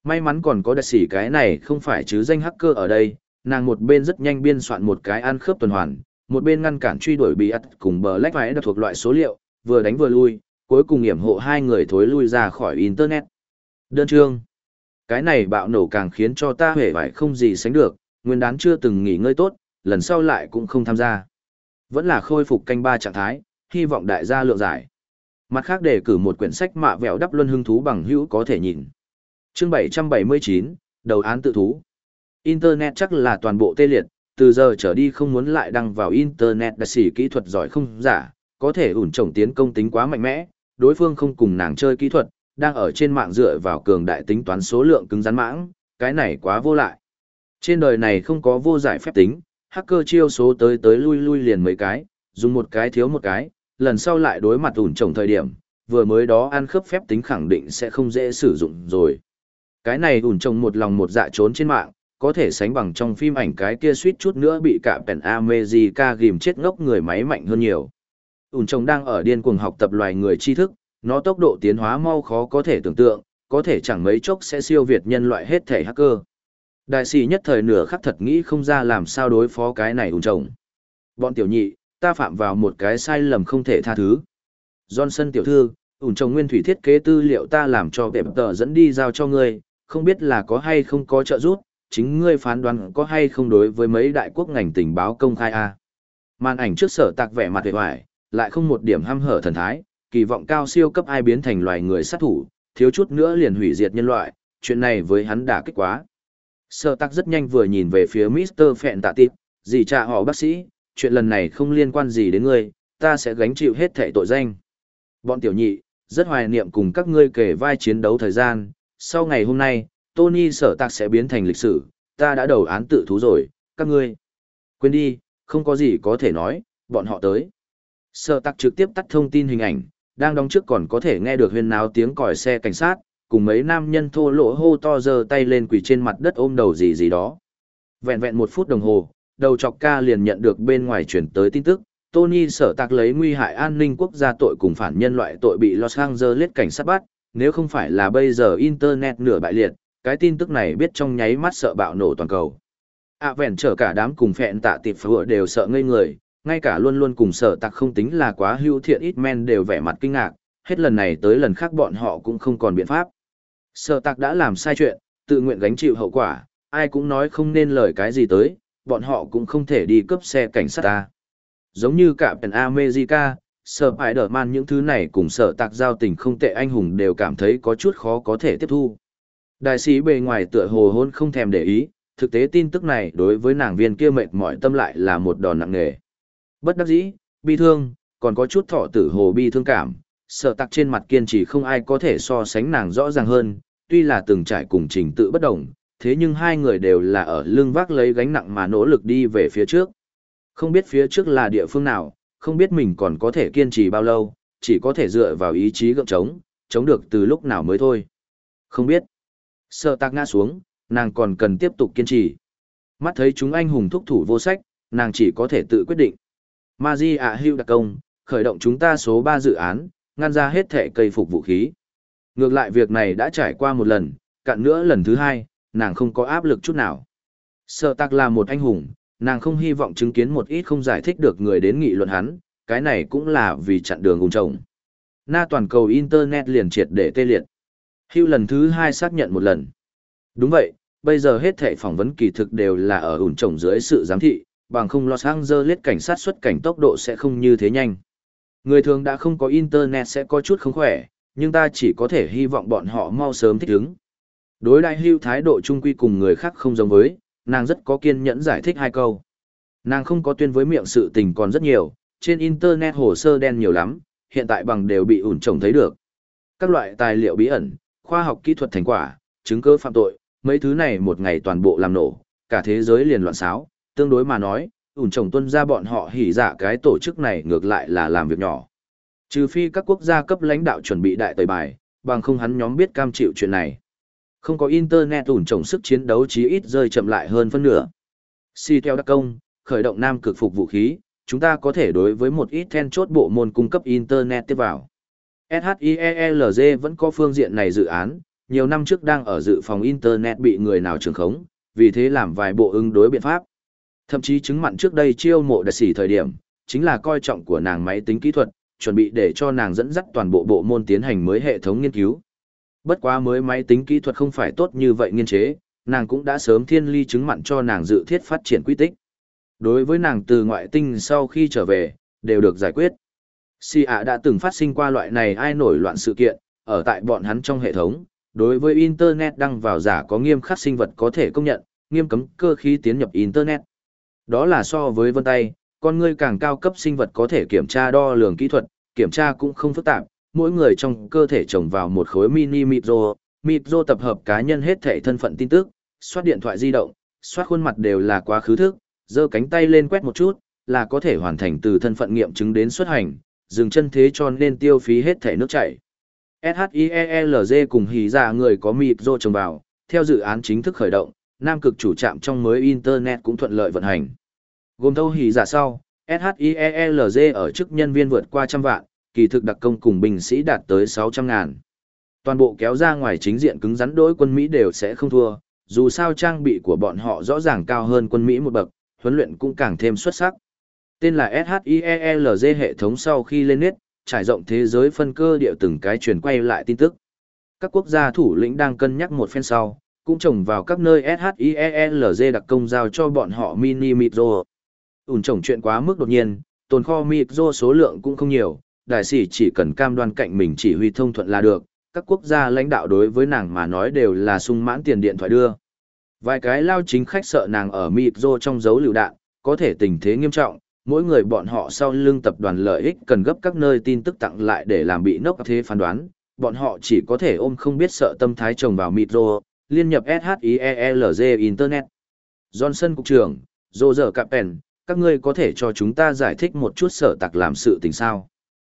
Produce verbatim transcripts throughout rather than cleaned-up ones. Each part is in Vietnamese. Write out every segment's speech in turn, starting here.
May mắn còn có đặc sĩ cái này không phải chứ danh hacker ở đây, nàng một bên rất nhanh biên soạn một cái ăn khớp tuần hoàn, một bên ngăn cản truy đuổi bị ắt cùng bờ lách váy đặc thuộc loại số liệu, vừa đánh vừa lui, cuối cùng hiểm hộ hai người thối lui ra khỏi Internet. Đơn chương. Cái này bạo nổ càng khiến cho ta hề phải không gì sánh được, nguyên đán chưa từng nghỉ ngơi tốt, lần sau lại cũng không tham gia. Vẫn là khôi phục canh ba trạng thái, hy vọng đại gia lượng giải. Mặt khác đề cử một quyển sách mạ vẹo đắp luân hứng thú bằng hữu có thể nhìn. Chương bảy trăm bảy mươi chín, đầu án tự thú. Internet chắc là toàn bộ tê liệt, từ giờ trở đi không muốn lại đăng vào Internet đặc sĩ kỹ thuật giỏi không giả, có thể ủn trồng tiến công tính quá mạnh mẽ, đối phương không cùng nàng chơi kỹ thuật, đang ở trên mạng dựa vào cường đại tính toán số lượng cứng rắn mãng, cái này quá vô lại. Trên đời này không có vô giải phép tính, hacker chiêu số tới tới lui lui liền mấy cái, dùng một cái thiếu một cái, lần sau lại đối mặt ủn trồng thời điểm, vừa mới đó ăn khớp phép tính khẳng định sẽ không dễ sử dụng rồi. Cái này ủn trồng một lòng một dạ trốn trên mạng, có thể sánh bằng trong phim ảnh cái kia suýt chút nữa bị cả Pen America ghim chết ngốc người máy mạnh hơn nhiều. Ủn trồng đang ở điên cuồng học tập loài người tri thức, nó tốc độ tiến hóa mau khó có thể tưởng tượng, có thể chẳng mấy chốc sẽ siêu việt nhân loại hết thể hacker. Đại sĩ nhất thời nửa khắc thật nghĩ không ra làm sao đối phó cái này ủn trồng. Bọn tiểu nhị, ta phạm vào một cái sai lầm không thể tha thứ. Johnson tiểu thư, ủn trồng nguyên thủy thiết kế tư liệu ta làm cho đẹp tờ dẫn đi giao cho ngươi, không biết là có hay không có trợ giúp, chính ngươi phán đoán có hay không đối với mấy đại quốc ngành tình báo công khai a. Màn ảnh trước sở tạc vẻ mặt vẻ vải, lại không một điểm hăm hở thần thái, kỳ vọng cao siêu cấp ai biến thành loài người sát thủ, thiếu chút nữa liền hủy diệt nhân loại, chuyện này với hắn đã kích quá. Sở tạc rất nhanh vừa nhìn về phía mít tơ Phẹn Tạ Tịp, dì cha họ bác sĩ, chuyện lần này không liên quan gì đến ngươi, ta sẽ gánh chịu hết thảy tội danh. Bọn tiểu nhị, rất hoài niệm cùng các ngươi kể vai chiến đấu thời gian, sau ngày hôm nay, Tony sở tạc sẽ biến thành lịch sử, ta đã đầu án tự thú rồi, các ngươi. Quên đi, không có gì có thể nói, bọn họ tới. Sở tạc trực tiếp tắt thông tin hình ảnh, đang đóng trước còn có thể nghe được huyên náo tiếng còi xe cảnh sát, cùng mấy nam nhân thô lỗ hô to giơ tay lên quỳ trên mặt đất ôm đầu gì gì đó. Vẹn vẹn một phút đồng hồ, đầu chọc ca liền nhận được bên ngoài chuyển tới tin tức, Tony sở tạc lấy nguy hại an ninh quốc gia tội cùng phản nhân loại tội bị Los Angeles cảnh sát bắt, nếu không phải là bây giờ Internet nửa bại liệt, cái tin tức này biết trong nháy mắt sợ bạo nổ toàn cầu. À vẹn trở cả đám cùng Phẹn Tạ Tịp vừa đều sợ ngây người, ngay cả luôn luôn cùng sở tạc không tính là quá hữu thiện ít men đều vẻ mặt kinh ngạc, hết lần này tới lần khác bọn họ cũng không còn biện pháp. Sở tạc đã làm sai chuyện, tự nguyện gánh chịu hậu quả, ai cũng nói không nên lời cái gì tới, bọn họ cũng không thể đi cướp xe cảnh sát ta. Giống như cả Pen America, Spider-Man những thứ này cùng sở tạc giao tình không tệ anh hùng đều cảm thấy có chút khó có thể tiếp thu. Đại sĩ bề ngoài tựa hồ hôn không thèm để ý, thực tế tin tức này đối với nàng viên kia mệt mỏi tâm lại là một đòn nặng nề. Bất đắc dĩ, bi thương, còn có chút thọ tử hồ bi thương cảm, sở tạc trên mặt kiên trì không ai có thể so sánh nàng rõ ràng hơn, tuy là từng trải cùng trình tự bất đồng, thế nhưng hai người đều là ở lưng vác lấy gánh nặng mà nỗ lực đi về phía trước. Không biết phía trước là địa phương nào, không biết mình còn có thể kiên trì bao lâu, chỉ có thể dựa vào ý chí gượng chống, chống được từ lúc nào mới thôi. Không biết. Sợ tạc ngã xuống, nàng còn cần tiếp tục kiên trì. Mắt thấy chúng anh hùng thúc thủ vô sách, nàng chỉ có thể tự quyết định. Magia Hugh đặc công, khởi động chúng ta số ba dự án, ngăn ra hết thể cây phục vũ khí. Ngược lại việc này đã trải qua một lần, cạn nữa lần thứ hai, nàng không có áp lực chút nào. Sợ tạc là một anh hùng, nàng không hy vọng chứng kiến một ít không giải thích được người đến nghị luận hắn, cái này cũng là vì chặn đường ung chồng. Na toàn cầu Internet liền triệt để tê liệt. Hugh lần thứ hai xác nhận một lần. Đúng vậy, bây giờ hết thảy phỏng vấn kỳ thực đều là ở ủn trồng dưới sự giám thị, bằng không Los Angeles cảnh sát xuất cảnh tốc độ sẽ không như thế nhanh. Người thường đã không có Internet sẽ có chút không khỏe, nhưng ta chỉ có thể hy vọng bọn họ mau sớm thích ứng. Đối đại Hugh thái độ trung quy cùng người khác không giống với, nàng rất có kiên nhẫn giải thích hai câu. Nàng không có tuyên với miệng sự tình còn rất nhiều, trên Internet hồ sơ đen nhiều lắm, hiện tại bằng đều bị ủn trồng thấy được. Các loại tài liệu bí ẩn, khoa học kỹ thuật thành quả, chứng cứ phạm tội, mấy thứ này một ngày toàn bộ làm nổ, cả thế giới liền loạn xáo, tương đối mà nói, ủn trồng tuân ra bọn họ hỉ dạ cái tổ chức này ngược lại là làm việc nhỏ. Trừ phi các quốc gia cấp lãnh đạo chuẩn bị đại tời bài, bằng không hắn nhóm biết cam chịu chuyện này. Không có Internet ủn trồng sức chiến đấu chí ít rơi chậm lại hơn phân nửa. Si theo đặc công, khởi động nam cực phục vũ khí, chúng ta có thể đối với một ít then chốt bộ môn cung cấp Internet tiếp vào. ét hát i e lờ giê vẫn có phương diện này dự án, nhiều năm trước đang ở dự phòng Internet bị người nào trường khống, vì thế làm vài bộ ứng đối biện pháp. Thậm chí chứng mặn trước đây chiêu mộ đặc sĩ thời điểm, chính là coi trọng của nàng máy tính kỹ thuật, chuẩn bị để cho nàng dẫn dắt toàn bộ bộ môn tiến hành mới hệ thống nghiên cứu. Bất quá mới máy tính kỹ thuật không phải tốt như vậy nghiên chế, nàng cũng đã sớm thiên ly chứng mặn cho nàng dự thiết phát triển quy tích. Đối với nàng từ ngoại tinh sau khi trở về, đều được giải quyết. Si ạ đã từng phát sinh qua loại này ai nổi loạn sự kiện, ở tại bọn hắn trong hệ thống, đối với Internet đăng vào giả có nghiêm khắc sinh vật có thể công nhận, nghiêm cấm cơ khí tiến nhập Internet. Đó là so với vân tay, con người càng cao cấp sinh vật có thể kiểm tra đo lường kỹ thuật, kiểm tra cũng không phức tạp, mỗi người trong cơ thể trồng vào một khối mini micro, micro tập hợp cá nhân hết thể thân phận tin tức, soát điện thoại di động, soát khuôn mặt đều là quá khứ thức, giơ cánh tay lên quét một chút, là có thể hoàn thành từ thân phận nghiệm chứng đến xuất hành, dừng chân thế cho nên tiêu phí hết thể nước chảy. SHIELZ cùng hí giả người có micro trồng vào, theo dự án chính thức khởi động, Nam Cực chủ trạm trong mới Internet cũng thuận lợi vận hành. Gồm thâu hí giả sau, SHIELZ ở chức nhân viên vượt qua trăm vạn, kỳ thực đặc công cùng binh sĩ đạt tới sáu trăm ngàn. Toàn bộ kéo ra ngoài chính diện cứng rắn đối quân Mỹ đều sẽ không thua, dù sao trang bị của bọn họ rõ ràng cao hơn quân Mỹ một bậc, huấn luyện cũng càng thêm xuất sắc. Tên là SHIELZ hệ thống sau khi lên net, trải rộng thế giới phân cơ địa từng cái truyền quay lại tin tức. Các quốc gia thủ lĩnh đang cân nhắc một phen sau, cũng trồng vào các nơi SHIELZ đặc công giao cho bọn họ mini micro. Ủn trồng chuyện quá mức đột nhiên, tồn kho micro số lượng cũng không nhiều, đại sĩ chỉ cần cam đoan cạnh mình chỉ huy thông thuận là được, các quốc gia lãnh đạo đối với nàng mà nói đều là sung mãn tiền điện thoại đưa. Vài cái lao chính khách sợ nàng ở micro trong dấu lựu đạn, có thể tình thế nghiêm trọng, mỗi người bọn họ sau lưng tập đoàn lợi ích cần gấp các nơi tin tức tặng lại để làm bị nốc thế phán đoán, bọn họ chỉ có thể ôm không biết sợ tâm thái trồng vào micro, liên nhập SHIELZ Internet. Johnson cục trưởng, Roger Capel, các ngươi có thể cho chúng ta giải thích một chút sở tặc làm sự tình sao?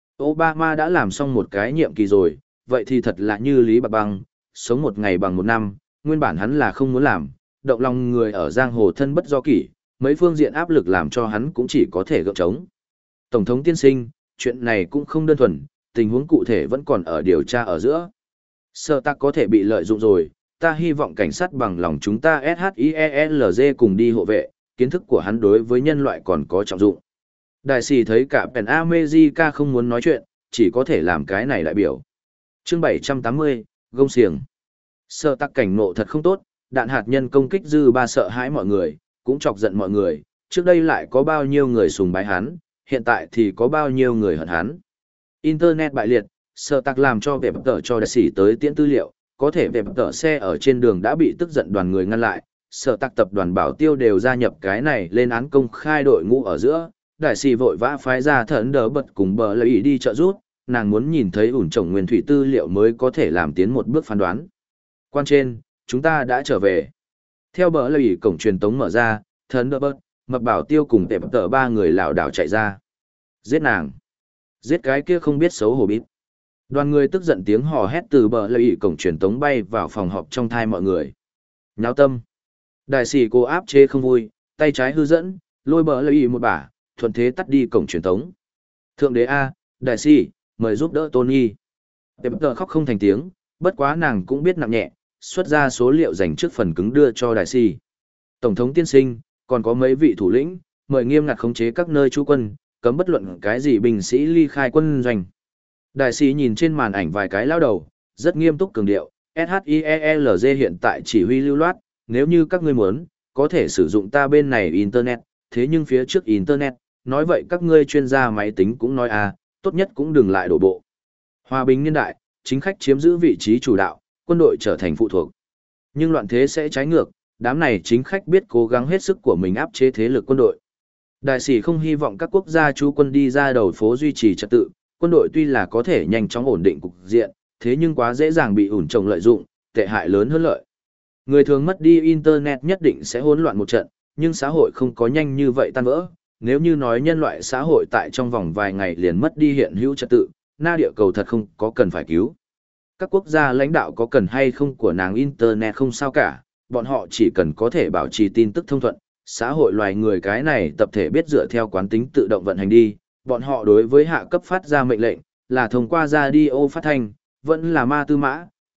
Obama đã làm xong một cái nhiệm kỳ rồi, vậy thì thật là như Lý Bạc Băng, sống một ngày bằng một năm, nguyên bản hắn là không muốn làm, động lòng người ở giang hồ thân bất do kỷ, mấy phương diện áp lực làm cho hắn cũng chỉ có thể gượng trống. Tổng thống tiên sinh, chuyện này cũng không đơn thuần, tình huống cụ thể vẫn còn ở điều tra ở giữa. Sở tặc có thể bị lợi dụng rồi, ta hy vọng cảnh sát bằng lòng chúng ta SHIELZ cùng đi hộ vệ, kiến thức của hắn đối với nhân loại còn có trọng dụng. Đại sĩ thấy cả Pen America không muốn nói chuyện, chỉ có thể làm cái này đại biểu. Chương bảy trăm tám mươi, gông xiềng. Sở tặc cảnh ngộ thật không tốt, đạn hạt nhân công kích dư ba sợ hãi mọi người, cũng chọc giận mọi người, trước đây lại có bao nhiêu người sùng bái hắn, hiện tại thì có bao nhiêu người hận hắn. Internet bại liệt, sở tặc làm cho vệ tờ cho đại sĩ tới tiễn tư liệu, có thể vệ tờ xe ở trên đường đã bị tức giận đoàn người ngăn lại, sở tặc tập đoàn bảo tiêu đều gia nhập cái này lên án công khai đội ngũ ở giữa, đại sĩ vội vã phái ra thần đỡ bật cùng bờ lợi ý đi trợ giúp, nàng muốn nhìn thấy ủn trồng nguyên thủy tư liệu mới có thể làm tiến một bước phán đoán. Quan trên, chúng ta đã trở về. Theo bờ lợi ý cổng truyền tống mở ra, thần đỡ bật, mập bảo tiêu cùng tệp tờ ba người lảo đảo chạy ra. Giết nàng. Giết cái kia không biết xấu hổ bít. Đoàn người tức giận tiếng hò hét từ bờ lợi ý cổng truyền tống bay vào phòng họp trong thai mọi người. Nháo tâm. Đại sĩ cô áp chế không vui, tay trái hư dẫn, lôi bờ lợi ý một bả, thuận thế tắt đi cổng truyền tống. Thượng đế A, đại sĩ, mời giúp đỡ Tony. Tệp tờ khóc không thành tiếng, bất quá nàng cũng biết nặng nhẹ, xuất ra số liệu dành trước phần cứng đưa cho đại sĩ. Tổng thống tiên sinh, còn có mấy vị thủ lĩnh, mời nghiêm ngặt khống chế các nơi trú quân, cấm bất luận cái gì binh sĩ ly khai quân doanh. Đại sĩ nhìn trên màn ảnh vài cái lao đầu, rất nghiêm túc cường điệu, SHIELZ hiện tại chỉ huy lưu loát, nếu như các ngươi muốn, có thể sử dụng ta bên này Internet, thế nhưng phía trước Internet, nói vậy các ngươi chuyên gia máy tính cũng nói à, tốt nhất cũng đừng lại đổ bộ. Hòa bình niên đại, chính khách chiếm giữ vị trí chủ đạo, quân đội trở thành phụ thuộc. Nhưng loạn thế sẽ trái ngược, đám này chính khách biết cố gắng hết sức của mình áp chế thế lực quân đội. Đại sĩ không hy vọng các quốc gia trú quân đi ra đầu phố duy trì trật tự, quân đội tuy là có thể nhanh chóng ổn định cục diện, thế nhưng quá dễ dàng bị ủn trồng lợi dụng, tệ hại lớn hơn lợi. Người thường mất đi Internet nhất định sẽ hỗn loạn một trận, nhưng xã hội không có nhanh như vậy tan vỡ. Nếu như nói nhân loại xã hội tại trong vòng vài ngày liền mất đi hiện hữu trật tự, na địa cầu thật không có cần phải cứu. Các quốc gia lãnh đạo có cần hay không của nàng Internet không sao cả, bọn họ chỉ cần có thể bảo trì tin tức thông thuận, xã hội loài người cái này tập thể biết dựa theo quán tính tự động vận hành đi, bọn họ đối với hạ cấp phát ra mệnh lệnh, là thông qua radio phát thanh, vẫn là ma tư mã,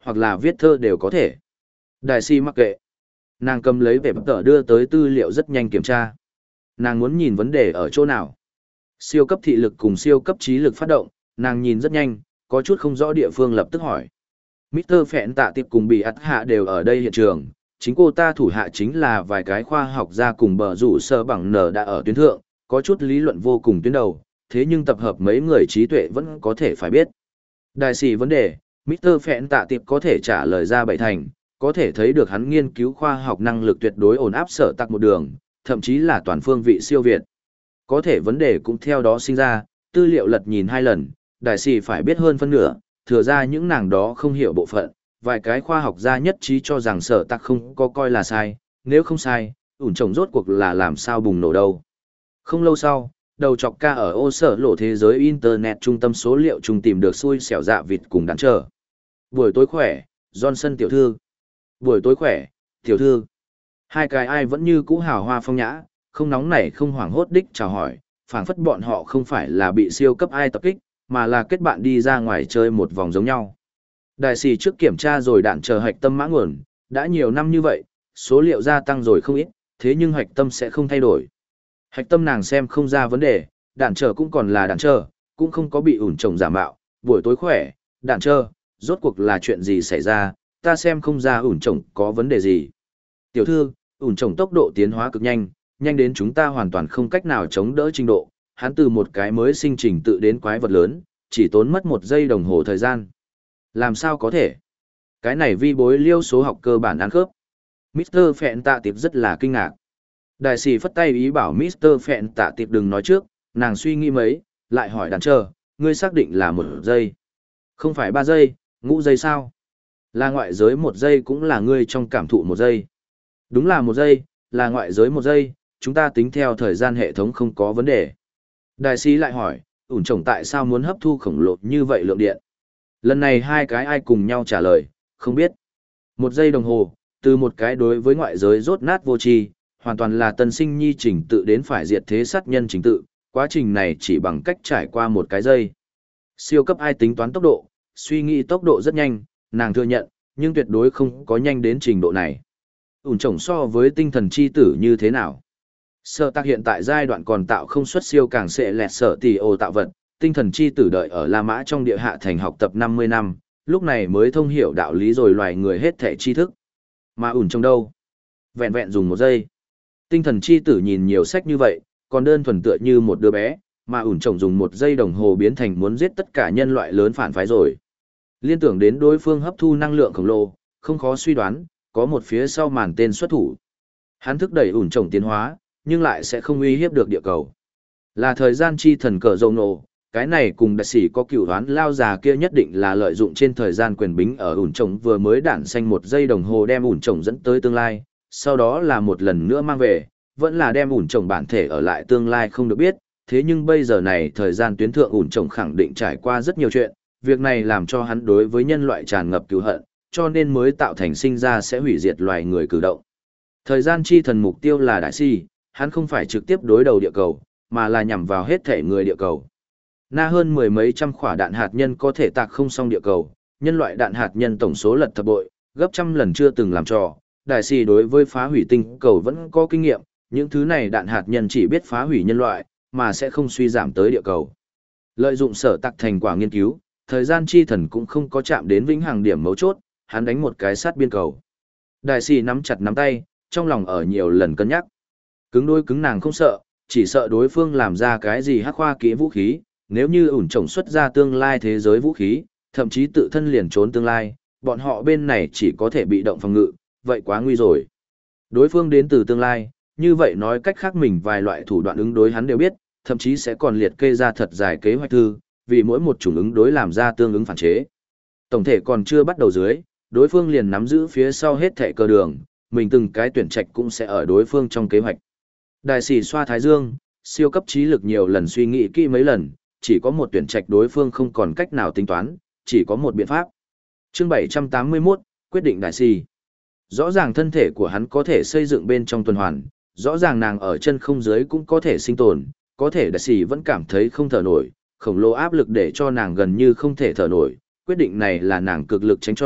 hoặc là viết thơ đều có thể. Đại si mặc kệ. Nàng cầm lấy về bắp tờ đưa tới tư liệu rất nhanh kiểm tra. Nàng muốn nhìn vấn đề ở chỗ nào. Siêu cấp thị lực cùng siêu cấp trí lực phát động, nàng nhìn rất nhanh, có chút không rõ địa phương lập tức hỏi. mít tơ Phẹn Tạ Tiệp cùng bị ắt hạ đều ở đây hiện trường, chính cô ta thủ hạ chính là vài cái khoa học gia cùng bờ rủ sơ bằng nở đã ở tuyến thượng, có chút lý luận vô cùng tuyến đầu, thế nhưng tập hợp mấy người trí tuệ vẫn có thể phải biết. Đại sĩ vấn đề, mít tơ Phẹn Tạ Tiệp có thể trả lời ra bảy thành, có thể thấy được hắn nghiên cứu khoa học năng lực tuyệt đối ổn áp sở tắc một đường, thậm chí là toàn phương vị siêu việt. Có thể vấn đề cũng theo đó sinh ra, tư liệu lật nhìn hai lần, đại sĩ phải biết hơn phân nửa, thừa ra những nàng đó không hiểu bộ phận, vài cái khoa học gia nhất trí cho rằng sở tắc không có coi là sai, nếu không sai, ủn trồng rốt cuộc là làm sao bùng nổ đâu. Không lâu sau, đầu chọc ca ở ô sở lộ thế giới Internet trung tâm số liệu trung tìm được xui xẻo dạ vịt cùng đàn trở. Buổi tối khỏe, Johnson tiểu thư. Buổi tối khỏe, tiểu thư. Hai cái ai vẫn như cũ hào hoa phong nhã, không nóng nảy không hoảng hốt đích chào hỏi, phảng phất bọn họ không phải là bị siêu cấp ai tập kích, mà là kết bạn đi ra ngoài chơi một vòng giống nhau. Đại sĩ trước kiểm tra rồi đạn chờ hạch tâm mã nguồn, đã nhiều năm như vậy, số liệu gia tăng rồi không ít, thế nhưng hạch tâm sẽ không thay đổi. Hạch tâm nàng xem không ra vấn đề, đạn chờ cũng còn là đạn chờ, cũng không có bị ủn trồng giả mạo, buổi tối khỏe, đạn chờ, rốt cuộc là chuyện gì xảy ra, ta xem không ra ủn trồng có vấn đề gì. Tiểu thư, ủn trồng tốc độ tiến hóa cực nhanh, nhanh đến chúng ta hoàn toàn không cách nào chống đỡ trình độ, hắn từ một cái mới sinh trình tự đến quái vật lớn, chỉ tốn mất một giây đồng hồ thời gian. Làm sao có thể? Cái này vi bối liêu số học cơ bản ăn khớp. mít tơ Phẹn Tạ Tiệp rất là kinh ngạc. Đại sĩ phất tay ý bảo mít tơ Phẹn Tạ Tiệp đừng nói trước, nàng suy nghĩ mấy, lại hỏi đàn chờ, ngươi xác định là một giây. Không phải ba giây, ngũ giây sao? Là ngoại giới một giây cũng là ngươi trong cảm thụ một giây. Đúng là một giây, là ngoại giới một giây, chúng ta tính theo thời gian hệ thống không có vấn đề. Đại sĩ lại hỏi, ủn trồng tại sao muốn hấp thu khổng lồ như vậy lượng điện? Lần này hai cái ai cùng nhau trả lời, không biết. Một giây đồng hồ, từ một cái đối với ngoại giới rốt nát vô tri, hoàn toàn là tân sinh nhi trình tự đến phải diệt thế sát nhân trình tự, quá trình này chỉ bằng cách trải qua một cái giây. Siêu cấp ai tính toán tốc độ, suy nghĩ tốc độ rất nhanh, nàng thừa nhận, nhưng tuyệt đối không có nhanh đến trình độ này. Ủn trồng so với tinh thần chi tử như thế nào? Sở tạc hiện tại giai đoạn còn tạo không xuất siêu càng sẽ lẹt sở tỷ ô tạo vật, tinh thần chi tử đợi ở La Mã trong địa hạ thành học tập năm mươi năm, lúc này mới thông hiểu đạo lý rồi loài người hết thể tri thức. Mà ủn trồng đâu? Vẹn vẹn dùng một giây. Tinh thần chi tử nhìn nhiều sách như vậy, còn đơn thuần tựa như một đứa bé, mà ủn trồng dùng một giây đồng hồ biến thành muốn giết tất cả nhân loại lớn phản phái rồi. Liên tưởng đến đối phương hấp thu năng lượng khổng lồ, không khó suy đoán, có một phía sau màn tên xuất thủ. Hắn thức đẩy ủn trồng tiến hóa, nhưng lại sẽ không uy hiếp được địa cầu. Là thời gian chi thần cờ dầu nổ, cái này cùng đại sĩ có cửu đoán lao già kia nhất định là lợi dụng trên thời gian quyền bính ở ủn trồng vừa mới đản xanh một giây đồng hồ đem ủn trồng dẫn tới tương lai, sau đó là một lần nữa mang về, vẫn là đem ủn trồng bản thể ở lại tương lai không được biết, thế nhưng bây giờ này thời gian tuyến thượng ủn trồng khẳng định trải qua rất nhiều chuyện, việc này làm cho hắn đối với nhân loại tràn ngập cừu hận, cho nên mới tạo thành sinh ra sẽ hủy diệt loài người cử động. Thời gian chi thần mục tiêu là đại si, hắn không phải trực tiếp đối đầu địa cầu, mà là nhằm vào hết thể người địa cầu. Na hơn mười mấy trăm quả đạn hạt nhân có thể tạc không xong địa cầu, nhân loại đạn hạt nhân tổng số lật thập bội, gấp trăm lần chưa từng làm trò. Đại sĩ đối với phá hủy tinh cầu vẫn có kinh nghiệm, những thứ này đạn hạt nhân chỉ biết phá hủy nhân loại, mà sẽ không suy giảm tới địa cầu. Lợi dụng sở tạc thành quả nghiên cứu, thời gian chi thần cũng không có chạm đến vĩnh hằng điểm mấu chốt, hắn đánh một cái sát biên cầu. Đại sĩ nắm chặt nắm tay, trong lòng ở nhiều lần cân nhắc. Cứng đôi cứng nàng không sợ, chỉ sợ đối phương làm ra cái gì hắc khoa kỹ vũ khí, nếu như ủn trồng xuất ra tương lai thế giới vũ khí, thậm chí tự thân liền trốn tương lai, bọn họ bên này chỉ có thể bị động phòng ngự, vậy quá nguy rồi. Đối phương đến từ tương lai, như vậy nói cách khác mình vài loại thủ đoạn ứng đối hắn đều biết, thậm chí sẽ còn liệt kê ra thật dài kế hoạch thư, vì mỗi một chủng ứng đối làm ra tương ứng phản chế. Tổng thể còn chưa bắt đầu dưới, đối phương liền nắm giữ phía sau hết thẻ cơ đường, mình từng cái tuyển trạch cũng sẽ ở đối phương trong kế hoạch. Đại sĩ xoa thái dương, siêu cấp trí lực nhiều lần suy nghĩ kỹ mấy lần, chỉ có một tuyển trạch đối phương không còn cách nào tính toán, chỉ có một biện pháp. Chương bảy trăm tám mươi mốt, quyết định đại sĩ. Rõ ràng thân thể của hắn có thể xây dựng bên trong tuần hoàn, rõ ràng nàng ở chân không dưới cũng có thể sinh tồn, có thể đại sĩ vẫn cảm thấy không thở nổi, khổng lồ áp lực để cho nàng gần như không thể thở nổi, quyết định này là nàng cực lực tránh cho,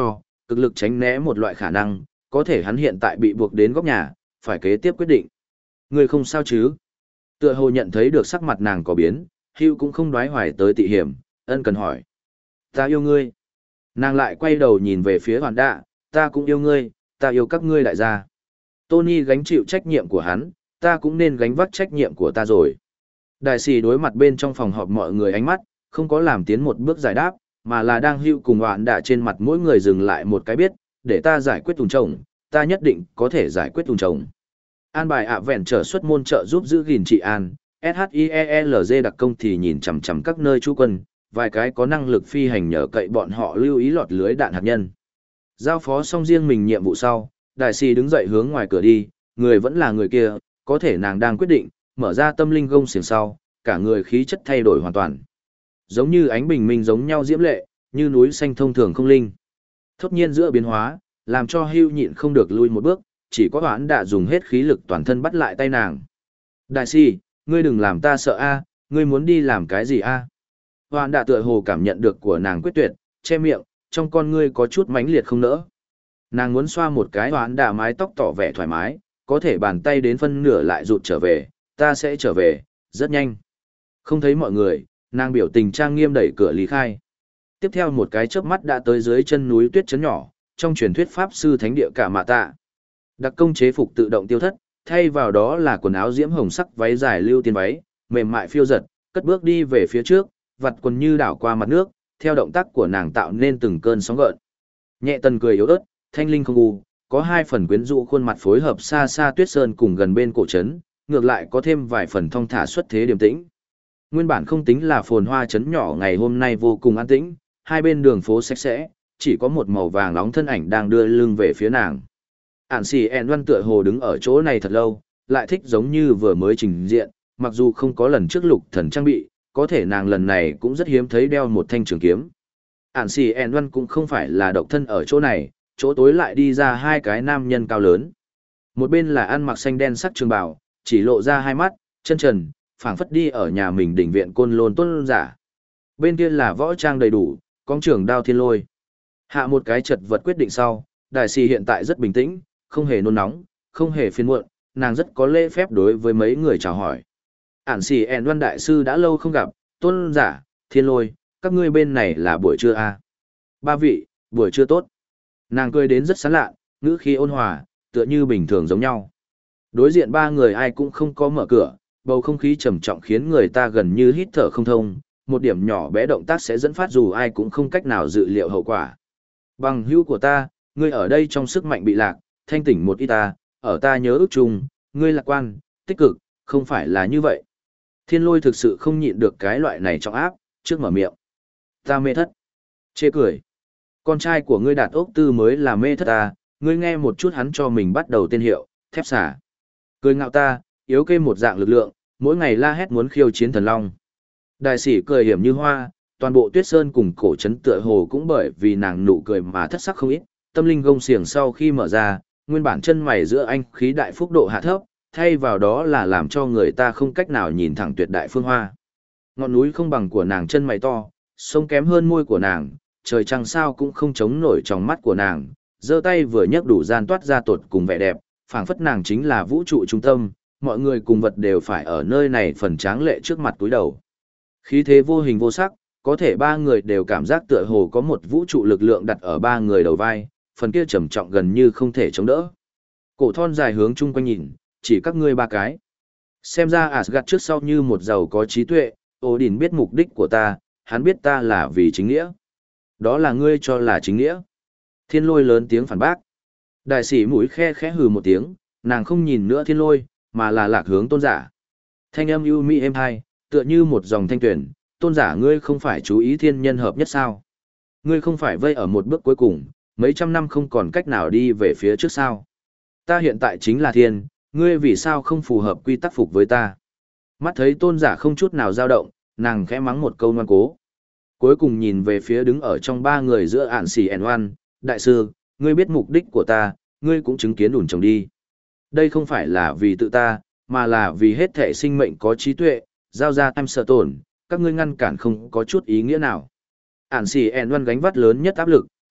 cực lực tránh né một loại khả năng, có thể hắn hiện tại bị buộc đến góc nhà, phải kế tiếp quyết định. Ngươi không sao chứ? Tựa hồ nhận thấy được sắc mặt nàng có biến, Hugh cũng không đoái hoài tới tị hiểm, ân cần hỏi. Ta yêu ngươi. Nàng lại quay đầu nhìn về phía hoàn đạ, ta cũng yêu ngươi, ta yêu các ngươi đại gia. Tony gánh chịu trách nhiệm của hắn, ta cũng nên gánh vác trách nhiệm của ta rồi. Đại sĩ đối mặt bên trong phòng họp mọi người ánh mắt, không có làm tiến một bước giải đáp, mà là đang hưu cùng hoạn đạ trên mặt mỗi người dừng lại một cái biết, để ta giải quyết tùng chồng, ta nhất định có thể giải quyết tùng chồng. An bài ạ vẹn trở xuất môn trợ giúp giữ gìn trị an, ét hát i e lờ giê đặc công thì nhìn chằm chằm các nơi trú quân, vài cái có năng lực phi hành nhờ cậy bọn họ lưu ý lọt lưới đạn hạt nhân. Giao phó xong riêng mình nhiệm vụ sau, đại sĩ đứng dậy hướng ngoài cửa đi, người vẫn là người kia, có thể nàng đang quyết định, mở ra tâm linh gông xiềng sau, cả người khí chất thay đổi hoàn toàn. Giống như ánh bình minh giống nhau diễm lệ, như núi xanh thông thường không linh. Thốt nhiên giữa biến hóa, làm cho Hugh nhịn không được lui một bước, chỉ có Hoán đã dùng hết khí lực toàn thân bắt lại tay nàng. Đại sĩ, ngươi đừng làm ta sợ a, ngươi muốn đi làm cái gì a? Hoán đã tựa hồ cảm nhận được của nàng quyết tuyệt, che miệng, trong con ngươi có chút mãnh liệt không nỡ. Nàng muốn xoa một cái Hoán đã mái tóc tỏ vẻ thoải mái, có thể bàn tay đến phân nửa lại rụt trở về, ta sẽ trở về, rất nhanh. Không thấy mọi người, nàng biểu tình trang nghiêm đẩy cửa lý khai. Tiếp theo một cái chớp mắt đã tới dưới chân núi tuyết trấn nhỏ, trong truyền thuyết pháp sư thánh địa cả mạ tạ. Đặc công chế phục tự động tiêu thất, thay vào đó là quần áo diễm hồng sắc váy dài lưu tiên váy, mềm mại phiêu giật, cất bước đi về phía trước, vặt quần như đảo qua mặt nước, theo động tác của nàng tạo nên từng cơn sóng gợn. Nhẹ tần cười yếu ớt, thanh linh không u, có hai phần quyến rũ khuôn mặt phối hợp xa xa tuyết sơn cùng gần bên cổ trấn, ngược lại có thêm vài phần thong thả xuất thế điềm tĩnh. Nguyên bản không tính là phồn hoa trấn nhỏ ngày hôm nay vô cùng an tĩnh, hai bên đường phố sạch sẽ, chỉ có một màu vàng nóng thân ảnh đang đưa lưng về phía nàng. Ản xì ẹn văn tựa hồ đứng ở chỗ này thật lâu, lại thích giống như vừa mới trình diện, mặc dù không có lần trước lục thần trang bị, có thể nàng lần này cũng rất hiếm thấy đeo một thanh trường kiếm. Ản xì ẹn văn cũng không phải là độc thân ở chỗ này, chỗ tối lại đi ra hai cái nam nhân cao lớn. Một bên là ăn mặc xanh đen sắc trường bào, chỉ lộ ra hai mắt, chân trần, phảng phất đi ở nhà mình đỉnh viện côn lôn tôn giả. Bên kia là võ trang đầy đủ, con trưởng đao thiên lôi. Hạ một cái chật vật quyết định sau, đại sĩ hiện tại rất bình tĩnh, không hề nôn nóng, không hề phiền muộn, nàng rất có lễ phép đối với mấy người chào hỏi. Ản sĩ ẹn văn đại sư đã lâu không gặp, tôn giả, thiên lôi, các ngươi bên này là buổi trưa à? Ba vị, buổi trưa tốt. Nàng cười đến rất sán lạ, ngữ khí ôn hòa, tựa như bình thường giống nhau. Đối diện ba người ai cũng không có mở cửa, bầu không khí trầm trọng khiến người ta gần như hít thở không thông, một điểm nhỏ bé động tác sẽ dẫn phát dù ai cũng không cách nào dự liệu hậu quả. Bằng hữu của ta, ngươi ở đây trong sức mạnh bị lạc, thanh tỉnh một ít ta, ở ta nhớ ước chung, ngươi lạc quan, tích cực, không phải là như vậy. Thiên lôi thực sự không nhịn được cái loại này trong áp, trước mở miệng. Ta mê thất. Chê cười. Con trai của ngươi đạt ốc tư mới là mê thất ta, ngươi nghe một chút hắn cho mình bắt đầu tên hiệu, thép xả. Cười ngạo ta, yếu kê một dạng lực lượng, mỗi ngày la hét muốn khiêu chiến thần long. Đại sĩ cười hiểm như hoa, toàn bộ tuyết sơn cùng cổ trấn tựa hồ cũng bởi vì nàng nụ cười mà thất sắc không ít, tâm linh gông xiềng sau khi mở ra, nguyên bản chân mày giữa anh khí đại phúc độ hạ thấp, thay vào đó là làm cho người ta không cách nào nhìn thẳng tuyệt đại phương hoa. Ngọn núi không bằng của nàng chân mày to, sông kém hơn môi của nàng, trời trăng sao cũng không chống nổi trong mắt của nàng, giơ tay vừa nhấc đủ gian toát ra tột cùng vẻ đẹp, phảng phất nàng chính là vũ trụ trung tâm, mọi người cùng vật đều phải ở nơi này phần tráng lệ trước mặt túi đầu. Khí thế vô hình vô sắc, có thể ba người đều cảm giác tựa hồ có một vũ trụ lực lượng đặt ở ba người đầu vai, phần kia trầm trọng gần như không thể chống đỡ. Cổ thon dài hướng chung quanh nhìn, chỉ các ngươi ba cái. Xem ra Asgard trước sau như một giàu có trí tuệ, Odin biết mục đích của ta, hắn biết ta là vì chính nghĩa. Đó là ngươi cho là chính nghĩa. Thiên lôi lớn tiếng phản bác. Đại sĩ mũi khe khẽ hừ một tiếng, nàng không nhìn nữa thiên lôi, mà là lạc hướng tôn giả. Thanh âm ưu mỹ êm hai, tựa như một dòng thanh tuyển, tôn giả ngươi không phải chú ý thiên nhân hợp nhất sao? Ngươi không phải vây ở một bước cuối cùng, mấy trăm năm không còn cách nào đi về phía trước sao? Ta hiện tại chính là thiên, ngươi vì sao không phù hợp quy tắc phục với ta? Mắt thấy tôn giả không chút nào dao động, nàng khẽ mắng một câu ngoan cố. Cuối cùng nhìn về phía đứng ở trong ba người giữa ản xì ẻn oan, đại sư, ngươi biết mục đích của ta, ngươi cũng chứng kiến ủn chồng đi. Đây không phải là vì tự ta, mà là vì hết thể sinh mệnh có trí tuệ, giao ra em sợ tổn, các ngươi ngăn cản không có chút ý nghĩa nào. Ản xì ẻn oan gánh vắt lớn nhất áp lực,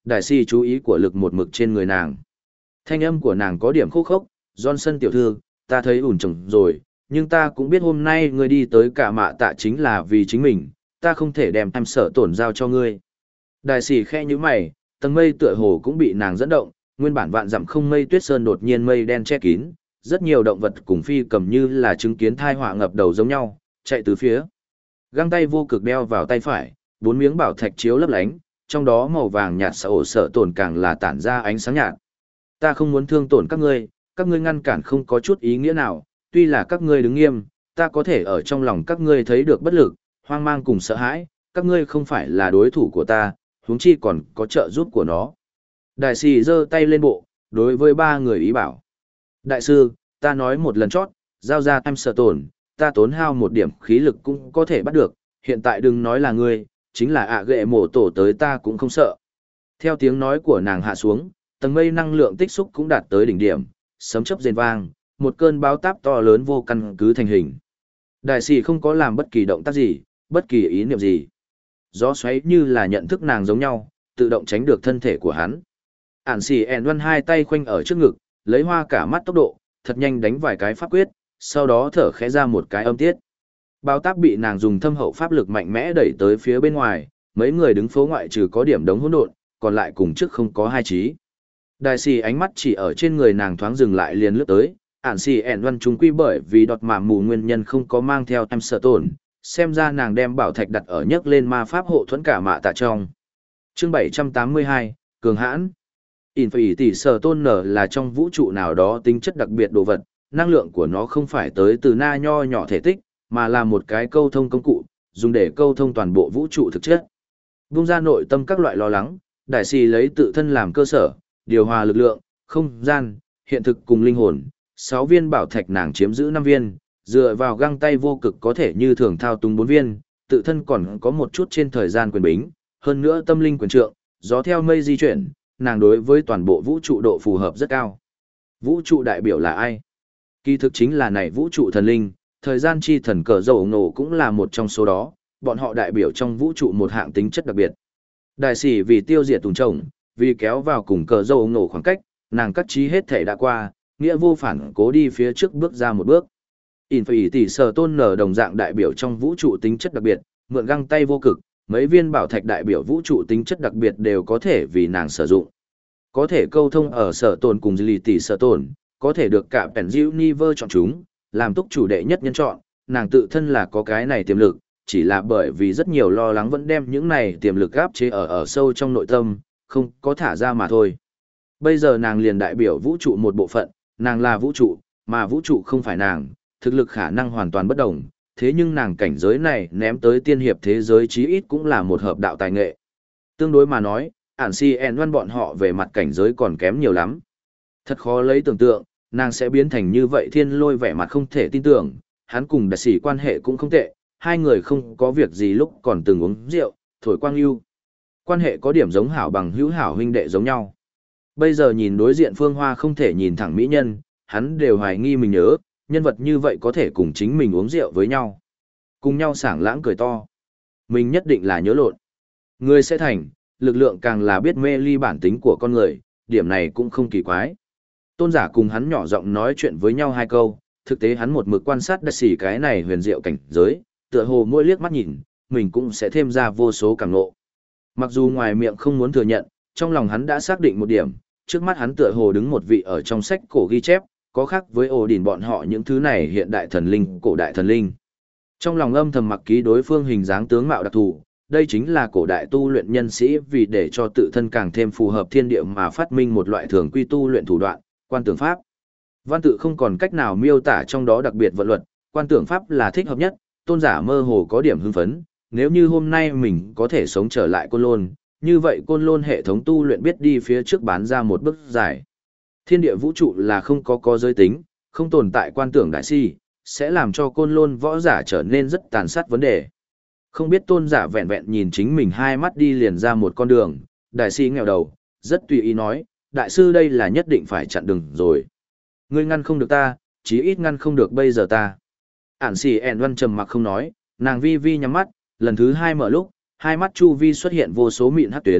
Đại si chú ý của lực một mực trên người nàng. Thanh âm của nàng có điểm khúc khốc, Johnson tiểu thư, ta thấy ủn chồng rồi, nhưng ta cũng biết hôm nay ngươi đi tới cả mạ tạ chính là vì chính mình, ta không thể đem em sợ tổn giao cho ngươi. Đại sĩ khe như mày, tầng mây tựa hồ cũng bị nàng dẫn động, nguyên bản vạn dặm không mây tuyết sơn đột nhiên mây đen che kín, rất nhiều động vật cùng phi cầm như là chứng kiến thai họa ngập đầu giống nhau, chạy từ phía. Găng tay vô cực đeo vào tay phải, bốn miếng bảo thạch chiếu lấp lánh, trong đó màu vàng nhạt sợ ổ sợ tổn càng là tản ra ánh sáng nhạt. Ta không muốn thương tổn các ngươi, các ngươi ngăn cản không có chút ý nghĩa nào, tuy là các ngươi đứng nghiêm, ta có thể ở trong lòng các ngươi thấy được bất lực, hoang mang cùng sợ hãi, các ngươi không phải là đối thủ của ta, huống chi còn có trợ giúp của nó. Đại sĩ giơ tay lên bộ, đối với ba người ý bảo. Đại sư, ta nói một lần chót, giao ra em sợ tổn, ta tốn hao một điểm khí lực cũng có thể bắt được, hiện tại đừng nói là ngươi, chính là ạ ghệ mổ tổ tới ta cũng không sợ. Theo tiếng nói của nàng hạ xuống, tầng mây năng lượng tích xúc cũng đạt tới đỉnh điểm, sấm chớp rền vang, một cơn bão táp to lớn vô căn cứ thành hình. Đại sĩ không có làm bất kỳ động tác gì, bất kỳ ý niệm gì. Gió xoáy như là nhận thức nàng giống nhau, tự động tránh được thân thể của hắn. Ản xì ẻn đoan hai tay khoanh ở trước ngực, lấy hoa cả mắt tốc độ, thật nhanh đánh vài cái pháp quyết, sau đó thở khẽ ra một cái âm tiết. Bao táp bị nàng dùng thâm hậu pháp lực mạnh mẽ đẩy tới phía bên ngoài, mấy người đứng phố ngoại trừ có điểm đống hỗn độn, còn lại cùng trước không có hai trí. Đại sĩ ánh mắt chỉ ở trên người nàng thoáng dừng lại liền lướt tới, ản xì ẻn văn chúng quy bởi vì đọt mạ mù nguyên nhân không có mang theo em sợ tổn, xem ra nàng đem bảo thạch đặt ở nhấc lên ma pháp hộ thuẫn cả mạ tạ trong. Chương bảy trăm tám mươi hai, Cường hãn. In phải tỷ sở tôn nở là trong vũ trụ nào đó tính chất đặc biệt đồ vật, năng lượng của nó không phải tới từ na nho nhỏ thể tích, mà là một cái câu thông công cụ, dùng để câu thông toàn bộ vũ trụ thực chất. Vung ra nội tâm các loại lo lắng, đại sĩ lấy tự thân làm cơ sở, điều hòa lực lượng, không gian, hiện thực cùng linh hồn, sáu viên bảo thạch nàng chiếm giữ năm viên, dựa vào găng tay vô cực có thể như thường thao túng bốn viên, tự thân còn có một chút trên thời gian quyền bính, hơn nữa tâm linh quyền trượng, gió theo mây di chuyển, nàng đối với toàn bộ vũ trụ độ phù hợp rất cao. Vũ trụ đại biểu là ai? Kỳ thực chính là này vũ trụ thần linh, thời gian chi thần cờ dầu nổ cũng là một trong số đó, bọn họ đại biểu trong vũ trụ một hạng tính chất đặc biệt. Đại sĩ vì tiêu diệt tùng trồng, vì kéo vào cùng cờ dầu nổ khoảng cách, nàng cắt trí hết thể đã qua, nghĩa vô phản cố đi phía trước bước ra một bước. In phải tỷ sở tôn nở đồng dạng đại biểu trong vũ trụ tính chất đặc biệt, mượn găng tay vô cực, mấy viên bảo thạch đại biểu vũ trụ tính chất đặc biệt đều có thể vì nàng sử dụng. Có thể câu thông ở sở tồn cùng lì tỷ sở tồn, có thể được cả Penziuniver chọn chúng, làm túc chủ đệ nhất nhân chọn, nàng tự thân là có cái này tiềm lực, chỉ là bởi vì rất nhiều lo lắng vẫn đem những này tiềm lực áp chế ở ở sâu trong nội tâm, không có thả ra mà thôi. Bây giờ nàng liền đại biểu vũ trụ một bộ phận, nàng là vũ trụ, mà vũ trụ không phải nàng, thực lực khả năng hoàn toàn bất đồng, thế nhưng nàng cảnh giới này ném tới tiên hiệp thế giới chí ít cũng là một hợp đạo tài nghệ. Tương đối mà nói, ản si en văn bọn họ về mặt cảnh giới còn kém nhiều lắm. Thật khó lấy tưởng tượng, nàng sẽ biến thành như vậy thiên lôi vẻ mặt không thể tin tưởng, hắn cùng đại sĩ quan hệ cũng không tệ, hai người không có việc gì lúc còn từng uống rượu, thổi quang lưu. Quan hệ có điểm giống hảo bằng hữu hảo huynh đệ giống nhau. Bây giờ nhìn đối diện Phương Hoa không thể nhìn thẳng mỹ nhân, hắn đều hoài nghi mình nhớ, nhân vật như vậy có thể cùng chính mình uống rượu với nhau. Cùng nhau sảng lãng cười to. Mình nhất định là nhớ lộn. Người sẽ thành, lực lượng càng là biết mê ly bản tính của con người, điểm này cũng không kỳ quái. Tôn giả cùng hắn nhỏ giọng nói chuyện với nhau hai câu, thực tế hắn một mực quan sát đại sĩ cái này huyền diệu cảnh giới, tựa hồ mỗi liếc mắt nhìn, mình cũng sẽ thêm ra vô số cảm ngộ. Mặc dù ngoài miệng không muốn thừa nhận, trong lòng hắn đã xác định một điểm, trước mắt hắn tựa hồ đứng một vị ở trong sách cổ ghi chép, có khác với ổ đỉnh bọn họ những thứ này hiện đại thần linh, cổ đại thần linh. Trong lòng âm thầm mặc ký đối phương hình dáng tướng mạo đặc thù, đây chính là cổ đại tu luyện nhân sĩ vì để cho tự thân càng thêm phù hợp thiên địa mà phát minh một loại thường quy tu luyện thủ đoạn, quan tưởng pháp. Văn tự không còn cách nào miêu tả trong đó đặc biệt vận luật, quan tưởng pháp là thích hợp nhất, tôn giả mơ hồ có điểm hưng phấn, nếu như hôm nay mình có thể sống trở lại Côn Lôn, như vậy Côn Lôn hệ thống tu luyện biết đi phía trước bán ra một bước dài. Thiên địa vũ trụ là không có có giới tính, không tồn tại quan tưởng đại si, sẽ làm cho Côn Lôn võ giả trở nên rất tàn sát vấn đề. Không biết tôn giả vẹn vẹn nhìn chính mình hai mắt đi liền ra một con đường, đại si nghèo đầu, rất tùy ý nói, đại sư đây là nhất định phải chặn đường rồi. Ngươi ngăn không được ta, chí ít ngăn không được bây giờ ta. Ản xì ẻn văn trầm mặc không nói, nàng vi vi nhắm mắt, lần thứ hai mở lúc, hai mắt chu vi xuất hiện vô số mịn hắc tuyến,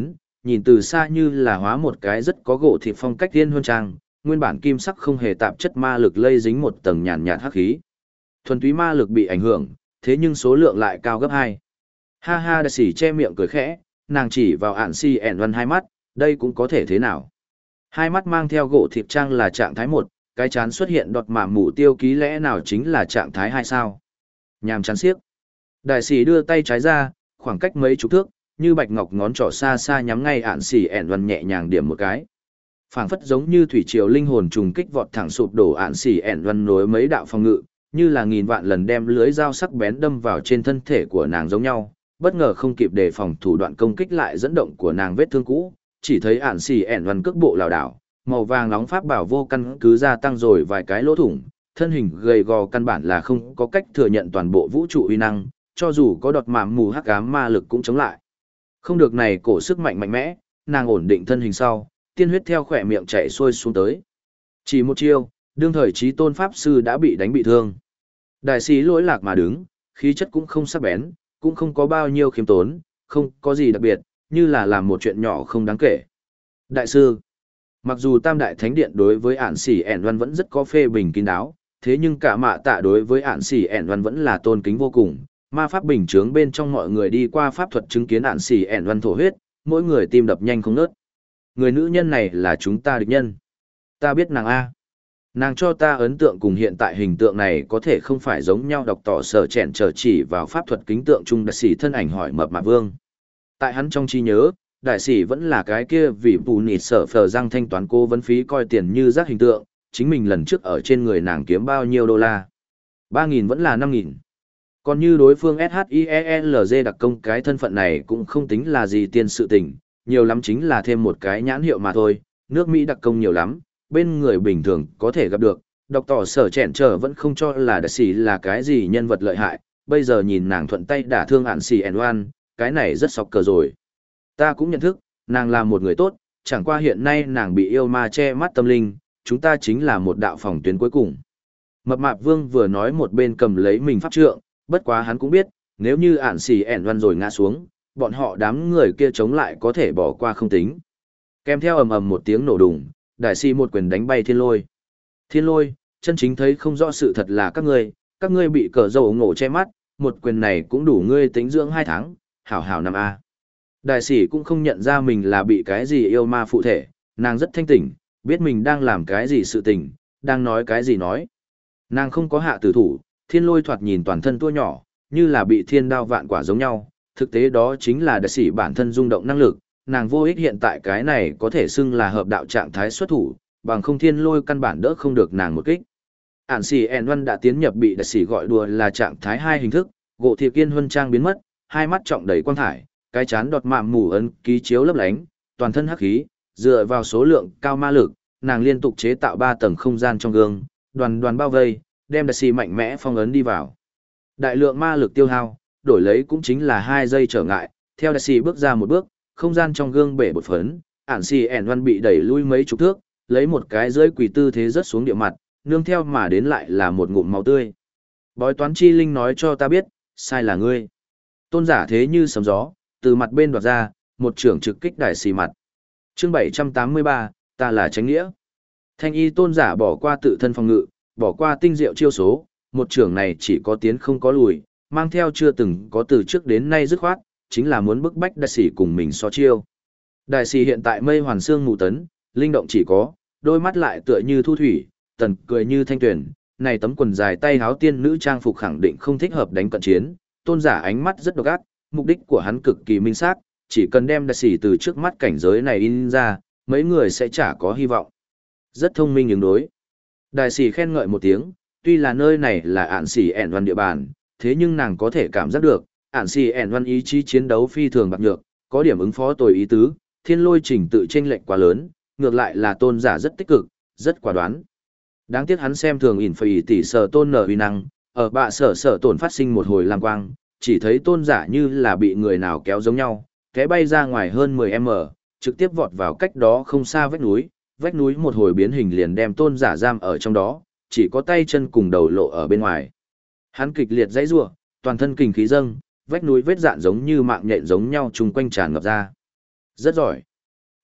nhìn từ xa như là hóa một cái rất có gỗ thịt phong cách thiên huân trang, nguyên bản kim sắc không hề tạp chất ma lực lây dính một tầng nhàn nhạt hắc khí. Thuần túy ma lực bị ảnh hưởng, thế nhưng số lượng lại cao gấp hai. Ha ha, đại sĩ che miệng cười khẽ, nàng chỉ vào ản si ẻn văn hai mắt, đây cũng có thể thế nào. Hai mắt mang theo gỗ thịt trang là trạng thái một, cái chán xuất hiện đọt mả mù tiêu ký lẽ nào chính là trạng thái hai sao. Nhàm chán xiếc. Đại sĩ đưa tay trái ra, khoảng cách mấy chục thước, như bạch ngọc ngón trỏ xa xa nhắm ngay ản si ẻn văn nhẹ nhàng điểm một cái. Phảng phất giống như thủy triều linh hồn trùng kích vọt thẳng sụp đổ ản si ẻn văn nối mấy đạo phòng ngự, như là nghìn vạn lần đem lưới dao sắc bén đâm vào trên thân thể của nàng giống nhau, bất ngờ không kịp đề phòng thủ đoạn công kích lại dẫn động của nàng vết thương cũ, chỉ thấy ản xì ẻn văn cước bộ lảo đảo, màu vàng nóng pháp bảo vô căn cứ gia tăng rồi vài cái lỗ thủng, thân hình gầy gò căn bản là không có cách thừa nhận toàn bộ vũ trụ uy năng, cho dù có đọt mảm mù hắc ám ma lực cũng chống lại. Không được này cổ sức mạnh mạnh mẽ, nàng ổn định thân hình sau, tiên huyết theo khỏe miệng chảy xuôi xuống tới. Chỉ một chiêu, đương thời chí tôn pháp sư đã bị đánh bị thương. Đại sĩ lỗi lạc mà đứng, khí chất cũng không sắc bén, cũng không có bao nhiêu khiêm tốn, không có gì đặc biệt, như là làm một chuyện nhỏ không đáng kể. Đại sư, mặc dù Tam Đại Thánh Điện đối với ản xỉ ẻn văn vẫn rất có phê bình kín đáo, thế nhưng cả mạ tạ đối với ản xỉ ẻn văn vẫn là tôn kính vô cùng. Ma pháp bình chướng bên trong mọi người đi qua pháp thuật chứng kiến ản xỉ ẻn văn thổ huyết, mỗi người tim đập nhanh không ngớt. Người nữ nhân này là chúng ta địch nhân. Ta biết nàng A. Nàng cho ta ấn tượng cùng hiện tại hình tượng này có thể không phải giống nhau, đọc tỏ sở chèn trở chỉ vào pháp thuật kính tượng trung đại sĩ thân ảnh hỏi mập mạp vương. Tại hắn trong trí nhớ, đại sĩ vẫn là cái kia vì bù nịt sở phờ răng thanh toán cô vấn phí coi tiền như rác hình tượng, chính mình lần trước ở trên người nàng kiếm bao nhiêu đô la. ba nghìn vẫn là năm nghìn. Còn như đối phương ét hát i e lờ giê đặc công cái thân phận này cũng không tính là gì tiên sự tình, nhiều lắm chính là thêm một cái nhãn hiệu mà thôi, nước Mỹ đặc công nhiều lắm. Bên người bình thường có thể gặp được, đọc tỏ sở chẹn trở vẫn không cho là đại sĩ là cái gì nhân vật lợi hại, bây giờ nhìn nàng thuận tay đả thương ản xì ẻn oan, cái này rất sọc cờ rồi. Ta cũng nhận thức, nàng là một người tốt, chẳng qua hiện nay nàng bị yêu ma che mắt tâm linh, chúng ta chính là một đạo phòng tuyến cuối cùng. Mập mạp vương vừa nói một bên cầm lấy mình pháp trượng, bất quá hắn cũng biết, nếu như ản xì ẻn oan rồi ngã xuống, bọn họ đám người kia chống lại có thể bỏ qua không tính. Kèm theo ầm ầm một tiếng nổ đùng, đại sĩ một quyền đánh bay thiên lôi. Thiên lôi, chân chính thấy không rõ sự thật là các ngươi, các ngươi bị cờ dầu ngộ che mắt, một quyền này cũng đủ ngươi tính dưỡng hai tháng, hảo hảo năm A. Đại sĩ cũng không nhận ra mình là bị cái gì yêu ma phụ thể, nàng rất thanh tỉnh, biết mình đang làm cái gì sự tình, đang nói cái gì nói. Nàng không có hạ tử thủ, thiên lôi thoạt nhìn toàn thân tua nhỏ, như là bị thiên đao vạn quả giống nhau, thực tế đó chính là đại sĩ bản thân rung động năng lực. Nàng vô ích hiện tại cái này có thể xưng là hợp đạo trạng thái xuất thủ, bằng không thiên lôi căn bản đỡ không được nàng một kích. Ản xì ẻn văn đã tiến nhập bị đại sĩ gọi đùa là trạng thái hai hình thức, gỗ thiệp kiên huân trang biến mất, hai mắt trọng đầy quang thải, cái chán đọt mạm mù ấn ký chiếu lấp lánh, toàn thân hắc khí, dựa vào số lượng cao ma lực, nàng liên tục chế tạo ba tầng không gian trong gương, đoàn đoàn bao vây, đem đại sĩ mạnh mẽ phong ấn đi vào. Đại lượng ma lực tiêu hao, đổi lấy cũng chính là hai giây trở ngại, theo đại sĩ bước ra một bước, không gian trong gương bể bột phấn, ản xì ẻn văn bị đẩy lui mấy chục thước, lấy một cái rơi quỳ tư thế rớt xuống địa mặt, nương theo mà đến lại là một ngụm máu tươi. Bói toán chi linh nói cho ta biết, sai là ngươi. Tôn giả thế như sấm gió, từ mặt bên đoạt ra, một trưởng trực kích đại xì mặt. Chương bảy trăm tám mươi ba, ta là Chánh Nghĩa. Thanh y tôn giả bỏ qua tự thân phòng ngự, bỏ qua tinh diệu chiêu số, một trưởng này chỉ có tiến không có lùi, mang theo chưa từng có từ trước đến nay dứt khoát, chính là muốn bức bách đại sĩ cùng mình so chiêu. Đại sĩ hiện tại mây hoàn xương mù tấn, linh động chỉ có, đôi mắt lại tựa như thu thủy, tần cười như thanh tuyển, này tấm quần dài tay háo tiên nữ trang phục khẳng định không thích hợp đánh cận chiến, tôn giả ánh mắt rất độc ác, mục đích của hắn cực kỳ minh xác, chỉ cần đem đại sĩ từ trước mắt cảnh giới này in ra, mấy người sẽ chả có hy vọng. Rất thông minh ứng đối. Đại sĩ khen ngợi một tiếng, tuy là nơi này là ản sĩ ẻn văn địa bàn, thế nhưng nàng có thể cảm giác được, ản xì ẻn văn ý chí chiến đấu phi thường bạc nhược, có điểm ứng phó tồi ý tứ, thiên lôi trình tự chênh lệch quá lớn, ngược lại là tôn giả rất tích cực, rất quả đoán. Đáng tiếc hắn xem thường ỉn phải tỷ sở tôn nở uy năng, ở bạ sở sở tổn phát sinh một hồi lam quang, chỉ thấy tôn giả như là bị người nào kéo giống nhau, té bay ra ngoài hơn mười mét, trực tiếp vọt vào cách đó không xa vách núi, vách núi một hồi biến hình liền đem tôn giả giam ở trong đó, chỉ có tay chân cùng đầu lộ ở bên ngoài. Hắn kịch liệt dãy rủa, toàn thân kình khí dâng, vách núi vết dạn giống như mạng nhện giống nhau chung quanh tràn ngập ra. Rất giỏi.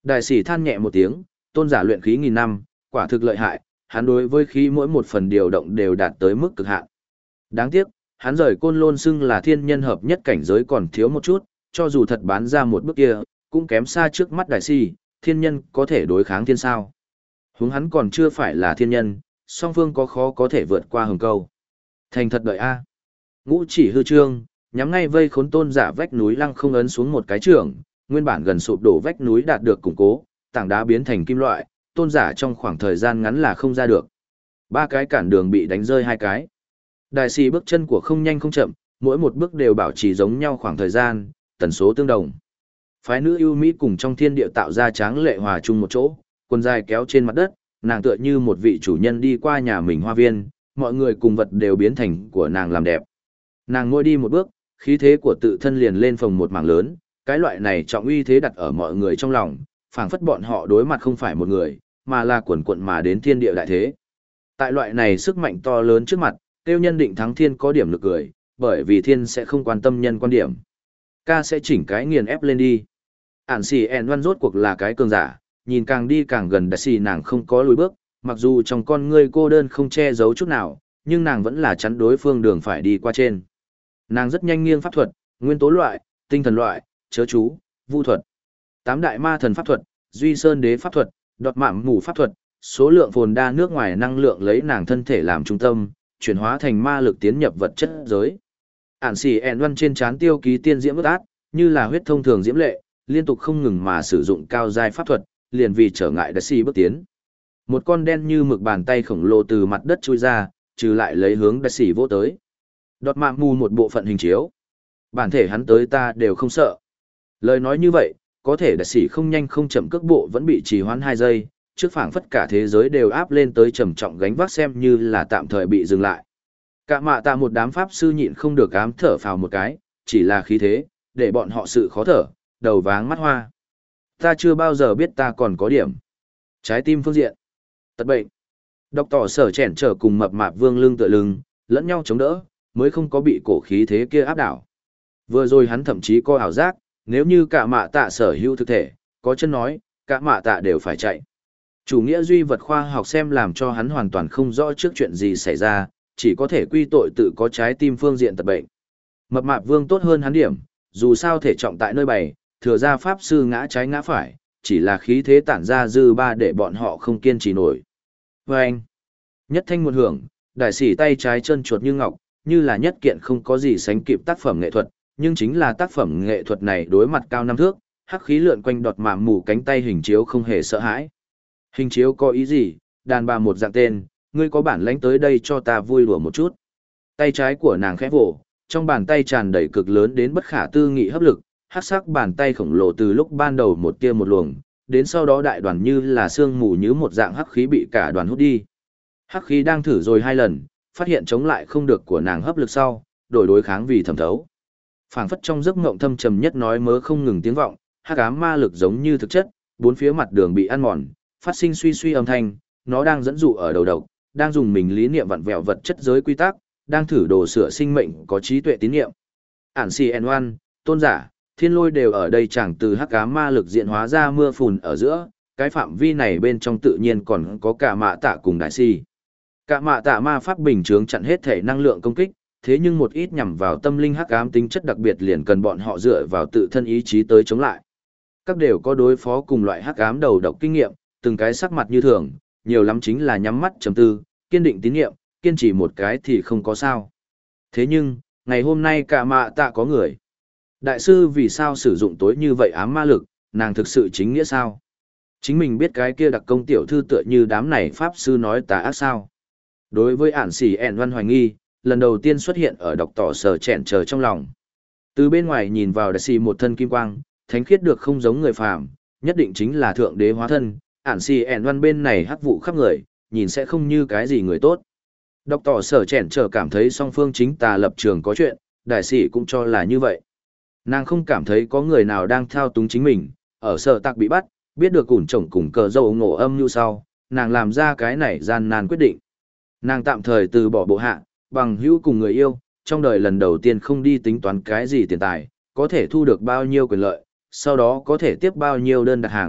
Đại sĩ than nhẹ một tiếng, tôn giả luyện khí nghìn năm, quả thực lợi hại, hắn đối với khí mỗi một phần điều động đều đạt tới mức cực hạn. Đáng tiếc, hắn rời côn lôn xưng là thiên nhân hợp nhất cảnh giới còn thiếu một chút, cho dù thật bán ra một bước kia, cũng kém xa trước mắt đại sĩ, thiên nhân có thể đối kháng thiên sao. Huống hắn còn chưa phải là thiên nhân, song phương có khó có thể vượt qua hừng câu. Thành thật đợi a. Ngũ chỉ hư trương, nhắm ngay vây khốn tôn giả vách núi lăng không ấn xuống một cái trường, nguyên bản gần sụp đổ vách núi đạt được củng cố, tảng đá biến thành kim loại, tôn giả trong khoảng thời gian ngắn là không ra được. Ba cái cản đường bị đánh rơi hai cái. Đại sĩ bước chân của không nhanh không chậm, mỗi một bước đều bảo trì giống nhau khoảng thời gian, tần số tương đồng. Phái nữ ưu mỹ cùng trong thiên địa tạo ra tráng lệ hòa chung một chỗ, quần dài kéo trên mặt đất, nàng tựa như một vị chủ nhân đi qua nhà mình hoa viên, mọi người cùng vật đều biến thành của nàng làm đẹp. Nàng ngồi đi một bước, khí thế của tự thân liền lên phồng một mảng lớn, cái loại này trọng uy thế đặt ở mọi người trong lòng, phảng phất bọn họ đối mặt không phải một người, mà là quần quận mà đến thiên địa đại thế. Tại loại này sức mạnh to lớn trước mặt, tiêu nhân định thắng thiên có điểm lực cười, bởi vì thiên sẽ không quan tâm nhân quan điểm. Ca sẽ chỉnh cái nghiền ép lên đi. Ản xì ẻn văn rốt cuộc là cái cường giả, nhìn càng đi càng gần đại xì nàng không có lùi bước, mặc dù trong con ngươi cô đơn không che giấu chút nào, nhưng nàng vẫn là chắn đối phương đường phải đi qua trên. Nàng rất nhanh nghiêng pháp thuật, nguyên tố loại, tinh thần loại, chớ chú, vu thuật. Tám đại ma thần pháp thuật, duy sơn đế pháp thuật, đọt mạm mù pháp thuật, số lượng phồn đa nước ngoài năng lượng lấy nàng thân thể làm trung tâm, chuyển hóa thành ma lực tiến nhập vật chất giới. Ản xì ẻn văn trên trán tiêu ký tiên diễm ướt át, như là huyết thông thường diễm lệ, liên tục không ngừng mà sử dụng cao giai pháp thuật, liền vì trở ngại đại sĩ bước tiến. Một con đen như mực bàn tay khổng lồ từ mặt đất chui ra, trừ lại lấy hướng đại sĩ vô tới. Đọt mạm mù một bộ phận hình chiếu. Bản thể hắn tới ta đều không sợ. Lời nói như vậy, có thể đại sĩ không nhanh không chậm cước bộ vẫn bị trì hoãn hai giây, trước phảng phất cả thế giới đều áp lên tới trầm trọng gánh vác xem như là tạm thời bị dừng lại. Cả mạ tạ một đám pháp sư nhịn không được ám thở phào một cái, chỉ là khí thế, để bọn họ sự khó thở, đầu váng mắt hoa. Ta chưa bao giờ biết ta còn có điểm. Trái tim phương diện. Tật bệnh. Độc tỏ sở chèn trở cùng mập mạp vương lưng tựa lưng, lẫn nhau chống đỡ, mới không có bị cổ khí thế kia áp đảo. Vừa rồi hắn thậm chí có ảo giác, nếu như cả mạ tạ sở hữu thực thể, có chân nói, cả mạ tạ đều phải chạy. Chủ nghĩa duy vật khoa học xem làm cho hắn hoàn toàn không rõ trước chuyện gì xảy ra, chỉ có thể quy tội tự có trái tim phương diện tật bệnh. Mập mạp vương tốt hơn hắn điểm, dù sao thể trọng tại nơi bày, thừa ra pháp sư ngã trái ngã phải, chỉ là khí thế tản ra dư ba để bọn họ không kiên trì nổi. Và anh, nhất thanh một hưởng, đại sĩ tay trái chân chuột như ngọc, như là nhất kiện không có gì sánh kịp tác phẩm nghệ thuật, nhưng chính là tác phẩm nghệ thuật này đối mặt cao năm thước, hắc khí lượn quanh đọt mạm mù cánh tay hình chiếu không hề sợ hãi. Hình chiếu có ý gì, đàn bà một dạng tên, ngươi có bản lãnh tới đây cho ta vui đùa một chút. Tay trái của nàng khẽ vỗ, trong bàn tay tràn đầy cực lớn đến bất khả tư nghị hấp lực, hắc sắc bàn tay khổng lồ từ lúc ban đầu một tia một luồng, đến sau đó đại đoàn như là sương mù như một dạng hắc khí bị cả đoàn hút đi. Hắc khí đang thử rồi hai lần, phát hiện chống lại không được của nàng hấp lực sau, đổi đối kháng vì thẩm thấu. Phảng phất trong giấc ngộng thâm trầm nhất nói mớ không ngừng tiếng vọng, hắc ám ma lực giống như thực chất, bốn phía mặt đường bị ăn mòn, phát sinh suy suy âm thanh, nó đang dẫn dụ ở đầu độc, đang dùng mình lý niệm vặn vẹo vật chất giới quy tắc, đang thử đồ sửa sinh mệnh có trí tuệ tín niệm. Ản xì en oăn, tôn giả, thiên lôi đều ở đây chẳng từ hắc ám ma lực diện hóa ra mưa phùn ở giữa, cái phạm vi này bên trong tự nhiên còn có cả mạ tạ cùng đại si. Cả mạ tạ ma pháp bình chướng chặn hết thể năng lượng công kích, thế nhưng một ít nhằm vào tâm linh hắc ám tính chất đặc biệt liền cần bọn họ dựa vào tự thân ý chí tới chống lại. Các đều có đối phó cùng loại hắc ám đầu độc kinh nghiệm, từng cái sắc mặt như thường, nhiều lắm chính là nhắm mắt trầm tư, kiên định tín nhiệm, kiên trì một cái thì không có sao. Thế nhưng, ngày hôm nay cả mạ tạ có người. Đại sư vì sao sử dụng tối như vậy ám ma lực, nàng thực sự chính nghĩa sao? Chính mình biết cái kia đặc công tiểu thư tựa như đám này pháp sư nói tà ác sao? Đối với ản xỉ ẻn văn hoài nghi, lần đầu tiên xuất hiện ở độc tỏ sở chèn chờ trong lòng. Từ bên ngoài nhìn vào đại sĩ một thân kim quang, thánh khiết được không giống người phàm, nhất định chính là thượng đế hóa thân, ản xỉ ẻn văn bên này hắc vụ khắp người, nhìn sẽ không như cái gì người tốt. Độc tỏ sở chèn chờ cảm thấy song phương chính tà lập trường có chuyện, đại sĩ cũng cho là như vậy. Nàng không cảm thấy có người nào đang thao túng chính mình, ở sở tạc bị bắt, biết được ủn chồng cùng cờ dâu ngộ âm như sau, nàng làm ra cái này gian nan quyết định. Nàng tạm thời từ bỏ bộ hạ, bằng hữu cùng người yêu, trong đời lần đầu tiên không đi tính toán cái gì tiền tài, có thể thu được bao nhiêu quyền lợi, sau đó có thể tiếp bao nhiêu đơn đặt hàng,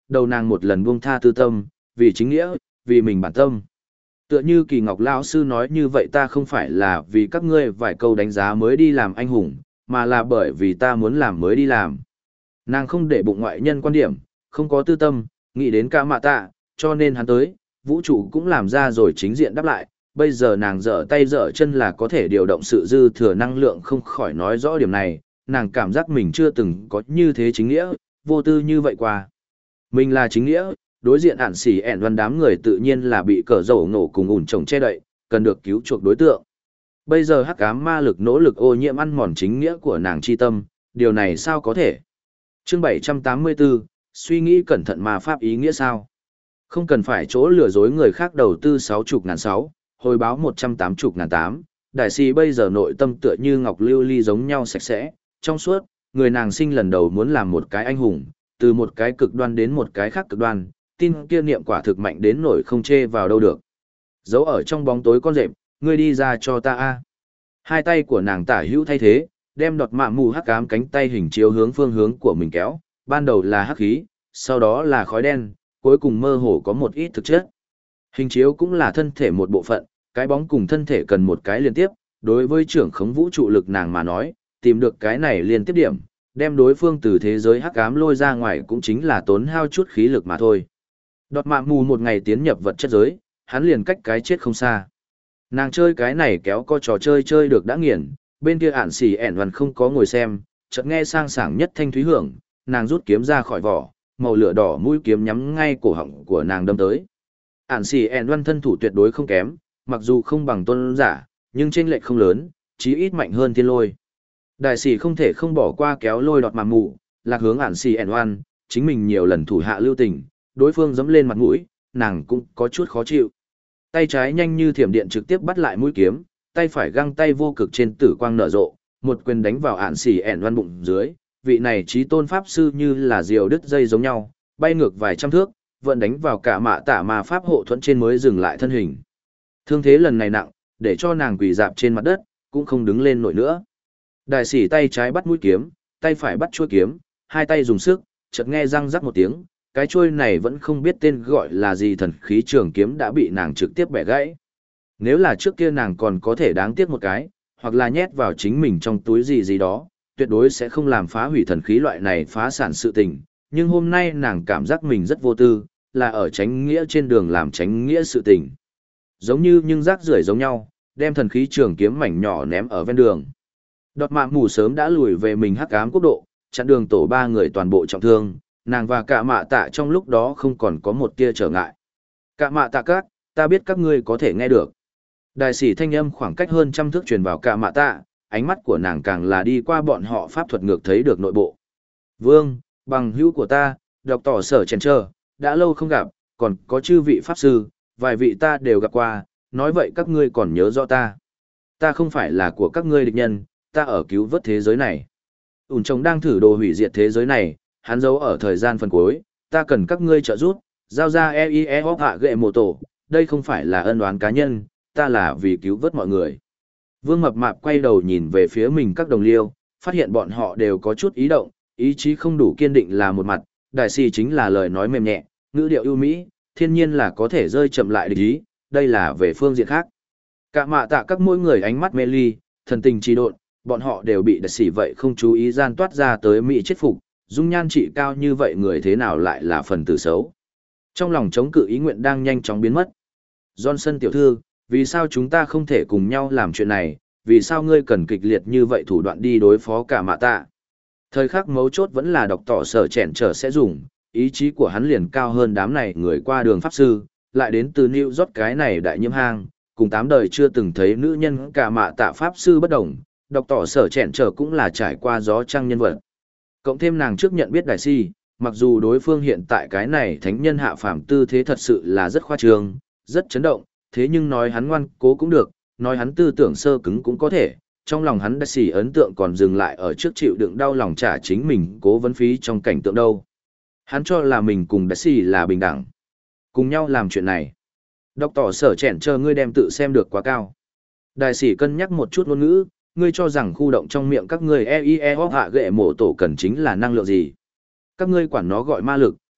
Đầu nàng một lần buông tha tư tâm, vì chính nghĩa, vì mình bản tâm. Tựa như Kỳ Ngọc lão sư nói như vậy, ta không phải là vì các ngươi vài câu đánh giá mới đi làm anh hùng, mà là bởi vì ta muốn làm mới đi làm. Nàng không để bụng ngoại nhân quan điểm, không có tư tâm, nghĩ đến cả mạ tạ, cho nên hắn tới, vũ trụ cũng làm ra rồi chính diện đáp lại. Bây giờ nàng dở tay dở chân là có thể điều động sự dư thừa năng lượng, không khỏi nói rõ điểm này, nàng cảm giác mình chưa từng có như thế chính nghĩa, vô tư như vậy qua. Mình là chính nghĩa, đối diện ản xỉ ẻn văn đám người tự nhiên là bị cờ dầu nổ cùng ủn trồng che đậy, cần được cứu chuộc đối tượng. Bây giờ hắc ám ma lực nỗ lực ô nhiễm ăn mòn chính nghĩa của nàng chi tâm, điều này sao có thể? Chương bảy trăm tám mươi tư, suy nghĩ cẩn thận mà pháp ý nghĩa sao? Không cần phải chỗ lừa dối người khác đầu tư sáu chục ngàn sáu, hồi báo một trăm tám chục ngàn tám, đại sĩ bây giờ nội tâm tựa như ngọc lưu ly giống nhau sạch sẽ, trong suốt, người nàng sinh lần đầu muốn làm một cái anh hùng, từ một cái cực đoan đến một cái khác cực đoan, tin kia niệm quả thực mạnh đến nổi không chê vào đâu được. Giấu ở trong bóng tối con rệp, ngươi đi ra cho ta a. Hai tay của nàng tả hữu thay thế, đem đọt mạ mù hắc ám cánh tay hình chiếu hướng phương hướng của mình kéo, ban đầu là hắc khí, sau đó là khói đen, cuối cùng mơ hồ có một ít thực chất. Hình chiếu cũng là thân thể một bộ phận, cái bóng cùng thân thể cần một cái liên tiếp, đối với trưởng khống vũ trụ lực nàng mà nói, tìm được cái này liên tiếp điểm, đem đối phương từ thế giới hắc ám lôi ra ngoài cũng chính là tốn hao chút khí lực mà thôi. Đọt mạ mù một ngày tiến nhập vật chất giới, hắn liền cách cái chết không xa. Nàng chơi cái này kéo co trò chơi chơi được đã nghiền, bên kia ản xỉ ẻn văn không có ngồi xem, chợt nghe sang sảng nhất thanh thúy hưởng, nàng rút kiếm ra khỏi vỏ, màu lửa đỏ mũi kiếm nhắm ngay cổ họng của nàng đâm tới. Ản xỉ ẻn văn thân thủ tuyệt đối không kém, mặc dù không bằng tôn giả, nhưng chênh lệch không lớn, chí ít mạnh hơn thiên lôi. Đại sĩ không thể không bỏ qua kéo lôi đọt mạ mù, lạc hướng ản xỉ ẻn văn, chính mình nhiều lần thủ hạ lưu tình, đối phương dẫm lên mặt mũi, nàng cũng có chút khó chịu. Tay trái nhanh như thiểm điện trực tiếp bắt lại mũi kiếm, tay phải găng tay vô cực trên tử quang nở rộ, một quyền đánh vào ản xỉ ẻn văn bụng dưới, vị này trí tôn pháp sư như là diều đứt dây giống nhau, bay ngược vài trăm thước, vẫn đánh vào cả mạ tạ mà pháp hộ thuẫn trên mới dừng lại thân hình. Thương thế lần này nặng, để cho nàng quỳ dạp trên mặt đất, cũng không đứng lên nổi nữa. Đại sĩ tay trái bắt mũi kiếm, tay phải bắt chuôi kiếm, hai tay dùng sức, chợt nghe răng rắc một tiếng, cái chuôi này vẫn không biết tên gọi là gì thần khí trường kiếm đã bị nàng trực tiếp bẻ gãy. Nếu là trước kia nàng còn có thể đáng tiếc một cái, hoặc là nhét vào chính mình trong túi gì gì đó, tuyệt đối sẽ không làm phá hủy thần khí loại này phá sản sự tình. Nhưng hôm nay nàng cảm giác mình rất vô tư, là ở tránh nghĩa trên đường làm tránh nghĩa sự tình. Giống như nhưng rác rưởi giống nhau, đem thần khí trường kiếm mảnh nhỏ ném ở ven đường. Đọt mạ mù sớm đã lùi về mình hắc ám quốc độ, chặn đường tổ ba người toàn bộ trọng thương, nàng và cả mạ tạ trong lúc đó không còn có một tia trở ngại. Cả mạ tạ các, ta biết các ngươi có thể nghe được. Đại sĩ thanh âm khoảng cách hơn trăm thước truyền vào cả mạ tạ, ánh mắt của nàng càng là đi qua bọn họ pháp thuật ngược thấy được nội bộ. Vương, bằng hữu của ta, đọc tỏ sở chèn trơ, đã lâu không gặp, còn có chư vị pháp sư, vài vị ta đều gặp qua, nói vậy các ngươi còn nhớ rõ ta. Ta không phải là của các ngươi địch nhân, ta ở cứu vớt thế giới này. Ún trông đang thử đồ hủy diệt thế giới này, hắn giấu ở thời gian phần cuối, ta cần các ngươi trợ giúp, giao ra e i e hóc hạ ghệ mộ tổ, đây không phải là ân oán cá nhân, ta là vì cứu vớt mọi người. Vương Mập Mạp quay đầu nhìn về phía mình các đồng liêu, phát hiện bọn họ đều có chút ý động, ý chí không đủ kiên định là một mặt, đại sĩ chính là lời nói mềm nhẹ, ngữ điệu ưu mỹ, thiên nhiên là có thể rơi chậm lại địch ý, đây là về phương diện khác. Cả mạ tạ các mỗi người ánh mắt mê ly, thần tình trì độn, bọn họ đều bị đại sĩ vậy không chú ý gian toát ra tới mỹ chết phục, dung nhan trị cao như vậy người thế nào lại là phần tử xấu. Trong lòng chống cự ý nguyện đang nhanh chóng biến mất. Johnson tiểu thư, vì sao chúng ta không thể cùng nhau làm chuyện này, vì sao ngươi cần kịch liệt như vậy thủ đoạn đi đối phó cả mạ tạ. Thời khắc mấu chốt vẫn là đọc tỏ sở chèn trở sẽ dùng, ý chí của hắn liền cao hơn đám này người qua đường pháp sư, lại đến từ New York cái này đại nhiễm hang, cùng tám đời chưa từng thấy nữ nhân cả mạ tạ pháp sư bất đồng, đọc tỏ sở chèn trở cũng là trải qua gió trăng nhân vật. Cộng thêm nàng trước nhận biết đại si, mặc dù đối phương hiện tại cái này thánh nhân hạ phàm tư thế thật sự là rất khoa trương, rất chấn động, thế nhưng nói hắn ngoan cố cũng được, nói hắn tư tưởng sơ cứng cũng có thể, trong lòng hắn đại si ấn tượng còn dừng lại ở trước chịu đựng đau lòng trả chính mình cố vấn phí trong cảnh tượng đâu. Hắn cho là mình cùng đại si là bình đẳng, cùng nhau làm chuyện này. Đọc tỏ sở chèn chờ ngươi đem tự xem được quá cao. Đại sĩ cân nhắc một chút ngôn ngữ, ngươi cho rằng khu động trong miệng các ngươi e i e hóc hạ ghệ mổ tổ cần chính là năng lượng gì? Các ngươi quản nó gọi ma lực,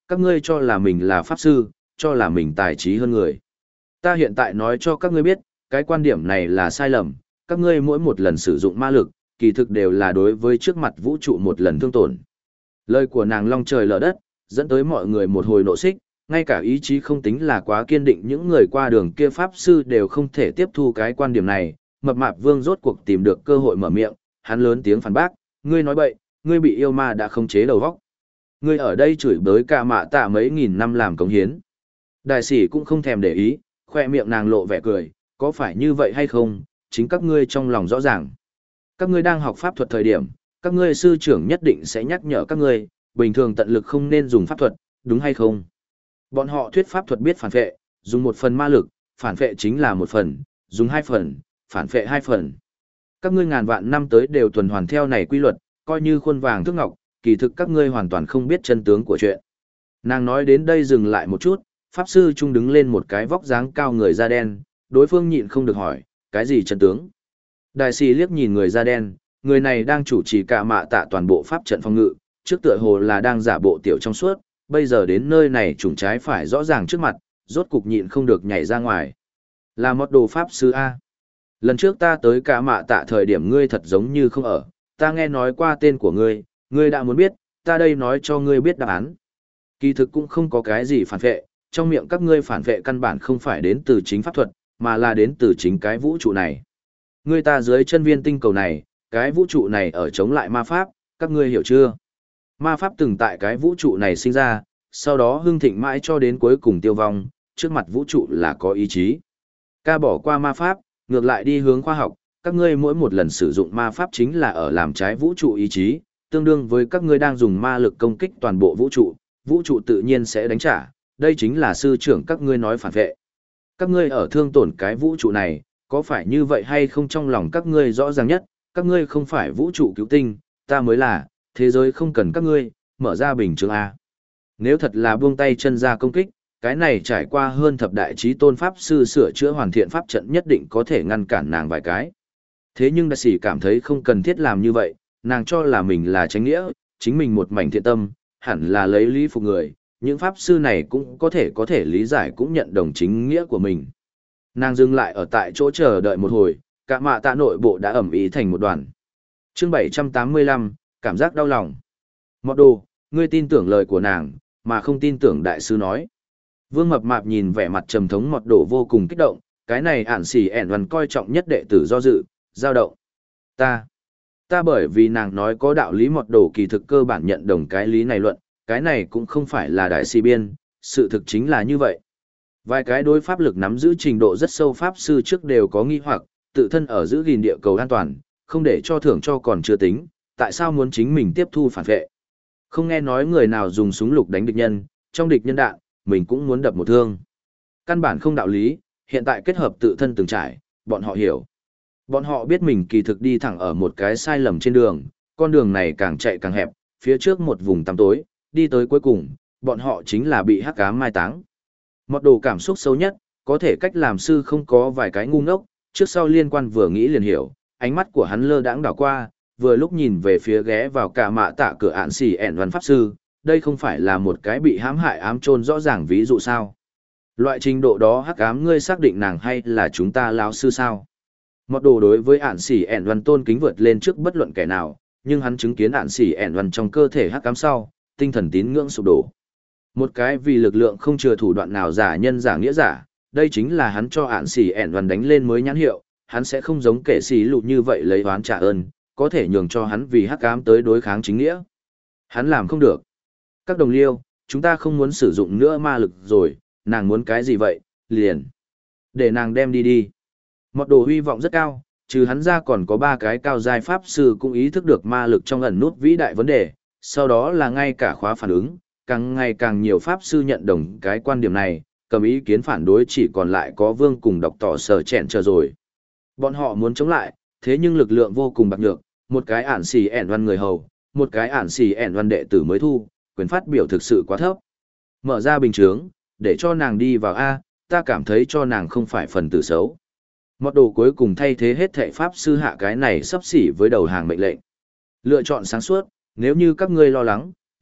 các ngươi cho là mình là pháp sư, cho là mình tài trí hơn người. Ta hiện tại nói cho các ngươi biết, cái quan điểm này là sai lầm, các ngươi mỗi một lần sử dụng ma lực, kỳ thực đều là đối với trước mặt vũ trụ một lần thương tổn. Lời của nàng long trời lở đất, dẫn tới mọi người một hồi nộ xích, ngay cả ý chí không tính là quá kiên định những người qua đường kia pháp sư đều không thể tiếp thu cái quan điểm này. Mập mạp vương rốt cuộc tìm được cơ hội mở miệng, hắn lớn tiếng phản bác, ngươi nói bậy, ngươi bị yêu ma đã khống chế đầu óc. Ngươi ở đây chửi bới cả mạ tạ mấy nghìn năm làm cống hiến. Đại sĩ cũng không thèm để ý, khoe miệng nàng lộ vẻ cười, có phải như vậy hay không, chính các ngươi trong lòng rõ ràng. Các ngươi đang học pháp thuật thời điểm, các ngươi sư trưởng nhất định sẽ nhắc nhở các ngươi, bình thường tận lực không nên dùng pháp thuật, đúng hay không? Bọn họ thuyết pháp thuật biết phản phệ, dùng một phần ma lực, phản phệ chính là một phần, dùng hai phần, phản phệ hai phần. Các ngươi ngàn vạn năm tới đều tuần hoàn theo này quy luật, coi như khuôn vàng thước ngọc, kỳ thực các ngươi hoàn toàn không biết chân tướng của chuyện. Nàng nói đến đây dừng lại một chút, pháp sư trung đứng lên một cái vóc dáng cao người da đen, đối phương nhịn không được hỏi, cái gì chân tướng? Đại sĩ liếc nhìn người da đen, người này đang chủ trì cả mạ tạ toàn bộ pháp trận phòng ngự, trước tựa hồ là đang giả bộ tiểu trong suốt, bây giờ đến nơi này trùng trái phải rõ ràng trước mặt, rốt cục nhịn không được nhảy ra ngoài. Là một đồ pháp sư A. Lần trước ta tới cả mạ tạ thời điểm ngươi thật giống như không ở, ta nghe nói qua tên của ngươi, ngươi đã muốn biết, ta đây nói cho ngươi biết đáp án. Kỳ thực cũng không có cái gì phản vệ, trong miệng các ngươi phản vệ căn bản không phải đến từ chính pháp thuật, mà là đến từ chính cái vũ trụ này. Ngươi ta dưới chân viên tinh cầu này, cái vũ trụ này ở chống lại ma pháp, các ngươi hiểu chưa? Ma pháp từng tại cái vũ trụ này sinh ra, sau đó hưng thịnh mãi cho đến cuối cùng tiêu vong, trước mặt vũ trụ là có ý chí. Ca bỏ qua ma pháp, ngược lại đi hướng khoa học, các ngươi mỗi một lần sử dụng ma pháp chính là ở làm trái vũ trụ ý chí, tương đương với các ngươi đang dùng ma lực công kích toàn bộ vũ trụ, vũ trụ tự nhiên sẽ đánh trả, đây chính là sư trưởng các ngươi nói phản vệ. Các ngươi ở thương tổn cái vũ trụ này, có phải như vậy hay không trong lòng các ngươi rõ ràng nhất, các ngươi không phải vũ trụ cứu tinh, ta mới là, thế giới không cần các ngươi, mở ra bình chứng A. Nếu thật là buông tay chân ra công kích, cái này trải qua hơn thập đại trí tôn pháp sư sửa chữa hoàn thiện pháp trận nhất định có thể ngăn cản nàng vài cái. Thế nhưng đại sĩ cảm thấy không cần thiết làm như vậy, nàng cho là mình là chánh nghĩa, chính mình một mảnh thiện tâm, hẳn là lấy lý phục người, những pháp sư này cũng có thể có thể lý giải cũng nhận đồng chính nghĩa của mình. Nàng dừng lại ở tại chỗ chờ đợi một hồi, cả mạ tạ nội bộ đã ẩm ý thành một đoàn. Chương bảy trăm tám mươi lăm, cảm giác đau lòng. Mọt đồ, ngươi tin tưởng lời của nàng, mà không tin tưởng đại sư nói. Vương Mập Mạp nhìn vẻ mặt trầm thống mọt đồ vô cùng kích động, cái này ản xỉ ẻn văn coi trọng nhất đệ tử do dự, dao động. Ta, ta bởi vì nàng nói có đạo lý mọt đồ kỳ thực cơ bản nhận đồng cái lý này luận, cái này cũng không phải là đại si biên, sự thực chính là như vậy. Vài cái đối pháp lực nắm giữ trình độ rất sâu pháp sư trước đều có nghi hoặc, tự thân ở giữ gìn địa cầu an toàn, không để cho thưởng cho còn chưa tính, tại sao muốn chính mình tiếp thu phản vệ. Không nghe nói người nào dùng súng lục đánh địch nhân, trong địch nhân đạn, mình cũng muốn đập một thương. Căn bản không đạo lý, hiện tại kết hợp tự thân từng trải, bọn họ hiểu. Bọn họ biết mình kỳ thực đi thẳng ở một cái sai lầm trên đường, con đường này càng chạy càng hẹp, phía trước một vùng tăm tối, đi tới cuối cùng, bọn họ chính là bị hắc ám mai táng. Một đồ cảm xúc xấu nhất, có thể cách làm sư không có vài cái ngu ngốc, trước sau liên quan vừa nghĩ liền hiểu, ánh mắt của hắn lơ đãng đảo qua, vừa lúc nhìn về phía ghé vào cả mạ tạ cửa ạn xì ẻn văn pháp sư, đây không phải là một cái bị hãm hại ám chôn rõ ràng ví dụ sao. Loại trình độ đó hắc ám ngươi xác định nàng hay là chúng ta lão sư sao. Một đồ đối với ạn xì ẻn văn tôn kính vượt lên trước bất luận kẻ nào, nhưng hắn chứng kiến ạn xì ẻn văn trong cơ thể hắc ám sau, tinh thần tín ngưỡng sụp đổ. Một cái vì lực lượng không chừa thủ đoạn nào giả nhân giả nghĩa giả, đây chính là hắn cho ạn xì ẻn văn đánh lên mới nhãn hiệu, hắn sẽ không giống kẻ xì lụ như vậy lấy oán trả ơn, có thể nhường cho hắn vì hắc ám tới đối kháng chính nghĩa. Hắn làm không được. Các đồng liêu, chúng ta không muốn sử dụng nữa ma lực rồi, nàng muốn cái gì vậy, liền. Để nàng đem đi đi. Một đồ hy vọng rất cao, trừ hắn ra còn có ba cái cao giai pháp sư cũng ý thức được ma lực trong ẩn nút vĩ đại vấn đề, sau đó là ngay cả khóa phản ứng, càng ngày càng nhiều pháp sư nhận đồng cái quan điểm này, cầm ý kiến phản đối chỉ còn lại có vương cùng độc tỏ sở chẹn chờ rồi. Bọn họ muốn chống lại, thế nhưng lực lượng vô cùng bạc nhược, một cái ản xì ẻn văn người hầu, một cái ản xì ẻn văn đệ tử mới thu, quyền phát biểu thực sự quá thấp. Mở ra bình chướng, để cho nàng đi vào A, ta cảm thấy cho nàng không phải phần tử xấu. Một đồ cuối cùng thay thế hết thệ pháp sư hạ cái này sắp xỉ với đầu hàng mệnh lệnh. Lựa chọn sáng suốt, nếu như các ngươi lo lắng,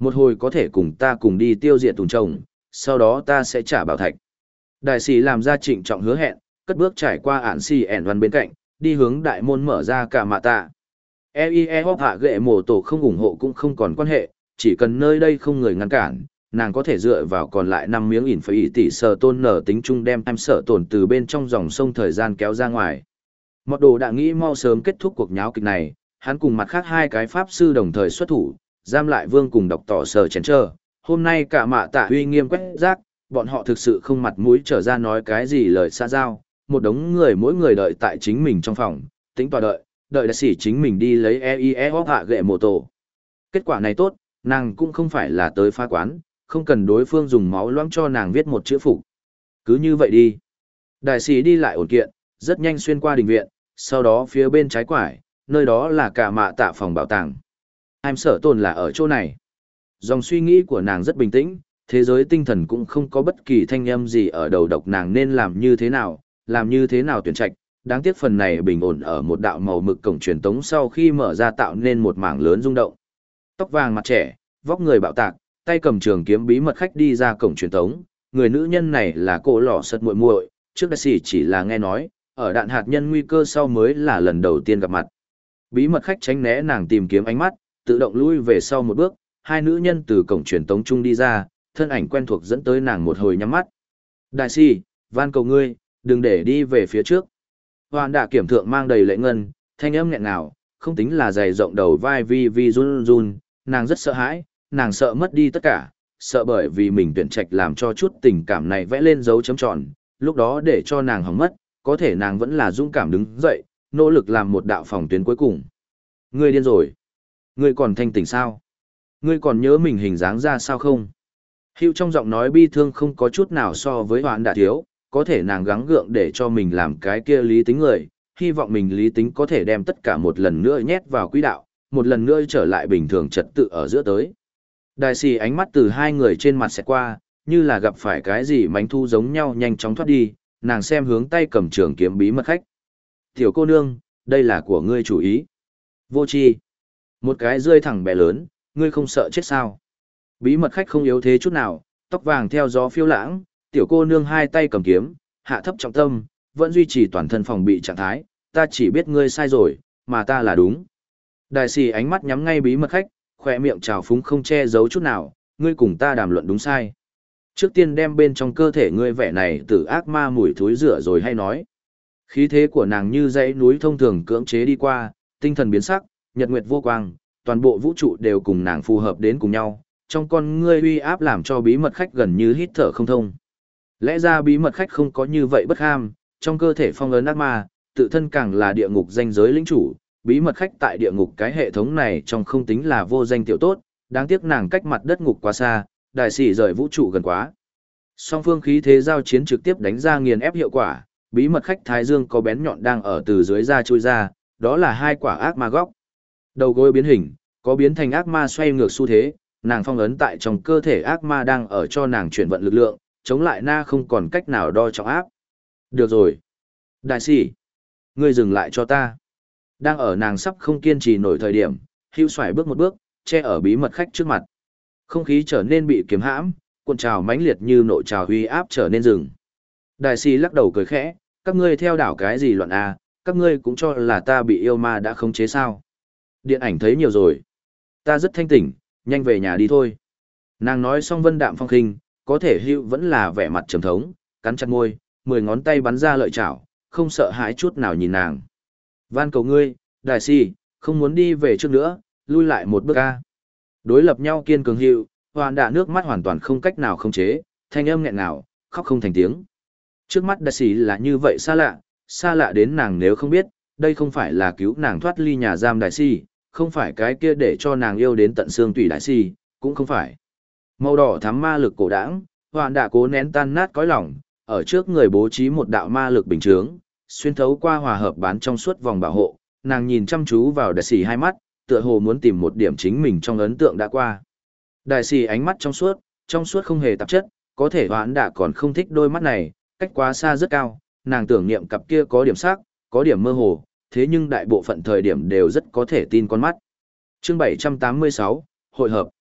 Một hồi có thể cùng ta cùng đi tiêu diệt tùng trồng, sau đó ta sẽ trả bảo thạch. Đại sĩ làm ra trịnh trọng hứa hẹn, cất bước trải qua ản xì ẻn văn bên cạnh, đi hướng đại môn mở ra cả mạ tạ. e i e hóc hạ ghệ mổ tổ không ủng hộ cũng không còn quan hệ, chỉ cần nơi đây không người ngăn cản, nàng có thể dựa vào còn lại năm miếng ỉn phải ỉ tỷ sở tôn nở tính chung đem em sở tổn từ bên trong dòng sông thời gian kéo ra ngoài. Mọt đồ đã nghĩ mau sớm kết thúc cuộc nháo kịch này, hắn cùng mặt khác hai cái pháp sư đồng thời xuất thủ, giam lại vương cùng đọc tỏ sở chén trơ. Hôm nay cả mạ tạ uy nghiêm quét rác, bọn họ thực sự không mặt mũi trở ra nói cái gì lời xa giao, một đống người mỗi người đợi tại chính mình trong phòng, tính tòa đợi, đợi đại sĩ chính mình đi lấy e i e hóc hạ ghệ mổ tổ. Kết quả này tốt, nàng cũng không phải là tới phá quán, không cần đối phương dùng máu loãng cho nàng viết một chữ phục. Cứ như vậy đi. Đại sĩ đi lại ổn kiện, rất nhanh xuyên qua đình viện, sau đó phía bên trái quải, nơi đó là cả mạ tạ phòng bảo tàng. Em sở tồn là ở chỗ này. Dòng suy nghĩ của nàng rất bình tĩnh, thế giới tinh thần cũng không có bất kỳ thanh âm gì ở đầu độc nàng nên làm như thế nào, làm như thế nào tuyển trạch. Đáng tiếc phần này bình ổn ở một đạo màu mực cổng truyền tống sau khi mở ra tạo nên một mảng lớn rung động. Tóc vàng mặt trẻ, vóc người bạo tạc, tay cầm trường kiếm bí mật khách đi ra cổng truyền tống. Người nữ nhân này là cô lọ sật muội muội, trước đại sĩ chỉ là nghe nói, ở đạn hạt nhân nguy cơ sau mới là lần đầu tiên gặp mặt. Bí mật khách tránh né nàng tìm kiếm ánh mắt, tự động lui về sau một bước, hai nữ nhân từ cổng truyền tống chung đi ra, thân ảnh quen thuộc dẫn tới nàng một hồi nhắm mắt. Đại sĩ, van cầu ngươi, đừng để đi về phía trước. Hoàn đạ kiểm thượng mang đầy lệ ngân, thanh âm nghẹn ngào, không tính là dày rộng đầu vai vi vi run run, nàng rất sợ hãi, nàng sợ mất đi tất cả, sợ bởi vì mình tuyển trạch làm cho chút tình cảm này vẽ lên dấu chấm tròn, lúc đó để cho nàng hỏng mất, có thể nàng vẫn là dũng cảm đứng dậy, nỗ lực làm một đạo phòng tuyến cuối cùng. Ngươi điên rồi. Ngươi còn thanh tỉnh sao? Ngươi còn nhớ mình hình dáng ra sao không? Hữu trong giọng nói bi thương không có chút nào so với hoạn đã thiếu, có thể nàng gắng gượng để cho mình làm cái kia lý tính người, hy vọng mình lý tính có thể đem tất cả một lần nữa nhét vào quỹ đạo, một lần nữa trở lại bình thường trật tự ở giữa tới. Đại sĩ ánh mắt từ hai người trên mặt xẹt qua, như là gặp phải cái gì mánh thu giống nhau nhanh chóng thoát đi, nàng xem hướng tay cầm trường kiếm bí mật khách. Tiểu cô nương, đây là của ngươi chủ ý. Vô tri. Một cái rơi thẳng bẻ lớn, ngươi không sợ chết sao? Bí mật khách không yếu thế chút nào, tóc vàng theo gió phiêu lãng, tiểu cô nương hai tay cầm kiếm, hạ thấp trọng tâm, vẫn duy trì toàn thân phòng bị trạng thái, ta chỉ biết ngươi sai rồi, mà ta là đúng. Đại sĩ ánh mắt nhắm ngay bí mật khách, khỏe miệng trào phúng không che giấu chút nào, ngươi cùng ta đàm luận đúng sai. Trước tiên đem bên trong cơ thể ngươi vẻ này từ ác ma mùi thối rửa rồi hay nói. Khí thế của nàng như dãy núi thông thường cưỡng chế đi qua, tinh thần biến sắc, nhật nguyệt vô quang, toàn bộ vũ trụ đều cùng nàng phù hợp đến cùng nhau, trong con ngươi uy áp làm cho bí mật khách gần như hít thở không thông. Lẽ ra bí mật khách không có như vậy bất ham, trong cơ thể phong ấn ác ma, tự thân càng là địa ngục danh giới lĩnh chủ, bí mật khách tại địa ngục cái hệ thống này trong không tính là vô danh tiểu tốt, đáng tiếc nàng cách mặt đất ngục quá xa, đại sĩ rời vũ trụ gần quá. Song phương khí thế giao chiến trực tiếp đánh ra nghiền ép hiệu quả, bí mật khách Thái Dương có bén nhọn đang ở từ dưới da chui ra, đó là hai quả ác ma góc. Đầu gối biến hình, có biến thành ác ma xoay ngược xu thế, nàng phong ấn tại trong cơ thể ác ma đang ở cho nàng chuyển vận lực lượng, chống lại na không còn cách nào đo trọng áp. Được rồi. Đại sĩ, ngươi dừng lại cho ta. Đang ở nàng sắp không kiên trì nổi thời điểm, hưu xoài bước một bước, che ở bí mật khách trước mặt. Không khí trở nên bị kiếm hãm, cuộn trào mãnh liệt như nội trào huy áp trở nên rừng. Đại sĩ lắc đầu cười khẽ, các ngươi theo đảo cái gì loạn à, các ngươi cũng cho là ta bị yêu ma đã khống chế sao. Điện ảnh thấy nhiều rồi. Ta rất thanh tỉnh, nhanh về nhà đi thôi. Nàng nói xong vân đạm phong khinh, có thể hữu vẫn là vẻ mặt trầm thống, cắn chặt môi, mười ngón tay bắn ra lợi chảo, không sợ hãi chút nào nhìn nàng. Van cầu ngươi, đại sĩ, không muốn đi về trước nữa, lui lại một bước a. Đối lập nhau kiên cường hữu, hoàn đạ nước mắt hoàn toàn không cách nào khống chế, thanh âm nghẹn ngào, khóc không thành tiếng. Trước mắt đại sĩ là như vậy xa lạ, xa lạ đến nàng nếu không biết, đây không phải là cứu nàng thoát ly nhà giam đại sĩ, không phải cái kia để cho nàng yêu đến tận xương tủy đại sĩ, cũng không phải. Màu đỏ thắm ma lực cổ đãng, hoàn đạ cố nén tan nát cõi lòng, ở trước người bố trí một đạo ma lực bình chướng, xuyên thấu qua hòa hợp bán trong suốt vòng bảo hộ, nàng nhìn chăm chú vào đại sĩ hai mắt, tựa hồ muốn tìm một điểm chính mình trong ấn tượng đã qua. Đại sĩ ánh mắt trong suốt, trong suốt không hề tạp chất, có thể hoãn đạ còn không thích đôi mắt này, cách quá xa rất cao, nàng tưởng niệm cặp kia có điểm sắc, có điểm mơ hồ, thế nhưng đại bộ phận thời điểm đều rất có thể tin con mắt. Chương bảy trăm tám mươi sáu, hội hợp.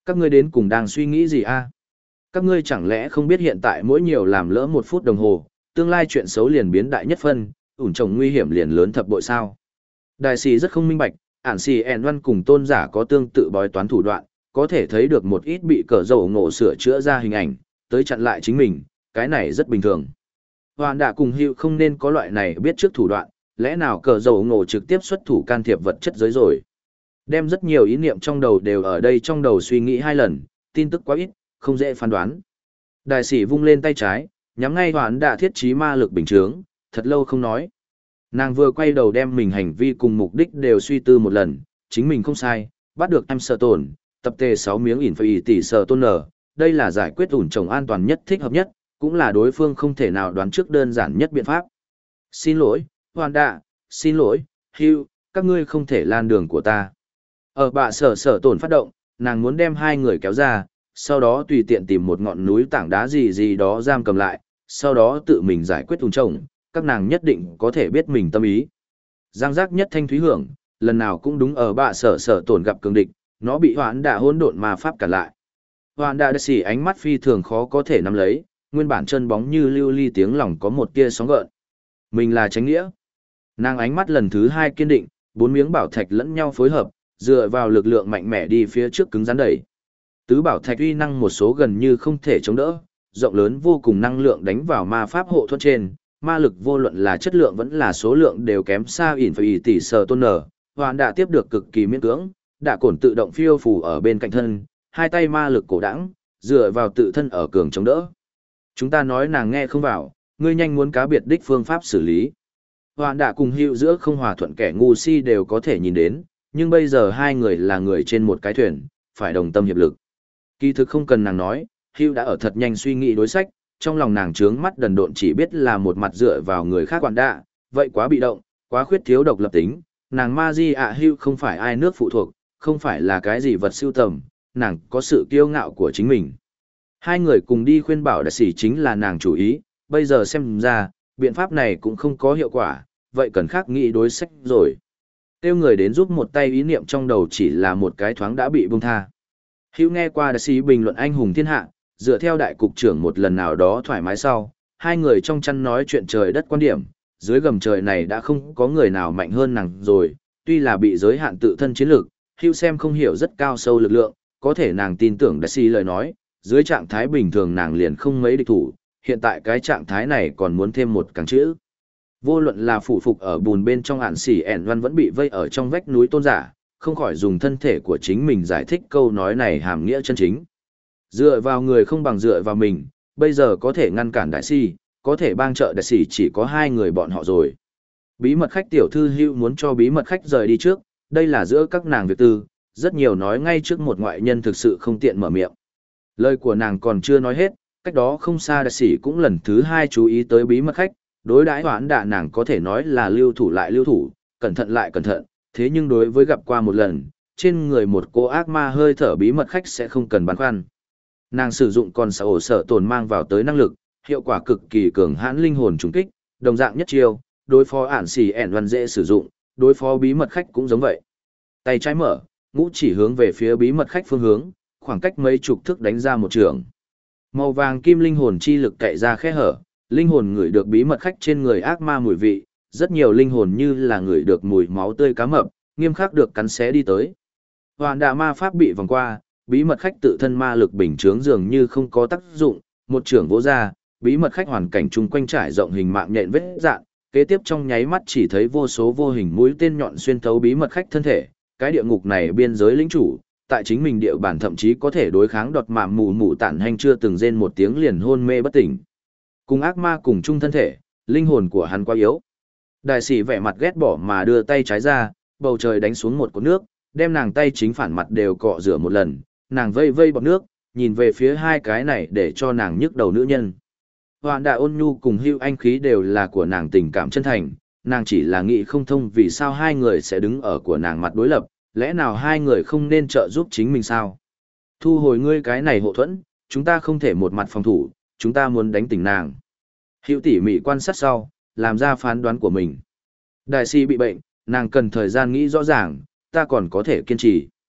Các ngươi đến cùng đang suy nghĩ gì a? Các ngươi chẳng lẽ không biết hiện tại mỗi nhiều làm lỡ một phút đồng hồ, tương lai chuyện xấu liền biến đại nhất phân, ủn trồng nguy hiểm liền lớn thập bội sao? Đại sĩ rất không minh bạch, ản sĩ ẻn văn cùng tôn giả có tương tự bói toán thủ đoạn, có thể thấy được một ít bị cờ dầu ngộ sửa chữa ra hình ảnh, tới chặn lại chính mình, cái này rất bình thường. Hoàn đã cùng hữu không nên có loại này biết trước thủ đoạn, lẽ nào cờ dầu ngộ trực tiếp xuất thủ can thiệp vật chất giới rồi. Đem rất nhiều ý niệm trong đầu đều ở đây trong đầu suy nghĩ hai lần, tin tức quá ít, không dễ phán đoán. Đại sĩ vung lên tay trái, nhắm ngay Hoàn đã thiết trí ma lực bình chướng, thật lâu không nói. Nàng vừa quay đầu đem mình hành vi cùng mục đích đều suy tư một lần, chính mình không sai, bắt được em sợ tổn, tập tề sáu miếng ỉn phải tỷ sợ tôn nở, đây là giải quyết ủn trồng an toàn nhất thích hợp nhất, cũng là đối phương không thể nào đoán trước đơn giản nhất biện pháp. Xin lỗi, Hoàn đạ, xin lỗi, Hugh, các ngươi không thể lan đường của ta. Ở bạ sở sở tổn phát động, nàng muốn đem hai người kéo ra, sau đó tùy tiện tìm một ngọn núi tảng đá gì gì đó giam cầm lại, sau đó tự mình giải quyết ủn trồng, các nàng nhất định có thể biết mình tâm ý. Giang giác nhất thanh thúy hưởng, lần nào cũng đúng ở bạ sở sở tổn gặp cường địch, nó bị Hoán đạ hỗn độn ma pháp cản lại. Hoán đạ xỉ ánh mắt phi thường khó có thể nắm lấy, nguyên bản chân bóng như lưu ly tiếng lòng có một tia sóng gợn. Mình là Chánh Nghĩa. Nàng ánh mắt lần thứ hai kiên định, bốn miếng bảo thạch lẫn nhau phối hợp, dựa vào lực lượng mạnh mẽ đi phía trước cứng rắn đẩy. Tứ bảo thạch uy năng một số gần như không thể chống đỡ, rộng lớn vô cùng năng lượng đánh vào ma pháp hộ thuẫn trên, ma lực vô luận là chất lượng vẫn là số lượng đều kém xa ỉn phải tỷ sờ tôn nở. Hoàn đã tiếp được cực kỳ miễn cưỡng, đã cổn tự động phiêu phù ở bên cạnh thân, hai tay ma lực cổ đẳng, dựa vào tự thân ở cường chống đỡ. Chúng ta nói nàng nghe không vào, ngươi nhanh muốn cá biệt đích phương pháp xử lý. Hoàn đã cùng hữu giữa không hòa thuận kẻ ngu si đều có thể nhìn đến, nhưng bây giờ hai người là người trên một cái thuyền, phải đồng tâm hiệp lực. Kỳ thực không cần nàng nói, hữu đã ở thật nhanh suy nghĩ đối sách, trong lòng nàng trướng mắt đần độn chỉ biết là một mặt dựa vào người khác quản đạ, vậy quá bị động, quá khuyết thiếu độc lập tính, nàng ma di ạ hữu không phải ai nước phụ thuộc, không phải là cái gì vật siêu tầm, nàng có sự kiêu ngạo của chính mình. Hai người cùng đi khuyên bảo đại sĩ chính là nàng chủ ý, bây giờ xem ra, biện pháp này cũng không có hiệu quả, vậy cần khác nghĩ đối sách rồi. Tiêu người đến giúp một tay ý niệm trong đầu chỉ là một cái thoáng đã bị buông tha. Hữu nghe qua đại sĩ bình luận anh hùng thiên hạ, dựa theo đại cục trưởng một lần nào đó thoải mái sau, hai người trong chăn nói chuyện trời đất quan điểm, dưới gầm trời này đã không có người nào mạnh hơn nàng rồi, tuy là bị giới hạn tự thân chiến lược, Hữu xem không hiểu rất cao sâu lực lượng, có thể nàng tin tưởng đại sĩ lời nói, dưới trạng thái bình thường nàng liền không mấy địch thủ, hiện tại cái trạng thái này còn muốn thêm một càng chữ. Vô luận là phụ phục ở bùn bên trong ản xỉ ẻn văn vẫn bị vây ở trong vách núi tôn giả, không khỏi dùng thân thể của chính mình giải thích câu nói này hàm nghĩa chân chính. Dựa vào người không bằng dựa vào mình, bây giờ có thể ngăn cản đại sĩ, có thể bang trợ đại sĩ chỉ có hai người bọn họ rồi. Bí mật khách tiểu thư Hữu muốn cho bí mật khách rời đi trước, đây là giữa các nàng việc tư, rất nhiều nói ngay trước một ngoại nhân thực sự không tiện mở miệng. Lời của nàng còn chưa nói hết, cách đó không xa đại sĩ cũng lần thứ hai chú ý tới bí mật khách, đối đãi Hoán đạ nàng có thể nói là lưu thủ lại lưu thủ, cẩn thận lại cẩn thận, thế nhưng đối với gặp qua một lần, trên người một cô ác ma hơi thở bí mật khách sẽ không cần băn khoăn. Nàng sử dụng con sở ổ sở tồn mang vào tới năng lực, hiệu quả cực kỳ cường hãn linh hồn trùng kích, đồng dạng nhất chiêu, đối phó ản xì ẻn văn dễ sử dụng, đối phó bí mật khách cũng giống vậy. Tay trái mở, ngũ chỉ hướng về phía bí mật khách phương hướng, khoảng cách mấy chục thước đánh ra một trường. Màu vàng kim linh hồn chi lực cậy ra khe hở, linh hồn ngửi được bí mật khách trên người ác ma mùi vị, rất nhiều linh hồn như là ngửi được mùi máu tươi cá mập, nghiêm khắc được cắn xé đi tới. Hoàn đà ma pháp bị vòng qua, bí mật khách tự thân ma lực bình chướng dường như không có tác dụng, một trưởng vỗ ra, bí mật khách hoàn cảnh chung quanh trải rộng hình mạng nhện vết dạn, kế tiếp trong nháy mắt chỉ thấy vô số vô hình mũi tên nhọn xuyên thấu bí mật khách thân thể, cái địa ngục này biên giới lĩnh chủ, tại chính mình địa bản thậm chí có thể đối kháng đọt mạm mù mù tản hành chưa từng rên một tiếng liền hôn mê bất tỉnh. Cùng ác ma cùng chung thân thể, linh hồn của hắn quá yếu. Đại sĩ vẻ mặt ghét bỏ mà đưa tay trái ra, bầu trời đánh xuống một cột nước, đem nàng tay chính phản mặt đều cọ rửa một lần, nàng vây vây bọt nước, nhìn về phía hai cái này để cho nàng nhức đầu nữ nhân. Hoàn đà ôn nhu cùng Hưu anh khí đều là của nàng tình cảm chân thành, nàng chỉ là nghĩ không thông vì sao hai người sẽ đứng ở của nàng mặt đối lập, lẽ nào hai người không nên trợ giúp chính mình sao? Thu hồi ngươi cái này hộ thuẫn, chúng ta không thể một mặt phòng thủ, chúng ta muốn đánh tỉnh nàng. Hưu tỉ mỉ quan sát sau, làm ra phán đoán của mình. Đại si bị bệnh, nàng cần thời gian nghĩ rõ ràng, ta còn có thể kiên trì.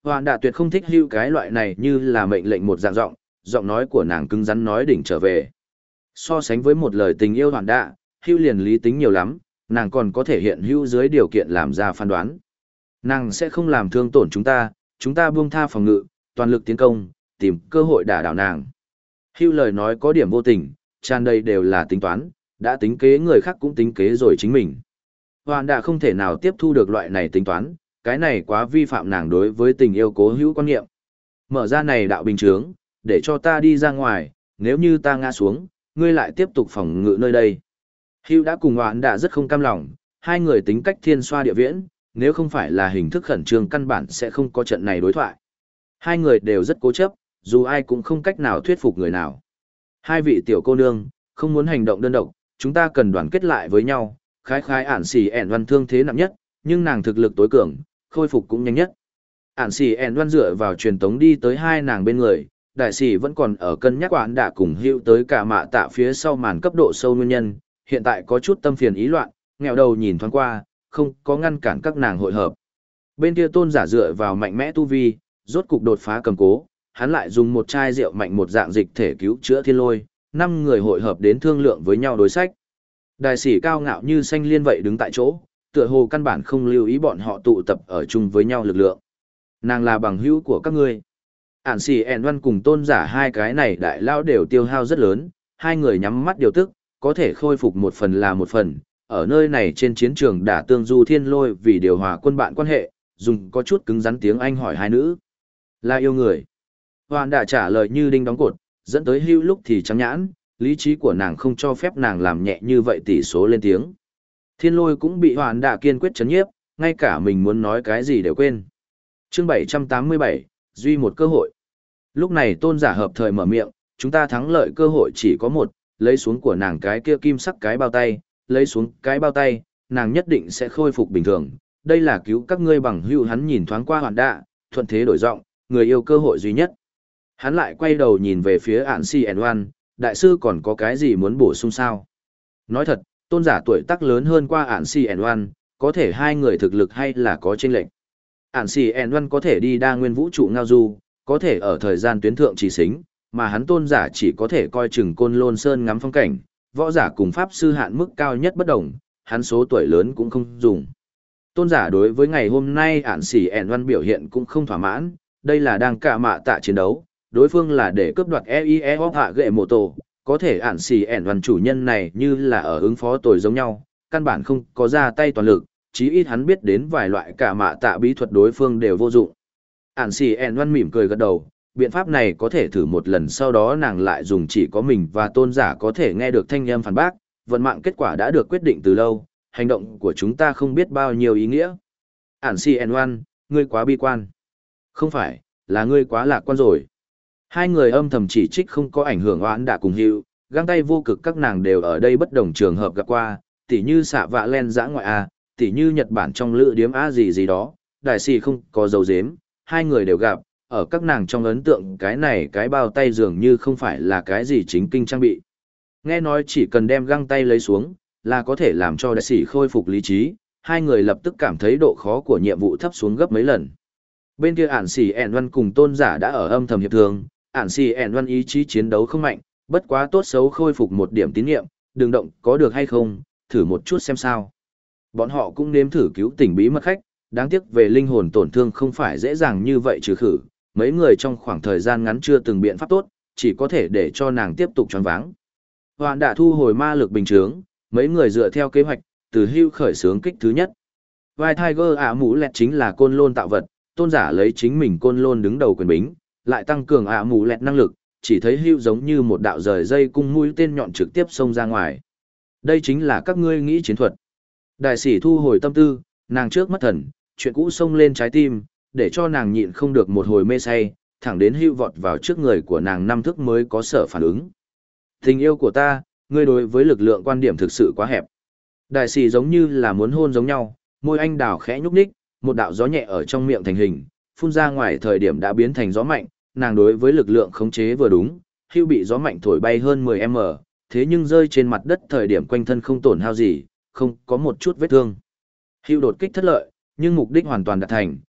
Hoàn đạ tuyệt không thích hưu cái loại này như là mệnh lệnh một dạng giọng, giọng nói của nàng cứng rắn nói đỉnh trở về. So sánh với một lời tình yêu hoàn đạ, hưu liền lý tính nhiều lắm, nàng còn có thể hiện hưu dưới điều kiện làm ra phán đoán. Nàng sẽ không làm thương tổn chúng ta, chúng ta buông tha phòng ngự, toàn lực tiến công, tìm cơ hội đả đảo nàng. Hưu lời nói có điểm vô tình, tràn đầy đều là tính toán, đã tính kế người khác cũng tính kế rồi chính mình. Hoàn đạ không thể nào tiếp thu được loại này tính toán, cái này quá vi phạm nàng đối với tình yêu cố hữu quan niệm. Mở ra này đạo bình chướng, để cho ta đi ra ngoài, nếu như ta ngã xuống, ngươi lại tiếp tục phòng ngự nơi đây. Hưu đã cùng Hoàn đạ rất không cam lòng, hai người tính cách thiên xoa địa viễn, nếu không phải là hình thức khẩn trương căn bản sẽ không có trận này đối thoại. Hai người đều rất cố chấp, dù ai cũng không cách nào thuyết phục người nào. Hai vị tiểu cô nương, không muốn hành động đơn độc, chúng ta cần đoàn kết lại với nhau, khái khái ản xì ẻn văn thương thế nặng nhất, nhưng nàng thực lực tối cường, khôi phục cũng nhanh nhất. Ản xì ẻn văn dựa vào truyền tống đi tới hai nàng bên người, đại sĩ vẫn còn ở cân nhắc Hoàn đạ cùng hữu tới cả mạ tạ phía sau màn cấp độ sâu nguyên nhân, hiện tại có chút tâm phiền ý loạn, nghèo đầu nhìn thoáng qua, không có ngăn cản các nàng hội hợp. Bên kia tôn giả dựa vào mạnh mẽ tu vi, rốt cục đột phá cầm cố, hắn lại dùng một chai rượu mạnh một dạng dịch thể cứu chữa thiên lôi, năm người hội hợp đến thương lượng với nhau đối sách. Đại sĩ cao ngạo như xanh liên vậy đứng tại chỗ, tựa hồ căn bản không lưu ý bọn họ tụ tập ở chung với nhau lực lượng. Nàng là bằng hữu của các ngươi. Ản xì ẻn văn cùng tôn giả hai cái này đại lao đều tiêu hao rất lớn, hai người nhắm mắt điều tức, có thể khôi phục một phần là một phần. Ở nơi này trên chiến trường đả tương du thiên lôi vì điều hòa quân bạn quan hệ, dùng có chút cứng rắn tiếng Anh hỏi hai nữ. Là yêu người. Hoàn đã trả lời như đinh đóng cột, dẫn tới hưu lúc thì trắng nhãn, lý trí của nàng không cho phép nàng làm nhẹ như vậy tỷ số lên tiếng. Thiên lôi cũng bị hoàn đã kiên quyết chấn nhiếp, ngay cả mình muốn nói cái gì đều quên. Chương bảy trăm tám mươi bảy, duy một cơ hội. Lúc này tôn giả hợp thời mở miệng, chúng ta thắng lợi cơ hội chỉ có một, lấy xuống của nàng cái kia kim sắc cái bao tay, lấy xuống cái bao tay, nàng nhất định sẽ khôi phục bình thường. Đây là cứu các ngươi bằng hữu. Hắn nhìn thoáng qua hoàn đạ, thuận thế đổi giọng, người yêu cơ hội duy nhất. Hắn lại quay đầu nhìn về phía ản si ẻn oan, đại sư còn có cái gì muốn bổ sung sao? Nói thật, tôn giả tuổi tác lớn hơn qua ản si ẻn oan, có thể hai người thực lực hay là có chênh lệch. Ản si ẻn oan có thể đi đa nguyên vũ trụ ngao du, có thể ở thời gian tuyến thượng trì xính, mà hắn tôn giả chỉ có thể coi chừng côn lôn sơn ngắm phong cảnh, võ giả cùng pháp sư hạn mức cao nhất bất đồng, hắn số tuổi lớn cũng không dùng. Tôn giả đối với ngày hôm nay ản xỉ ẻn văn biểu hiện cũng không thỏa mãn, đây là đang cả mạ tạ chiến đấu, đối phương là để cướp đoạt e i e hạ gệ mộ tổ, có thể ản xỉ ẻn văn chủ nhân này như là ở ứng phó tồi giống nhau, căn bản không có ra tay toàn lực, chí ít hắn biết đến vài loại cả mạ tạ bí thuật đối phương đều vô dụng. Ản xỉ ẻn văn mỉm cười gật đầu, biện pháp này có thể thử một lần, sau đó nàng lại dùng chỉ có mình và tôn giả có thể nghe được thanh âm phản bác, vận mạng kết quả đã được quyết định từ lâu, hành động của chúng ta không biết bao nhiêu ý nghĩa. Ản si en oan, ngươi quá bi quan. Không phải, là ngươi quá lạc quan rồi. Hai người âm thầm chỉ trích không có ảnh hưởng oán đã cùng hiệu, găng tay vô cực các nàng đều ở đây bất đồng trường hợp gặp qua, tỉ như xạ vạ len giã ngoại A, tỉ như Nhật Bản trong lữ điếm A gì gì đó, đại sĩ không có dấu dếm, hai người đều gặp, ở các nàng trong ấn tượng cái này cái bao tay dường như không phải là cái gì chính kinh trang bị. Nghe nói chỉ cần đem găng tay lấy xuống, là có thể làm cho đại sĩ khôi phục lý trí, hai người lập tức cảm thấy độ khó của nhiệm vụ thấp xuống gấp mấy lần. Bên kia ản xỉ ẻn văn cùng tôn giả đã ở âm thầm hiệp thương, ản xỉ ẻn văn ý chí chiến đấu không mạnh, bất quá tốt xấu khôi phục một điểm tín nhiệm, đừng động có được hay không, thử một chút xem sao. Bọn họ cũng nếm thử cứu tỉnh bí mật khách, đáng tiếc về linh hồn tổn thương không phải dễ dàng như vậy trừ khử, mấy người trong khoảng thời gian ngắn chưa từng biện pháp tốt, chỉ có thể để cho nàng tiếp tục choáng váng. Hoàn đã thu hồi ma lực bình chướng, mấy người dựa theo kế hoạch, từ hưu khởi xướng kích thứ nhất. Vai Tiger ạ mũ lẹt chính là côn lôn tạo vật, tôn giả lấy chính mình côn lôn đứng đầu quyền bính, lại tăng cường ạ mũ lẹt năng lực, chỉ thấy hưu giống như một đạo rời dây cung mũi tên nhọn trực tiếp xông ra ngoài. Đây chính là các ngươi nghĩ chiến thuật. Đại sĩ thu hồi tâm tư, nàng trước mất thần, chuyện cũ xông lên trái tim, để cho nàng nhịn không được một hồi mê say, thẳng đến hưu vọt vào trước người của nàng năm thức mới có sở phản ứng. Tình yêu của ta, ngươi đối với lực lượng quan điểm thực sự quá hẹp. Đại sĩ giống như là muốn hôn giống nhau, môi anh đào khẽ nhúc nhích, một đạo gió nhẹ ở trong miệng thành hình, phun ra ngoài thời điểm đã biến thành gió mạnh, nàng đối với lực lượng khống chế vừa đúng, hưu bị gió mạnh thổi bay hơn mười mét, thế nhưng rơi trên mặt đất thời điểm quanh thân không tổn hao gì, không có một chút vết thương. Hưu đột kích thất lợi, nhưng mục đích hoàn toàn đạt thành,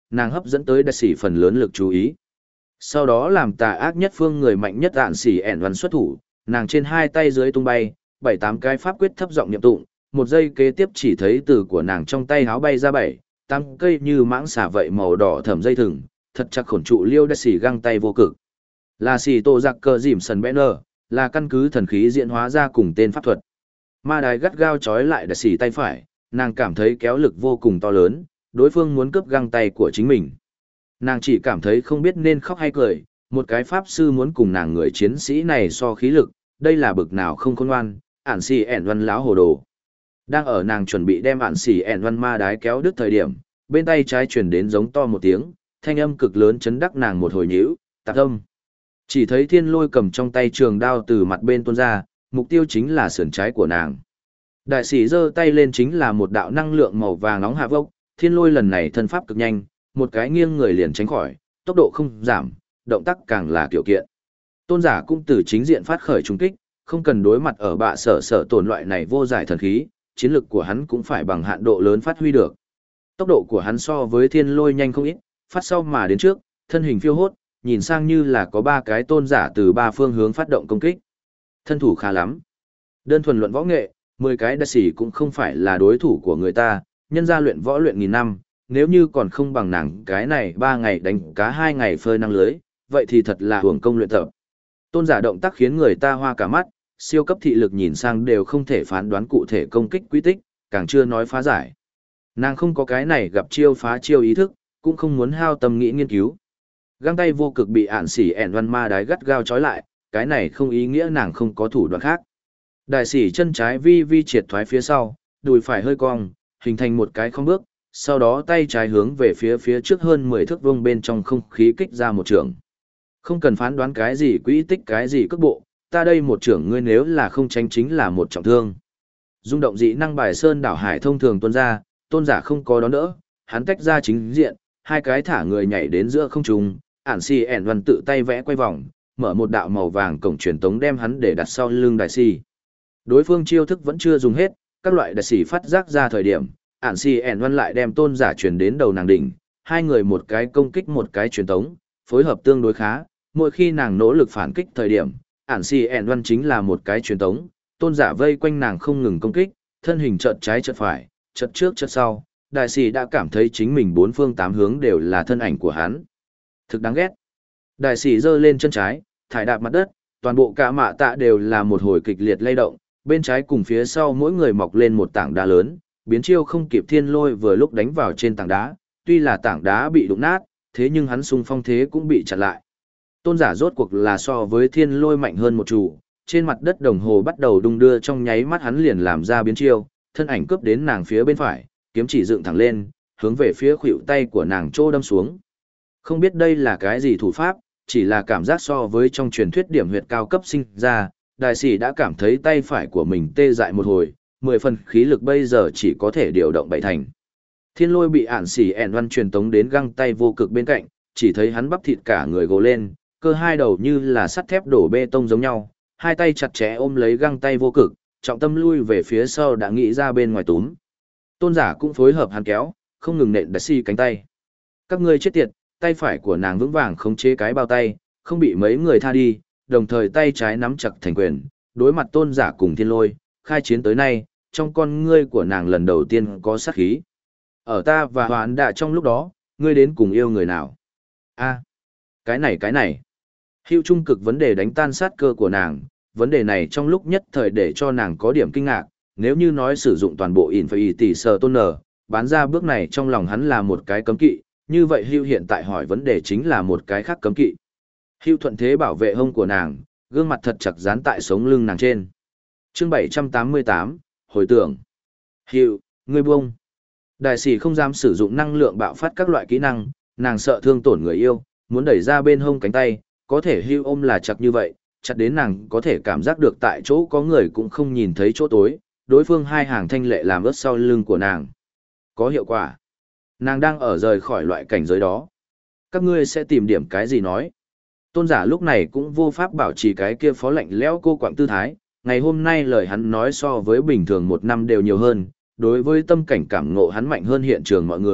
nàng hấp dẫn tới đại sĩ phần lớn lực chú ý. Sau đó làm tà ác nhất phương người mạnh nhất ạn xỉ ẻn văn xuất thủ, nàng trên hai tay dưới tung bay, bảy tám cái pháp quyết thấp giọng niệm tụng, một giây kế tiếp chỉ thấy từ của nàng trong tay háo bay ra bảy, tám cây như mãng xả vậy màu đỏ thẩm dây thừng, thật chặt khổn trụ liêu đại sĩ găng tay vô cực. Là xỉ tổ giặc cờ dìm sần banner, là căn cứ thần khí diễn hóa ra cùng tên pháp thuật. Ma đài gắt gao trói lại đại sĩ tay phải, nàng cảm thấy kéo lực vô cùng to lớn, đối phương muốn cướp găng tay của chính mình. Nàng chỉ cảm thấy không biết nên khóc hay cười, một cái pháp sư muốn cùng nàng người chiến sĩ này so khí lực, đây là bực nào không khôn ngoan, ản xì ẻn văn láo hồ đồ. Đang ở nàng chuẩn bị đem ản xì ẻn văn ma đái kéo đứt thời điểm, bên tay trái truyền đến giống to một tiếng, thanh âm cực lớn chấn đắc nàng một hồi nhíu, tạc âm. Chỉ thấy thiên lôi cầm trong tay trường đao từ mặt bên tuôn ra, mục tiêu chính là sườn trái của nàng. Đại sĩ giơ tay lên chính là một đạo năng lượng màu vàng nóng hạ vốc, thiên lôi lần này thân pháp cực nhanh, một cái nghiêng người liền tránh khỏi, tốc độ không giảm, động tác càng là kiểu kiện. Tôn giả cũng từ chính diện phát khởi trung kích, không cần đối mặt ở bạ sở sở tổn loại này vô giải thần khí, chiến lực của hắn cũng phải bằng hạn độ lớn phát huy được. Tốc độ của hắn so với thiên lôi nhanh không ít, phát sau mà đến trước, thân hình phiêu hốt, nhìn sang như là có ba cái tôn giả từ ba phương hướng phát động công kích. Thân thủ khá lắm. Đơn thuần luận võ nghệ, mười cái đại sĩ cũng không phải là đối thủ của người ta, nhân ra luyện võ luyện nghìn năm, nếu như còn không bằng nàng cái này ba ngày đánh cá hai ngày phơi năng lưới, vậy thì thật là hưởng công luyện tập. Tôn giả động tác khiến người ta hoa cả mắt, siêu cấp thị lực nhìn sang đều không thể phán đoán cụ thể công kích quy tích, càng chưa nói phá giải. Nàng không có cái này gặp chiêu phá chiêu ý thức, cũng không muốn hao tâm nghĩ nghiên cứu. Găng tay vô cực bị ản xỉ ẻn văn ma đái gắt gao trói lại, cái này không ý nghĩa nàng không có thủ đoạn khác. Đại sĩ chân trái vi vi triệt thoái phía sau, đùi phải hơi cong, hình thành một cái không bước, sau đó tay trái hướng về phía phía trước hơn mười thước vuông bên trong không khí kích ra một trường. Không cần phán đoán cái gì quỹ tích cái gì cước bộ, ta đây một trưởng ngươi nếu là không tránh chính là một trọng thương. Dung động dị năng bài sơn đảo hải thông thường tuôn ra, tôn giả không có đón đỡ, hắn tách ra chính diện, hai cái thả người nhảy đến giữa không trung, ản si ẻn văn tự tay vẽ quay vòng, mở một đạo màu vàng cổng truyền tống đem hắn để đặt sau lưng đại si. Đối phương chiêu thức vẫn chưa dùng hết, các loại đại sĩ phát giác ra thời điểm, ản si ẻn văn lại đem tôn giả truyền đến đầu nàng đỉnh, hai người một cái công kích một cái truyền tống, phối hợp tương đối khá, mỗi khi nàng nỗ lực phản kích thời điểm, ản si ẻn văn chính là một cái truyền tống, tôn giả vây quanh nàng không ngừng công kích, thân hình chợt trái chợt phải, chợt trước chợt sau, đại sĩ đã cảm thấy chính mình bốn phương tám hướng đều là thân ảnh của hắn. Thực đáng ghét. Đại sĩ giơ lên chân trái, thải đạp mặt đất, toàn bộ cả mạ tạ đều là một hồi kịch liệt lay động, bên trái cùng phía sau mỗi người mọc lên một tảng đá lớn, biến chiêu không kịp thiên lôi vừa lúc đánh vào trên tảng đá, tuy là tảng đá bị đụng nát, thế nhưng hắn xung phong thế cũng bị chặn lại. Tôn giả rốt cuộc là so với thiên lôi mạnh hơn một chủ, trên mặt đất đồng hồ bắt đầu đung đưa trong nháy mắt hắn liền làm ra biến chiêu, thân ảnh cướp đến nàng phía bên phải, kiếm chỉ dựng thẳng lên, hướng về phía khuỷu tay của nàng trô đâm xuống. Không biết đây là cái gì thủ pháp, chỉ là cảm giác so với trong truyền thuyết điểm huyệt cao cấp sinh ra, đại sĩ đã cảm thấy tay phải của mình tê dại một hồi, mười phần khí lực bây giờ chỉ có thể điều động bảy thành. Thiên lôi bị ản xỉ ẻn văn truyền tống đến găng tay vô cực bên cạnh, chỉ thấy hắn bắp thịt cả người gồ lên, cơ hai đầu như là sắt thép đổ bê tông giống nhau, hai tay chặt chẽ ôm lấy găng tay vô cực, trọng tâm lui về phía sau đã nghĩ ra bên ngoài túm. Tôn giả cũng phối hợp hắn kéo, không ngừng nện đại sĩ cánh tay. Các ngươi chết tiệt, tay phải của nàng vững vàng khống chế cái bao tay, không bị mấy người tha đi, đồng thời tay trái nắm chặt thành quyền, đối mặt tôn giả cùng thiên lôi, khai chiến tới nay, trong con ngươi của nàng lần đầu tiên có sát khí. Ở ta và hoán đạ trong lúc đó, ngươi đến cùng yêu người nào? A, cái này cái này. Hữu trung cực vấn đề đánh tan sát cơ của nàng, vấn đề này trong lúc nhất thời để cho nàng có điểm kinh ngạc, nếu như nói sử dụng toàn bộ in phải tỷ sở tôn nở, bán ra bước này trong lòng hắn là một cái cấm kỵ, như vậy Hữu hiện tại hỏi vấn đề chính là một cái khác cấm kỵ. Hữu thuận thế bảo vệ hông của nàng, gương mặt thật chặt dán tại sống lưng nàng trên. Chương bảy trăm tám mươi tám, hồi tưởng. Hữu, ngươi buông. Đại sĩ không dám sử dụng năng lượng bạo phát các loại kỹ năng, nàng sợ thương tổn người yêu, muốn đẩy ra bên hông cánh tay, có thể Hữu ôm là chặt như vậy, chặt đến nàng có thể cảm giác được tại chỗ có người cũng không nhìn thấy chỗ tối, đối phương hai hàng thanh lệ làm ướt sau lưng của nàng. Có hiệu quả. Nàng đang ở rời khỏi loại cảnh giới đó. Các ngươi sẽ tìm điểm cái gì nói. Tôn giả lúc này cũng vô pháp bảo trì cái kia phó lạnh lẽo cô quạng tư thái, ngày hôm nay lời hắn nói so với bình thường một năm đều nhiều hơn, đối với tâm cảnh cảm ngộ hắn mạnh hơn hiện trường mọi người,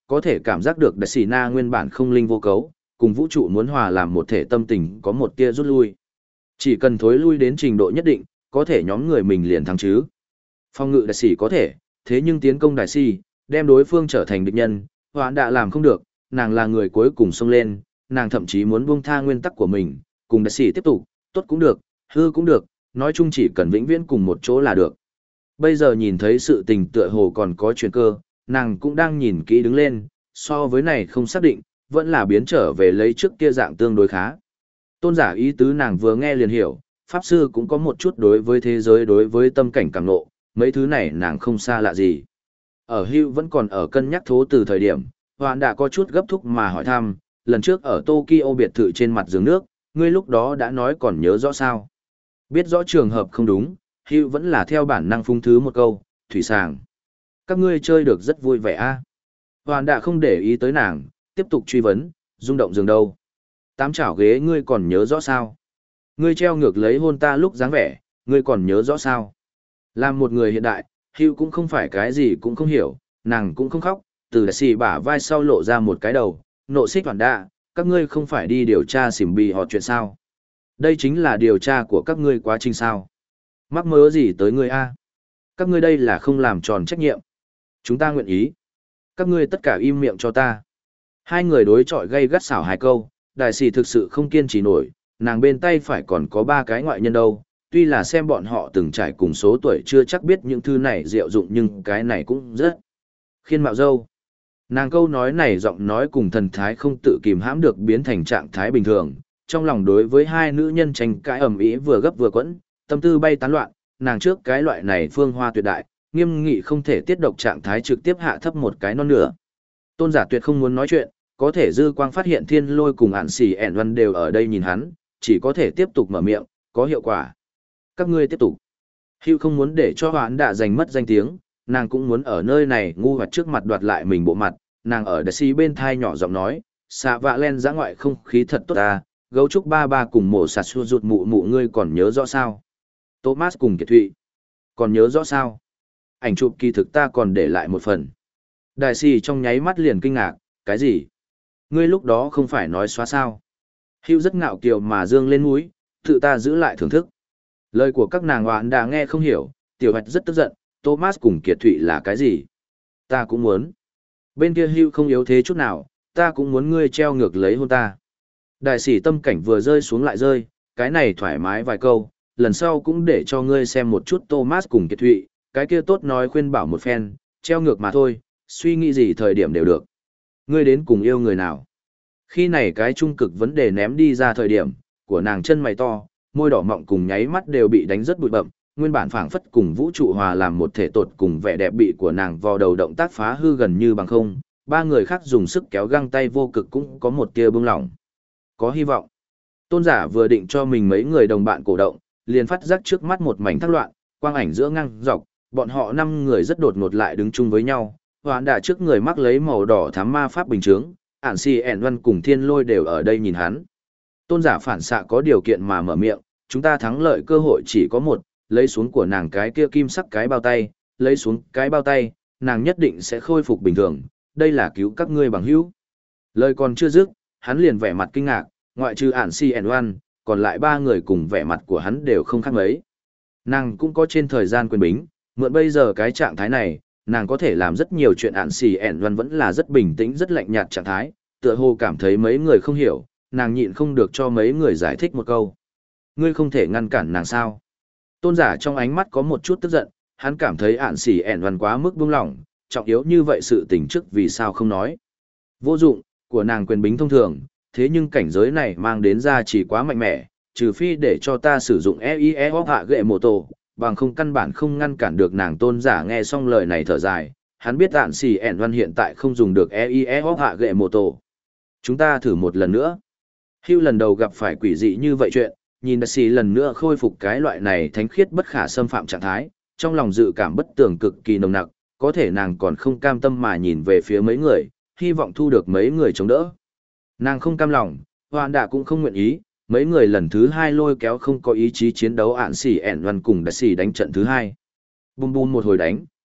có thể cảm giác được đại sĩ na nguyên bản không linh vô cấu, cùng vũ trụ muốn hòa làm một thể tâm tình có một tia rút lui. Chỉ cần thối lui đến trình độ nhất định, có thể nhóm người mình liền thắng chứ. Phong ngự đại sĩ có thể, thế nhưng tiến công đại sĩ, đem đối phương trở thành địch nhân, Hoãn đã làm không được, nàng là người cuối cùng xông lên, nàng thậm chí muốn buông tha nguyên tắc của mình, cùng đại sĩ tiếp tục, tốt cũng được, hư cũng được, nói chung chỉ cần vĩnh viễn cùng một chỗ là được. Bây giờ nhìn thấy sự tình tựa hồ còn có chuyển cơ, nàng cũng đang nhìn kỹ đứng lên, so với này không xác định, vẫn là biến trở về lấy trước kia dạng tương đối khá. Tôn giả ý tứ nàng vừa nghe liền hiểu, Pháp Sư cũng có một chút đối với thế giới đối với tâm cảnh càng nộ, mấy thứ này nàng không xa lạ gì. Ở Hưu vẫn còn ở cân nhắc thố từ thời điểm, Hoạn đã có chút gấp thúc mà hỏi thăm, lần trước ở Tokyo biệt thự trên mặt giường nước, ngươi lúc đó đã nói còn nhớ rõ sao. Biết rõ trường hợp không đúng, Hưu vẫn là theo bản năng phung thứ một câu, thủy sàng. Các ngươi chơi được rất vui vẻ a. À? Hoạn đã không để ý tới nàng, tiếp tục truy vấn, rung động giường đâu. Tám chảo ghế ngươi còn nhớ rõ sao? Ngươi treo ngược lấy hôn ta lúc dáng vẻ, ngươi còn nhớ rõ sao? Làm một người hiện đại, Hưu cũng không phải cái gì cũng không hiểu, nàng cũng không khóc, từ đại xì bả vai sau lộ ra một cái đầu, nộ xích hoàn đạ, các ngươi không phải đi điều tra xỉm bì họ chuyện sao? Đây chính là điều tra của các ngươi quá trình sao? Mắc mớ gì tới ngươi a? Các ngươi đây là không làm tròn trách nhiệm. Chúng ta nguyện ý. Các ngươi tất cả im miệng cho ta. Hai người đối chọi gây gắt xảo hai câu, đại sĩ thực sự không kiên trì nổi, nàng bên tay phải còn có ba cái ngoại nhân đâu, tuy là xem bọn họ từng trải cùng số tuổi chưa chắc biết những thứ này diệu dụng nhưng cái này cũng rất khiên mạo dâu. Nàng câu nói này giọng nói cùng thần thái không tự kìm hãm được biến thành trạng thái bình thường, trong lòng đối với hai nữ nhân tranh cãi ầm ĩ vừa gấp vừa quẫn, tâm tư bay tán loạn, nàng trước cái loại này phương hoa tuyệt đại, nghiêm nghị không thể tiết độc trạng thái trực tiếp hạ thấp một cái non nửa. Tôn giả tuyệt không muốn nói chuyện, có thể dư quang phát hiện thiên lôi cùng ản xỉ ẻn văn đều ở đây nhìn hắn, chỉ có thể tiếp tục mở miệng, có hiệu quả. Các ngươi tiếp tục. Hữu không muốn để cho hoãn đã giành mất danh tiếng, nàng cũng muốn ở nơi này ngu hoặc trước mặt đoạt lại mình bộ mặt, nàng ở đại sĩ bên thai nhỏ giọng nói, xạ vạ len giã ngoại không khí thật tốt ta, gấu trúc ba ba cùng mổ sạt xua rụt mụ mụ ngươi còn nhớ rõ sao? Thomas cùng Kiệt Thụy. Còn nhớ rõ sao? Ảnh chụp kỳ thực ta còn để lại một phần. Đại sĩ trong nháy mắt liền kinh ngạc, cái gì? Ngươi lúc đó không phải nói xóa sao? Hữu rất ngạo kiều mà dương lên mũi, tự ta giữ lại thưởng thức. Lời của các nàng hoạn đã nghe không hiểu, tiểu hoạch rất tức giận, Thomas cùng Kiệt Thụy là cái gì? Ta cũng muốn. Bên kia Hữu không yếu thế chút nào, ta cũng muốn ngươi treo ngược lấy hôn ta. Đại sĩ tâm cảnh vừa rơi xuống lại rơi, cái này thoải mái vài câu, lần sau cũng để cho ngươi xem một chút Thomas cùng Kiệt Thụy, cái kia tốt nói khuyên bảo một phen, treo ngược mà thôi, suy nghĩ gì thời điểm đều được. Ngươi đến cùng yêu người nào? Khi này cái trung cực vấn đề ném đi ra thời điểm, của nàng chân mày to, môi đỏ mọng cùng nháy mắt đều bị đánh rất bụi bậm, nguyên bản phảng phất cùng vũ trụ hòa làm một thể tột cùng vẻ đẹp bị của nàng vò đầu động tác phá hư gần như bằng không, ba người khác dùng sức kéo găng tay vô cực cũng có một tia bưng lỏng. Có hy vọng. Tôn giả vừa định cho mình mấy người đồng bạn cổ động, liền phát giác trước mắt một mảnh thác loạn, quang ảnh giữa ngang dọc, bọn họ năm người rất đột ngột lại đứng chung với nhau, hoán đả trước người mắc lấy màu đỏ thám ma pháp bình chướng, ản si ẻn văn cùng thiên lôi đều ở đây nhìn hắn. Tôn giả phản xạ có điều kiện mà mở miệng, chúng ta thắng lợi cơ hội chỉ có một, lấy xuống của nàng cái kia kim sắc cái bao tay, lấy xuống cái bao tay, nàng nhất định sẽ khôi phục bình thường, đây là cứu các ngươi bằng hữu. Lời còn chưa dứt, hắn liền vẻ mặt kinh ngạc, ngoại trừ ản si ẻn văn, còn lại ba người cùng vẻ mặt của hắn đều không khác mấy. Nàng cũng có trên thời gian quyền bính, mượn bây giờ cái trạng thái này, nàng có thể làm rất nhiều chuyện ản xì ẻn văn vẫn là rất bình tĩnh rất lạnh nhạt trạng thái, tựa hồ cảm thấy mấy người không hiểu, nàng nhịn không được cho mấy người giải thích một câu. Ngươi không thể ngăn cản nàng sao? Tôn giả trong ánh mắt có một chút tức giận, hắn cảm thấy ản xì ẻn văn quá mức buông lỏng, trọng yếu như vậy sự tình trước vì sao không nói. Vô dụng, của nàng quyền bính thông thường, thế nhưng cảnh giới này mang đến ra chỉ quá mạnh mẽ, trừ phi để cho ta sử dụng e i e o hạ gệ mô tô, bằng không căn bản không ngăn cản được nàng. Tôn giả nghe xong lời này thở dài, hắn biết ạn xì ẻn văn hiện tại không dùng được e i e o hạ gệ mô tô. Chúng ta thử một lần nữa. Hưu lần đầu gặp phải quỷ dị như vậy chuyện, nhìn đại sĩ lần nữa khôi phục cái loại này thánh khiết bất khả xâm phạm trạng thái, trong lòng dự cảm bất tường cực kỳ nồng nặc, có thể nàng còn không cam tâm mà nhìn về phía mấy người, hy vọng thu được mấy người chống đỡ. Nàng không cam lòng, Hoạn Đạ cũng không nguyện ý, mấy người lần thứ hai lôi kéo không có ý chí chiến đấu ạn xỉ ẻn văn cùng đại sĩ đánh trận thứ hai. Bùm bùm một hồi đánh,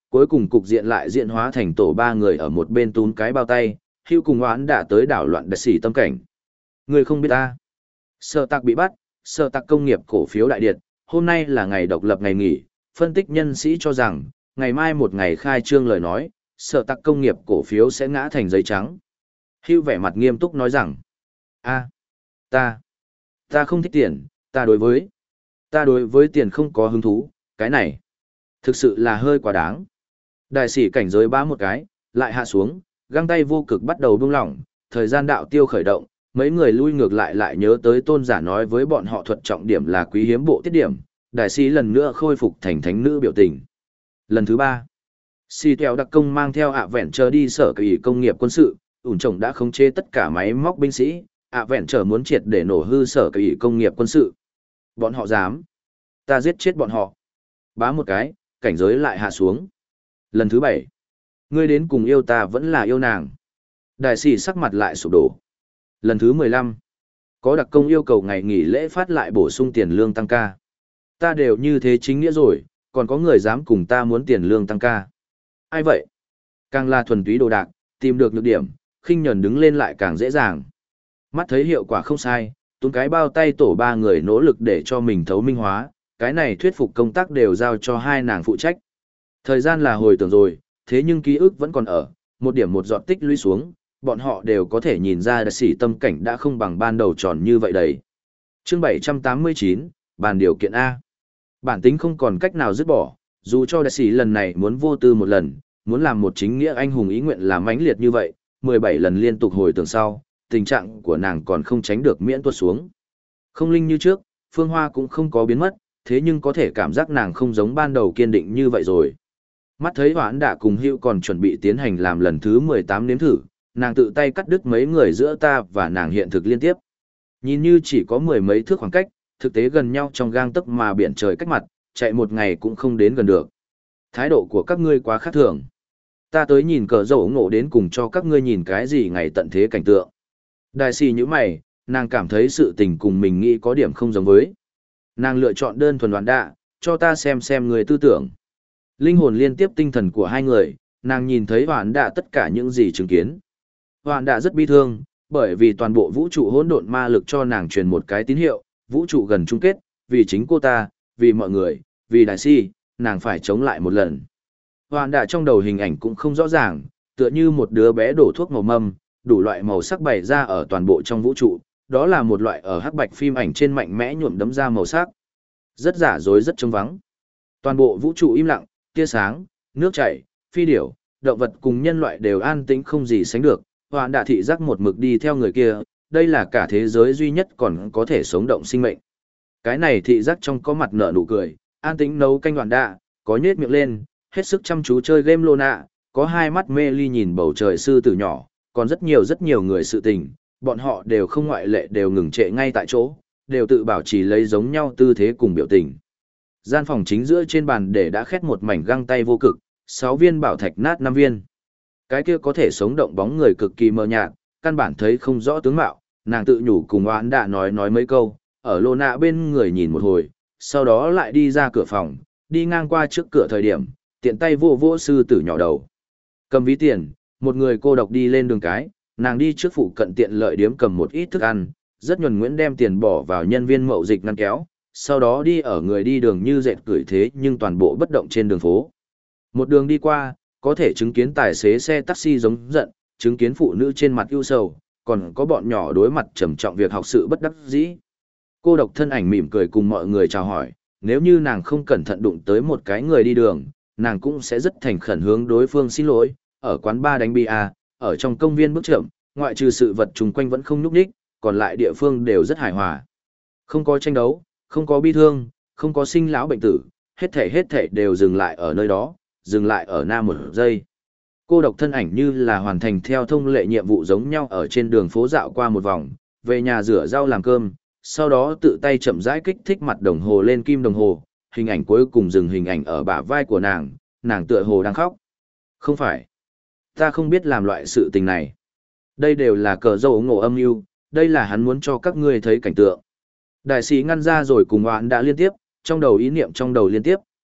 Cuối cùng cục diện lại diễn hóa thành tổ ba người ở một bên túm cái bao tay, Hữu cùng oán đã tới đảo loạn đại sĩ tâm cảnh. Người không biết ta. Sở tạc bị bắt, sở tạc công nghiệp cổ phiếu đại điệt, hôm nay là ngày độc lập ngày nghỉ, phân tích nhân sĩ cho rằng, ngày mai một ngày khai trương lời nói, sở tạc công nghiệp cổ phiếu sẽ ngã thành giấy trắng. Hữu vẻ mặt nghiêm túc nói rằng, a, ta, ta không thích tiền, ta đối với, ta đối với tiền không có hứng thú, cái này, thực sự là hơi quá đáng. Đại sĩ cảnh giới bá một cái, lại hạ xuống, găng tay vô cực bắt đầu buông lỏng, thời gian đạo tiêu khởi động, mấy người lui ngược lại lại nhớ tới tôn giả nói với bọn họ thuật trọng điểm là quý hiếm bộ tiết điểm, đại sĩ lần nữa khôi phục thành thánh nữ biểu tình. Lần thứ ba, Si theo đặc công mang theo ạ vẹn chờ đi sở kỳ công nghiệp quân sự, ủn chồng đã khống chế tất cả máy móc binh sĩ, ạ vẹn chờ muốn triệt để nổ hư sở kỳ công nghiệp quân sự. Bọn họ dám, ta giết chết bọn họ. Bá một cái, cảnh giới lại hạ xuống. Lần thứ bảy, ngươi đến cùng yêu ta vẫn là yêu nàng. Đại sĩ sắc mặt lại sụp đổ. Lần thứ mười lăm, có đặc công yêu cầu ngày nghỉ lễ phát lại bổ sung tiền lương tăng ca. Ta đều như thế chính nghĩa rồi, còn có người dám cùng ta muốn tiền lương tăng ca. Ai vậy? Càng là thuần túy đồ đạc, tìm được nhược điểm, khinh nhẫn đứng lên lại càng dễ dàng. Mắt thấy hiệu quả không sai, túm cái bao tay tổ ba người nỗ lực để cho mình thấu minh hóa, cái này thuyết phục công tác đều giao cho hai nàng phụ trách. Thời gian là hồi tưởng rồi, thế nhưng ký ức vẫn còn ở, một điểm một giọt tích lũy xuống, bọn họ đều có thể nhìn ra đại sĩ tâm cảnh đã không bằng ban đầu tròn như vậy đấy. Chương bảy trăm tám mươi chín, bàn điều kiện A. Bản tính không còn cách nào dứt bỏ, dù cho đại sĩ lần này muốn vô tư một lần, muốn làm một chính nghĩa anh hùng ý nguyện làm mãnh liệt như vậy, mười bảy lần liên tục hồi tưởng sau, tình trạng của nàng còn không tránh được miễn tuột xuống. Không linh như trước, Phương Hoa cũng không có biến mất, thế nhưng có thể cảm giác nàng không giống ban đầu kiên định như vậy rồi. Mắt thấy Hoãn đã cùng Hữu còn chuẩn bị tiến hành làm lần thứ mười tám nếm thử, nàng tự tay cắt đứt mấy người giữa ta và nàng hiện thực liên tiếp. Nhìn như chỉ có mười mấy thước khoảng cách, thực tế gần nhau trong gang tấc mà biển trời cách mặt, chạy một ngày cũng không đến gần được. Thái độ của các ngươi quá khác thường. Ta tới nhìn cờ dầu ngộ đến cùng cho các ngươi nhìn cái gì ngày tận thế cảnh tượng. Đại sĩ như mày, nàng cảm thấy sự tình cùng mình nghĩ có điểm không giống với. Nàng lựa chọn đơn thuần đoán đạ, cho ta xem xem người tư tưởng. Linh hồn liên tiếp tinh thần của hai người, nàng nhìn thấy Hoán đạ tất cả những gì chứng kiến. Hoán đạ rất bi thương, bởi vì toàn bộ vũ trụ hỗn độn ma lực cho nàng truyền một cái tín hiệu, vũ trụ gần chung kết, vì chính cô ta, vì mọi người, vì đại si, nàng phải chống lại một lần. Hoán đạ trong đầu hình ảnh cũng không rõ ràng, tựa như một đứa bé đổ thuốc màu mâm, đủ loại màu sắc bày ra ở toàn bộ trong vũ trụ, đó là một loại ở hắc bạch phim ảnh trên mạnh mẽ nhuộm đấm ra màu sắc. Rất giả dối rất trống vắng. Toàn bộ vũ trụ im lặng, tia sáng, nước chảy, phi điểu, động vật cùng nhân loại đều an tĩnh không gì sánh được. Hoán đạ thị giác một mực đi theo người kia, đây là cả thế giới duy nhất còn có thể sống động sinh mệnh. Cái này thị giác trong có mặt nở nụ cười, an tĩnh nấu canh Hoán đạ, có nhếch miệng lên, hết sức chăm chú chơi game lô nạ, có hai mắt mê ly nhìn bầu trời sư tử nhỏ, còn rất nhiều rất nhiều người sự tình, bọn họ đều không ngoại lệ đều ngừng trệ ngay tại chỗ, đều tự bảo trì lấy giống nhau tư thế cùng biểu tình. Gian phòng chính giữa trên bàn để đã khét một mảnh găng tay vô cực, sáu viên bảo thạch nát năm viên. Cái kia có thể sống động bóng người cực kỳ mờ nhạt, căn bản thấy không rõ tướng mạo, nàng tự nhủ cùng Oán đã nói nói mấy câu, ở lô nạ bên người nhìn một hồi, sau đó lại đi ra cửa phòng, đi ngang qua trước cửa thời điểm, tiện tay vô vô sư tử nhỏ đầu. Cầm ví tiền, một người cô độc đi lên đường cái, nàng đi trước phụ cận tiện lợi điếm cầm một ít thức ăn, rất nhuần nhuyễn đem tiền bỏ vào nhân viên mậu dịch ngăn kéo, sau đó đi ở người đi đường như dệt gửi thế nhưng toàn bộ bất động trên đường phố. Một đường đi qua, có thể chứng kiến tài xế xe taxi giống giận, chứng kiến phụ nữ trên mặt ưu sầu, còn có bọn nhỏ đối mặt trầm trọng việc học sự bất đắc dĩ. Cô độc thân ảnh mỉm cười cùng mọi người chào hỏi, nếu như nàng không cẩn thận đụng tới một cái người đi đường, nàng cũng sẽ rất thành khẩn hướng đối phương xin lỗi, ở quán bar đánh bia, ở trong công viên bước chậm, ngoại trừ sự vật chung quanh vẫn không nhúc nhích, còn lại địa phương đều rất hài hòa. Không có tranh đấu, không có bi thương, không có sinh lão bệnh tử, hết thể hết thể đều dừng lại ở nơi đó, dừng lại ở nam một giây. Cô độc thân ảnh như là hoàn thành theo thông lệ nhiệm vụ giống nhau ở trên đường phố dạo qua một vòng, về nhà rửa rau làm cơm, sau đó tự tay chậm rãi kích thích mặt đồng hồ lên kim đồng hồ, hình ảnh cuối cùng dừng hình ảnh ở bả vai của nàng, nàng tựa hồ đang khóc. Không phải, ta không biết làm loại sự tình này. Đây đều là cờ dâu ngộ âm mưu, đây là hắn muốn cho các ngươi thấy cảnh tượng. Đại sĩ ngăn ra rồi cùng Oán đã liên tiếp, trong đầu ý niệm trong đầu liên tiếp,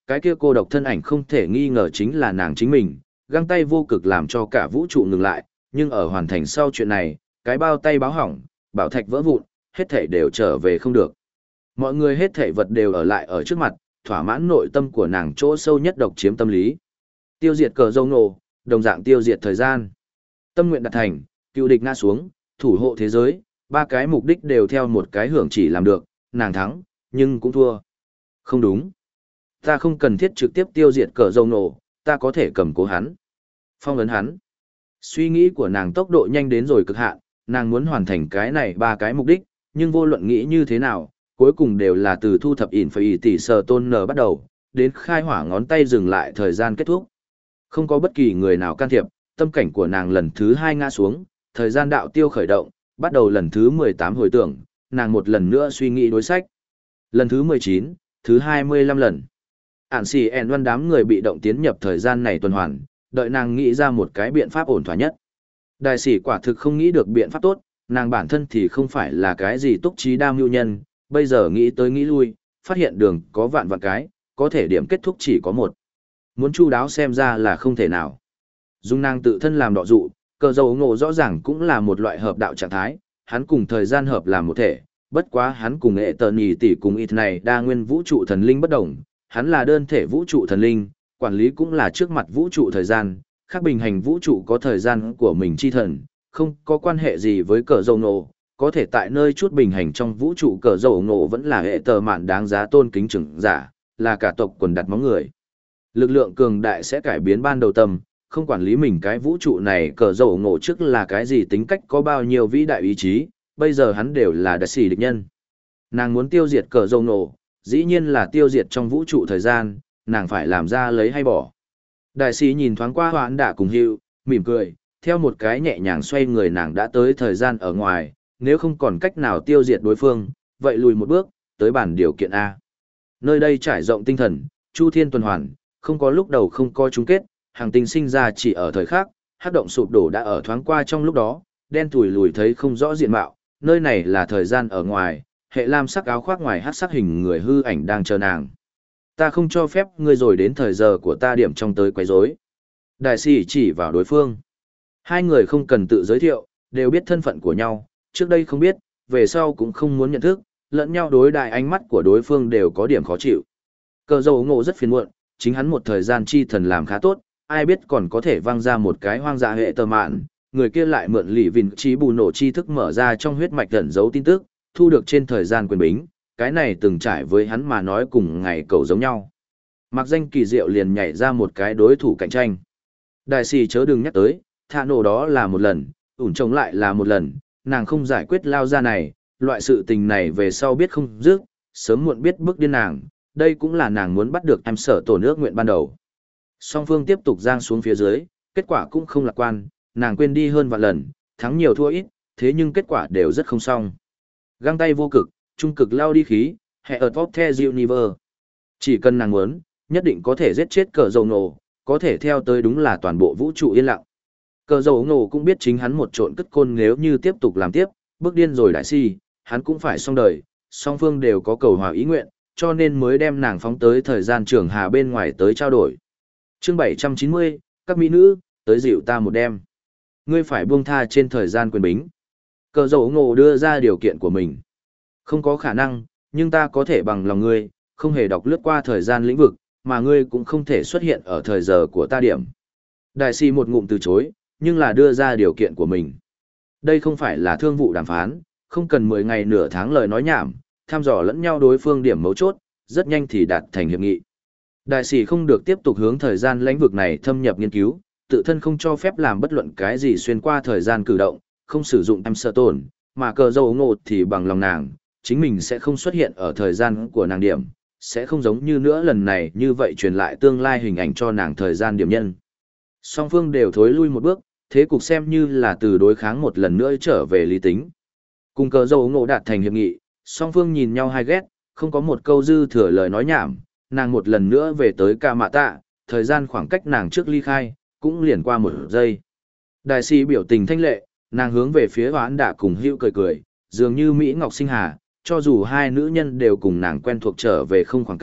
cái kia cô độc thân ảnh không thể nghi ngờ chính là nàng chính mình, găng tay vô cực làm cho cả vũ trụ ngừng lại, nhưng ở hoàn thành sau chuyện này, cái bao tay báo hỏng, bảo thạch vỡ vụn, hết thảy đều trở về không được. Mọi người hết thảy vật đều ở lại ở trước mặt, thỏa mãn nội tâm của nàng chỗ sâu nhất độc chiếm tâm lý. Tiêu diệt cờ dâu nổ, đồng dạng tiêu diệt thời gian. Tâm nguyện đạt thành, cựu địch ngã xuống, thủ hộ thế giới, ba cái mục đích đều theo một cái hưởng chỉ làm được, nàng thắng, nhưng cũng thua. Không đúng. Ta không cần thiết trực tiếp tiêu diệt cờ dâu nổ, ta có thể cầm cố hắn. Phong ấn hắn. Suy nghĩ của nàng tốc độ nhanh đến rồi cực hạn, nàng muốn hoàn thành cái này ba cái mục đích, nhưng vô luận nghĩ như thế nào, cuối cùng đều là từ thu thập ỉn phải tỷ sờ tôn nở bắt đầu, đến khai hỏa ngón tay dừng lại thời gian kết thúc. Không có bất kỳ người nào can thiệp, tâm cảnh của nàng lần thứ hai ngã xuống, thời gian đạo tiêu khởi động, bắt đầu lần thứ mười tám hồi tưởng, nàng một lần nữa suy nghĩ đối sách. Lần thứ mười chín, thứ hai mươi lăm lần. Ản xì ẻn văn đám người bị động tiến nhập thời gian này tuần hoàn, đợi nàng nghĩ ra một cái biện pháp ổn thỏa nhất. Đại sĩ quả thực không nghĩ được biện pháp tốt, nàng bản thân thì không phải là cái gì túc trí đam mưu nhân, bây giờ nghĩ tới nghĩ lui, phát hiện đường có vạn vạn cái, có thể điểm kết thúc chỉ có một. Muốn chu đáo xem ra là không thể nào. Dung nàng tự thân làm đọ dụ, cờ dầu ngộ rõ ràng cũng là một loại hợp đạo trạng thái, hắn cùng thời gian hợp làm một thể, bất quá hắn cùng nghệ tờ nhì tỷ cùng ít này đa nguyên vũ trụ thần linh bất đồng, hắn là đơn thể vũ trụ thần linh, quản lý cũng là trước mặt vũ trụ thời gian, khác bình hành vũ trụ có thời gian của mình chi thần, không có quan hệ gì với cờ dầu ngộ, có thể tại nơi chút bình hành trong vũ trụ cờ dầu ngộ vẫn là hệ tờ mạn đáng giá tôn kính trưởng giả, là cả tộc quần đặt móng người. Lực lượng cường đại sẽ cải biến ban đầu tâm, không quản lý mình cái vũ trụ này cờ dầu ngộ trước là cái gì tính cách có bao nhiêu vĩ đại ý chí, bây giờ hắn đều là đại sĩ địch nhân. Nàng muốn tiêu diệt cờ dầu ngộ, dĩ nhiên là tiêu diệt trong vũ trụ thời gian, nàng phải làm ra lấy hay bỏ. Đại sĩ nhìn thoáng qua hoãn đả cùng hữu, mỉm cười, theo một cái nhẹ nhàng xoay người nàng đã tới thời gian ở ngoài, nếu không còn cách nào tiêu diệt đối phương, vậy lùi một bước, tới bản điều kiện A. Nơi đây trải rộng tinh thần, chu thiên tuần hoàn, không có lúc đầu không có chung kết, hàng tinh sinh ra chỉ ở thời khắc, hắc động sụp đổ đã ở thoáng qua trong lúc đó, đen tủi lùi thấy không rõ diện mạo, nơi này là thời gian ở ngoài, hệ lam sắc áo khoác ngoài hắc sắc hình người hư ảnh đang chờ nàng. Ta không cho phép ngươi rồi đến thời giờ của ta điểm trong tới quấy rối. Đại sĩ chỉ vào đối phương. Hai người không cần tự giới thiệu, đều biết thân phận của nhau, trước đây không biết, về sau cũng không muốn nhận thức, lẫn nhau đối đại ánh mắt của đối phương đều có điểm khó chịu. Cờ dầu ngộ rất phiền muộn, chính hắn một thời gian chi thần làm khá tốt, ai biết còn có thể văng ra một cái hoang dã hệ tờ mạn, người kia lại mượn lì vìn trí bù nổ chi thức mở ra trong huyết mạch ẩn giấu tin tức, thu được trên thời gian quyền bính, cái này từng trải với hắn mà nói cùng ngày cầu giống nhau. Mặc danh kỳ diệu liền nhảy ra một cái đối thủ cạnh tranh. Đại sĩ chớ đừng nhắc tới, thả nổ đó là một lần, ủn trông lại là một lần, nàng không giải quyết lao ra này, loại sự tình này về sau biết không dứt, sớm muộn biết bước điên nàng, đây cũng là nàng muốn bắt được em sở tổ nước nguyện ban đầu. Song phương tiếp tục giang xuống phía dưới, kết quả cũng không lạc quan, nàng quên đi hơn vạn lần, thắng nhiều thua ít, thế nhưng kết quả đều rất không xong. Găng tay vô cực, trung cực lao đi khí, hệ ở top the universe. Chỉ cần nàng muốn, nhất định có thể giết chết cờ dầu nổ, có thể theo tới đúng là toàn bộ vũ trụ yên lặng. Cờ dầu nổ cũng biết chính hắn một trộn cất côn nếu như tiếp tục làm tiếp, bước điên rồi đại si, hắn cũng phải xong đời, song phương đều có cầu hòa ý nguyện, cho nên mới đem nàng phóng tới thời gian trường hà bên ngoài tới trao đổi. Chương bảy trăm chín mươi, các mỹ nữ, tới dịu ta một đêm. Ngươi phải buông tha trên thời gian quyền bính. Cờ dầu ngộ đưa ra điều kiện của mình. Không có khả năng, nhưng ta có thể bằng lòng ngươi, không hề đọc lướt qua thời gian lĩnh vực, mà ngươi cũng không thể xuất hiện ở thời giờ của ta điểm. Đại sĩ một ngụm từ chối, nhưng là đưa ra điều kiện của mình. Đây không phải là thương vụ đàm phán, không cần mười ngày nửa tháng lời nói nhảm, tham dò lẫn nhau đối phương điểm mấu chốt, rất nhanh thì đạt thành hiệp nghị. Đại sĩ không được tiếp tục hướng thời gian lĩnh vực này thâm nhập nghiên cứu, tự thân không cho phép làm bất luận cái gì xuyên qua thời gian cử động, không sử dụng em sợ tổn, mà cờ dầu ngộ thì bằng lòng nàng, chính mình sẽ không xuất hiện ở thời gian của nàng điểm, sẽ không giống như nữa lần này như vậy truyền lại tương lai hình ảnh cho nàng thời gian điểm nhân. Song phương đều thối lui một bước, thế cục xem như là từ đối kháng một lần nữa trở về lý tính. Cùng cờ dầu ngộ đạt thành hiệp nghị, song phương nhìn nhau hai ghét, không có một câu dư thừa lời nói nhảm, nàng một lần nữa về tới ca mạ tạ, thời gian khoảng cách nàng trước ly khai, cũng liền qua một giây. Đại sĩ biểu tình thanh lệ, nàng hướng về phía hoán đả cùng hữu cười cười, dường như Mỹ Ngọc Sinh Hà, cho dù hai nữ nhân đều cùng nàng quen thuộc trở về không khoảng cách,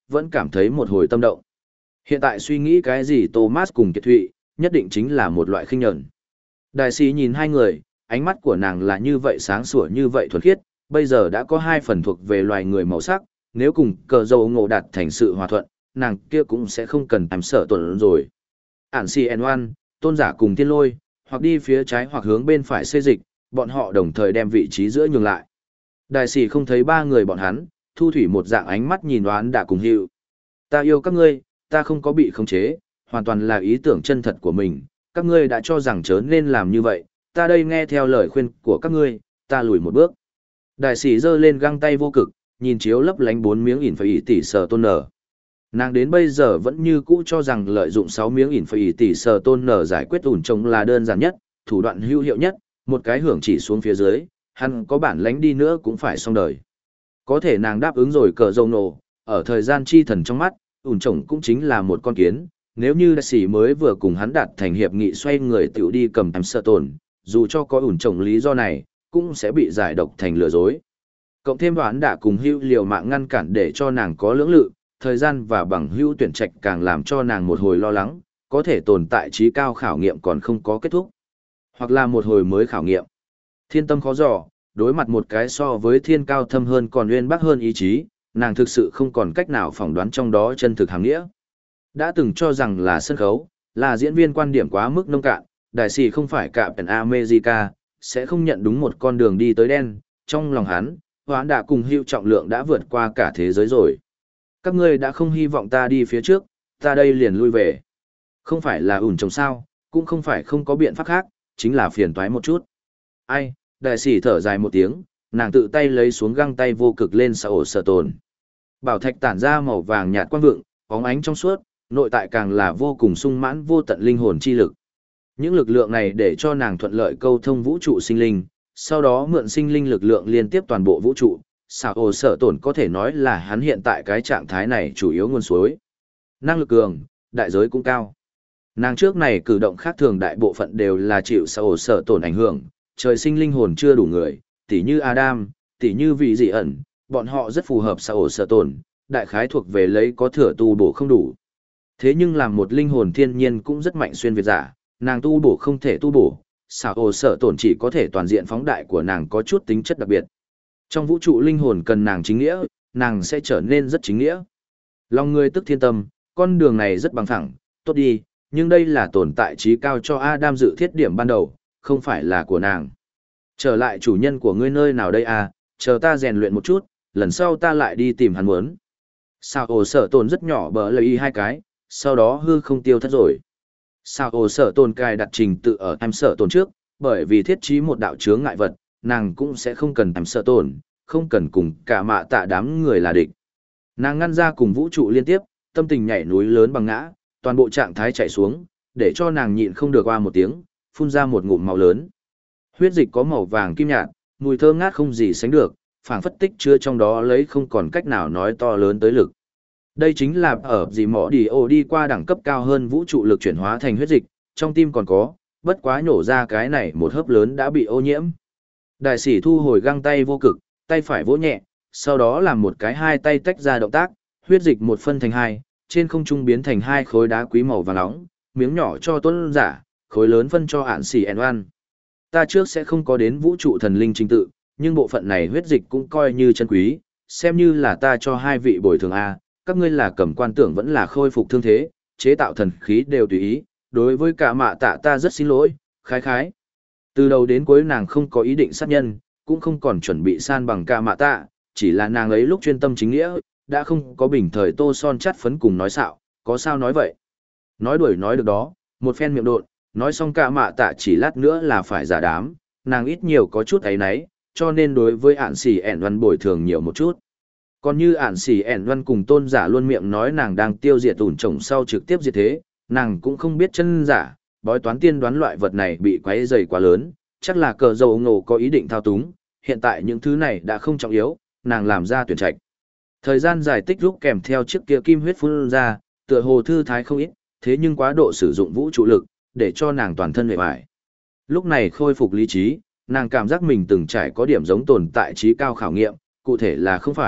vẫn cảm thấy một hồi tâm động. Hiện tại suy nghĩ cái gì Thomas cùng Kiệt Thụy, nhất định chính là một loại khinh nhẫn. Đại sĩ nhìn hai người, ánh mắt của nàng là như vậy sáng sủa như vậy thuần khiết, bây giờ đã có hai phần thuộc về loài người màu sắc, nếu cùng cờ dầu ngộ đạt thành sự hòa thuận, nàng kia cũng sẽ không cần tầm sợ tuần rồi. Ản si en oan, tôn giả cùng thiên lôi, hoặc đi phía trái hoặc hướng bên phải xê dịch, bọn họ đồng thời đem vị trí giữa nhường lại. Đại sĩ không thấy ba người bọn hắn, thu thủy một dạng ánh mắt nhìn đoán đã cùng hiệu. Ta yêu các ngươi, ta không có bị khống chế, hoàn toàn là ý tưởng chân thật của mình, các ngươi đã cho rằng chớ nên làm như vậy, ta đây nghe theo lời khuyên của các ngươi, ta lùi một bước. Đại sĩ giơ lên găng tay vô cực, nhìn chiếu lấp lánh bốn miếng ỉn phải ý tỷ sờ tôn nở. Nàng đến bây giờ vẫn như cũ cho rằng lợi dụng sáu miếng ỉn phải ý tỷ sờ tôn nở giải quyết ủn trông là đơn giản nhất, thủ đoạn hữu hiệu nhất, một cái hưởng chỉ xuống phía dưới, hắn có bản lánh đi nữa cũng phải xong đời. Có thể nàng đáp ứng rồi cờ dâu nổ, ở thời gian chi thần trong mắt, ủn trông cũng chính là một con kiến, nếu như đại sĩ mới vừa cùng hắn đạt thành hiệp nghị xoay người tiểu đi cầm em sơ tồn, dù cho có ủn trông lý do này, cũng sẽ bị giải độc thành lừa dối. Cộng thêm đoán đã cùng hữu liều mạng ngăn cản để cho nàng có lưỡng lự, thời gian và bằng hữu tuyển trạch càng làm cho nàng một hồi lo lắng, có thể tồn tại trí cao khảo nghiệm còn không có kết thúc. Hoặc là một hồi mới khảo nghiệm. Thiên tâm khó dò, đối mặt một cái so với thiên cao thâm hơn còn uyên bác hơn ý chí, nàng thực sự không còn cách nào phỏng đoán trong đó chân thực hàng nghĩa. Đã từng cho rằng là sân khấu, là diễn viên quan điểm quá mức nông cạn, đại sĩ không phải cả Pen America, sẽ không nhận đúng một con đường đi tới đen, trong lòng hắn, hoán đã cùng hữu trọng lượng đã vượt qua cả thế giới rồi. Các ngươi đã không hy vọng ta đi phía trước, ta đây liền lui về. Không phải là ủn trồng sao, cũng không phải không có biện pháp khác, chính là phiền toái một chút. Ai, đại sĩ thở dài một tiếng, nàng tự tay lấy xuống găng tay vô cực lên sa ổ sở tồn. Bảo thạch tản ra màu vàng nhạt quang vượng, bóng ánh trong suốt, nội tại càng là vô cùng sung mãn vô tận linh hồn chi lực. Những lực lượng này để cho nàng thuận lợi câu thông vũ trụ sinh linh, sau đó mượn sinh linh lực lượng liên tiếp toàn bộ vũ trụ. Sao ồ sở tổn có thể nói là hắn hiện tại cái trạng thái này chủ yếu nguồn suối. Năng lực cường, đại giới cũng cao. Nàng trước này cử động khác thường đại bộ phận đều là chịu sao ồ sở tổn ảnh hưởng, trời sinh linh hồn chưa đủ người, tỉ như Adam, tỉ như vị dị ẩn, bọn họ rất phù hợp sao ồ sở tổn, đại khái thuộc về lấy có thừa tu bổ không đủ. Thế nhưng làm một linh hồn thiên nhiên cũng rất mạnh xuyên việt giả, nàng tu bổ không thể tu bổ, sao ồ sở tổn chỉ có thể toàn diện phóng đại của nàng có chút tính chất đặc biệt. Trong vũ trụ linh hồn cần nàng chính nghĩa, nàng sẽ trở nên rất chính nghĩa. Lòng người tức thiên tâm, con đường này rất bằng phẳng, tốt đi, nhưng đây là tồn tại trí cao cho Adam dự thiết điểm ban đầu, không phải là của nàng. Trở lại chủ nhân của ngươi nơi nào đây à, chờ ta rèn luyện một chút, lần sau ta lại đi tìm hắn muốn. Sao ồ sở tồn rất nhỏ bờ lời y hai cái, sau đó hư không tiêu thất rồi. Sao ồ sở tồn cài đặt trình tự ở em sở tồn trước, bởi vì thiết trí một đạo chướng ngại vật, nàng cũng sẽ không cần em sở tồn, không cần cùng cả mạ tạ đám người là địch. Nàng ngăn ra cùng vũ trụ liên tiếp, tâm tình nhảy núi lớn bằng ngã, toàn bộ trạng thái chạy xuống, để cho nàng nhịn không được qua một tiếng, phun ra một ngụm máu lớn. Huyết dịch có màu vàng kim nhạt, mùi thơm ngát không gì sánh được, phảng phất tích chứa trong đó lấy không còn cách nào nói to lớn tới lực. Đây chính là ở gì mỏ đi ô đi qua đẳng cấp cao hơn vũ trụ lực chuyển hóa thành huyết dịch, trong tim còn có, bất quá nhổ ra cái này một hớp lớn đã bị ô nhiễm. Đại sĩ thu hồi găng tay vô cực, tay phải vỗ nhẹ, sau đó làm một cái hai tay tách ra động tác, huyết dịch một phân thành hai, trên không trung biến thành hai khối đá quý màu vàng nóng, miếng nhỏ cho tôn giả, khối lớn phân cho ản xỉ en oan. Ta trước sẽ không có đến vũ trụ thần linh trình tự, nhưng bộ phận này huyết dịch cũng coi như chân quý, xem như là ta cho hai vị bồi thường A, các ngươi là cầm quan tưởng vẫn là khôi phục thương thế, chế tạo thần khí đều tùy ý, đối với cả mạ tạ ta rất xin lỗi, khái khái. Từ đầu đến cuối nàng không có ý định sát nhân, cũng không còn chuẩn bị san bằng cả mạ tạ, chỉ là nàng ấy lúc chuyên tâm chính nghĩa, đã không có bình thời tô son chắt phấn cùng nói xạo, có sao nói vậy. Nói đuổi nói được đó, một phen miệng độn, nói xong cả mạ tạ chỉ lát nữa là phải giả đám, nàng ít nhiều có chút ấy nấy, cho nên đối với ản xỉ ẻn văn bồi thường nhiều một chút. Còn như ản xỉ ẻn văn cùng tôn giả luôn miệng nói nàng đang tiêu diệt ủn trồng sau trực tiếp diệt thế, nàng cũng không biết chân giả, bói toán tiên đoán loại vật này bị quấy dày quá lớn, chắc là cờ dầu ngộ có ý định thao túng, hiện tại những thứ này đã không trọng yếu, nàng làm ra tuyển trạch. Thời gian dài tích rút kèm theo chiếc kia kim huyết phun ra, tựa hồ thư thái không ít, thế nhưng quá độ sử dụng vũ trụ lực, để cho nàng toàn thân mệt mỏi. Lúc này khôi phục lý trí, nàng cảm giác mình từng trải có điểm giống tồn tại trí cao khảo nghiệm, cụ thể là không phải,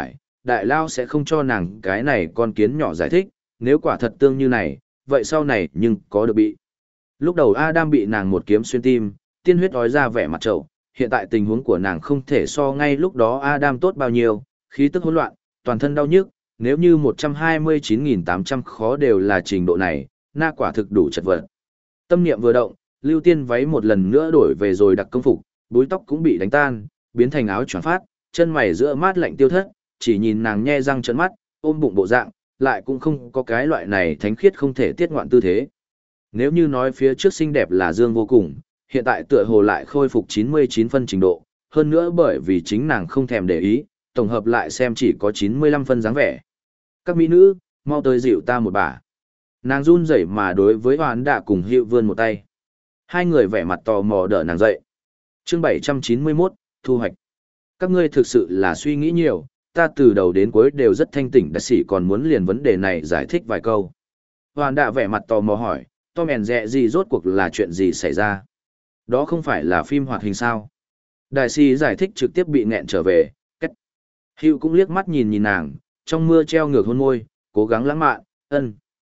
đại lao sẽ không cho nàng cái này con kiến nhỏ giải thích, nếu quả thật tương như này, vậy sau này nhưng có được bị. Lúc đầu Adam bị nàng một kiếm xuyên tim, tiên huyết ói ra vẻ mặt trậu, hiện tại tình huống của nàng không thể so ngay lúc đó Adam tốt bao nhiêu, khí tức hỗn loạn, toàn thân đau nhức, nếu như một trăm hai mươi chín nghìn tám trăm khó đều là trình độ này, na quả thực đủ chật vật. Tâm niệm vừa động, Lưu Tiên váy một lần nữa đổi về rồi đặc công phục, búi tóc cũng bị đánh tan, biến thành áo choàng phát, chân mày giữa mát lạnh tiêu thất, chỉ nhìn nàng nhe răng trợn mắt, ôm bụng bộ dạng, lại cũng không có cái loại này thánh khiết không thể tiết ngoạn tư thế. Nếu như nói phía trước xinh đẹp là dương vô cùng, hiện tại tựa hồ lại khôi phục chín mươi chín phân trình độ, hơn nữa bởi vì chính nàng không thèm để ý, tổng hợp lại xem chỉ có chín mươi lăm phân dáng vẻ. Các mỹ nữ, mau tới dịu ta một bà. Nàng run rẩy mà đối với Hoán Đạ cùng Hữu vươn một tay. Hai người vẻ mặt tò mò đỡ nàng dậy. Chương bảy trăm chín mươi mốt, thu hoạch. Các ngươi thực sự là suy nghĩ nhiều, ta từ đầu đến cuối đều rất thanh tỉnh, đại sĩ còn muốn liền vấn đề này giải thích vài câu. Hoán Đạ vẻ mặt tò mò hỏi, Tom and Jerry rốt cuộc là chuyện gì xảy ra? Đó không phải là phim hoạt hình sao? Đại sĩ giải thích trực tiếp bị nghẹn trở về, cách. Hữu cũng liếc mắt nhìn nhìn nàng, trong mưa treo ngược hôn môi, cố gắng lãng mạn, ân.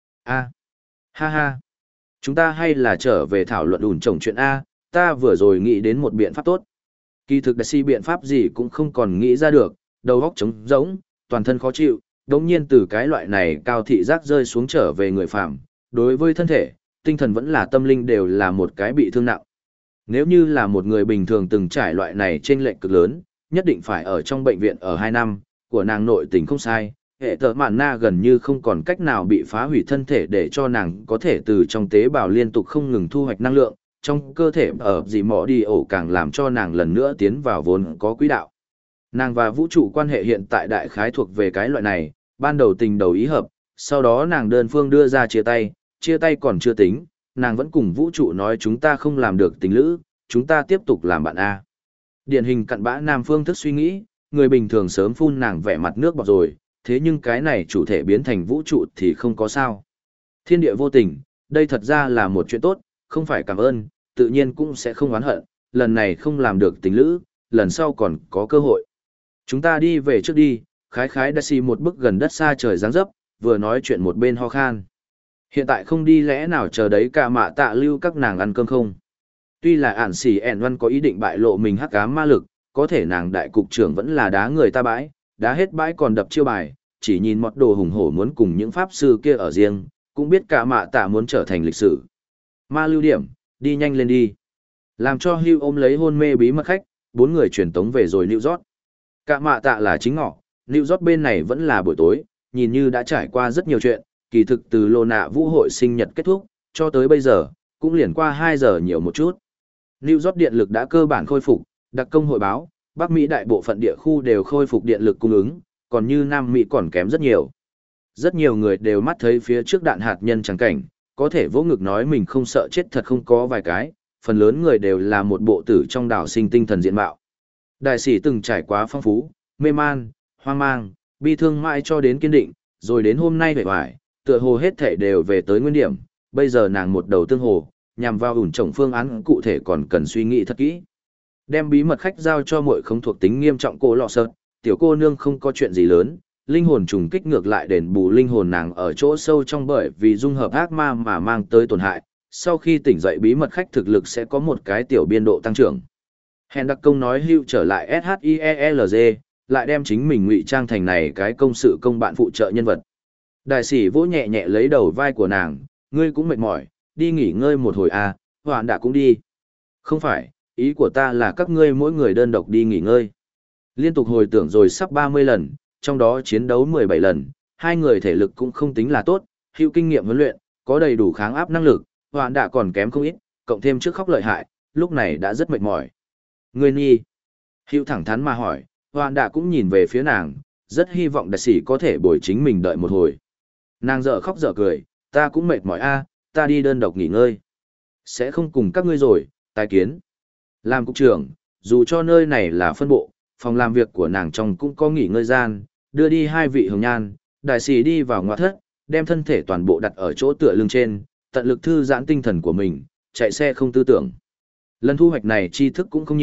A. Ha ha. Chúng ta hay là trở về thảo luận ủn trồng chuyện A, ta vừa rồi nghĩ đến một biện pháp tốt. Kỳ thực đại si biện pháp gì cũng không còn nghĩ ra được, đầu óc trống rỗng, toàn thân khó chịu, đống nhiên từ cái loại này cao thị giác rơi xuống trở về người phạm. Đối với thân thể, tinh thần vẫn là tâm linh đều là một cái bị thương nặng. Nếu như là một người bình thường từng trải loại này trên lệnh cực lớn, nhất định phải ở trong bệnh viện ở hai năm, của nàng nội tình không sai, hệ tợ mạn na gần như không còn cách nào bị phá hủy thân thể để cho nàng có thể từ trong tế bào liên tục không ngừng thu hoạch năng lượng, trong cơ thể ở gì mỏ đi ổ càng làm cho nàng lần nữa tiến vào vốn có quỹ đạo. Nàng và vũ trụ quan hệ hiện tại đại khái thuộc về cái loại này, ban đầu tình đầu ý hợp, sau đó nàng đơn phương đưa ra chia tay, chia tay còn chưa tính, nàng vẫn cùng vũ trụ nói chúng ta không làm được tình lữ, chúng ta tiếp tục làm bạn A. Điển hình cặn bã nam phương thức suy nghĩ, người bình thường sớm phun nàng vẻ mặt nước bọt rồi, thế nhưng cái này chủ thể biến thành vũ trụ thì không có sao. Thiên địa vô tình, đây thật ra là một chuyện tốt, không phải cảm ơn, tự nhiên cũng sẽ không oán hận, lần này không làm được tình lữ, lần sau còn có cơ hội. Chúng ta đi về trước đi, khái khái đã xì một bức gần đất xa trời dáng dấp, vừa nói chuyện một bên ho khan. Hiện tại không đi lẽ nào chờ đấy cả mạ tạ lưu các nàng ăn cơm không? Tuy là ản xỉ ẻn văn có ý định bại lộ mình hắc ám ma lực, có thể nàng đại cục trưởng vẫn là đá người ta bãi, đá hết bãi còn đập chiêu bài, chỉ nhìn một đồ hùng hổ muốn cùng những pháp sư kia ở riêng, cũng biết cả mạ tạ muốn trở thành lịch sử. Ma lưu điểm, đi nhanh lên đi. Làm cho Hugh ôm lấy hôn mê bí mật khách, bốn người truyền tống về rồi New York. Cả mạ tạ là chính ngọ, New York bên này vẫn là buổi tối, nhìn như đã trải qua rất nhiều chuyện, kỳ thực từ lô nạ vũ hội sinh nhật kết thúc, cho tới bây giờ, cũng liền qua hai giờ nhiều một chút. New York điện lực đã cơ bản khôi phục, đặc công hội báo, Bắc Mỹ đại bộ phận địa khu đều khôi phục điện lực cung ứng, còn như Nam Mỹ còn kém rất nhiều. Rất nhiều người đều mắt thấy phía trước đạn hạt nhân chẳng cảnh, có thể vỗ ngực nói mình không sợ chết thật không có vài cái, phần lớn người đều là một bộ tử trong đảo sinh tinh thần diện mạo. Đại sĩ từng trải quá phong phú, mê man, hoang mang, bi thương mãi cho đến kiên định, rồi đến hôm nay vẻ vải, tựa hồ hết thể đều về tới nguyên điểm, bây giờ nàng một đầu tương hồ, nhằm vào ủn trồng phương án cụ thể còn cần suy nghĩ thật kỹ. Đem bí mật khách giao cho muội không thuộc tính nghiêm trọng cô lọ sợt, tiểu cô nương không có chuyện gì lớn, linh hồn trùng kích ngược lại đền bù linh hồn nàng ở chỗ sâu trong bởi vì dung hợp ác ma mà mang tới tổn hại, sau khi tỉnh dậy bí mật khách thực lực sẽ có một cái tiểu biên độ tăng trưởng. Hèn đặc công nói hưu trở lại ét hát i e lờ giê, lại đem chính mình ngụy trang thành này cái công sự công bạn phụ trợ nhân vật. Đại sĩ vỗ nhẹ nhẹ lấy đầu vai của nàng, ngươi cũng mệt mỏi, đi nghỉ ngơi một hồi à, Hoạn đã cũng đi. Không phải, ý của ta là các ngươi mỗi người đơn độc đi nghỉ ngơi. Liên tục hồi tưởng rồi sắp ba mươi lần, trong đó chiến đấu mười bảy lần, hai người thể lực cũng không tính là tốt, hữu kinh nghiệm huấn luyện, có đầy đủ kháng áp năng lực, Hoạn đã còn kém không ít, cộng thêm trước khóc lợi hại, lúc này đã rất mệt mỏi. Ngươi nhi. Hữu thẳng thắn mà hỏi, Hoạn đã cũng nhìn về phía nàng, rất hy vọng đại sĩ có thể bồi chính mình đợi một hồi. Nàng dở khóc dở cười, ta cũng mệt mỏi a, ta đi đơn độc nghỉ ngơi. Sẽ không cùng các ngươi rồi, tái kiến. Làm cục trưởng, dù cho nơi này là phân bộ, phòng làm việc của nàng trong cũng có nghỉ ngơi gian, đưa đi hai vị hồng nhan, đại sĩ đi vào ngoại thất, đem thân thể toàn bộ đặt ở chỗ tựa lưng trên, tận lực thư giãn tinh thần của mình, chạy xe không tư tưởng. Lần thu hoạch này tri thức cũng không nhiều,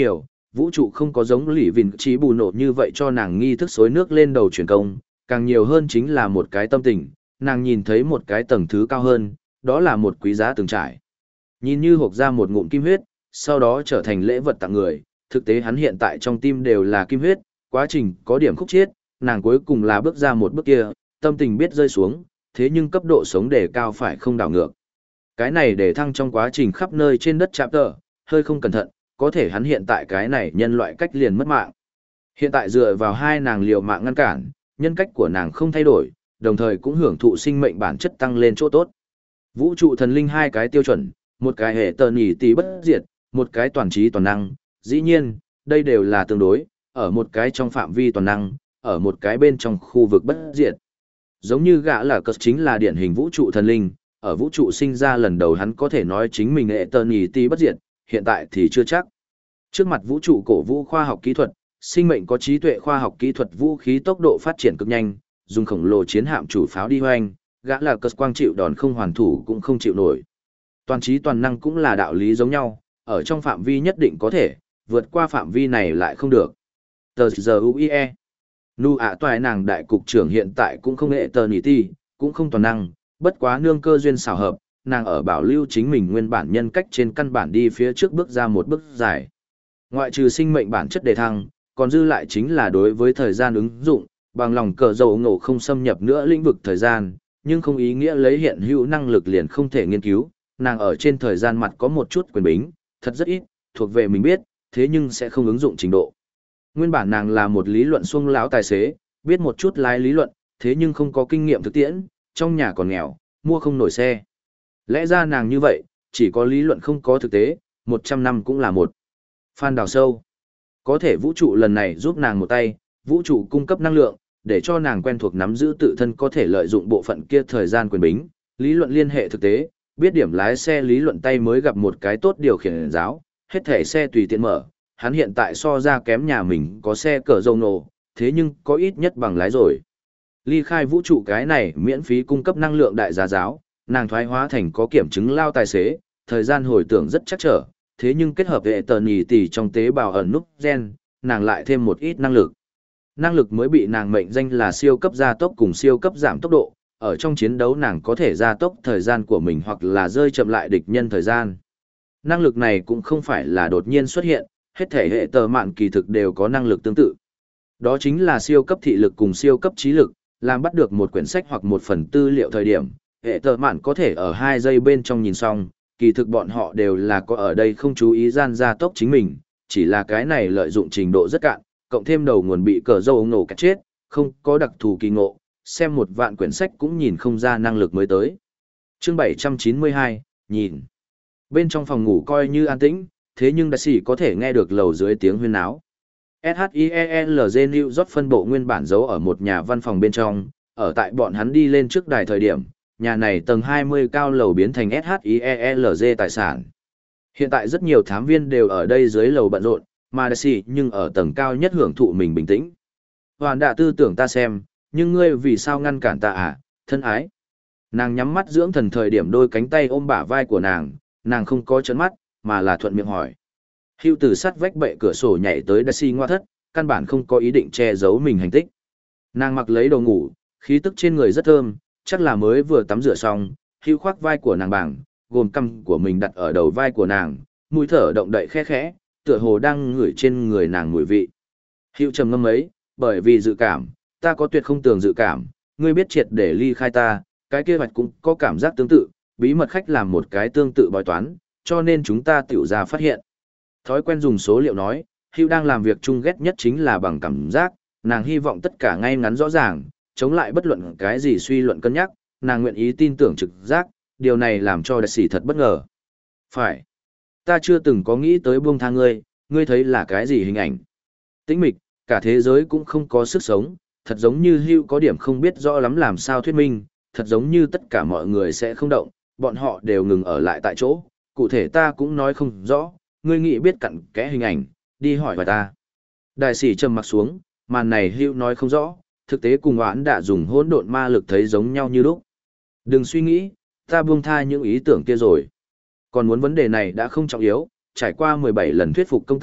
vũ trụ không có giống lì vìn trí bù nổ như vậy cho nàng nghi thức xối nước lên đầu truyền công, càng nhiều hơn chính là một cái tâm tình, nàng nhìn thấy một cái tầng thứ cao hơn, đó là một quý giá từng trải. Nhìn như hộc ra một ngụm kim huyết, sau đó trở thành lễ vật tặng người, thực tế hắn hiện tại trong tim đều là kim huyết, quá trình có điểm khúc chiết, nàng cuối cùng là bước ra một bước kia, tâm tình biết rơi xuống, thế nhưng cấp độ sống đề cao phải không đảo ngược. Cái này để thăng trong quá trình khắp nơi trên đất chạm tờ, hơi không cẩn thận, có thể hắn hiện tại cái này nhân loại cách liền mất mạng. Hiện tại dựa vào hai nàng liều mạng ngăn cản, nhân cách của nàng không thay đổi, đồng thời cũng hưởng thụ sinh mệnh bản chất tăng lên chỗ tốt. Vũ trụ thần linh hai cái tiêu chuẩn, một cái hệ tờ nhỉ tỷ bất diệt, một cái toàn trí toàn năng, dĩ nhiên, đây đều là tương đối, ở một cái trong phạm vi toàn năng, ở một cái bên trong khu vực bất diệt. Giống như gã là cất chính là điển hình vũ trụ thần linh, ở vũ trụ sinh ra lần đầu hắn có thể nói chính mình hệ tờ nhỉ tỷ bất diệt, hiện tại thì chưa chắc. Trước mặt vũ trụ cổ vũ khoa học kỹ thuật, sinh mệnh có trí tuệ khoa học kỹ thuật vũ khí tốc độ phát triển cực nhanh, dùng khổng lồ chiến hạm chủ pháo đi hoành, gã là cất quang chịu đòn không hoàn thủ cũng không chịu nổi. Toàn trí toàn năng cũng là đạo lý giống nhau, ở trong phạm vi nhất định có thể, vượt qua phạm vi này lại không được. Tờ giờ u i e. Nu ạ toài nàng đại cục trưởng hiện tại cũng không hệ tờ nỉ ti, cũng không toàn năng, bất quá nương cơ duyên xảo hợp, nàng ở bảo lưu chính mình nguyên bản nhân cách trên căn bản đi phía trước bước ra một bước dài. Ngoại trừ sinh mệnh bản chất đề thăng, còn dư lại chính là đối với thời gian ứng dụng, bằng lòng cờ dầu ngộ không xâm nhập nữa lĩnh vực thời gian, nhưng không ý nghĩa lấy hiện hữu năng lực liền không thể nghiên cứu, nàng ở trên thời gian mặt có một chút quyền bính, thật rất ít, thuộc về mình biết, thế nhưng sẽ không ứng dụng trình độ. Nguyên bản nàng là một lý luận xuông lão tài xế, biết một chút lái lý luận, thế nhưng không có kinh nghiệm thực tiễn, trong nhà còn nghèo, mua không nổi xe. Lẽ ra nàng như vậy, chỉ có lý luận không có thực tế, một trăm năm cũng là một. Phan đào sâu. Có thể vũ trụ lần này giúp nàng một tay, vũ trụ cung cấp năng lượng, để cho nàng quen thuộc nắm giữ tự thân có thể lợi dụng bộ phận kia thời gian quyền bính, lý luận liên hệ thực tế, biết điểm lái xe lý luận tay mới gặp một cái tốt điều khiển giáo, hết thể xe tùy tiện mở, hắn hiện tại so ra kém nhà mình có xe cỡ dầu nổ, thế nhưng có ít nhất bằng lái rồi. Ly khai vũ trụ cái này miễn phí cung cấp năng lượng đại giá giáo, nàng thoái hóa thành có kiểm chứng lao tài xế, thời gian hồi tưởng rất chắc trở, thế nhưng kết hợp hệ tờ nhì tỷ trong tế bào ẩn nút gen, nàng lại thêm một ít năng lực. Năng lực mới bị nàng mệnh danh là siêu cấp gia tốc cùng siêu cấp giảm tốc độ, ở trong chiến đấu nàng có thể gia tốc thời gian của mình hoặc là rơi chậm lại địch nhân thời gian. Năng lực này cũng không phải là đột nhiên xuất hiện, hết thể hệ tờ mạn kỳ thực đều có năng lực tương tự. Đó chính là siêu cấp thị lực cùng siêu cấp trí lực, làm bắt được một quyển sách hoặc một phần tư liệu thời điểm, hệ tờ mạn có thể ở hai giây bên trong nhìn xong, kỳ thực bọn họ đều là có ở đây không chú ý gian gia tốc chính mình, chỉ là cái này lợi dụng trình độ rất cạn, cộng thêm đầu nguồn bị cờ dâu nổ cắt chết, không có đặc thù kỳ ngộ, xem một vạn quyển sách cũng nhìn không ra năng lực mới tới. Chương bảy trăm chín mươi hai, nhìn. Bên trong phòng ngủ coi như an tĩnh, thế nhưng đại sĩ có thể nghe được lầu dưới tiếng huyên náo. ét hát i e lờ giê New York phân bộ nguyên bản giấu ở một nhà văn phòng bên trong, ở tại bọn hắn đi lên trước đài thời điểm, nhà này tầng hai mươi cao lầu biến thành ét hát i e lờ giê tài sản. Hiện tại rất nhiều thám viên đều ở đây dưới lầu bận rộn, mà đại sĩ nhưng ở tầng cao nhất hưởng thụ mình bình tĩnh. Hoàn đã tư tưởng ta xem, nhưng ngươi vì sao ngăn cản ta à, thân ái. Nàng nhắm mắt dưỡng thần thời điểm đôi cánh tay ôm bả vai của nàng, nàng không có trấn mắt, mà là thuận miệng hỏi. Hưu từ sắt vách bệ cửa sổ nhảy tới đại sĩ ngoa thất, căn bản không có ý định che giấu mình hành tích. Nàng mặc lấy đồ ngủ, khí tức trên người rất thơm, chắc là mới vừa tắm rửa xong, Hưu khoác vai của nàng bảng, gồm cằm của mình đặt ở đầu vai của nàng, mũi thở động đậy khẽ khẽ, tựa hồ đang ngửi trên người nàng mùi vị. Hưu trầm ngâm ấy, bởi vì dự cảm, ta có tuyệt không tường dự cảm, ngươi biết triệt để ly khai ta, cái kia hoạch cũng có cảm giác tương tự, bí mật khách làm một cái tương tự bói toán, cho nên chúng ta tiểu ra phát hiện. Thói quen dùng số liệu nói, Hưu đang làm việc chung ghét nhất chính là bằng cảm giác, nàng hy vọng tất cả ngay ngắn rõ ràng, chống lại bất luận cái gì suy luận cân nhắc, nàng nguyện ý tin tưởng trực giác, điều này làm cho đại sĩ thật bất ngờ. Phải, ta chưa từng có nghĩ tới buông tha ngươi, ngươi thấy là cái gì hình ảnh. Tĩnh mịch, cả thế giới cũng không có sức sống, thật giống như Hưu có điểm không biết rõ lắm làm sao thuyết minh, thật giống như tất cả mọi người sẽ không động, bọn họ đều ngừng ở lại tại chỗ, cụ thể ta cũng nói không rõ, ngươi nghĩ biết cặn kẽ hình ảnh, đi hỏi vài ta. Đại sĩ trầm mặc xuống, màn này Hưu nói không rõ, thực tế cùng oán đã dùng hỗn độn ma lực thấy giống nhau như lúc. Đừng suy nghĩ, ta buông tha những ý tưởng kia rồi. Còn muốn vấn đề này đã không trọng yếu, trải qua mười bảy lần thuyết phục công tác,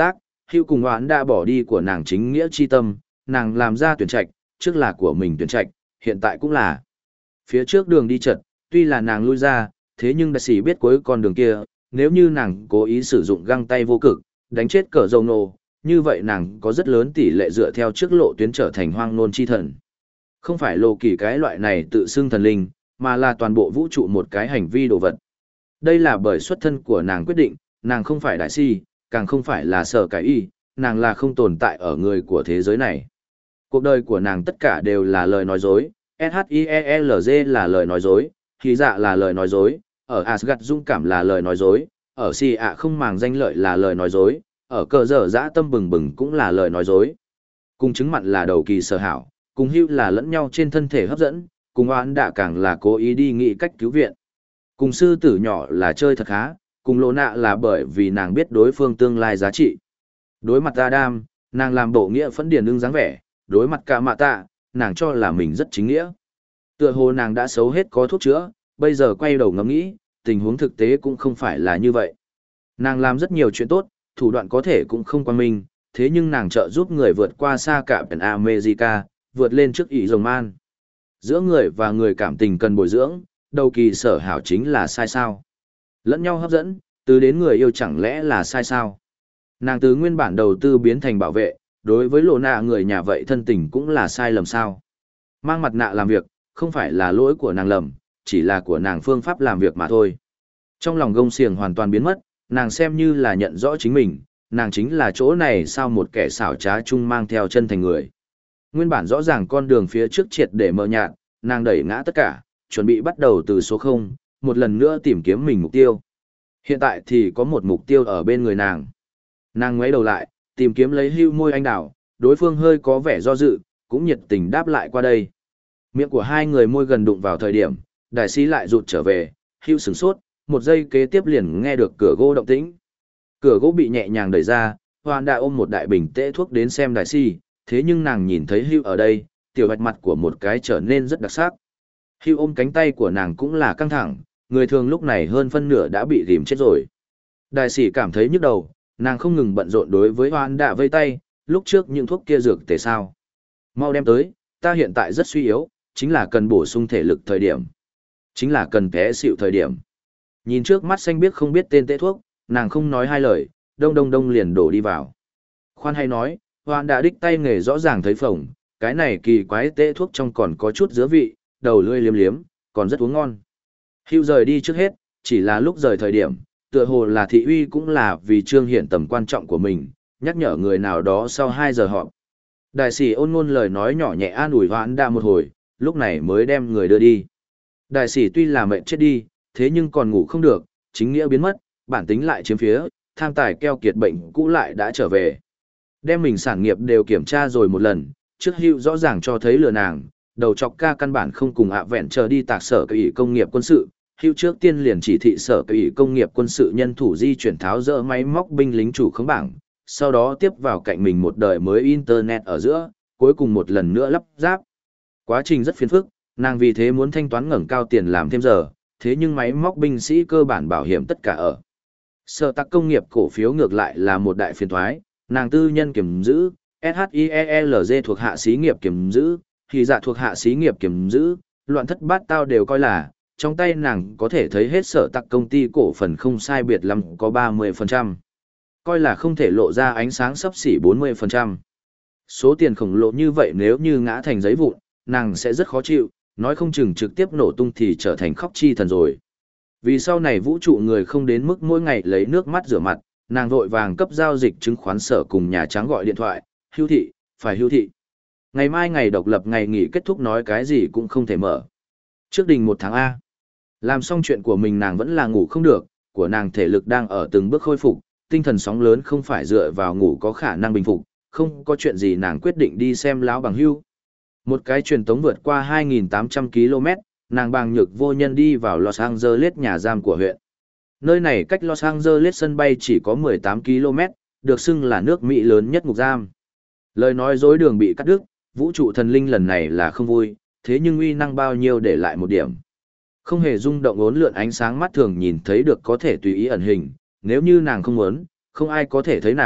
Hữu cùng oán đã bỏ đi của nàng chính nghĩa chi tâm, nàng làm ra tuyển trạch, trước là của mình tuyển trạch, hiện tại cũng là. Phía trước đường đi chật, tuy là nàng lui ra, thế nhưng đại sĩ biết cuối con đường kia, nếu như nàng cố ý sử dụng găng tay vô cực, đánh chết cờ dầu nổ, như vậy nàng có rất lớn tỷ lệ dựa theo trước lộ tuyến trở thành hoang nôn chi thần. Không phải lộ kỳ cái loại này tự xưng thần linh, mà là toàn bộ vũ trụ một cái hành vi đồ vật. Đây là bởi xuất thân của nàng quyết định, nàng không phải đại si, càng không phải là sở cái y, nàng là không tồn tại ở người của thế giới này. Cuộc đời của nàng tất cả đều là lời nói dối, ét hát i e lờ giê là lời nói dối, khí dạ là lời nói dối, ở Asgard dung cảm là lời nói dối, ở si ạ không màng danh lợi là lời nói dối, ở cờ dở dã tâm bừng bừng cũng là lời nói dối. Cùng chứng mặn là đầu kỳ sở hảo, cùng hưu là lẫn nhau trên thân thể hấp dẫn, cùng oán đạ càng là cố ý đi nghĩ cách cứu viện. Cùng sư tử nhỏ là chơi thật khá, cùng lỗ nạ là bởi vì nàng biết đối phương tương lai giá trị. Đối mặt Adam, nàng làm bộ nghĩa phẫn điền ưng dáng vẻ, đối mặt cả mạ tạ, nàng cho là mình rất chính nghĩa. Tựa hồ nàng đã xấu hết có thuốc chữa, bây giờ quay đầu ngẫm nghĩ, tình huống thực tế cũng không phải là như vậy. Nàng làm rất nhiều chuyện tốt, thủ đoạn có thể cũng không quan minh, thế nhưng nàng trợ giúp người vượt qua xa cả Penn America, vượt lên trước ý rồng man. Giữa người và người cảm tình cần bồi dưỡng, đầu kỳ sở hảo chính là sai sao. Lẫn nhau hấp dẫn, từ đến người yêu chẳng lẽ là sai sao. Nàng từ nguyên bản đầu tư biến thành bảo vệ, đối với lộ nạ người nhà vậy thân tình cũng là sai lầm sao. Mang mặt nạ làm việc, không phải là lỗi của nàng lầm, chỉ là của nàng phương pháp làm việc mà thôi. Trong lòng gông xiềng hoàn toàn biến mất, nàng xem như là nhận rõ chính mình, nàng chính là chỗ này sao một kẻ xảo trá chung mang theo chân thành người. Nguyên bản rõ ràng con đường phía trước triệt để mờ nhạt, nàng đẩy ngã tất cả, chuẩn bị bắt đầu từ số không, một lần nữa tìm kiếm mình mục tiêu. Hiện tại thì có một mục tiêu ở bên người nàng. Nàng ngoái đầu lại, tìm kiếm lấy hưu môi anh đảo, đối phương hơi có vẻ do dự, cũng nhiệt tình đáp lại qua đây. Miệng của hai người môi gần đụng vào thời điểm, đại sĩ lại rụt trở về, hưu sửng sốt, một giây kế tiếp liền nghe được cửa gỗ động tĩnh. Cửa gỗ bị nhẹ nhàng đẩy ra, Hoan đã ôm một đại bình tễ thuốc đến xem đại sĩ, thế nhưng nàng nhìn thấy hưu ở đây, tiểu bạch mặt của một cái trở nên rất đặc sắc. Hưu ôm cánh tay của nàng cũng là căng thẳng, người thường lúc này hơn phân nửa đã bị rìm chết rồi. Đại sĩ cảm thấy nhức đầu, nàng không ngừng bận rộn đối với Hoan đã vây tay, lúc trước những thuốc kia dược tề sao. Mau đem tới, ta hiện tại rất suy yếu, chính là cần bổ sung thể lực thời điểm. Chính là cần té xịu thời điểm. Nhìn trước mắt xanh biếc không biết tên tê thuốc, nàng không nói hai lời, đông đông đông liền đổ đi vào. Khoan hay nói, Hoan đã đích tay nghề rõ ràng thấy phồng, cái này kỳ quái tê thuốc trong còn có chút dứa vị, đầu lươi liếm liếm, còn rất uống ngon. Hưu rời đi trước hết, chỉ là lúc rời thời điểm, tựa hồ là thị uy cũng là vì trương hiện tầm quan trọng của mình, nhắc nhở người nào đó sau hai giờ họp. Đại sĩ ôn ngôn lời nói nhỏ nhẹ an ủi Hoan đã một hồi, lúc này mới đem người đưa đi. Đại sĩ tuy là mệnh chết đi, thế nhưng còn ngủ không được, chính nghĩa biến mất, bản tính lại chiếm phía, tham tài keo kiệt bệnh cũ lại đã trở về. Đem mình sản nghiệp đều kiểm tra rồi một lần, trước hưu rõ ràng cho thấy lừa nàng, đầu chọc ca căn bản không cùng ạ vẹn chờ đi tạc sở kỳ công nghiệp quân sự. Hưu trước tiên liền chỉ thị sở kỳ công nghiệp quân sự nhân thủ di chuyển tháo dỡ máy móc binh lính chủ khống bảng, sau đó tiếp vào cạnh mình một đời mới internet ở giữa, cuối cùng một lần nữa lắp ráp. Quá trình rất phiền phức, nàng vì thế muốn thanh toán ngẩng cao tiền làm thêm giờ, thế nhưng máy móc binh sĩ cơ bản bảo hiểm tất cả ở. Sở tạc công nghiệp cổ phiếu ngược lại là một đại phiền thoái, nàng tư nhân kiểm giữ, ét hát i e lờ giê thuộc hạ xí nghiệp kiểm giữ, thì dạ thuộc hạ xí nghiệp kiểm giữ, loạn thất bát tao đều coi là, trong tay nàng có thể thấy hết sở tạc công ty cổ phần không sai biệt lắm có ba mươi phần trăm. Coi là không thể lộ ra ánh sáng sấp xỉ bốn mươi phần trăm. Số tiền khổng lồ như vậy nếu như ngã thành giấy vụn, nàng sẽ rất khó chịu, nói không chừng trực tiếp nổ tung thì trở thành khóc chi thần rồi. Vì sau này vũ trụ người không đến mức mỗi ngày lấy nước mắt rửa mặt, nàng vội vàng cấp giao dịch chứng khoán sở cùng Nhà Trắng gọi điện thoại, hưu thị, phải hưu thị. Ngày mai ngày độc lập ngày nghỉ kết thúc nói cái gì cũng không thể mở. Trước đình một tháng A. Làm xong chuyện của mình nàng vẫn là ngủ không được, của nàng thể lực đang ở từng bước khôi phục, tinh thần sóng lớn không phải dựa vào ngủ có khả năng bình phục, không có chuyện gì nàng quyết định đi xem lão bằng hưu. Một cái truyền tống vượt qua hai nghìn tám trăm ki lô mét, nàng bàng nhược vô nhân đi vào Los Angeles nhà giam của huyện. Nơi này cách Los Angeles sân bay chỉ có mười tám ki lô mét, được xưng là nước Mỹ lớn nhất ngục giam. Lời nói dối đường bị cắt đứt, vũ trụ thần linh lần này là không vui, thế nhưng uy năng bao nhiêu để lại một điểm. Không hề rung động ốn lượn ánh sáng mắt thường nhìn thấy được có thể tùy ý ẩn hình, nếu như nàng không muốn, không ai có thể thấy nàng,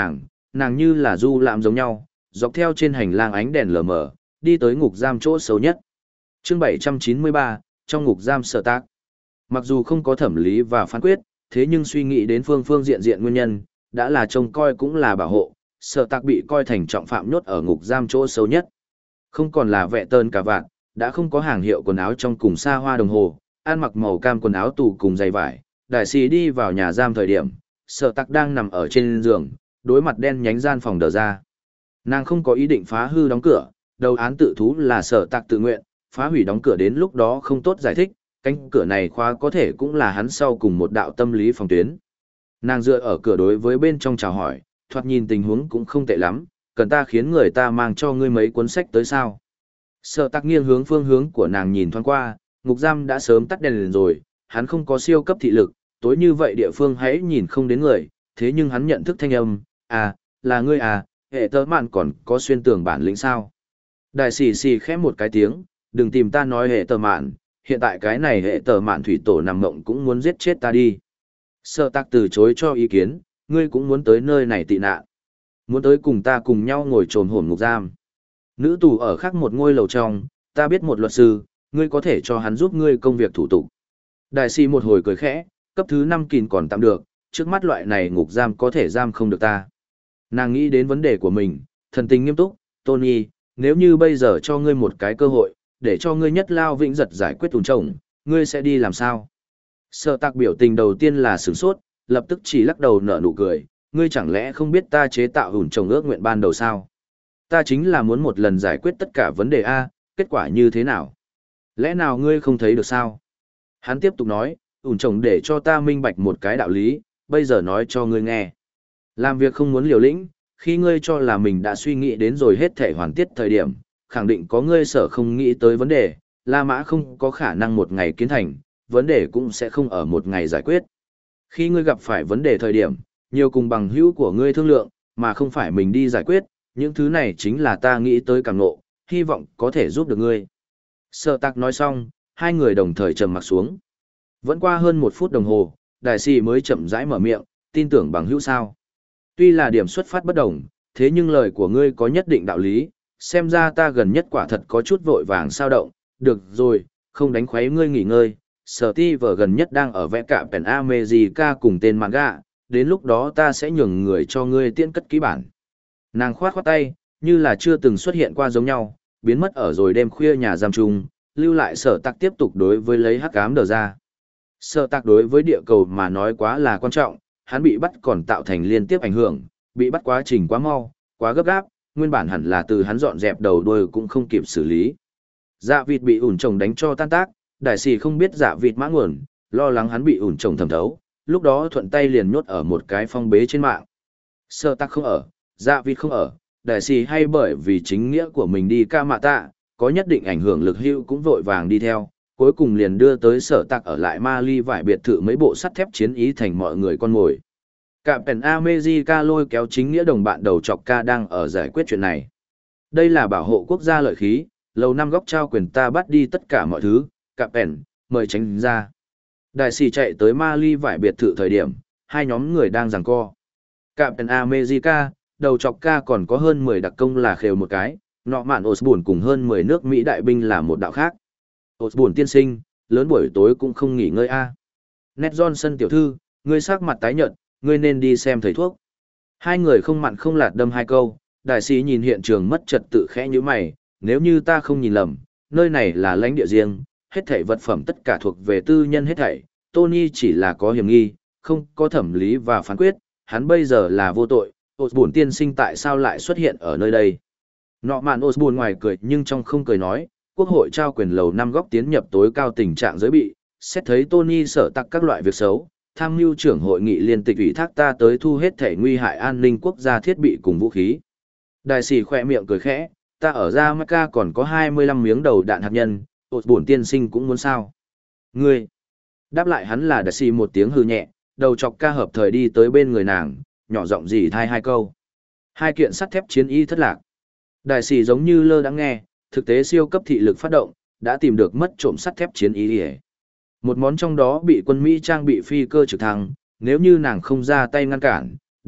nàng như là du lãm giống nhau, dọc theo trên hành lang ánh đèn lờ mờ, đi tới ngục giam chỗ xấu nhất. Chương bảy trăm chín mươi ba, trong ngục giam Sở Tạc. Mặc dù không có thẩm lý và phán quyết, thế nhưng suy nghĩ đến phương phương diện diện nguyên nhân, đã là trông coi cũng là bảo hộ, Sở Tạc bị coi thành trọng phạm nhốt ở ngục giam chỗ xấu nhất. Không còn là vẹ tơn cả vạn, đã không có hàng hiệu quần áo trong cùng xa hoa đồng hồ, ăn mặc màu cam quần áo tù cùng giày vải. Đại sĩ đi vào nhà giam thời điểm, Sở Tạc đang nằm ở trên giường, đối mặt đen nhánh gian phòng đờ ra. Nàng không có ý định phá hư đóng cửa, đầu án tự thú là Sở Tạc tự nguyện, phá hủy đóng cửa đến lúc đó không tốt giải thích, cánh cửa này khóa có thể cũng là hắn sau cùng một đạo tâm lý phòng tuyến. Nàng dựa ở cửa đối với bên trong chào hỏi, thoạt nhìn tình huống cũng không tệ lắm, cần ta khiến người ta mang cho ngươi mấy cuốn sách tới sao. Sở Tạc nghiêng hướng phương hướng của nàng nhìn thoáng qua, ngục giam đã sớm tắt đèn lên rồi, hắn không có siêu cấp thị lực, tối như vậy địa phương hãy nhìn không đến người, thế nhưng hắn nhận thức thanh âm, à, là ngươi à, hệ tớ mạn còn có xuyên tường bản lĩnh sao. Đại sĩ xì khẽ một cái tiếng, đừng tìm ta nói hệ tờ mạn, hiện tại cái này hệ tờ mạn thủy tổ nằm mộng cũng muốn giết chết ta đi. Sở Tạc từ chối cho ý kiến, ngươi cũng muốn tới nơi này tị nạn. Muốn tới cùng ta cùng nhau ngồi trồn hổm ngục giam. Nữ tù ở khác một ngôi lầu trong, ta biết một luật sư, ngươi có thể cho hắn giúp ngươi công việc thủ tục. Đại sĩ một hồi cười khẽ, cấp thứ năm kìn còn tạm được, trước mắt loại này ngục giam có thể giam không được ta. Nàng nghĩ đến vấn đề của mình, thần tình nghiêm túc, Tony, nếu như bây giờ cho ngươi một cái cơ hội, để cho ngươi nhất lao vĩnh giật giải quyết ủn trồng, ngươi sẽ đi làm sao? Sở Tạc biểu tình đầu tiên là sửng sốt, lập tức chỉ lắc đầu nở nụ cười, ngươi chẳng lẽ không biết ta chế tạo ủn trồng ước nguyện ban đầu sao? Ta chính là muốn một lần giải quyết tất cả vấn đề A, kết quả như thế nào? Lẽ nào ngươi không thấy được sao? Hắn tiếp tục nói, ủn trồng để cho ta minh bạch một cái đạo lý, bây giờ nói cho ngươi nghe. Làm việc không muốn liều lĩnh, khi ngươi cho là mình đã suy nghĩ đến rồi hết thể hoàn tiết thời điểm, khẳng định có ngươi sở không nghĩ tới vấn đề, La Mã không có khả năng một ngày kiến thành, vấn đề cũng sẽ không ở một ngày giải quyết. Khi ngươi gặp phải vấn đề thời điểm, nhiều cùng bằng hữu của ngươi thương lượng, mà không phải mình đi giải quyết, những thứ này chính là ta nghĩ tới cảm ngộ, hy vọng có thể giúp được ngươi. Sở Tạc nói xong, hai người đồng thời trầm mặc xuống. Vẫn qua hơn một phút đồng hồ, đại sĩ mới chậm rãi mở miệng, tin tưởng bằng hữu sao. Tuy là điểm xuất phát bất đồng, thế nhưng lời của ngươi có nhất định đạo lý, xem ra ta gần nhất quả thật có chút vội vàng sao động, được rồi, không đánh khuấy ngươi nghỉ ngơi. Sở ti vở gần nhất đang ở vẽ cạ Pen America cùng tên manga, đến lúc đó ta sẽ nhường người cho ngươi tiễn cất ký bản. Nàng khoát khoát tay, như là chưa từng xuất hiện qua giống nhau, biến mất ở rồi đêm khuya nhà giam chung, lưu lại Sở Tạc tiếp tục đối với lấy hắc ám đờ ra. Sở Tạc đối với địa cầu mà nói quá là quan trọng, hắn bị bắt còn tạo thành liên tiếp ảnh hưởng, bị bắt quá trình quá mau, quá gấp gáp, nguyên bản hẳn là từ hắn dọn dẹp đầu đuôi cũng không kịp xử lý. Dạ vịt bị ủn trồng đánh cho tan tác, đại sĩ không biết dạ vịt mã nguồn, lo lắng hắn bị ủn trồng thẩm thấu, lúc đó thuận tay liền nhốt ở một cái phong bế trên mạng. Sở Tạc không ở, dạ vịt không ở, đại sĩ hay bởi vì chính nghĩa của mình đi ca mạ tạ, có nhất định ảnh hưởng lực hữu cũng vội vàng đi theo, cuối cùng liền đưa tới Sở Tạc ở lại Mali vải biệt thự mấy bộ sắt thép chiến ý thành mọi người con mồi. Cả Pen America lôi kéo chính nghĩa đồng bạn đầu chọc ca đang ở giải quyết chuyện này. Đây là bảo hộ quốc gia lợi khí, lầu năm góc trao quyền ta bắt đi tất cả mọi thứ, Cả Pen, mời tránh ra. Đại sĩ chạy tới Mali vải biệt thự thời điểm, hai nhóm người đang giằng co. Cả Pen America, đầu chọc ca còn có hơn mười đặc công là khều một cái, nọ mạn Osborne cùng hơn mười nước Mỹ đại binh là một đạo khác. Osborne tiên sinh, lớn buổi tối cũng không nghỉ ngơi a. Ned Johnson tiểu thư, ngươi sắc mặt tái nhợt, ngươi nên đi xem thầy thuốc. Hai người không mặn không lạt đâm hai câu, đại sĩ nhìn hiện trường mất trật tự khẽ như mày, nếu như ta không nhìn lầm, nơi này là lãnh địa riêng, hết thảy vật phẩm tất cả thuộc về tư nhân hết thảy, Tony chỉ là có hiểm nghi, không có thẩm lý và phán quyết, hắn bây giờ là vô tội, Osborne tiên sinh tại sao lại xuất hiện ở nơi đây. Nọ mạn Osborne ngoài cười nhưng trong không cười nói, quốc hội trao quyền lầu năm góc tiến nhập tối cao tình trạng giới bị, xét thấy Tony sở tặc các loại việc xấu, tham mưu trưởng hội nghị liên tịch ủy thác ta tới thu hết thể nguy hại an ninh quốc gia thiết bị cùng vũ khí. Đại sĩ khỏe miệng cười khẽ, ta ở Jamaica còn có hai mươi lăm miếng đầu đạn hạt nhân, Osborne tiên sinh cũng muốn sao. Ngươi! Đáp lại hắn là đại sĩ một tiếng hư nhẹ, đầu chọc ca hợp thời đi tới bên người nàng, nhỏ giọng dì thai hai câu. Hai kiện sắt thép chiến y thất lạc. Đại sĩ giống như lơ đã nghe, thực tế siêu cấp thị lực phát động, đã tìm được mất trộm sắt thép chiến y. Một món trong đó bị quân Mỹ trang bị phi cơ trực thăng, nếu như nàng không ra tay ngăn cản,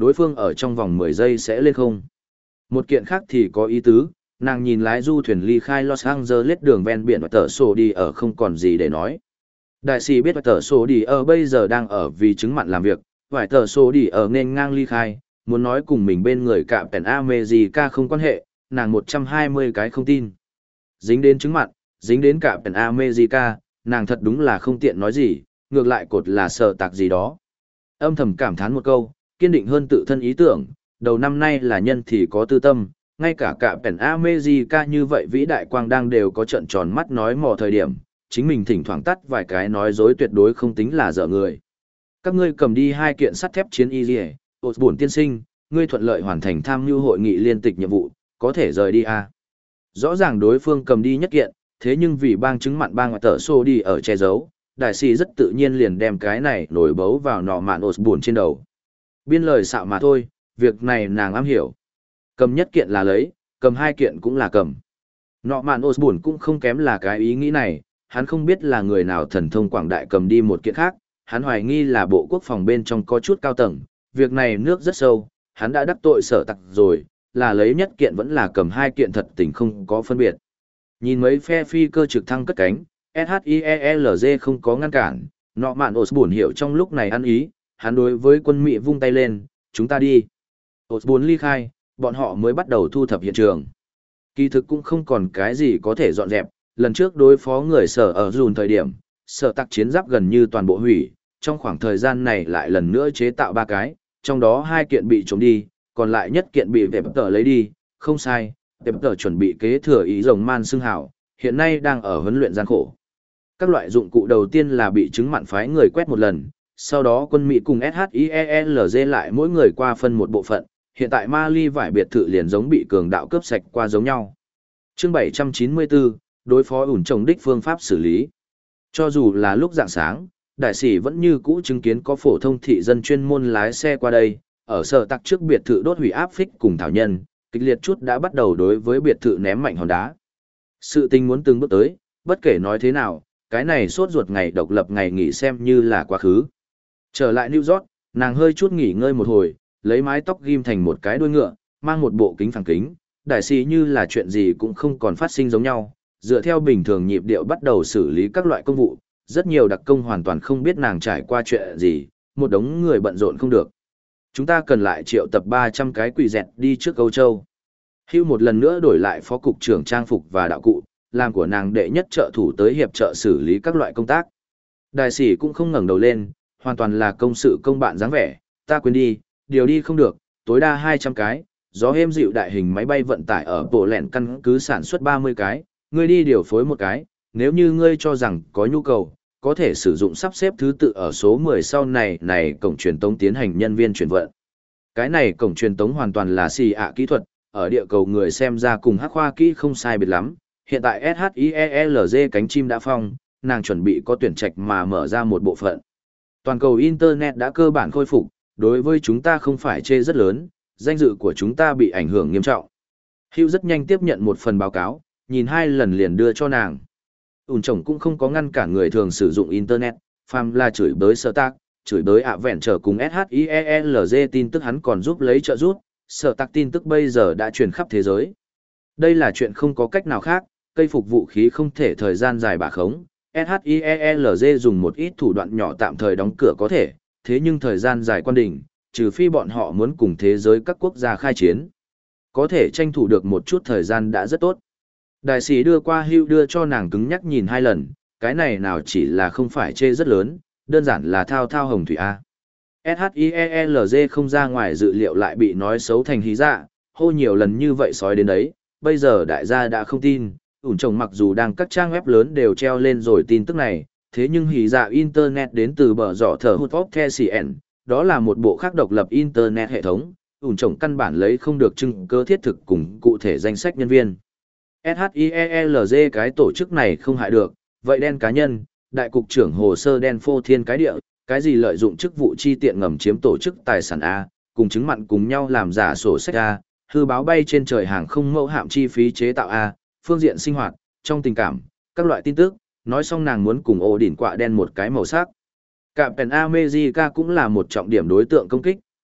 đối phương ở trong vòng mười giây sẽ lên không. Một kiện khác thì có ý tứ, nàng nhìn lái du thuyền ly khai Los Angeles đường ven biển và tờ sổ đi ở không còn gì để nói. Đại sĩ biết và tờ sổ đi ở bây giờ đang ở vì chứng mặn làm việc, vài tờ sổ đi ở nên ngang ly khai, muốn nói cùng mình bên người cạm Pèn America không quan hệ, nàng một trăm hai mươi cái không tin. Dính đến chứng mặn, dính đến cạm Pèn America, nàng thật đúng là không tiện nói gì, ngược lại cột là sợ tạc gì đó. Âm thầm cảm thán một câu, kiên định hơn tự thân ý tưởng, đầu năm nay là nhân thì có tư tâm, ngay cả cả Pèn America như vậy vĩ đại quang đang đều có trận tròn mắt nói mò thời điểm, chính mình thỉnh thoảng tắt vài cái nói dối tuyệt đối không tính là dở người. Các ngươi cầm đi hai kiện sắt thép chiến y liề, Osborne tiên sinh, ngươi thuận lợi hoàn thành tham mưu hội nghị liên tịch nhiệm vụ, có thể rời đi à. Rõ ràng đối phương cầm đi nhất kiện, thế nhưng vì bang chứng mặn bang ngoại tờ xô đi ở che giấu, đại sĩ rất tự nhiên liền đem cái này nổi bấu vào nọ mạn Osborne trên đầu. Biên lời xạo mà thôi, việc này nàng am hiểu. Cầm nhất kiện là lấy, cầm hai kiện cũng là cầm. Nọ mạn Osborne cũng không kém là cái ý nghĩ này, hắn không biết là người nào thần thông quảng đại cầm đi một kiện khác, hắn hoài nghi là bộ quốc phòng bên trong có chút cao tầng, việc này nước rất sâu, hắn đã đắc tội sở tặc rồi, là lấy nhất kiện vẫn là cầm hai kiện thật tình không có phân biệt. Nhìn mấy phe phi cơ trực thăng cất cánh, ét hát i e lờ giê không có ngăn cản, nọ mạn Osborne hiểu trong lúc này ăn ý, hắn đối với quân Mỹ vung tay lên, chúng ta đi. Osborne ly khai, bọn họ mới bắt đầu thu thập hiện trường. Kỳ thực cũng không còn cái gì có thể dọn dẹp, lần trước đối phó người sở ở dùn thời điểm, sở tặc chiến giáp gần như toàn bộ hủy, trong khoảng thời gian này lại lần nữa chế tạo ba cái, trong đó hai kiện bị trộm đi, còn lại nhất kiện bị vẹp tờ lấy đi, không sai, vẹp tờ chuẩn bị kế thừa ý rồng man xưng hảo, hiện nay đang ở huấn luyện gian khổ. Các loại dụng cụ đầu tiên là bị chứng mặn phái người quét một lần, sau đó quân Mỹ cùng ét hát i e lờ giê lại mỗi người qua phân một bộ phận, hiện tại Mali vải biệt thự liền giống bị cường đạo cướp sạch qua giống nhau. Chương bảy trăm chín mươi tư, đối phó ủn trồng đích phương pháp xử lý. Cho dù là lúc rạng sáng, đại sĩ vẫn như cũ chứng kiến có phổ thông thị dân chuyên môn lái xe qua đây, ở sở tặc trước biệt thự đốt hủy áp phích cùng thảo nhân, kịch liệt chút đã bắt đầu đối với biệt thự ném mạnh hòn đá. Sự tình muốn từng bước tới, bất kể nói thế nào, cái này sốt ruột ngày độc lập ngày nghỉ xem như là quá khứ. Trở lại New York, nàng hơi chút nghỉ ngơi một hồi, lấy mái tóc ghim thành một cái đuôi ngựa, mang một bộ kính phẳng kính, đại sĩ như là chuyện gì cũng không còn phát sinh giống nhau, dựa theo bình thường nhịp điệu bắt đầu xử lý các loại công vụ, rất nhiều đặc công hoàn toàn không biết nàng trải qua chuyện gì, một đống người bận rộn không được. Chúng ta cần lại triệu tập ba trăm cái quỷ dẹt đi trước Âu Châu. Hưu một lần nữa đổi lại phó cục trưởng trang phục và đạo cụ, làm của nàng đệ nhất trợ thủ tới hiệp trợ xử lý các loại công tác. Đại sĩ cũng không ngẩng đầu lên, hoàn toàn là công sự công bạn dáng vẻ, ta quên đi, điều đi không được, tối đa hai trăm cái, gió êm dịu đại hình máy bay vận tải ở bộ lẹn căn cứ sản xuất ba mươi cái, ngươi đi điều phối một cái, nếu như ngươi cho rằng có nhu cầu, có thể sử dụng sắp xếp thứ tự ở số mười sau này này cổng truyền tống tiến hành nhân viên chuyển vận. Cái này cổng truyền tống hoàn toàn là xì ạ kỹ thuật, ở địa cầu người xem ra cùng hắc khoa kỹ không sai biệt lắm, hiện tại ét hát i e lờ giê cánh chim đã phong, nàng chuẩn bị có tuyển trạch mà mở ra một bộ phận. Toàn cầu Internet đã cơ bản khôi phục, đối với chúng ta không phải chê rất lớn, danh dự của chúng ta bị ảnh hưởng nghiêm trọng. Hugh rất nhanh tiếp nhận một phần báo cáo, nhìn hai lần liền đưa cho nàng. Ún chồng cũng không có ngăn cản người thường sử dụng Internet, phàm là chửi bới sở tác, chửi bới ạ vẹn trở cùng ét hát i e lờ giê tin tức hắn còn giúp lấy trợ giúp, sở tác tin tức bây giờ đã truyền khắp thế giới. Đây là chuyện không có cách nào khác, cây phục vũ khí không thể thời gian dài bả khống, ét hát i e lờ giê dùng một ít thủ đoạn nhỏ tạm thời đóng cửa có thể, thế nhưng thời gian dài quan đỉnh, trừ phi bọn họ muốn cùng thế giới các quốc gia khai chiến. Có thể tranh thủ được một chút thời gian đã rất tốt. Đại sĩ đưa qua Hugh đưa cho nàng cứng nhắc nhìn hai lần, cái này nào chỉ là không phải chê rất lớn, đơn giản là thao thao hồng thủy A. ét hát i e lờ giê không ra ngoài dự liệu lại bị nói xấu thành hí dạ, hô nhiều lần như vậy sói đến đấy, bây giờ đại gia đã không tin, ủn chồng mặc dù đang các trang web lớn đều treo lên rồi tin tức này, thế nhưng hí dạ Internet đến từ bờ giỏ thở hụt vóc the xê en, đó là một bộ khác độc lập Internet hệ thống, ủn chồng căn bản lấy không được chứng cơ thiết thực cùng cụ thể danh sách nhân viên. ét hát i e lờ giê cái tổ chức này không hại được, vậy đen cá nhân, đại cục trưởng hồ sơ đen phô thiên cái địa, cái gì lợi dụng chức vụ chi tiện ngầm chiếm tổ chức tài sản A, cùng chứng mặn cùng nhau làm giả sổ sách A, hư báo bay trên trời hàng không mẫu hạm chi phí chế tạo A, phương diện sinh hoạt, trong tình cảm, các loại tin tức, nói xong nàng muốn cùng ổ đỉnh quạ đen một cái màu sắc. Cả Pen America cũng là một trọng điểm đối tượng công kích,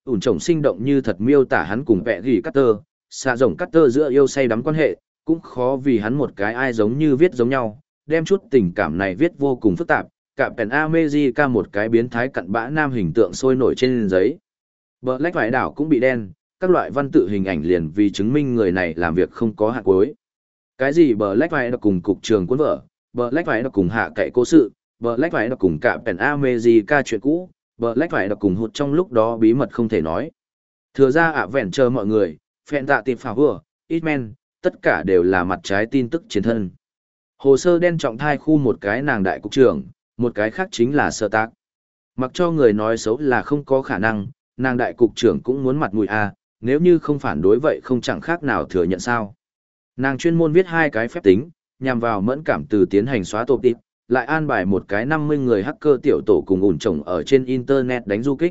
ủn trồng sinh động như thật miêu tả hắn cùng vẹ gỉ Carter, xạ rồng Carter giữa yêu say đắm quan hệ, cũng khó vì hắn một cái ai giống như viết giống nhau, đem chút tình cảm này viết vô cùng phức tạp, cả Pen America một cái biến thái cặn bã nam hình tượng sôi nổi trên giấy. Black vải đảo cũng bị đen, các loại văn tự hình ảnh liền vì chứng minh người này làm việc không có hạn cuối. Cái gì Black vải đảo cùng cục trường cuốn vở, Black vải đảo cùng hạ cậy cố sự, Black vải đảo cùng cả Pen America chuyện cũ, Black vải đảo cùng hụt trong lúc đó bí mật không thể nói. Thừa ra ạ vẹn chờ mọi người, phèn tạ tìm phào vừa, Hitman, tất cả đều là mặt trái tin tức chiến thân. Hồ sơ đen trọng thai khu một cái nàng đại cục trưởng, một cái khác chính là sơ tác. Mặc cho người nói xấu là không có khả năng, nàng đại cục trưởng cũng muốn mặt mũi à, nếu như không phản đối vậy không chẳng khác nào thừa nhận sao. Nàng chuyên môn viết hai cái phép tính, nhằm vào mẫn cảm từ tiến hành xóa tổ tịp, lại an bài một cái năm mươi người hacker tiểu tổ cùng ủn trồng ở trên internet đánh du kích.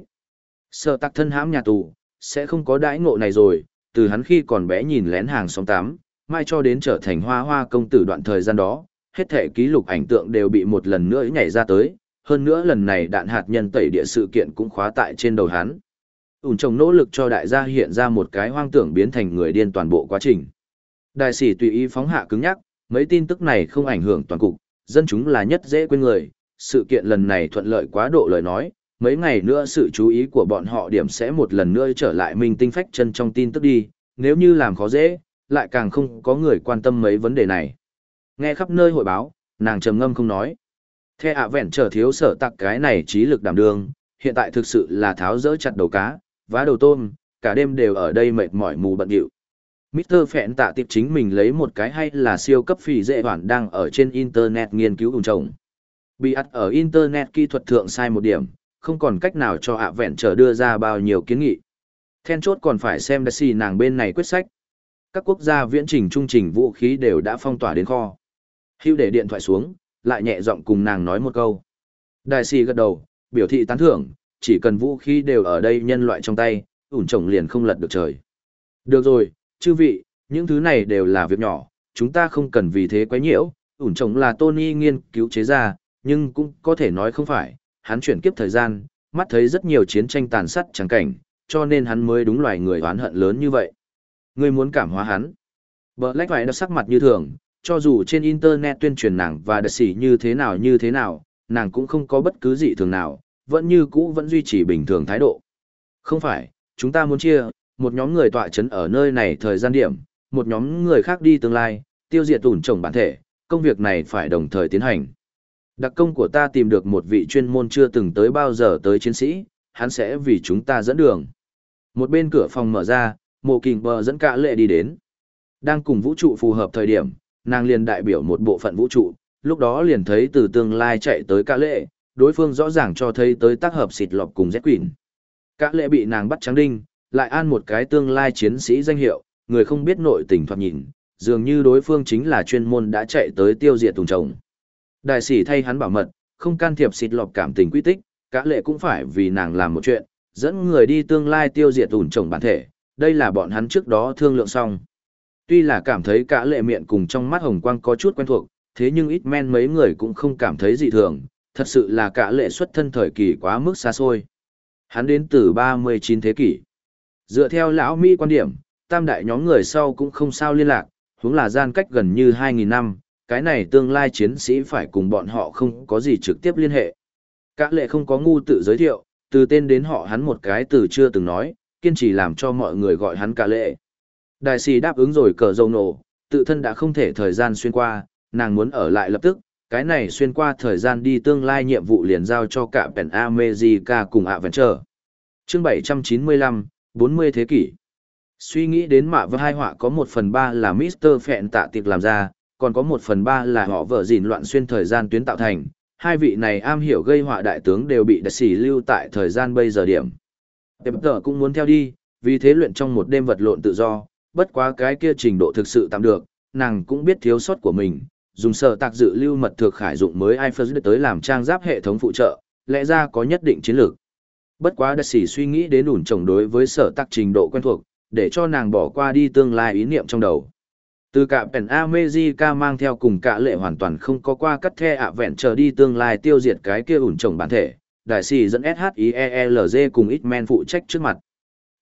Sơ tác thân hãm nhà tù, sẽ không có đãi ngộ này rồi, từ hắn khi còn bé nhìn lén hàng xóm tám, mai cho đến trở thành hoa hoa công tử đoạn thời gian đó, hết thể ký lục ảnh tượng đều bị một lần nữa nhảy ra tới, hơn nữa lần này đạn hạt nhân tẩy địa sự kiện cũng khóa tại trên đầu hắn. Ủn trồng nỗ lực cho đại gia hiện ra một cái hoang tưởng biến thành người điên toàn bộ quá trình. Đại sĩ tùy ý phóng hạ cứng nhắc, mấy tin tức này không ảnh hưởng toàn cục, dân chúng là nhất dễ quên người, sự kiện lần này thuận lợi quá độ lời nói, mấy ngày nữa sự chú ý của bọn họ điểm sẽ một lần nữa trở lại minh tinh phách chân trong tin tức đi, nếu như làm khó dễ, lại càng không có người quan tâm mấy vấn đề này. Nghe khắp nơi hội báo, nàng trầm ngâm không nói. The ạ vẹn trở thiếu sở tặc cái này trí lực đảm đương, hiện tại thực sự là tháo dỡ chặt đầu cá, vá đầu tôm, cả đêm đều ở đây mệt mỏi mù bận điệu. mít tơ Phẹn tạ tiệp chính mình lấy một cái hay là siêu cấp phỉ dễ hoàn đang ở trên internet nghiên cứu ủng trồng. Bị ắt ở internet kỹ thuật thượng sai một điểm, không còn cách nào cho ạ vẹn trở đưa ra bao nhiêu kiến nghị. Then chốt còn phải xem đại sĩ nàng bên này quyết sách. Các quốc gia viễn trình trung trình vũ khí đều đã phong tỏa đến kho. Hưu để điện thoại xuống, lại nhẹ giọng cùng nàng nói một câu. Đại sĩ gật đầu, biểu thị tán thưởng, chỉ cần vũ khí đều ở đây nhân loại trong tay, ủn trồng liền không lật được trời. Được rồi, chư vị, những thứ này đều là việc nhỏ, chúng ta không cần vì thế quấy nhiễu, ủn trồng là Tony nghiên cứu chế ra, nhưng cũng có thể nói không phải, hắn chuyển kiếp thời gian, mắt thấy rất nhiều chiến tranh tàn sát chẳng cảnh, cho nên hắn mới đúng loài người oán hận lớn như vậy. Ngươi muốn cảm hóa hắn. Black phải đã sắc mặt như thường, cho dù trên internet tuyên truyền nàng và đặc sĩ như thế nào như thế nào, nàng cũng không có bất cứ dị thường nào, vẫn như cũ vẫn duy trì bình thường thái độ. Không phải, chúng ta muốn chia, một nhóm người tọa chấn ở nơi này thời gian điểm, một nhóm người khác đi tương lai, tiêu diệt ủn trồng bản thể, công việc này phải đồng thời tiến hành. Đặc công của ta tìm được một vị chuyên môn chưa từng tới bao giờ tới chiến sĩ, hắn sẽ vì chúng ta dẫn đường. Một bên cửa phòng mở ra, Mộ Kình Bờ dẫn cả lệ đi đến. Đang cùng vũ trụ phù hợp thời điểm, nàng liền đại biểu một bộ phận vũ trụ, lúc đó liền thấy từ tương lai chạy tới cả lệ, đối phương rõ ràng cho thấy tới tác hợp xịt lọc cùng Z Queen. Cả lệ bị nàng bắt trắng đinh, lại an một cái tương lai chiến sĩ danh hiệu, người không biết nội tình thoạt nhìn, dường như đối phương chính là chuyên môn đã chạy tới tiêu diệt tùng chồng. Đại sĩ thay hắn bảo mật, không can thiệp xịt lọc cảm tình quy tích, cả lệ cũng phải vì nàng làm một chuyện, dẫn người đi tương lai tiêu diệt ủn trồng bản thể, đây là bọn hắn trước đó thương lượng xong. Tuy là cảm thấy cả lệ miệng cùng trong mắt hồng quang có chút quen thuộc, thế nhưng ít men mấy người cũng không cảm thấy dị thường, thật sự là cả lệ xuất thân thời kỳ quá mức xa xôi. Hắn đến từ ba mươi chín thế kỷ. Dựa theo lão Mỹ quan điểm, tam đại nhóm người sau cũng không sao liên lạc, huống là gian cách gần như hai nghìn năm, cái này tương lai chiến sĩ phải cùng bọn họ không có gì trực tiếp liên hệ. Cả lệ không có ngu tự giới thiệu, từ tên đến họ hắn một cái từ chưa từng nói, kiên trì làm cho mọi người gọi hắn cả lệ. Đại sĩ đáp ứng rồi cờ dầu nổ, tự thân đã không thể thời gian xuyên qua, nàng muốn ở lại lập tức, cái này xuyên qua thời gian đi tương lai nhiệm vụ liền giao cho cả Pen America cùng Adventure. Chương bảy trăm chín mươi lăm, bốn mươi thế kỷ. Suy nghĩ đến mạ và hai họa có một phần ba là mít tơ Phẹn tạ tiệc làm ra, còn có một phần ba là họ vợ gìn loạn xuyên thời gian tuyến tạo thành, hai vị này am hiểu gây họa đại tướng đều bị đặc sĩ lưu tại thời gian bây giờ điểm. Tệp tờ cũng muốn theo đi, vì thế luyện trong một đêm vật lộn tự do, bất quá cái kia trình độ thực sự tạm được, nàng cũng biết thiếu sót của mình, dùng sở tạc dự lưu mật thực khải dụng mới iPhone tới làm trang giáp hệ thống phụ trợ, lẽ ra có nhất định chiến lược. Bất quá đặc sĩ suy nghĩ đến ủn trồng đối với sở tạc trình độ quen thuộc, để cho nàng bỏ qua đi tương lai ý niệm trong đầu. Từ cả Pen America mang theo cùng cả lệ hoàn toàn không có qua cắt the ạ vẹn chờ đi tương lai tiêu diệt cái kia ủn trồng bản thể, đại sĩ dẫn ét hát i e lờ giê cùng X-Men phụ trách trước mặt.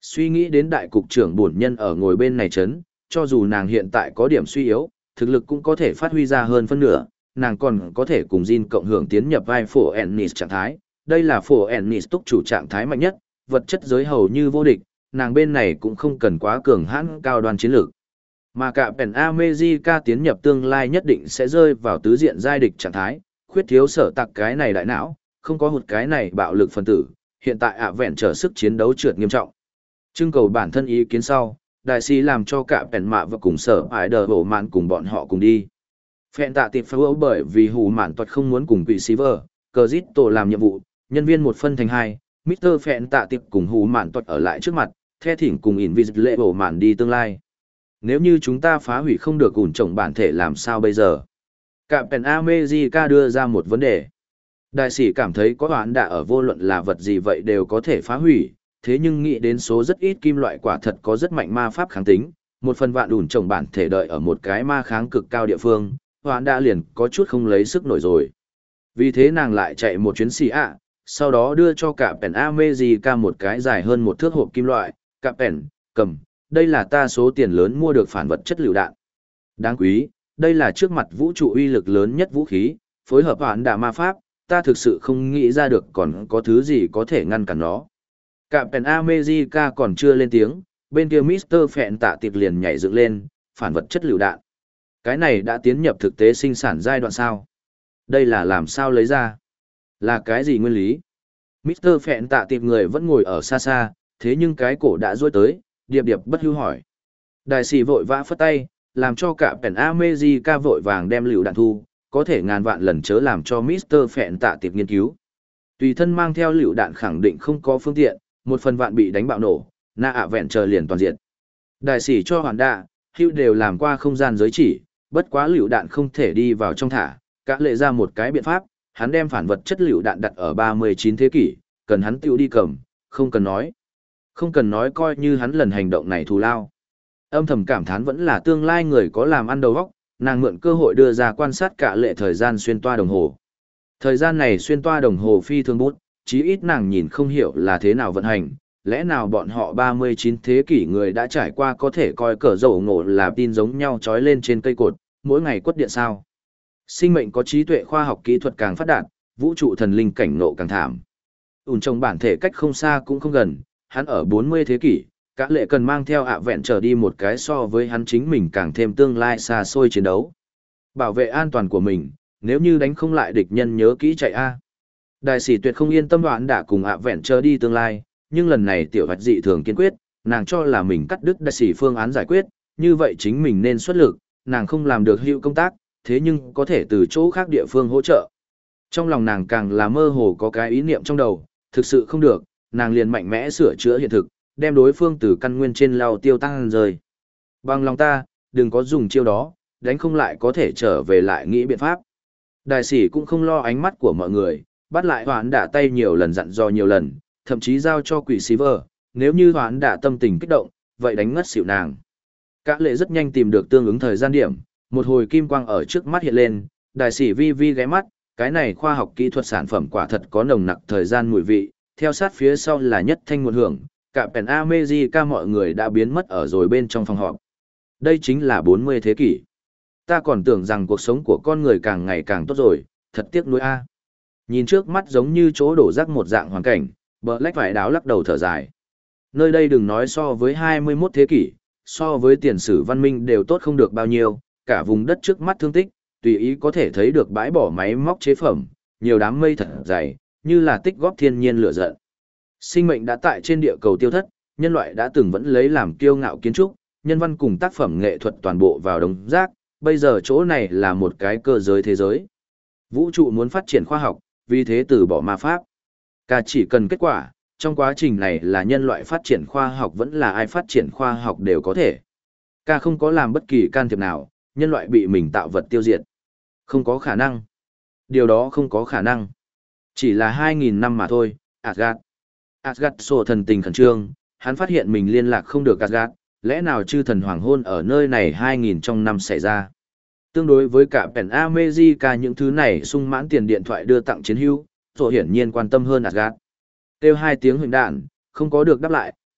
Suy nghĩ đến đại cục trưởng bổn nhân ở ngồi bên này chấn, cho dù nàng hiện tại có điểm suy yếu, thực lực cũng có thể phát huy ra hơn phân nửa, nàng còn có thể cùng Jin cộng hưởng tiến nhập vai phổ Ennis trạng thái. Đây là phổ Ennis túc chủ trạng thái mạnh nhất, vật chất giới hầu như vô địch, nàng bên này cũng không cần quá cường hãn cao đoan chiến lược. Mà cả Pen America tiến nhập tương lai nhất định sẽ rơi vào tứ diện giai địch trạng thái, khuyết thiếu sở tạc cái này đại não, không có hụt cái này bạo lực phân tử, hiện tại ạ vẹn trở sức chiến đấu trượt nghiêm trọng. Trưng cầu bản thân ý kiến sau, đại sĩ làm cho cả Pen mạ và cùng sở ải đờ hổ mạn cùng bọn họ cùng đi. Phẹn tạ tiệp phá bởi vì hù mạn toạt không muốn cùng quỷ Silver, cờ dít tổ làm nhiệm vụ, nhân viên một phân thành hai, mít tơ Phẹn tạ tiệp cùng hù mạn toạt ở lại trước mặt, the thỉnh cùng Invisible hổ mạn đi tương lai. Nếu như chúng ta phá hủy không được ủn trồng bản thể làm sao bây giờ? Captain America đưa ra một vấn đề. Đại sĩ cảm thấy có hoán đạ ở vô luận là vật gì vậy đều có thể phá hủy, thế nhưng nghĩ đến số rất ít kim loại quả thật có rất mạnh ma pháp kháng tính, một phần vạn ủn trồng bản thể đợi ở một cái ma kháng cực cao địa phương, hoán đạ liền có chút không lấy sức nổi rồi. Vì thế nàng lại chạy một chuyến xì ạ, sau đó đưa cho Captain America một cái dài hơn một thước hộp kim loại, Captain, cầm. Đây là ta số tiền lớn mua được phản vật chất lựu đạn. Đáng quý, đây là trước mặt vũ trụ uy lực lớn nhất vũ khí, phối hợp hoán đả ma pháp, ta thực sự không nghĩ ra được còn có thứ gì có thể ngăn cản nó. Captain America còn chưa lên tiếng, bên kia mít tơ Phẹn tạ tiệp liền nhảy dựng lên, phản vật chất lựu đạn. Cái này đã tiến nhập thực tế sinh sản giai đoạn sao? Đây là làm sao lấy ra? Là cái gì nguyên lý? mít tơ Phẹn tạ tiệp người vẫn ngồi ở xa xa, thế nhưng cái cổ đã rối tới. Điệp điệp bất hưu hỏi. Đại sĩ vội vã phất tay, làm cho cả Pen America vội vàng đem lựu đạn thu, có thể ngàn vạn lần chớ làm cho mít tơ Phẹn tạ tiệp nghiên cứu. Tùy thân mang theo lựu đạn khẳng định không có phương tiện, một phần vạn bị đánh bạo nổ, na ạ vẹn chờ liền toàn diện. Đại sĩ cho hoàn đạ, hưu đều làm qua không gian giới chỉ, bất quá lựu đạn không thể đi vào trong thả, cả lệ ra một cái biện pháp, hắn đem phản vật chất lựu đạn đặt ở ba mươi chín thế kỷ, cần hắn tiêu đi cầm, không cần nói. Không cần nói coi như hắn lần hành động này thù lao. Âm thầm cảm thán vẫn là tương lai người có làm ăn đầu óc, nàng mượn cơ hội đưa ra quan sát cả lệ thời gian xuyên toa đồng hồ. Thời gian này xuyên toa đồng hồ phi thường bút, chí ít nàng nhìn không hiểu là thế nào vận hành, lẽ nào bọn họ ba mươi chín thế kỷ người đã trải qua có thể coi cỡ dầu ngộ là tin giống nhau trói lên trên cây cột, mỗi ngày quất điện sao. Sinh mệnh có trí tuệ khoa học kỹ thuật càng phát đạt, vũ trụ thần linh cảnh nộ càng thảm. Ủn trong bản thể cách không xa cũng không gần. Hắn ở bốn mươi thế kỷ, các lệ cần mang theo ạ vẹn trở đi một cái so với hắn chính mình càng thêm tương lai xa xôi chiến đấu. Bảo vệ an toàn của mình, nếu như đánh không lại địch nhân nhớ kỹ chạy A. Đại sĩ tuyệt không yên tâm đoạn đã cùng ạ vẹn trở đi tương lai, nhưng lần này tiểu hoạch dị thường kiên quyết, nàng cho là mình cắt đứt đại sĩ phương án giải quyết, như vậy chính mình nên xuất lực, nàng không làm được hữu công tác, thế nhưng có thể từ chỗ khác địa phương hỗ trợ. Trong lòng nàng càng là mơ hồ có cái ý niệm trong đầu, thực sự không được, nàng liền mạnh mẽ sửa chữa hiện thực, đem đối phương từ căn nguyên trên lao tiêu tăng rời. Bằng lòng ta, đừng có dùng chiêu đó, đánh không lại có thể trở về lại nghĩ biện pháp. Đại sĩ cũng không lo ánh mắt của mọi người, bắt lại hoán đả tay nhiều lần dặn dò nhiều lần, thậm chí giao cho quỷ Silver, nếu như hoán đả tâm tình kích động, vậy đánh ngất xỉu nàng. Các lệ rất nhanh tìm được tương ứng thời gian điểm, một hồi kim quang ở trước mắt hiện lên, đại sĩ vi vi ghé mắt, cái này khoa học kỹ thuật sản phẩm quả thật có nồng nặc thời gian mùi vị, theo sát phía sau là nhất thanh nguồn hưởng, cả Pen America mọi người đã biến mất ở rồi bên trong phòng họp. Đây chính là bốn mươi thế kỷ. Ta còn tưởng rằng cuộc sống của con người càng ngày càng tốt rồi, thật tiếc nuối a. Nhìn trước mắt giống như chỗ đổ rác một dạng hoàn cảnh, Black vải đáo lắc đầu thở dài. Nơi đây đừng nói so với hai mươi mốt thế kỷ, so với tiền sử văn minh đều tốt không được bao nhiêu, cả vùng đất trước mắt thương tích, tùy ý có thể thấy được bãi bỏ máy móc chế phẩm, nhiều đám mây thật dày, như là tích góp thiên nhiên lửa giận. Sinh mệnh đã tại trên địa cầu tiêu thất, nhân loại đã từng vẫn lấy làm kiêu ngạo kiến trúc, nhân văn cùng tác phẩm nghệ thuật toàn bộ vào đống rác, bây giờ chỗ này là một cái cơ giới thế giới. Vũ trụ muốn phát triển khoa học, vì thế từ bỏ ma pháp. Cả chỉ cần kết quả, trong quá trình này là nhân loại phát triển khoa học vẫn là ai phát triển khoa học đều có thể. Ca không có làm bất kỳ can thiệp nào, nhân loại bị mình tạo vật tiêu diệt. Không có khả năng. Điều đó không có khả năng. Chỉ là hai nghìn năm mà thôi, Asgard. Asgard sổ thần tình khẩn trương, hắn phát hiện mình liên lạc không được Asgard, lẽ nào chư thần hoàng hôn ở nơi này hai nghìn trong năm xảy ra. Tương đối với cả Pen America những thứ này sung mãn tiền điện thoại đưa tặng chiến hữu, sổ hiển nhiên quan tâm hơn Asgard. Kêu hai tiếng huỳnh đạn, không có được đáp lại,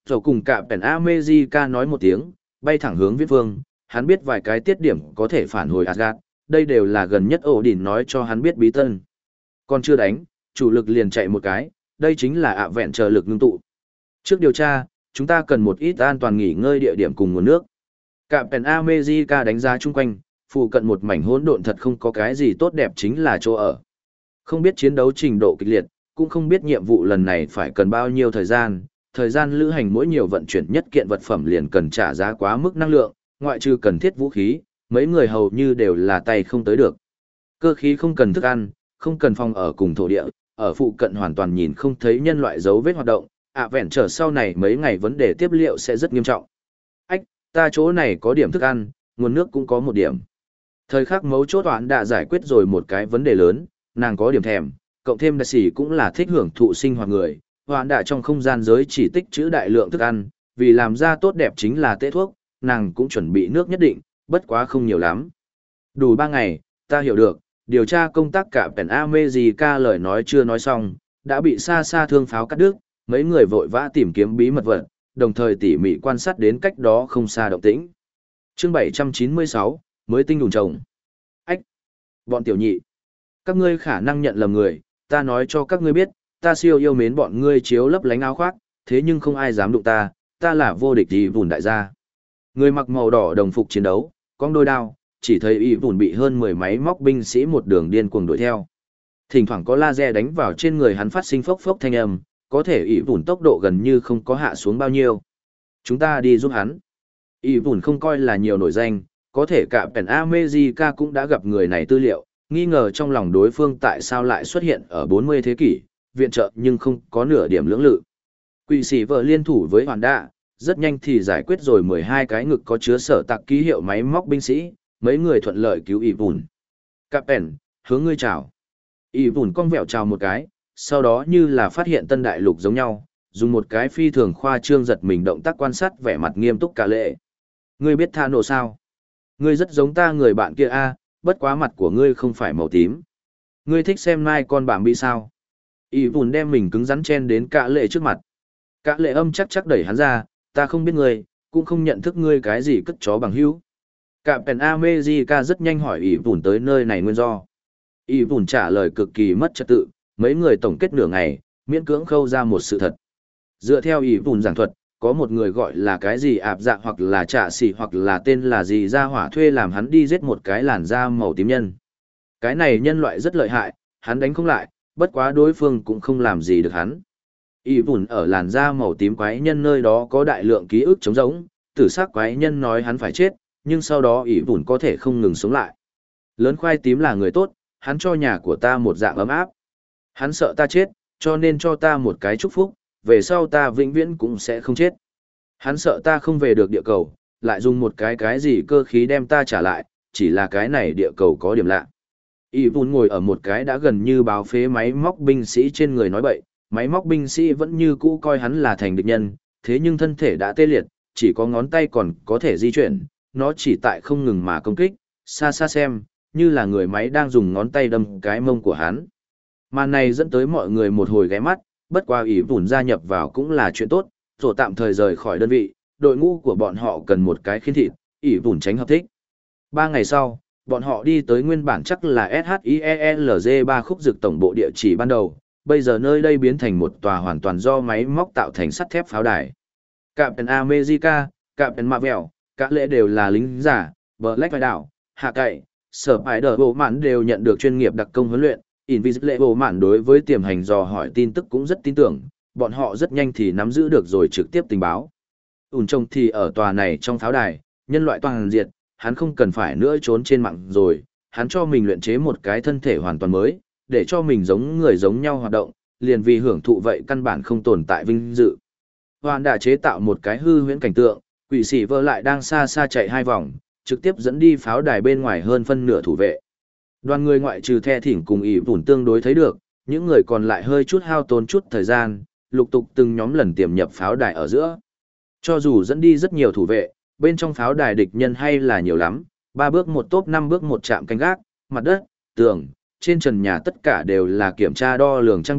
Rồi cùng cả Pèn America nói một tiếng, bay thẳng hướng viễn vương, hắn biết vài cái tiết điểm có thể phản hồi Asgard, đây đều là gần nhất ổ đỉnh nói cho hắn biết bí tân. Còn chưa đánh, chủ lực liền chạy một cái, đây chính là ạ vẹn chờ lực ngưng tụ. Trước điều tra, chúng ta cần một ít an toàn nghỉ ngơi địa điểm cùng nguồn nước. Cả Pèn America đánh giá chung quanh, phụ cận một mảnh hỗn độn thật không có cái gì tốt đẹp chính là chỗ ở. Không biết chiến đấu trình độ kịch liệt, cũng không biết nhiệm vụ lần này phải cần bao nhiêu thời gian, thời gian lữ hành mỗi nhiều vận chuyển nhất kiện vật phẩm liền cần trả giá quá mức năng lượng, ngoại trừ cần thiết vũ khí, mấy người hầu như đều là tay không tới được. Cơ khí không cần thức ăn, không cần phòng ở cùng thổ địa, ở phụ cận hoàn toàn nhìn không thấy nhân loại dấu vết hoạt động, ạ vẹn trở sau này mấy ngày vấn đề tiếp liệu sẽ rất nghiêm trọng. Ách, ta chỗ này có điểm thức ăn, nguồn nước cũng có một điểm. Thời khắc mấu chốt toán đã giải quyết rồi một cái vấn đề lớn, nàng có điểm thèm, cộng thêm đại sĩ cũng là thích hưởng thụ sinh hoạt người, hoạn đã trong không gian giới chỉ tích trữ đại lượng thức ăn, vì làm ra tốt đẹp chính là tế thuốc, nàng cũng chuẩn bị nước nhất định, bất quá không nhiều lắm. Đủ ba ngày, ta hiểu được, điều tra công tác cả Pèn America lời nói chưa nói xong, đã bị xa xa thương pháo cắt đứt, mấy người vội vã tìm kiếm bí mật vật, đồng thời tỉ mỉ quan sát đến cách đó không xa động tĩnh. Chương bảy trăm chín mươi sáu, mới tinh đùng trồng. Ách! Bọn tiểu nhị! Các ngươi khả năng nhận lầm người, ta nói cho các ngươi biết, ta siêu yêu mến bọn ngươi chiếu lấp lánh áo khoác, thế nhưng không ai dám đụng ta, ta là vô địch y vùn đại gia. Người mặc màu đỏ đồng phục chiến đấu, con đôi đao, chỉ thấy y vùn bị hơn mười máy móc binh sĩ một đường điên cuồng đuổi theo. Thỉnh thoảng có laser đánh vào trên người hắn phát sinh phốc phốc thanh âm, có thể y vùn tốc độ gần như không có hạ xuống bao nhiêu. Chúng ta đi giúp hắn. Y vùn không coi là nhiều nổi danh, có thể cả Pèn America cũng đã gặp người này tư liệu, nghi ngờ trong lòng đối phương tại sao lại xuất hiện ở bốn mươi thế kỷ, viện trợ nhưng không có nửa điểm lưỡng lự. Quỷ sĩ vợ liên thủ với hoàn đạ, rất nhanh thì giải quyết rồi mười hai cái ngực có chứa sở tạc ký hiệu máy móc binh sĩ, mấy người thuận lợi cứu Y vùn. Captain, hướng ngươi chào. Y vùn cong vẹo chào một cái, sau đó như là phát hiện tân đại lục giống nhau, dùng một cái phi thường khoa trương giật mình động tác quan sát vẻ mặt nghiêm túc cả lệ. Ngươi biết tha nổ sao? Ngươi rất giống ta người bạn kia a, bất quá mặt của ngươi không phải màu tím. Ngươi thích xem mai con bảng bị sao? Y vùn đem mình cứng rắn chen đến cả lệ trước mặt. Cả lệ âm chắc chắc đẩy hắn ra, ta không biết ngươi, cũng không nhận thức ngươi cái gì cất chó bằng hữu. Cả Pèn America rất nhanh hỏi Y vùn tới nơi này nguyên do. Y vùn trả lời cực kỳ mất trật tự, mấy người tổng kết nửa ngày, miễn cưỡng khâu ra một sự thật. Dựa theo Y vùn giảng thuật, có một người gọi là cái gì ạp dạ hoặc là trạ xỉ hoặc là tên là gì ra hỏa thuê làm hắn đi giết một cái làn da màu tím nhân. Cái này nhân loại rất lợi hại, hắn đánh không lại, bất quá đối phương cũng không làm gì được hắn. Y vùn ở làn da màu tím quái nhân nơi đó có đại lượng ký ức trống rỗng, tử xác quái nhân nói hắn phải chết, nhưng sau đó Y vùn có thể không ngừng sống lại. Lớn khoai tím là người tốt, hắn cho nhà của ta một dạng ấm áp. Hắn sợ ta chết, cho nên cho ta một cái chúc phúc, về sau ta vĩnh viễn cũng sẽ không chết. Hắn sợ ta không về được địa cầu, lại dùng một cái cái gì cơ khí đem ta trả lại, chỉ là cái này địa cầu có điểm lạ. Y vùn ngồi ở một cái đã gần như báo phế máy móc binh sĩ trên người nói bậy, máy móc binh sĩ vẫn như cũ coi hắn là thành địch nhân, thế nhưng thân thể đã tê liệt, chỉ có ngón tay còn có thể di chuyển, nó chỉ tại không ngừng mà công kích, xa xa xem, như là người máy đang dùng ngón tay đâm cái mông của hắn. Màn này dẫn tới mọi người một hồi ghé mắt, bất qua Y vùn gia nhập vào cũng là chuyện tốt, rồi tạm thời rời khỏi đơn vị, đội ngũ của bọn họ cần một cái khiên thịt, Y vùn tránh hợp thích. Ba ngày sau, bọn họ đi tới nguyên bản chắc là ét hát i e l giê ba khúc dực tổng bộ địa chỉ ban đầu, bây giờ nơi đây biến thành một tòa hoàn toàn do máy móc tạo thành sắt thép pháo đài. Captain America, Captain Marvel, các lễ đều là lính giả, Black vai đảo, hạ cậy, sở bài đờ bộ mạn đều nhận được chuyên nghiệp đặc công huấn luyện, Invisible bộ mạn đối với tiềm hành dò hỏi tin tức cũng rất tin tưởng, bọn họ rất nhanh thì nắm giữ được rồi trực tiếp tình báo. Ủn trông thì ở tòa này trong pháo đài, nhân loại toàn diệt, hắn không cần phải nữa trốn trên mạng rồi, hắn cho mình luyện chế một cái thân thể hoàn toàn mới, để cho mình giống người giống nhau hoạt động, liền vì hưởng thụ vậy căn bản không tồn tại vinh dự. Hoàn đã chế tạo một cái hư huyễn cảnh tượng, quỷ sĩ vơ lại đang xa xa chạy hai vòng, trực tiếp dẫn đi pháo đài bên ngoài hơn phân nửa thủ vệ. Đoàn người ngoại trừ The Thỉnh cùng ỷ vùn tương đối thấy được, những người còn lại hơi chút hao tốn chút thời gian, lục tục từng nhóm lần tiềm nhập pháo đài ở giữa. Cho dù dẫn đi rất nhiều thủ vệ, bên trong pháo đài địch nhân hay là nhiều lắm, ba bước một tốp năm bước một chạm canh gác, mặt đất, tường, trên trần nhà tất cả đều là kiểm tra đo lường trang bị,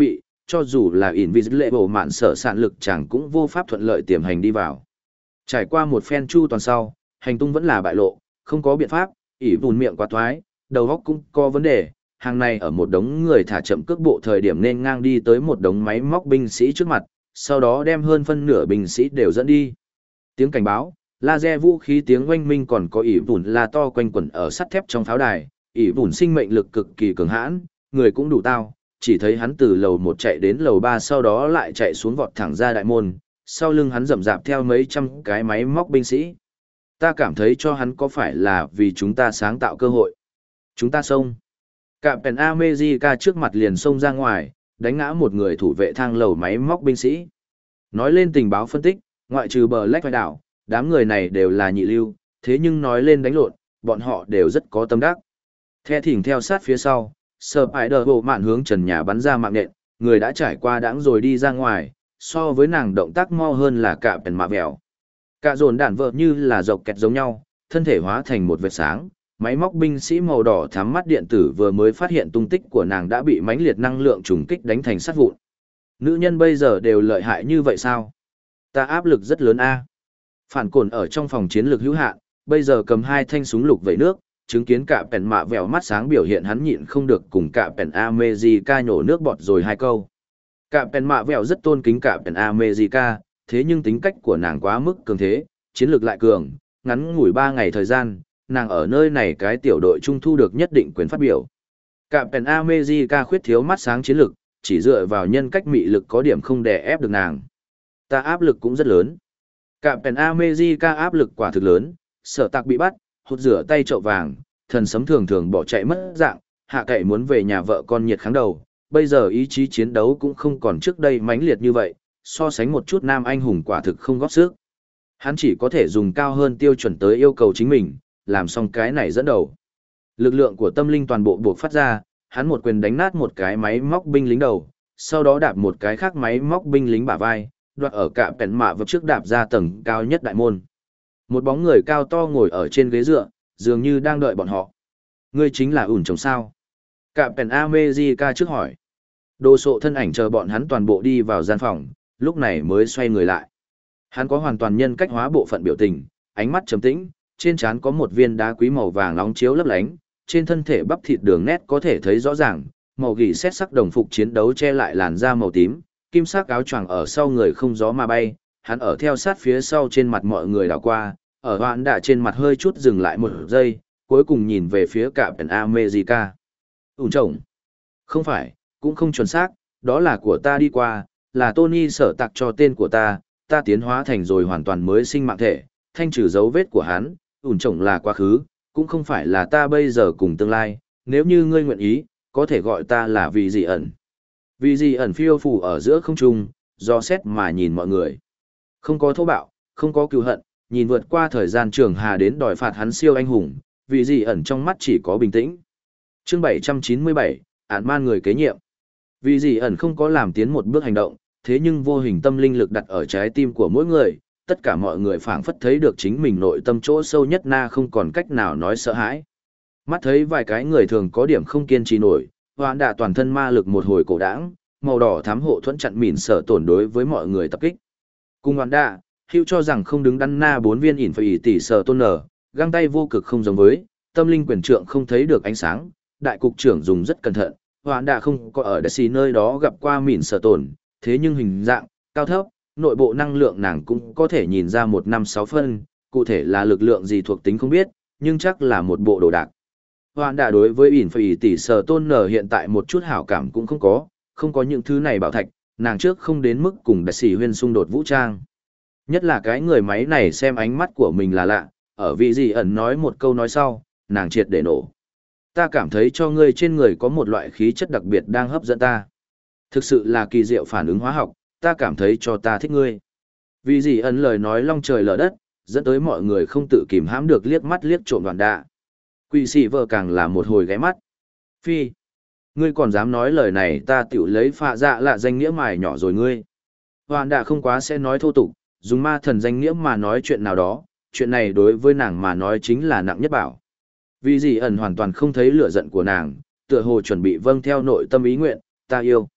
cho dù là Invisible mạn sở sản lực chẳng cũng vô pháp thuận lợi tiềm hành đi vào. Trải qua một phen chu toàn sau, hành tung vẫn là bại lộ, không có biện pháp, ỉ vùn miệng quá thoái, đầu óc cũng có vấn đề. Hàng này ở một đống người thả chậm cước bộ thời điểm nên ngang đi tới một đống máy móc binh sĩ trước mặt, sau đó đem hơn phân nửa binh sĩ đều dẫn đi. Tiếng cảnh báo, laser vũ khí tiếng oanh minh còn có ỉ vùn la to quanh quẩn ở sắt thép trong pháo đài, ỉ vùn sinh mệnh lực cực kỳ cường hãn, người cũng đủ tao, chỉ thấy hắn từ lầu một chạy đến lầu ba sau đó lại chạy xuống vọt thẳng ra đại môn, sau lưng hắn rậm rạp theo mấy trăm cái máy móc binh sĩ. Ta cảm thấy cho hắn có phải là vì chúng ta sáng tạo cơ hội. Chúng ta xông. Captain America trước mặt liền xông ra ngoài, đánh ngã một người thủ vệ thang lầu máy móc binh sĩ. Nói lên tình báo phân tích, ngoại trừ bờ Black đảo, đám người này đều là nhị lưu, thế nhưng nói lên đánh lộn, bọn họ đều rất có tâm đắc. The thỉnh theo sát phía sau, Spider bộ mạn hướng trần nhà bắn ra mạng nện, người đã trải qua đãng rồi đi ra ngoài, so với nàng động tác mo hơn là cả bèn mạ vẹo. Cả dồn đạn vợ như là dọc kẹt giống nhau, thân thể hóa thành một vệt sáng, máy móc binh sĩ màu đỏ thắm mắt điện tử vừa mới phát hiện tung tích của nàng đã bị mãnh liệt năng lượng trùng kích đánh thành sắt vụn. Nữ nhân bây giờ đều lợi hại như vậy sao? Ta áp lực rất lớn a. Phản cồn ở trong phòng chiến lược hữu hạn, bây giờ cầm hai thanh súng lục vẩy nước, chứng kiến cả pèn mạ vẹo mắt sáng biểu hiện hắn nhịn không được cùng cả pèn America nhổ nước bọt rồi hai câu. Cả pèn mạ vẹo rất tôn kính cả pèn America, thế nhưng tính cách của nàng quá mức cường thế, chiến lược lại cường, ngắn ngủi ba ngày thời gian, nàng ở nơi này cái tiểu đội trung thu được nhất định quyền phát biểu. Cả pèn America khuyết thiếu mắt sáng chiến lược, chỉ dựa vào nhân cách mị lực có điểm không đè ép được nàng. Ta áp lực cũng rất lớn. Cả pèn America áp lực quả thực lớn, Sở Tạc bị bắt, hút rửa tay chậu vàng, thần sấm thường thường bỏ chạy mất dạng, hạ cậy muốn về nhà vợ con nhiệt kháng đầu, bây giờ ý chí chiến đấu cũng không còn trước đây mãnh liệt như vậy, so sánh một chút nam anh hùng quả thực không góp sức. Hắn chỉ có thể dùng cao hơn tiêu chuẩn tới yêu cầu chính mình, làm xong cái này dẫn đầu. Lực lượng của tâm linh toàn bộ buộc phát ra, hắn một quyền đánh nát một cái máy móc binh lính đầu, sau đó đạp một cái khác máy móc binh lính bả vai, đoạt ở cả pèn mạ vật trước đạp ra tầng cao nhất đại môn. Một bóng người cao to ngồi ở trên ghế dựa, dường như đang đợi bọn họ. Ngươi chính là ủn chồng sao? Cả pèn America trước hỏi. Đồ sộ thân ảnh chờ bọn hắn toàn bộ đi vào gian phòng, lúc này mới xoay người lại. Hắn có hoàn toàn nhân cách hóa bộ phận biểu tình, ánh mắt trầm tĩnh, trên trán có một viên đá quý màu vàng nóng chiếu lấp lánh, trên thân thể bắp thịt đường nét có thể thấy rõ ràng, màu gỉ xét sắc đồng phục chiến đấu che lại làn da màu tím, kim sắc áo choàng ở sau người không gió mà bay, hắn ở theo sát phía sau trên mặt mọi người đảo qua, ở hoạn đạ trên mặt hơi chút dừng lại một giây, cuối cùng nhìn về phía cả pèn America. Ủn chồng. Không phải, cũng không chuẩn xác, đó là của ta đi qua, là Tony sở tạc cho tên của ta, ta tiến hóa thành rồi hoàn toàn mới sinh mạng thể, thanh trừ dấu vết của hắn, ủn chồng là quá khứ, cũng không phải là ta bây giờ cùng tương lai, nếu như ngươi nguyện ý, có thể gọi ta là vì gì ẩn. Vì gì ẩn phiêu phù ở giữa không trung, do xét mà nhìn mọi người. Không có thô bạo, không có cừu hận, nhìn vượt qua thời gian trường hà đến đòi phạt hắn siêu anh hùng, vì gì ẩn trong mắt chỉ có bình tĩnh. Chương bảy trăm chín mươi bảy, Ản Man người kế nhiệm. Vì gì ẩn không có làm tiến một bước hành động, thế nhưng vô hình tâm linh lực đặt ở trái tim của mỗi người, tất cả mọi người phảng phất thấy được chính mình nội tâm chỗ sâu nhất na không còn cách nào nói sợ hãi. Mắt thấy vài cái người thường có điểm không kiên trì nổi, hoạn đạ toàn thân ma lực một hồi cổ đãng, màu đỏ thám hộ thuẫn chặn mỉn sở tổn đối với mọi người tập kích. Cùng hoạn đạ, Hữu cho rằng không đứng đắn na bốn viên ỉn phải tỷ sở tôn nở, găng tay vô cực không giống với, tâm linh quyền trượng không thấy được ánh sáng, đại cục trưởng dùng rất cẩn thận, hoạn đạ không có ở đại xì nơi đó gặp qua mỉn sở tổn, thế nhưng hình dạng, cao thấp, nội bộ năng lượng nàng cũng có thể nhìn ra một năm sáu phân, cụ thể là lực lượng gì thuộc tính không biết, nhưng chắc là một bộ đồ đạc. Hoạn đạ đối với ỉn phải tỷ sở tôn nở hiện tại một chút hảo cảm cũng không có, không có những thứ này bảo thạch, nàng trước không đến mức cùng đại sĩ huyên xung đột vũ trang. Nhất là cái người máy này xem ánh mắt của mình là lạ, ở vị gì ẩn nói một câu nói sau, nàng triệt để nổ. Ta cảm thấy cho ngươi trên người có một loại khí chất đặc biệt đang hấp dẫn ta. Thực sự là kỳ diệu phản ứng hóa học, ta cảm thấy cho ta thích ngươi. Vị gì ẩn lời nói long trời lở đất, dẫn tới mọi người không tự kìm hãm được liếc mắt liếc trộm đoàn đạ. Quỷ sĩ vợ càng là một hồi ghé mắt. Phi, ngươi còn dám nói lời này ta tiểu lấy phạ dạ lạ danh nghĩa mài nhỏ rồi ngươi. Hoàn đạ không quá sẽ nói thô tục, dùng ma thần danh nghĩa mà nói chuyện nào đó, chuyện này đối với nàng mà nói chính là nặng nhất bảo. Vì gì ẩn hoàn toàn không thấy lửa giận của nàng, tựa hồ chuẩn bị vâng theo nội tâm ý nguyện, ta yêu.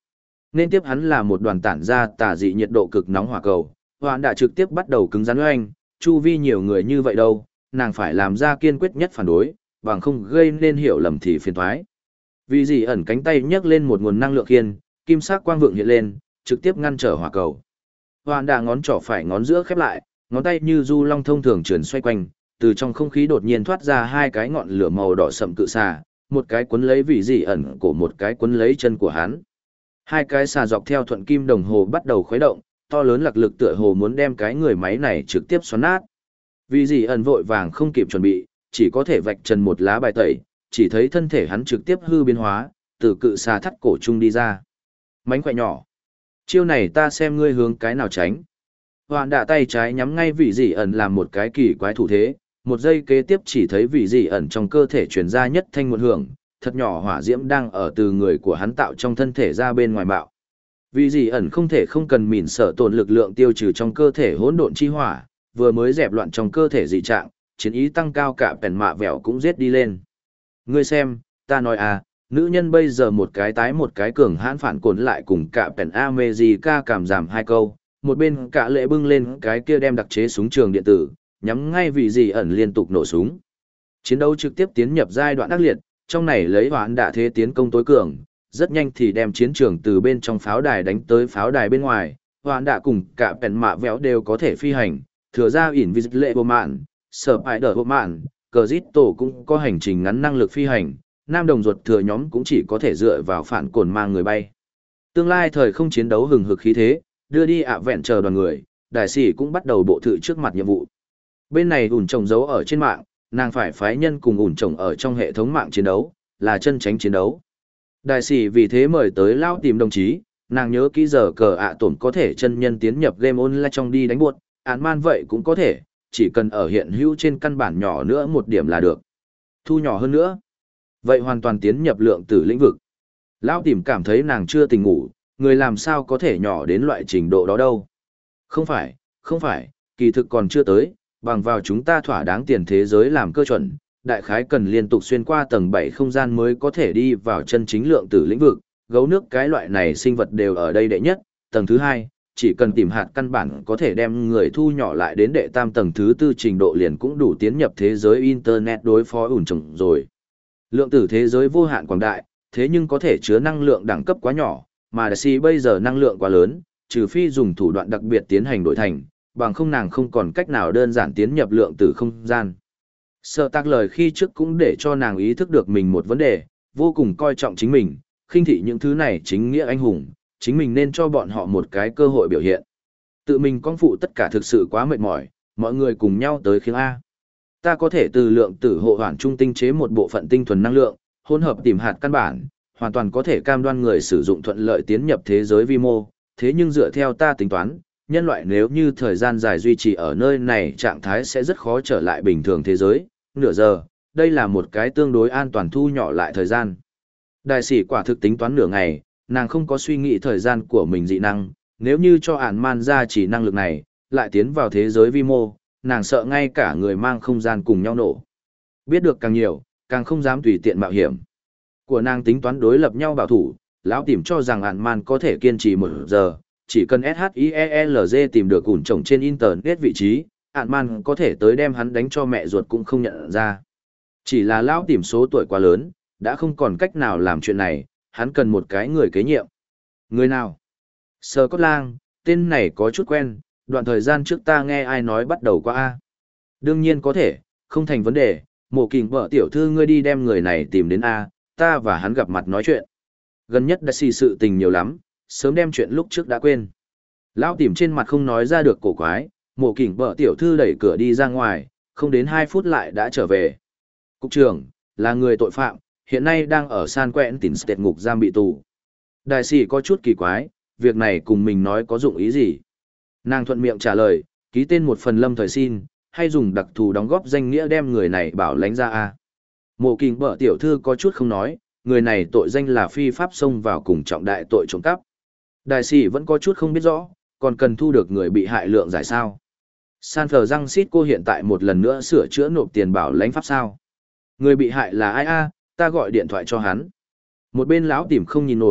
Nên tiếp hắn là một đoàn tản ra tà dị nhiệt độ cực nóng hỏa cầu, Hoạn đã trực tiếp bắt đầu cứng rắn với anh, chu vi nhiều người như vậy đâu, nàng phải làm ra kiên quyết nhất phản đối, bằng không gây nên hiểu lầm thì phiền toái. Vì gì ẩn cánh tay nhấc lên một nguồn năng lượng khiên, kim sắc quang vượng hiện lên, trực tiếp ngăn trở hỏa cầu. Hoạn đã ngón trỏ phải ngón giữa khép lại, ngón tay như du long thông thường chuyển xoay quanh, từ trong không khí đột nhiên thoát ra hai cái ngọn lửa màu đỏ sậm cự xà, một cái cuốn lấy vị dị ẩn cổ, một cái cuốn lấy chân của hắn. Hai cái xà dọc theo thuận kim đồng hồ bắt đầu khuấy động, to lớn lạc lực tựa hồ muốn đem cái người máy này trực tiếp xoắn nát. Vị dị ẩn vội vàng không kịp chuẩn bị, chỉ có thể vạch trần một lá bài tẩy, chỉ thấy thân thể hắn trực tiếp hư biến hóa, từ cự xà thắt cổ trung đi ra. Mánh khỏe nhỏ. Chiêu này ta xem ngươi hướng cái nào tránh. Hoạn đạ tay trái nhắm ngay vị dị ẩn làm một cái kỳ quái thủ thế, một giây kế tiếp chỉ thấy vị dị ẩn trong cơ thể truyền ra nhất thanh một hưởng, thật nhỏ hỏa diễm đang ở từ người của hắn tạo trong thân thể ra bên ngoài bạo. Vị dị ẩn không thể không cần mỉn sở tổn lực lượng tiêu trừ trong cơ thể hỗn độn chi hỏa, vừa mới dẹp loạn trong cơ thể dị trạng, chiến ý tăng cao, cả bèn mạ vẹo cũng giết đi lên. Ngươi xem, ta nói à, nữ nhân bây giờ một cái tái một cái cường hãn phản cồn lại cùng cả bèn America cảm giảm hai câu, một bên cả lệ bưng lên cái kia đem đặc chế súng trường điện tử, nhắm ngay vị dị ẩn liên tục nổ súng. Chiến đấu trực tiếp tiến nhập giai đoạn ác liệt, trong này lấy Hoạn đạ thế tiến công tối cường, rất nhanh thì đem chiến trường từ bên trong pháo đài đánh tới pháo đài bên ngoài. Hoạn đạ cùng cả bèn mạ véo đều có thể phi hành, thừa ra ỉn vi lệ vô mạn, sở bại đỡ vô mạn, cờ dít tổ cũng có hành trình ngắn năng lực phi hành, nam đồng ruột thừa nhóm cũng chỉ có thể dựa vào phản cồn mang người bay. Tương lai thời không chiến đấu hừng hực khí thế, đưa đi ạ vẹn chờ đoàn người, đại sĩ cũng bắt đầu bộ thự trước mặt nhiệm vụ. Bên này ủn trồng giấu ở trên mạng, nàng phải phái nhân cùng ủn trồng ở trong hệ thống mạng chiến đấu, là chân tránh chiến đấu. Đại sĩ vì thế mời tới lao tìm đồng chí, nàng nhớ kỹ giờ cờ ạ tổn có thể chân nhân tiến nhập game online trong đi đánh buột, án man vậy cũng có thể, chỉ cần ở hiện hữu trên căn bản nhỏ nữa một điểm là được. Thu nhỏ hơn nữa. Vậy hoàn toàn tiến nhập lượng tử lĩnh vực. Lão tìm cảm thấy nàng chưa tỉnh ngủ, người làm sao có thể nhỏ đến loại trình độ đó đâu. Không phải, không phải, kỳ thực còn chưa tới, bằng vào chúng ta thỏa đáng tiền thế giới làm cơ chuẩn, đại khái cần liên tục xuyên qua tầng bảy không gian mới có thể đi vào chân chính lượng tử lĩnh vực, gấu nước cái loại này sinh vật đều ở đây đệ nhất, tầng thứ hai, chỉ cần tìm hạt căn bản có thể đem người thu nhỏ lại đến đệ tam tầng thứ tư trình độ liền cũng đủ tiến nhập thế giới Internet đối phó ủn trồng rồi. Lượng tử thế giới vô hạn quảng đại, thế nhưng có thể chứa năng lượng đẳng cấp quá nhỏ, mà đại sĩ bây giờ năng lượng quá lớn, trừ phi dùng thủ đoạn đặc biệt tiến hành đổi thành, bằng không nàng không còn cách nào đơn giản tiến nhập lượng tử không gian. Sợ tác lời khi trước cũng để cho nàng ý thức được mình một vấn đề, vô cùng coi trọng chính mình, khinh thị những thứ này chính nghĩa anh hùng, chính mình nên cho bọn họ một cái cơ hội biểu hiện. Tự mình con phụ tất cả thực sự quá mệt mỏi, mọi người cùng nhau tới khiêng A. Ta có thể từ lượng tử hộ hoàn trung tinh chế một bộ phận tinh thuần năng lượng, hỗn hợp tìm hạt căn bản, hoàn toàn có thể cam đoan người sử dụng thuận lợi tiến nhập thế giới vi mô, thế nhưng dựa theo ta tính toán, nhân loại nếu như thời gian dài duy trì ở nơi này trạng thái sẽ rất khó trở lại bình thường thế giới, nửa giờ, đây là một cái tương đối an toàn thu nhỏ lại thời gian. Đại sĩ quả thực tính toán nửa ngày, nàng không có suy nghĩ thời gian của mình dị năng, nếu như cho ản man ra chỉ năng lực này, lại tiến vào thế giới vi mô, nàng sợ ngay cả người mang không gian cùng nhau nổ. Biết được càng nhiều, càng không dám tùy tiện mạo hiểm. Của nàng tính toán đối lập nhau bảo thủ, lão tìm cho rằng ản man có thể kiên trì một giờ, chỉ cần SHIELZ tìm được ủn trồng trên internet vị trí, ản man có thể tới đem hắn đánh cho mẹ ruột cũng không nhận ra. Chỉ là lão tìm số tuổi quá lớn, đã không còn cách nào làm chuyện này, hắn cần một cái người kế nhiệm. Người nào? Sơ Cốt Lang, tên này có chút quen, đoạn thời gian trước ta nghe ai nói bắt đầu qua A. Đương nhiên có thể, không thành vấn đề, mộ kình vợ tiểu thư ngươi đi đem người này tìm đến A, ta và hắn gặp mặt nói chuyện. Gần nhất đã xì sự tình nhiều lắm, sớm đem chuyện lúc trước đã quên. Lão tìm trên mặt không nói ra được cổ quái, mộ kình vợ tiểu thư đẩy cửa đi ra ngoài, không đến hai phút lại đã trở về. Cục trưởng, là người tội phạm, hiện nay đang ở San Quentin State ngục giam bị tù. Đại sĩ có chút kỳ quái, việc này cùng mình nói có dụng ý gì? Nàng thuận miệng trả lời, ký tên một phần lâm thời xin, hay dùng đặc thù đóng góp danh nghĩa đem người này bảo lãnh ra a. Mộ kình bở tiểu thư có chút không nói, người này tội danh là phi pháp xông vào cùng trọng đại tội trộm cắp. Đại sĩ vẫn có chút không biết rõ, còn cần thu được người bị hại lượng giải sao. San Francisco hiện tại một lần nữa sửa chữa nộp tiền bảo lãnh pháp sao. Người bị hại là ai a? Ta gọi điện thoại cho hắn. Một bên lão tìm không nhìn nổi,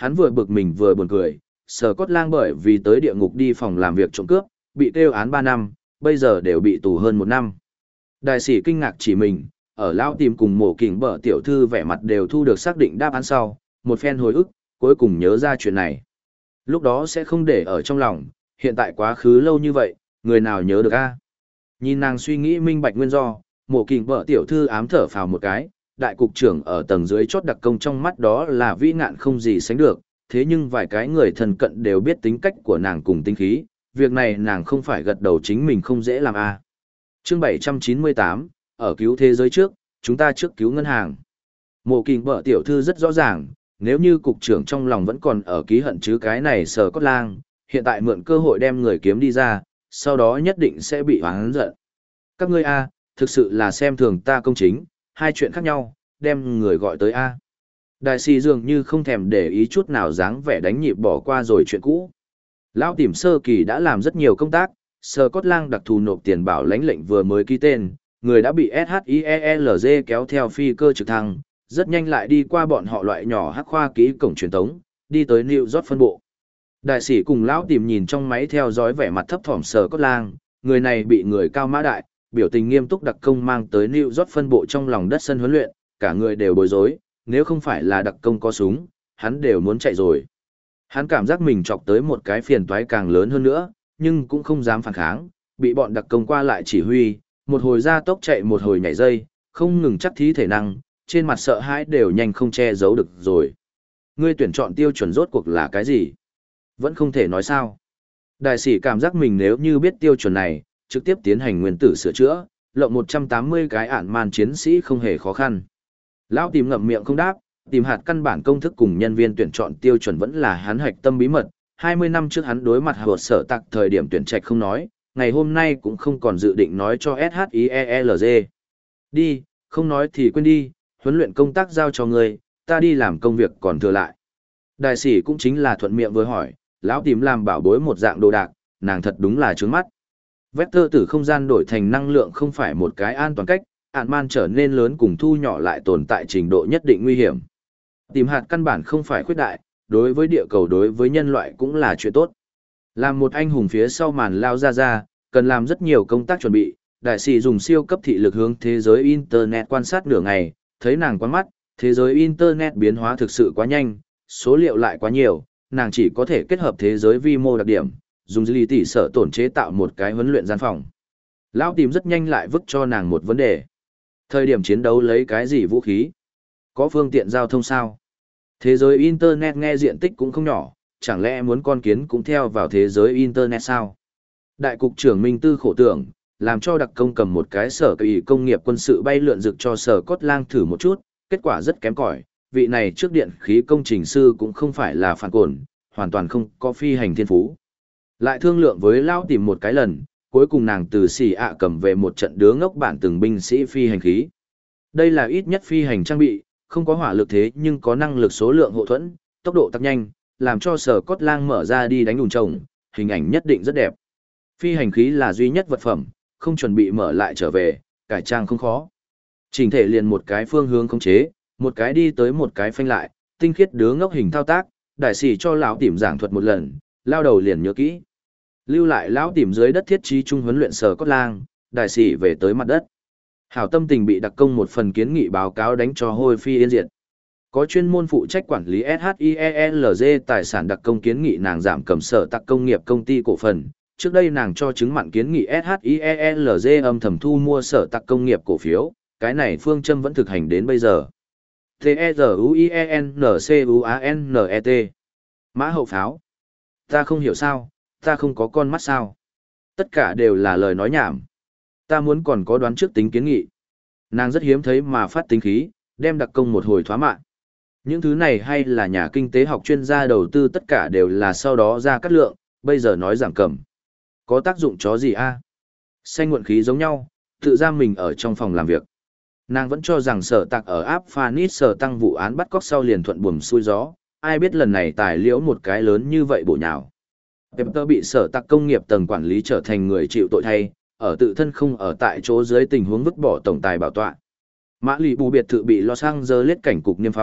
hắn vừa bực mình vừa buồn cười, Sở Cốt Lang bởi vì tới địa ngục đi phòng làm việc trộm cướp, bị kêu án ba năm, bây giờ đều bị tù hơn một năm. Đại sĩ kinh ngạc chỉ mình, ở lao tìm cùng mổ kình bở tiểu thư vẻ mặt đều thu được xác định đáp án sau, một phen hồi ức, cuối cùng nhớ ra chuyện này. Lúc đó sẽ không để ở trong lòng, hiện tại quá khứ lâu như vậy, người nào nhớ được a? Nhìn nàng suy nghĩ minh bạch nguyên do, mổ kình bở tiểu thư ám thở phào một cái, đại cục trưởng ở tầng dưới chót đặc công trong mắt đó là vĩ ngạn không gì sánh được, thế nhưng vài cái người thân cận đều biết tính cách của nàng cùng tinh khí, việc này nàng không phải gật đầu chính mình không dễ làm a. Chương bảy trăm chín mươi tám, ở cứu thế giới trước, chúng ta trước cứu ngân hàng. Mộ kình bở tiểu thư rất rõ ràng, nếu như cục trưởng trong lòng vẫn còn ở ký hận chứ cái này Sở Cốt Lang, hiện tại mượn cơ hội đem người kiếm đi ra, sau đó nhất định sẽ bị oán giận. Các ngươi a, thực sự là xem thường ta công chính, hai chuyện khác nhau, đem người gọi tới a. Đại sĩ dường như không thèm để ý chút nào dáng vẻ đánh nhịp bỏ qua rồi chuyện cũ. Lão tìm sơ kỳ đã làm rất nhiều công tác, Sở Cốt Lang đặc thù nộp tiền bảo lãnh lệnh vừa mới ký tên, người đã bị ét hát i e lờ giê kéo theo phi cơ trực thăng, rất nhanh lại đi qua bọn họ loại nhỏ hắc khoa ký cổng truyền tống, đi tới New York phân bộ. Đại sĩ cùng lão tìm nhìn trong máy theo dõi vẻ mặt thấp thỏm Sở Cốt Lang, người này bị người cao mã đại, biểu tình nghiêm túc đặc công mang tới New York phân bộ trong lòng đất sân huấn luyện, cả người đều bối rối, nếu không phải là đặc công có súng, hắn đều muốn chạy rồi. Hắn cảm giác mình chọc tới một cái phiền toái càng lớn hơn nữa, nhưng cũng không dám phản kháng, bị bọn đặc công qua lại chỉ huy, một hồi ra tốc chạy một hồi nhảy dây, không ngừng chắc thí thể năng, trên mặt sợ hãi đều nhanh không che giấu được rồi. Ngươi tuyển chọn tiêu chuẩn rốt cuộc là cái gì? Vẫn không thể nói sao. Đại sĩ cảm giác mình nếu như biết tiêu chuẩn này, trực tiếp tiến hành nguyên tử sửa chữa, lộng một trăm tám mươi cái ản man chiến sĩ không hề khó khăn. Lão tìm ngậm miệng không đáp, tìm hạt căn bản công thức cùng nhân viên tuyển chọn tiêu chuẩn vẫn là hắn hạch tâm bí mật. hai mươi năm trước hắn đối mặt hợp sở tạc thời điểm tuyển trạch không nói, ngày hôm nay cũng không còn dự định nói cho ét hát i e lờ giê. Đi, không nói thì quên đi, huấn luyện công tác giao cho ngươi, ta đi làm công việc còn thừa lại. Đại sĩ cũng chính là thuận miệng vừa hỏi, lão tìm làm bảo bối một dạng đồ đạc, nàng thật đúng là trướng mắt. Vector từ không gian đổi thành năng lượng không phải một cái an toàn cách, Ant-Man trở nên lớn cùng thu nhỏ lại tồn tại trình độ nhất định nguy hiểm. Tìm hạt căn bản không phải khuyết đại, đối với địa cầu đối với nhân loại cũng là chuyện tốt. Làm một anh hùng phía sau màn lao ra ra, cần làm rất nhiều công tác chuẩn bị, đại sĩ dùng siêu cấp thị lực hướng thế giới Internet quan sát nửa ngày, thấy nàng quán mắt, thế giới Internet biến hóa thực sự quá nhanh, số liệu lại quá nhiều, nàng chỉ có thể kết hợp thế giới vi mô đặc điểm, dùng dư lý tỷ sở tổn chế tạo một cái huấn luyện gian phòng. Lão tìm rất nhanh lại vứt cho nàng một vấn đề. Thời điểm chiến đấu lấy cái gì vũ khí? Có phương tiện giao thông sao? Thế giới Internet nghe diện tích cũng không nhỏ, chẳng lẽ muốn con kiến cũng theo vào thế giới Internet sao? Đại cục trưởng Minh Tư khổ tưởng, làm cho đặc công cầm một cái sở kỳ công nghiệp quân sự bay lượn rực cho Sở Cốt Lang thử một chút, kết quả rất kém cỏi. Vị này trước điện khí công trình sư cũng không phải là phản cổn, hoàn toàn không có phi hành thiên phú. Lại thương lượng với Lão tìm một cái lần, cuối cùng nàng từ xì ạ cầm về một trận đứa ngốc bản từng binh sĩ phi hành khí. Đây là ít nhất phi hành trang bị, không có hỏa lực thế nhưng có năng lực số lượng hộ thuẫn, tốc độ tăng nhanh, làm cho Sở Cốt Lang mở ra đi đánh đùn trồng, hình ảnh nhất định rất đẹp. Phi hành khí là duy nhất vật phẩm, không chuẩn bị mở lại trở về, cải trang không khó. Chỉnh thể liền một cái phương hướng khống chế, một cái đi tới một cái phanh lại, tinh khiết đứa ngốc hình thao tác, đại sĩ cho lão tìm giảng thuật một lần, lao đầu liền nhớ kỹ. Lưu lại lão tìm dưới đất thiết trí trung huấn luyện Sở Cốt Lang, đại sĩ về tới mặt đất. Hảo tâm tình bị đặc công một phần kiến nghị báo cáo đánh cho hôi phi yên diệt. Có chuyên môn phụ trách quản lý ét hát i e lờ giê tài sản đặc công kiến nghị nàng giảm cầm sở tạc công nghiệp công ty cổ phần. Trước đây nàng cho chứng mặn kiến nghị ét hát i e lờ giê âm thầm thu mua sở tạc công nghiệp cổ phiếu, cái này phương châm vẫn thực hành đến bây giờ. T E R U I E N C U A N E T Mã hậu pháo. Ta không hiểu sao, ta không có con mắt sao. Tất cả đều là lời nói nhảm. Ta muốn còn có đoán trước tính kiến nghị. Nàng rất hiếm thấy mà phát tính khí, đem đặc công một hồi thoá mạng. Những thứ này hay là nhà kinh tế học chuyên gia đầu tư tất cả đều là sau đó ra cắt lượng, bây giờ nói giảm cầm. Có tác dụng chó gì a? Xanh nguồn khí giống nhau, tự giam mình ở trong phòng làm việc. Nàng vẫn cho rằng sở tạc ở áp Phanis sở tăng vụ án bắt cóc sau liền thuận buồm xuôi gió, ai biết lần này tài liễu một cái lớn như vậy bổ nhào. Pepper bị sở tạc công nghiệp tầng quản lý trở thành người chịu tội thay, ở tự thân không ở tại chỗ dưới tình huống vứt bỏ tổng tài bảo tọa. Mã lì bù biệt thự bị Los Angeles cảnh cục niêm phong,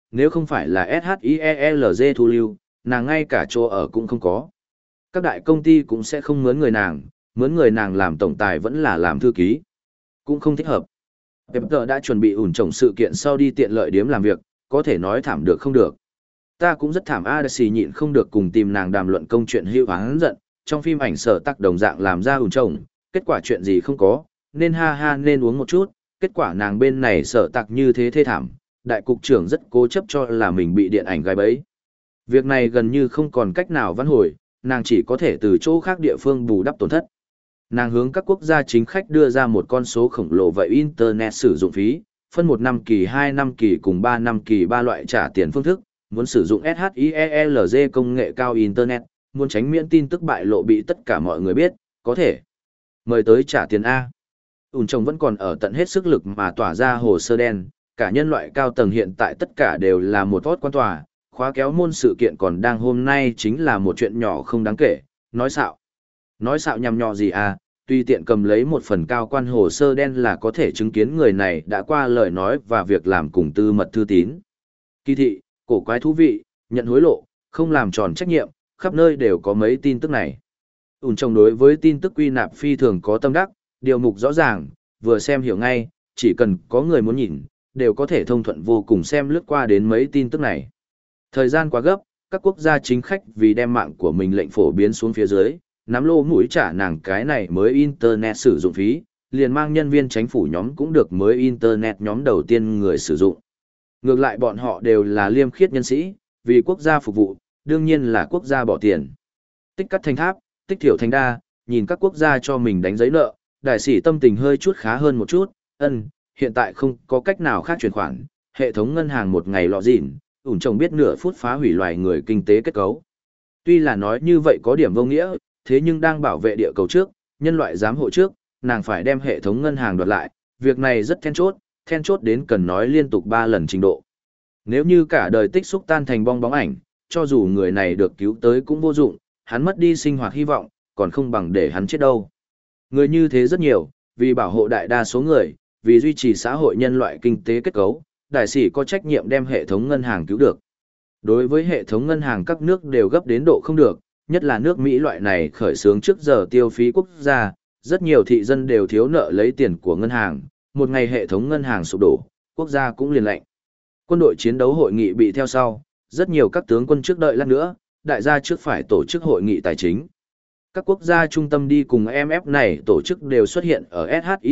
nếu không phải là SHIELZ thu lưu, nàng ngay cả chỗ ở cũng không có. Các đại công ty cũng sẽ không mướn người nàng, mướn người nàng làm tổng tài vẫn là làm thư ký. Cũng không thích hợp. Pepper đã chuẩn bị ủn trồng sự kiện sau đi tiện lợi điếm làm việc, có thể nói thảm được không được. Ta cũng rất thảm Adachi nhịn không được cùng tìm nàng đàm luận công chuyện hữu hán giận, trong phim ảnh sở tắc đồng dạng làm ra ủn trồng, kết quả chuyện gì không có, nên ha ha nên uống một chút, kết quả nàng bên này sở tắc như thế thê thảm, đại cục trưởng rất cố chấp cho là mình bị điện ảnh gai bẫy. Việc này gần như không còn cách nào vãn hồi, nàng chỉ có thể từ chỗ khác địa phương bù đắp tổn thất. Nàng hướng các quốc gia chính khách đưa ra một con số khổng lồ vậy Internet sử dụng phí, phân một năm kỳ hai năm kỳ cùng ba năm kỳ ba loại trả tiền phương thức, muốn sử dụng SHIELZ công nghệ cao Internet, muốn tránh miễn tin tức bại lộ bị tất cả mọi người biết, có thể mời tới trả tiền A. Ún chồng vẫn còn ở tận hết sức lực mà tỏa ra hồ sơ đen, cả nhân loại cao tầng hiện tại tất cả đều là một tốt quan tòa, khóa kéo môn sự kiện còn đang hôm nay chính là một chuyện nhỏ không đáng kể, nói xạo. Nói xạo nhằm nhọ gì à, tùy tiện cầm lấy một phần cao quan hồ sơ đen là có thể chứng kiến người này đã qua lời nói và việc làm cùng tư mật thư tín. Kỳ thị, cổ quái thú vị, nhận hối lộ, không làm tròn trách nhiệm, khắp nơi đều có mấy tin tức này. Ún chồng đối với tin tức quy nạp phi thường có tâm đắc, điều mục rõ ràng, vừa xem hiểu ngay, chỉ cần có người muốn nhìn, đều có thể thông thuận vô cùng xem lướt qua đến mấy tin tức này. Thời gian quá gấp, các quốc gia chính khách vì đem mạng của mình lệnh phổ biến xuống phía dưới, nắm lô mũi trả nàng cái này mới Internet sử dụng phí, liền mang nhân viên chính phủ nhóm cũng được mới Internet nhóm đầu tiên người sử dụng. Ngược lại bọn họ đều là liêm khiết nhân sĩ, vì quốc gia phục vụ, đương nhiên là quốc gia bỏ tiền. Tích cắt thành tháp, tích thiểu thành đa, nhìn các quốc gia cho mình đánh giấy nợ, đại sĩ tâm tình hơi chút khá hơn một chút, ân, hiện tại không có cách nào khác chuyển khoản, hệ thống ngân hàng một ngày lọ dịn, ủn chồng biết nửa phút phá hủy loài người kinh tế kết cấu. Tuy là nói như vậy có điểm vô nghĩa, thế nhưng đang bảo vệ địa cầu trước, nhân loại giám hộ trước, nàng phải đem hệ thống ngân hàng đoạt lại, việc này rất then chốt, then chốt đến cần nói liên tục ba lần trình độ. Nếu như cả đời tích xúc tan thành bong bóng ảnh, cho dù người này được cứu tới cũng vô dụng, hắn mất đi sinh hoạt hy vọng, còn không bằng để hắn chết đâu. Người như thế rất nhiều, vì bảo hộ đại đa số người, vì duy trì xã hội nhân loại kinh tế kết cấu, đại sĩ có trách nhiệm đem hệ thống ngân hàng cứu được. Đối với hệ thống ngân hàng các nước đều gấp đến độ không được, nhất là nước Mỹ loại này khởi xướng trước giờ tiêu phí quốc gia, rất nhiều thị dân đều thiếu nợ lấy tiền của ngân hàng, một ngày hệ thống ngân hàng sụp đổ, quốc gia cũng liền lệnh. Quân đội chiến đấu hội nghị bị theo sau, rất nhiều các tướng quân trước đợi lát nữa, đại gia trước phải tổ chức hội nghị tài chính. Các quốc gia trung tâm đi cùng i em ép này tổ chức đều xuất hiện ở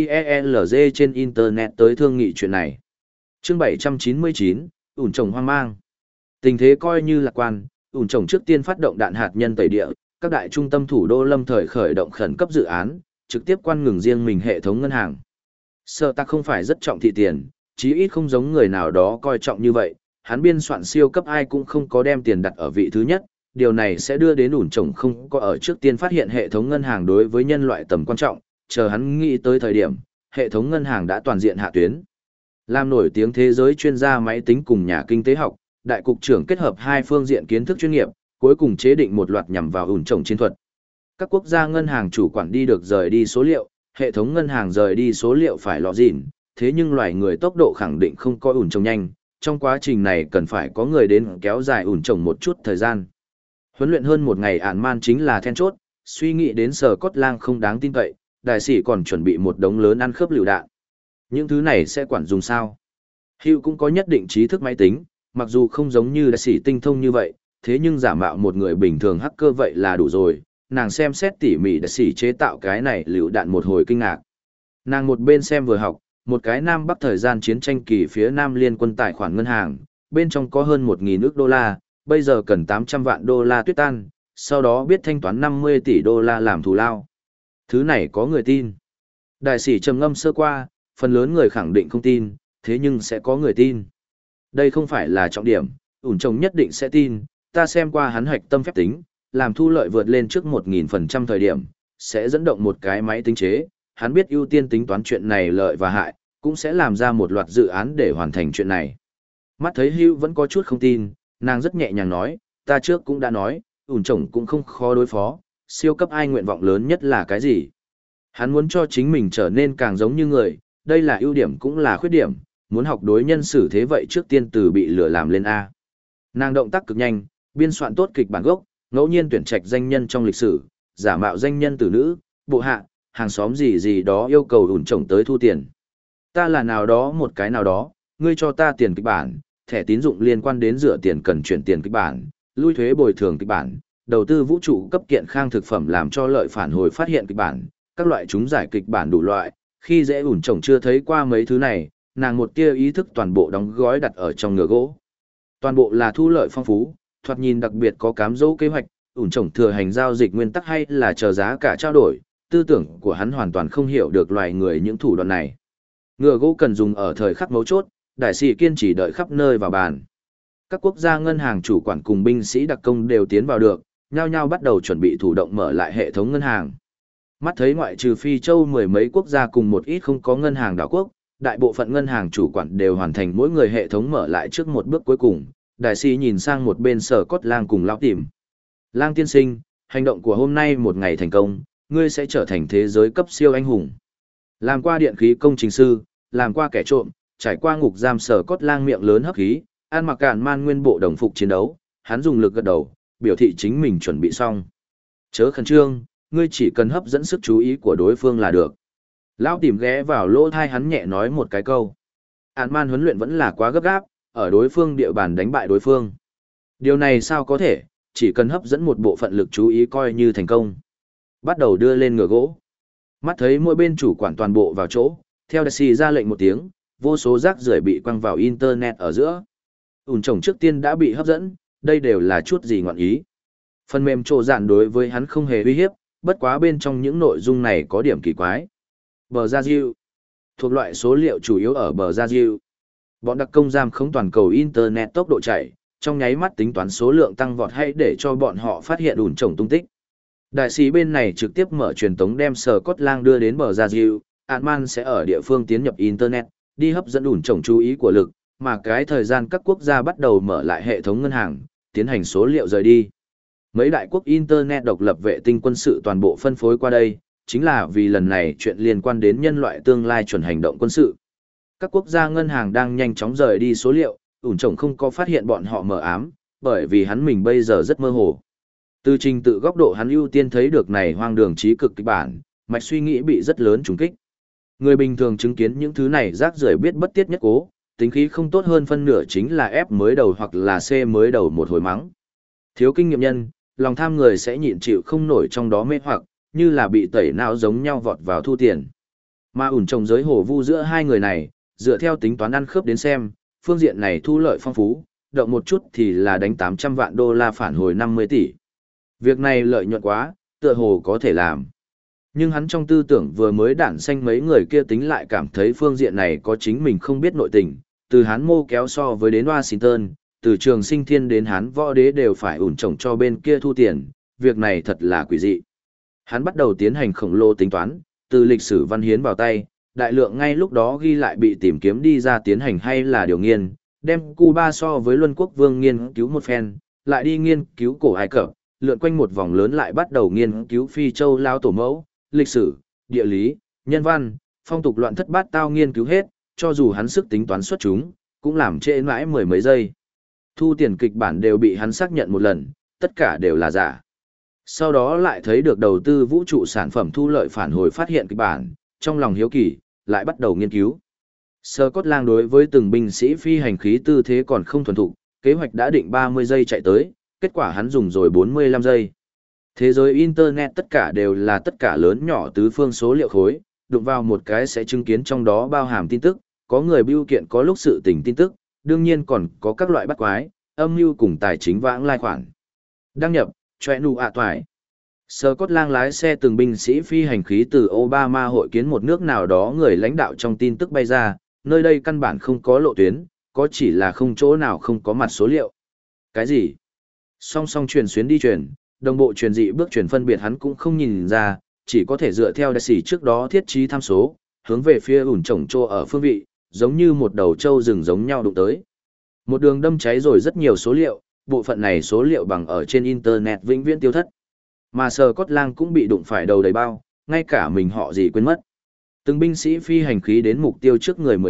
SHIELZ trên Internet tới thương nghị chuyện này. Chương bảy trăm chín mươi chín, ủn trồng hoang mang. Tình thế coi như lạc quan, ủn trồng trước tiên phát động đạn hạt nhân tẩy địa, các đại trung tâm thủ đô lâm thời khởi động khẩn cấp dự án, trực tiếp quan ngừng riêng mình hệ thống ngân hàng. Sợ ta không phải rất trọng thị tiền, chí ít không giống người nào đó coi trọng như vậy, hắn biên soạn siêu cấp ai cũng không có đem tiền đặt ở vị thứ nhất, điều này sẽ đưa đến ủn trồng không có ở trước tiên phát hiện hệ thống ngân hàng đối với nhân loại tầm quan trọng, chờ hắn nghĩ tới thời điểm, hệ thống ngân hàng đã toàn diện hạ tuyến. Làm nổi tiếng thế giới chuyên gia máy tính cùng nhà kinh tế học, đại cục trưởng kết hợp hai phương diện kiến thức chuyên nghiệp, cuối cùng chế định một loạt nhằm vào ủn trồng chiến thuật. Các quốc gia ngân hàng chủ quản đi được rời đi số liệu, hệ thống ngân hàng rời đi số liệu phải lọ dịn, thế nhưng loài người tốc độ khẳng định không có ủn trồng nhanh, trong quá trình này cần phải có người đến kéo dài ủn trồng một chút thời gian. Huấn luyện hơn một ngày ản man chính là then chốt, suy nghĩ đến Sở Cốt Lang không đáng tin cậy, đại sĩ còn chuẩn bị một đống lớn ăn khớp lựu đạn. Những thứ này sẽ quản dùng sao? Hugh cũng có nhất định trí thức máy tính, mặc dù không giống như đại sĩ tinh thông như vậy, thế nhưng giả mạo một người bình thường hacker vậy là đủ rồi. Nàng xem xét tỉ mỉ đại sĩ chế tạo cái này lựu đạn một hồi kinh ngạc. Nàng một bên xem vừa học, một cái Nam Bắc thời gian chiến tranh kỳ phía Nam liên quân tài khoản ngân hàng, bên trong có hơn một nghìn ức đô la, bây giờ cần tám trăm vạn đô la tuyết tan, sau đó biết thanh toán năm mươi tỷ đô la làm thù lao. Thứ này có người tin. Đại sĩ trầm ngâm sơ qua, phần lớn người khẳng định không tin, thế nhưng sẽ có người tin. Đây không phải là trọng điểm, ủn trồng nhất định sẽ tin, ta xem qua hắn hạch tâm phép tính, làm thu lợi vượt lên trước một nghìn phần trăm thời điểm, sẽ dẫn động một cái máy tính chế, hắn biết ưu tiên tính toán chuyện này lợi và hại, cũng sẽ làm ra một loạt dự án để hoàn thành chuyện này. Mắt thấy Hugh vẫn có chút không tin, nàng rất nhẹ nhàng nói, ta trước cũng đã nói, ủn trồng cũng không khó đối phó, siêu cấp ai nguyện vọng lớn nhất là cái gì? Hắn muốn cho chính mình trở nên càng giống như người, đây là ưu điểm cũng là khuyết điểm, muốn học đối nhân xử thế vậy trước tiên từ bị lừa làm lên A. Nàng động tác cực nhanh, biên soạn tốt kịch bản gốc, ngẫu nhiên tuyển trạch danh nhân trong lịch sử, giả mạo danh nhân tử nữ, bộ hạ, hàng xóm gì gì đó yêu cầu ủn chồng tới thu tiền. Ta là nào đó một cái nào đó, ngươi cho ta tiền kịch bản, thẻ tín dụng liên quan đến rửa tiền cần chuyển tiền kịch bản, lui thuế bồi thường kịch bản, đầu tư vũ trụ cấp kiện khang thực phẩm làm cho lợi phản hồi phát hiện kịch bản, các loại chúng giải kịch bản đủ loại, khi dễ ủn chồng chưa thấy qua mấy thứ này, nàng một tia ý thức toàn bộ đóng gói đặt ở trong ngựa gỗ. Toàn bộ là thu lợi phong phú, thoạt nhìn đặc biệt có cám dỗ kế hoạch, ủn chồng thừa hành giao dịch nguyên tắc hay là chờ giá cả trao đổi, tư tưởng của hắn hoàn toàn không hiểu được loài người những thủ đoạn này. Ngựa gỗ cần dùng ở thời khắc mấu chốt, đại sĩ kiên trì đợi khắp nơi vào bàn. Các quốc gia ngân hàng chủ quản cùng binh sĩ đặc công đều tiến vào được, nhao nhao bắt đầu chuẩn bị thủ động mở lại hệ thống ngân hàng. Mắt thấy ngoại trừ Phi Châu mười mấy quốc gia cùng một ít không có ngân hàng đảo quốc, đại bộ phận ngân hàng chủ quản đều hoàn thành mỗi người hệ thống mở lại trước một bước cuối cùng. Đại sĩ nhìn sang một bên Sở Cốt Lang cùng lão tìm. Lang tiên sinh, hành động của hôm nay một ngày thành công, ngươi sẽ trở thành thế giới cấp siêu anh hùng. Làm qua điện khí công trình sư, làm qua kẻ trộm, trải qua ngục giam Sở Cốt Lang miệng lớn hấp khí, ăn mặc cản man nguyên bộ đồng phục chiến đấu, hắn dùng lực gật đầu, biểu thị chính mình chuẩn bị xong. Chớ khẩn trương, ngươi chỉ cần hấp dẫn sức chú ý của đối phương là được. Lão tìm ghé vào lỗ thai hắn nhẹ nói một cái câu. Ản man huấn luyện vẫn là quá gấp gáp, ở đối phương địa bàn đánh bại đối phương. Điều này sao có thể, chỉ cần hấp dẫn một bộ phận lực chú ý coi như thành công. Bắt đầu đưa lên ngựa gỗ. Mắt thấy mỗi bên chủ quản toàn bộ vào chỗ, theo đại sĩ ra lệnh một tiếng, vô số rác rưởi bị quăng vào internet ở giữa. Ủn chồng trước tiên đã bị hấp dẫn, đây đều là chút gì ngọn ý. Phần mềm trộn dạn đối với hắn không hề uy hiếp, bất quá bên trong những nội dung này có điểm kỳ quái. Bờ Gia Diệu thuộc loại số liệu chủ yếu ở bờ Gia Diệu. Bọn đặc công giam khống toàn cầu internet tốc độ chạy, trong nháy mắt tính toán số lượng tăng vọt hay để cho bọn họ phát hiện ủn chồng tung tích. Đại sĩ bên này trực tiếp mở truyền tống đem Sở Cốt Lang đưa đến bờ Gia Diệu, Ant-Man sẽ ở địa phương tiến nhập internet, đi hấp dẫn ủn chồng chú ý của lực, mà cái thời gian các quốc gia bắt đầu mở lại hệ thống ngân hàng, tiến hành số liệu rời đi. Mấy đại quốc internet độc lập vệ tinh quân sự toàn bộ phân phối qua đây, chính là vì lần này chuyện liên quan đến nhân loại tương lai chuẩn hành động quân sự. Các quốc gia ngân hàng đang nhanh chóng rời đi số liệu, ủn chồng không có phát hiện bọn họ mờ ám, bởi vì hắn mình bây giờ rất mơ hồ. Từ trình tự góc độ hắn ưu tiên thấy được này hoang đường trí cực kịch bản, mạch suy nghĩ bị rất lớn trùng kích. Người bình thường chứng kiến những thứ này rác rưởi biết bất tiết nhất cố, tính khí không tốt hơn phân nửa chính là F mới đầu hoặc là C mới đầu một hồi mắng. Thiếu kinh nghiệm nhân, lòng tham người sẽ nhịn chịu không nổi trong đó mê hoặc, như là bị tẩy não giống nhau vọt vào thu tiền. Mà ủn chồng giới hồ vu giữa hai người này, dựa theo tính toán ăn khớp đến xem, phương diện này thu lợi phong phú, động một chút thì là đánh tám trăm vạn đô la phản hồi năm mươi tỷ. Việc này lợi nhuận quá, tựa hồ có thể làm. Nhưng hắn trong tư tưởng vừa mới đản xanh mấy người kia tính lại cảm thấy phương diện này có chính mình không biết nội tình, từ Hán mô kéo so với đến Washington, từ trường sinh thiên đến Hán võ đế đều phải ủn chồng cho bên kia thu tiền, việc này thật là quỷ dị. Hắn bắt đầu tiến hành khổng lồ tính toán, từ lịch sử văn hiến vào tay, đại lượng ngay lúc đó ghi lại bị tìm kiếm đi ra tiến hành hay là điều nghiên, đem Cuba so với Luân Quốc Vương nghiên cứu một phen, lại đi nghiên cứu cổ Ai Cập, lượn quanh một vòng lớn lại bắt đầu nghiên cứu Phi Châu lao tổ mẫu, lịch sử, địa lý, nhân văn, phong tục loạn thất bát tao nghiên cứu hết, cho dù hắn sức tính toán xuất chúng, cũng làm trễ mãi mười mấy giây. Thu tiền kịch bản đều bị hắn xác nhận một lần, tất cả đều là giả. Sau đó lại thấy được đầu tư vũ trụ sản phẩm thu lợi phản hồi phát hiện kịch bản, trong lòng hiếu kỳ, lại bắt đầu nghiên cứu. Sơ Cốt Lang đối với từng binh sĩ phi hành khí tư thế còn không thuần thục, kế hoạch đã định ba mươi giây chạy tới, kết quả hắn dùng rồi bốn mươi lăm giây. Thế giới Internet tất cả đều là tất cả lớn nhỏ tứ phương số liệu khối, đụng vào một cái sẽ chứng kiến trong đó bao hàm tin tức, có người bưu kiện có lúc sự tình tin tức, đương nhiên còn có các loại bắt quái, âm mưu cùng tài chính vãng lai khoản. Đăng nhập, chọe nụ ạ toại. Sơ Cốt Lang lái xe từng binh sĩ phi hành khí từ Obama hội kiến một nước nào đó người lãnh đạo trong tin tức bay ra, nơi đây căn bản không có lộ tuyến, có chỉ là không chỗ nào không có mặt số liệu. Cái gì? Song song truyền xuyến đi truyền, đồng bộ truyền dị bước truyền phân biệt hắn cũng không nhìn ra, chỉ có thể dựa theo đại sĩ trước đó thiết trí tham số, hướng về phía ủn trồng trô ở phương vị, giống như một đầu trâu rừng giống nhau đụng tới. Một đường đâm cháy rồi rất nhiều số liệu, bộ phận này số liệu bằng ở trên Internet vĩnh viễn tiêu thất. Mà Sơ Cốt Lang cũng bị đụng phải đầu đầy bao, ngay cả mình họ gì quên mất. Từng binh sĩ phi hành khí đến mục tiêu trước người mười thước,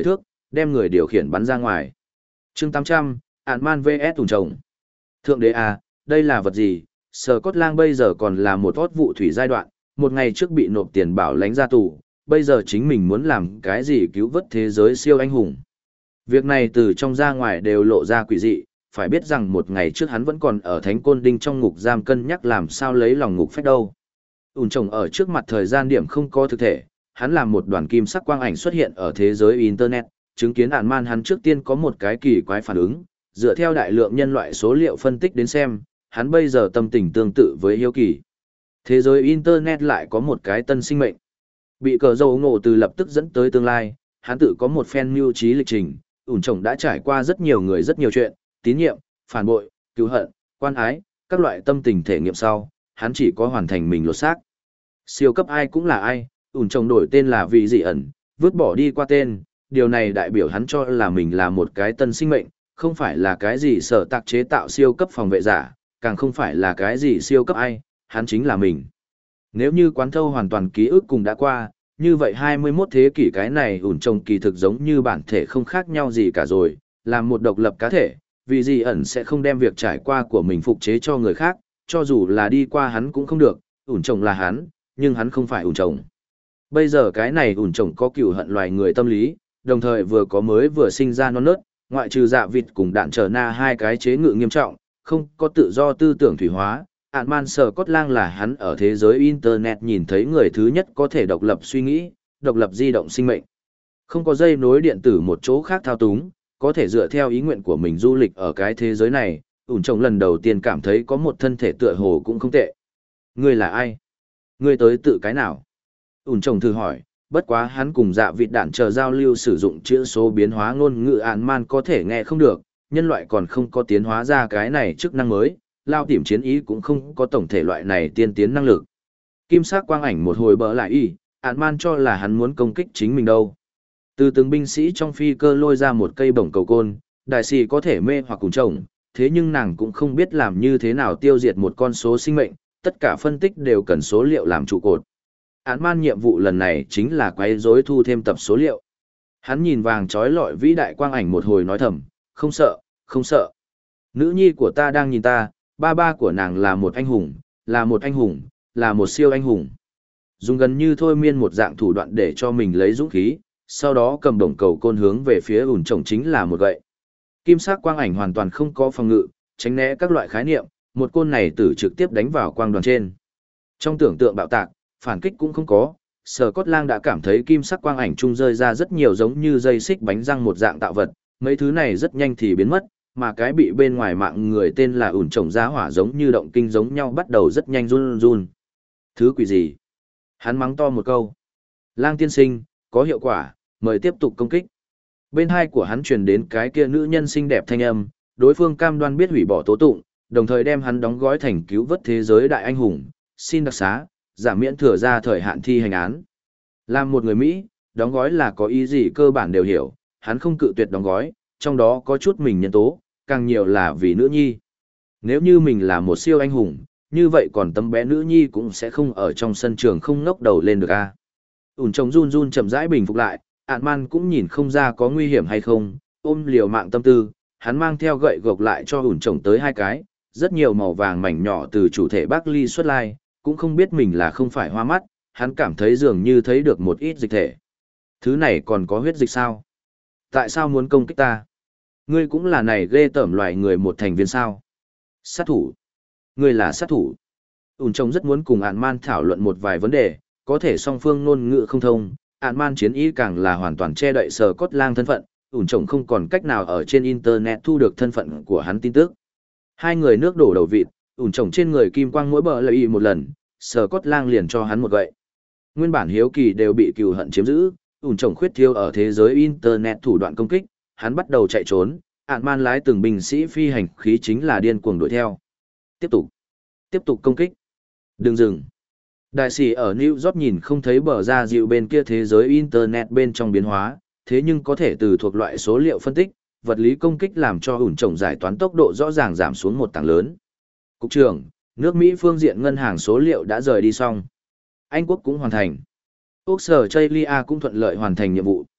đem người điều khiển bắn ra ngoài. Chương tám trăm, Ant-Man vs ùn trồng. Thượng đế à, đây là vật gì? Scott Lang bây giờ còn là một hốt vụ thủy giai đoạn, một ngày trước bị nộp tiền bảo lãnh ra tù, bây giờ chính mình muốn làm cái gì cứu vớt thế giới siêu anh hùng. Việc này từ trong ra ngoài đều lộ ra quỷ dị, phải biết rằng một ngày trước hắn vẫn còn ở Thánh Côn Đinh trong ngục giam cân nhắc làm sao lấy lòng ngục phách đâu. Ùn trồng ở trước mặt thời gian điểm không có thực thể, hắn làm một đoàn kim sắc quang ảnh xuất hiện ở thế giới Internet, chứng kiến Ant-Man hắn trước tiên có một cái kỳ quái phản ứng, dựa theo đại lượng nhân loại số liệu phân tích đến xem, hắn bây giờ tâm tình tương tự với hiếu kỳ. Thế giới Internet lại có một cái tân sinh mệnh. Bị cờ dầu ngộ từ lập tức dẫn tới tương lai, hắn tự có một phen mưu trí lịch trình, ủn trồng đã trải qua rất nhiều người rất nhiều chuyện, tín nhiệm, phản bội, cứu hận, quan ái, các loại tâm tình thể nghiệm sau, hắn chỉ có hoàn thành mình lột xác. Siêu cấp ai cũng là ai, ủn trồng đổi tên là vì dị ẩn, vứt bỏ đi qua tên, điều này đại biểu hắn cho là mình là một cái tân sinh mệnh, không phải là cái gì sở tạc chế tạo siêu cấp phòng vệ giả, càng không phải là cái gì siêu cấp ai, hắn chính là mình. Nếu như quán thâu hoàn toàn ký ức cùng đã qua, như vậy hai mươi mốt thế kỷ cái này ủn trồng kỳ thực giống như bản thể không khác nhau gì cả rồi, làm một độc lập cá thể, vì gì ẩn sẽ không đem việc trải qua của mình phục chế cho người khác, cho dù là đi qua hắn cũng không được, ủn trồng là hắn, nhưng hắn không phải ủn trồng. Bây giờ cái này ủn trồng có cừu hận loài người tâm lý, đồng thời vừa có mới vừa sinh ra non nớt, ngoại trừ dạ vịt cùng đạn trở na hai cái chế ngự nghiêm trọng, không có tự do tư tưởng thủy hóa. Ant-Man Scott Lang là hắn ở thế giới Internet nhìn thấy người thứ nhất có thể độc lập suy nghĩ, độc lập di động sinh mệnh. Không có dây nối điện tử một chỗ khác thao túng, có thể dựa theo ý nguyện của mình du lịch ở cái thế giới này, ủn trồng lần đầu tiên cảm thấy có một thân thể tựa hồ cũng không tệ. Ngươi là ai? Ngươi tới tự cái nào? Ủn trồng thử hỏi, bất quá hắn cùng dạ vịt đạn chờ giao lưu sử dụng chữ số biến hóa ngôn ngữ Ant-Man có thể nghe không được, nhân loại còn không có tiến hóa ra cái này chức năng mới. Lao tìm chiến ý cũng không có tổng thể loại này tiên tiến năng lực. Kim sắc quang ảnh một hồi bỡ lại y, Ant-Man cho là hắn muốn công kích chính mình đâu. Từ từng binh sĩ trong phi cơ lôi ra một cây bổng cầu côn, đại sĩ có thể mê hoặc cùng chồng, thế nhưng nàng cũng không biết làm như thế nào tiêu diệt một con số sinh mệnh, tất cả phân tích đều cần số liệu làm trụ cột. Ant-Man nhiệm vụ lần này chính là quấy rối thu thêm tập số liệu. Hắn nhìn vàng trói lọi vĩ đại quang ảnh một hồi nói thầm, không sợ, không sợ. Nữ nhi của ta đang nhìn ta, ba ba của nàng là một anh hùng, là một anh hùng, là một siêu anh hùng. Dùng gần như thôi miên một dạng thủ đoạn để cho mình lấy dũng khí, sau đó cầm đồng cầu côn hướng về phía ủn trồng chính là một gậy. Kim sắc quang ảnh hoàn toàn không có phòng ngự, tránh né các loại khái niệm, một côn này tử trực tiếp đánh vào quang đoàn trên. Trong tưởng tượng bạo tạc, phản kích cũng không có, Scott Lang đã cảm thấy kim sắc quang ảnh trung rơi ra rất nhiều giống như dây xích bánh răng một dạng tạo vật, mấy thứ này rất nhanh thì biến mất, mà cái bị bên ngoài mạng người tên là ủn trồng giá hỏa giống như động kinh giống nhau bắt đầu rất nhanh run run. Thứ quỷ gì? Hắn mắng to một câu. Lang tiên sinh, có hiệu quả, mời tiếp tục công kích. Bên hai của hắn truyền đến cái kia nữ nhân xinh đẹp thanh âm, đối phương cam đoan biết hủy bỏ tố tụng, đồng thời đem hắn đóng gói thành cứu vớt thế giới đại anh hùng, xin đặc xá, giảm miễn thừa ra thời hạn thi hành án. Làm một người Mỹ, đóng gói là có ý gì cơ bản đều hiểu, hắn không cự tuyệt đóng gói, trong đó có chút mình nhân tố, càng nhiều là vì nữ nhi. Nếu như mình là một siêu anh hùng, như vậy còn tấm bé nữ nhi cũng sẽ không ở trong sân trường không ngóc đầu lên được a. Ủn trông run run chậm rãi bình phục lại, Ant-Man cũng nhìn không ra có nguy hiểm hay không, ôm liều mạng tâm tư, hắn mang theo gậy gộc lại cho ủn trông tới hai cái, rất nhiều màu vàng mảnh nhỏ từ chủ thể Bắc Ly xuất lai, cũng không biết mình là không phải hoa mắt, hắn cảm thấy dường như thấy được một ít dịch thể. Thứ này còn có huyết dịch sao? Tại sao muốn công kích ta? Ngươi cũng là này ghê tởm loài người một thành viên sao? Sát thủ. Ngươi là sát thủ. Ủn trông rất muốn cùng Ant-Man thảo luận một vài vấn đề, có thể song phương ngôn ngữ không thông, Ant-Man chiến ý càng là hoàn toàn che đậy Scott Lang thân phận, ủn trông không còn cách nào ở trên internet thu được thân phận của hắn tin tức. Hai người nước đổ đầu vịt, ủn trông trên người kim quang mỗi bờ lợi một lần, Scott Lang liền cho hắn một gậy. Nguyên bản hiếu kỳ đều bị cừu hận chiếm giữ, ủn trông khuyết thiếu ở thế giới internet thủ đoạn công kích, hắn bắt đầu chạy trốn, Ant-Man lái từng binh sĩ phi hành khí chính là điên cuồng đuổi theo. Tiếp tục, tiếp tục công kích. Đừng dừng. Đại sĩ ở New York nhìn không thấy bờ ra dịu bên kia thế giới internet bên trong biến hóa, thế nhưng có thể từ thuộc loại số liệu phân tích, vật lý công kích làm cho ủn trồng giải toán tốc độ rõ ràng giảm xuống một tầng lớn. Cục trưởng, nước Mỹ phương diện ngân hàng số liệu đã rời đi xong. Anh quốc cũng hoàn thành. Úc sở Chaylia cũng thuận lợi hoàn thành nhiệm vụ.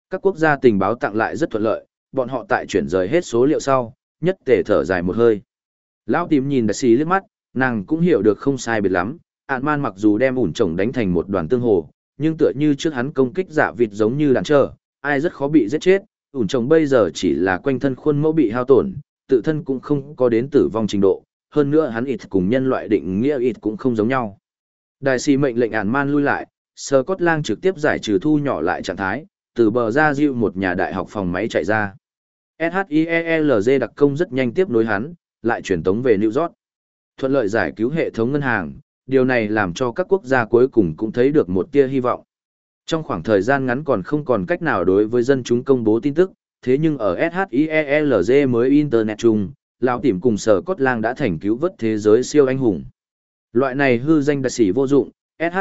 Các quốc gia tình báo tặng lại rất thuận lợi, bọn họ tại chuyển rời hết số liệu sau, nhất tề thở dài một hơi. Lão tím nhìn đại sĩ liếc mắt, nàng cũng hiểu được không sai biệt lắm, Ản Man mặc dù đem ủn chồng đánh thành một đoàn tương hồ, nhưng tựa như trước hắn công kích dạ vịt giống như đàn trở, ai rất khó bị giết chết, ủn chồng bây giờ chỉ là quanh thân khuôn mẫu bị hao tổn, tự thân cũng không có đến tử vong trình độ, hơn nữa hắn ít cùng nhân loại định nghĩa ít cũng không giống nhau. Đại sĩ mệnh lệnh Ản Man lui lại, Scotland trực tiếp giải trừ thu nhỏ lại trạng thái, từ bờ ra diệu một nhà đại học phòng máy chạy ra. SHIELZ đặc công rất nhanh tiếp nối hắn, lại chuyển tống về New York. Thuận lợi giải cứu hệ thống ngân hàng, điều này làm cho các quốc gia cuối cùng cũng thấy được một tia hy vọng. Trong khoảng thời gian ngắn còn không còn cách nào đối với dân chúng công bố tin tức, thế nhưng ở SHIELZ mới Internet chung, lão tìm cùng sở cốt lang đã thành cứu vớt thế giới siêu anh hùng. Loại này hư danh đại sĩ vô dụng,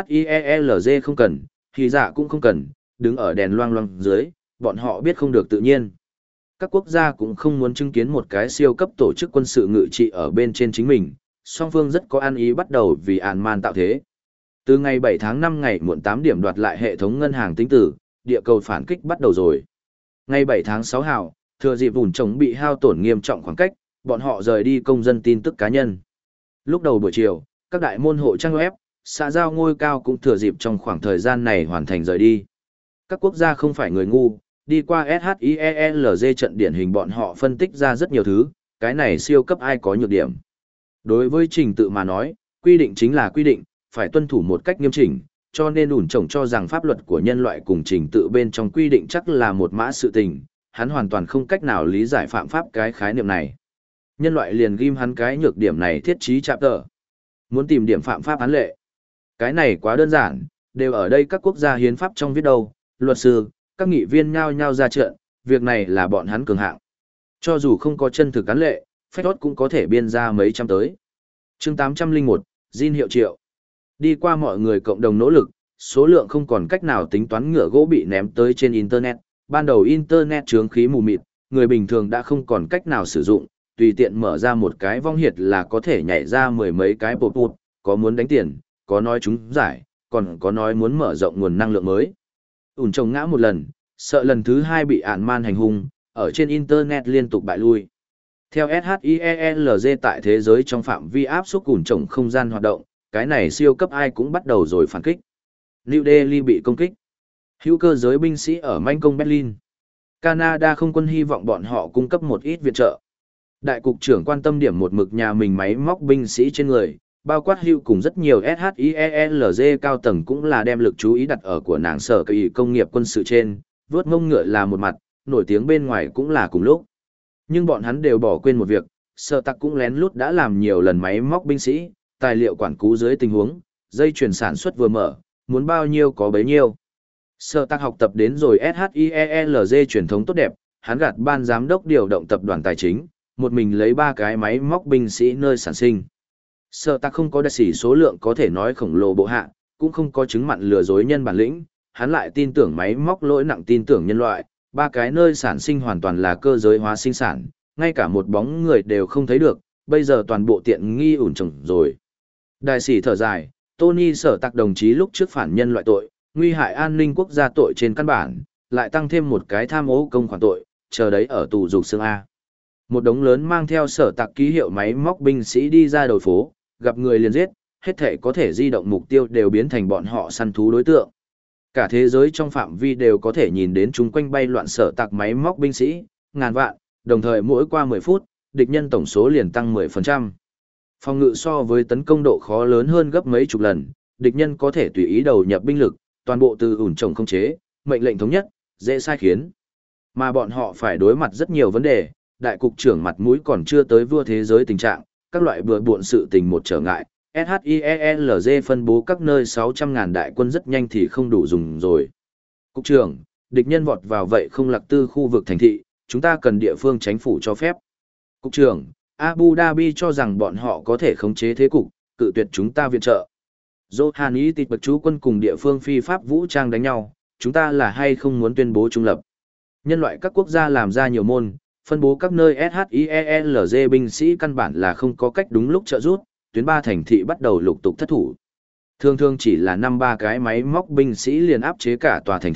SHIELZ không cần, thì giả cũng không cần, đứng ở đèn loang loang dưới, bọn họ biết không được tự nhiên. Các quốc gia cũng không muốn chứng kiến một cái siêu cấp tổ chức quân sự ngự trị ở bên trên chính mình, song phương rất có ăn ý bắt đầu vì Ản Man tạo thế. Từ ngày bảy tháng năm ngày muộn tám điểm đoạt lại hệ thống ngân hàng tính tử, địa cầu phản kích bắt đầu rồi. Ngày bảy tháng sáu hào, thừa dịp ủn trống bị hao tổn nghiêm trọng khoảng cách, bọn họ rời đi công dân tin tức cá nhân. Lúc đầu buổi chiều, các đại môn hộ trang web, xã giao ngôi cao cũng thừa dịp trong khoảng thời gian này hoàn thành rời đi. Các quốc gia không phải người ngu, đi qua SHIELZ trận điển hình bọn họ phân tích ra rất nhiều thứ, cái này siêu cấp ai có nhược điểm. Đối với trình tự mà nói, quy định chính là quy định, phải tuân thủ một cách nghiêm chỉnh, cho nên ủn trồng cho rằng pháp luật của nhân loại cùng trình tự bên trong quy định chắc là một mã sự tình, hắn hoàn toàn không cách nào lý giải phạm pháp cái khái niệm này. Nhân loại liền ghim hắn cái nhược điểm này thiết trí chạm tờ. Muốn tìm điểm phạm pháp án lệ. Cái này quá đơn giản, đều ở đây các quốc gia hiến pháp trong viết đâu, luật sư, các nghị viên nhao nhao ra trận, việc này là bọn hắn cường hạng. Cho dù không có chân thực án lệ, phách đốt cũng có thể biên ra mấy trăm tới. chương tám trăm lẻ một, Jin hiệu triệu. Đi qua mọi người cộng đồng nỗ lực, số lượng không còn cách nào tính toán ngựa gỗ bị ném tới trên Internet. Ban đầu Internet chướng khí mù mịt, người bình thường đã không còn cách nào sử dụng, tùy tiện mở ra một cái vong hiệt là có thể nhảy ra mười mấy cái bột bột, có muốn đánh tiền, có nói chúng giải, còn có nói muốn mở rộng nguồn năng lượng mới. Ủn trồng ngã một lần, sợ lần thứ hai bị Ản Man hành hung, ở trên Internet liên tục bại lui. Theo SHIELZ tại thế giới trong phạm vi áp suất ủn trồng không gian hoạt động, cái này siêu cấp ai cũng bắt đầu rồi phản kích. New Delhi bị công kích. Hữu cơ giới binh sĩ ở manh công Berlin. Canada không quân hy vọng bọn họ cung cấp một ít viện trợ. Đại cục trưởng quan tâm điểm một mực nhà mình máy móc binh sĩ trên người, bao quát hữu cùng rất nhiều SHIELZ cao tầng cũng là đem lực chú ý đặt ở của nàng sở kỳ công nghiệp quân sự trên, vớt mông ngựa là một mặt, nổi tiếng bên ngoài cũng là cùng lúc. Nhưng bọn hắn đều bỏ quên một việc, sở tặc cũng lén lút đã làm nhiều lần máy móc binh sĩ, tài liệu quản cú dưới tình huống, dây chuyển sản xuất vừa mở, muốn bao nhiêu có bấy nhiêu. Sở tặc học tập đến rồi SHIELZ truyền thống tốt đẹp, hắn gạt ban giám đốc điều động tập đoàn tài chính, một mình lấy ba cái máy móc binh sĩ nơi sản sinh. Sở tặc không có đại sĩ số lượng có thể nói khổng lồ bộ hạ, cũng không có chứng mặn lừa dối nhân bản lĩnh, hắn lại tin tưởng máy móc lỗi nặng tin tưởng nhân loại, ba cái nơi sản sinh hoàn toàn là cơ giới hóa sinh sản, ngay cả một bóng người đều không thấy được, bây giờ toàn bộ tiện nghi ủn trồng rồi. Đại sĩ thở dài, Tony Sở tặc đồng chí lúc trước phản nhân loại tội, nguy hại an ninh quốc gia tội trên căn bản, lại tăng thêm một cái tham ô công khoản tội, chờ đấy ở tù dục xương A. Một đống lớn mang theo Sở tặc ký hiệu máy móc binh sĩ đi ra đầu phố, gặp người liền giết, hết thể có thể di động mục tiêu đều biến thành bọn họ săn thú đối tượng. Cả thế giới trong phạm vi đều có thể nhìn đến chúng quanh bay loạn Sở tặc máy móc binh sĩ, ngàn vạn, đồng thời mỗi qua mười phút, địch nhân tổng số liền tăng mười phần trăm. Phòng ngự so với tấn công độ khó lớn hơn gấp mấy chục lần, địch nhân có thể tùy ý đầu nhập binh lực, toàn bộ từ ủn trồng không chế, mệnh lệnh thống nhất, dễ sai khiến. Mà bọn họ phải đối mặt rất nhiều vấn đề, đại cục trưởng mặt mũi còn chưa tới vua thế giới tình trạng, các loại bừa bộn sự tình một trở ngại, SHIELZ phân bố các nơi sáu trăm ngàn đại quân rất nhanh thì không đủ dùng rồi. Cục trưởng, địch nhân vọt vào vậy không lạc tư khu vực thành thị, chúng ta cần địa phương chính phủ cho phép. Cục trưởng, Abu Dhabi cho rằng bọn họ có thể khống chế thế cục, cự tuyệt chúng ta viện trợ. Johanny tịch bậc chú quân cùng địa phương phi pháp vũ trang đánh nhau, chúng ta là hay không muốn tuyên bố trung lập. Nhân loại các quốc gia làm ra nhiều môn, phân bố các nơi SHIELZ binh sĩ căn bản là không có cách đúng lúc trợ rút, tuyến ba thành thị bắt đầu lục tục thất thủ. Thường thường chỉ là năm ba cái máy móc binh sĩ liền áp chế cả tòa thành thị,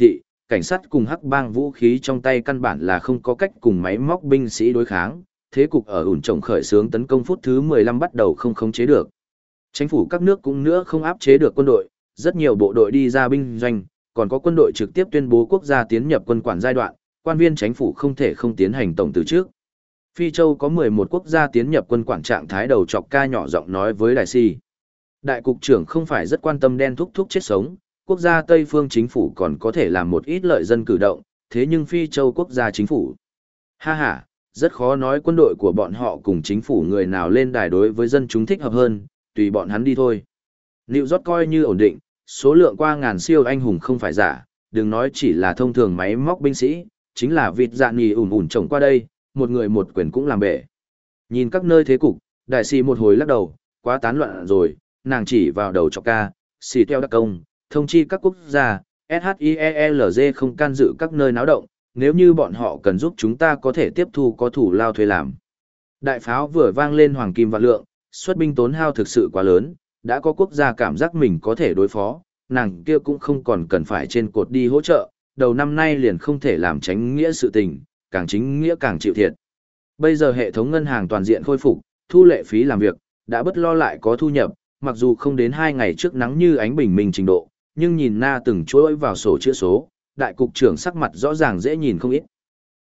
cảnh sát cùng hắc bang vũ khí trong tay căn bản là không có cách cùng máy móc binh sĩ đối kháng, thế cục ở ủn trồng khởi xướng tấn công phút thứ mười lăm bắt đầu không khống chế được. Chính phủ các nước cũng nữa không áp chế được quân đội, rất nhiều bộ đội đi ra binh doanh, còn có quân đội trực tiếp tuyên bố quốc gia tiến nhập quân quản giai đoạn, quan viên chính phủ không thể không tiến hành tổng từ trước. Phi Châu có mười một quốc gia tiến nhập quân quản trạng thái đầu chọc ca nhỏ giọng nói với đại si. Đại cục trưởng không phải rất quan tâm đen thúc thúc chết sống, quốc gia Tây phương chính phủ còn có thể làm một ít lợi dân cử động, thế nhưng Phi Châu quốc gia chính phủ. Ha ha, rất khó nói quân đội của bọn họ cùng chính phủ người nào lên đài đối với dân chúng thích hợp hơn, tùy bọn hắn đi thôi. New York coi như ổn định, số lượng qua ngàn siêu anh hùng không phải giả, đừng nói chỉ là thông thường máy móc binh sĩ, chính là vịt dạ nhì ủn ủn trồng qua đây, một người một quyền cũng làm bể. Nhìn các nơi thế cục, đại sĩ một hồi lắc đầu, quá tán loạn rồi, nàng chỉ vào đầu chọc ca, xì theo đặc công, thông chi các quốc gia, SHIELZ không can dự các nơi náo động, nếu như bọn họ cần giúp chúng ta có thể tiếp thu có thủ lao thuê làm. Đại pháo vừa vang lên hoàng kim vạn lượng, xuất binh tốn hao thực sự quá lớn, đã có quốc gia cảm giác mình có thể đối phó, nàng kia cũng không còn cần phải trên cột đi hỗ trợ, đầu năm nay liền không thể làm tránh nghĩa sự tình, càng chính nghĩa càng chịu thiệt. Bây giờ hệ thống ngân hàng toàn diện khôi phục, thu lệ phí làm việc, đã bất lo lại có thu nhập, mặc dù không đến hai ngày trước nắng như ánh bình minh trình độ, nhưng nhìn na từng chuỗi vào sổ chữa số, đại cục trưởng sắc mặt rõ ràng dễ nhìn không ít.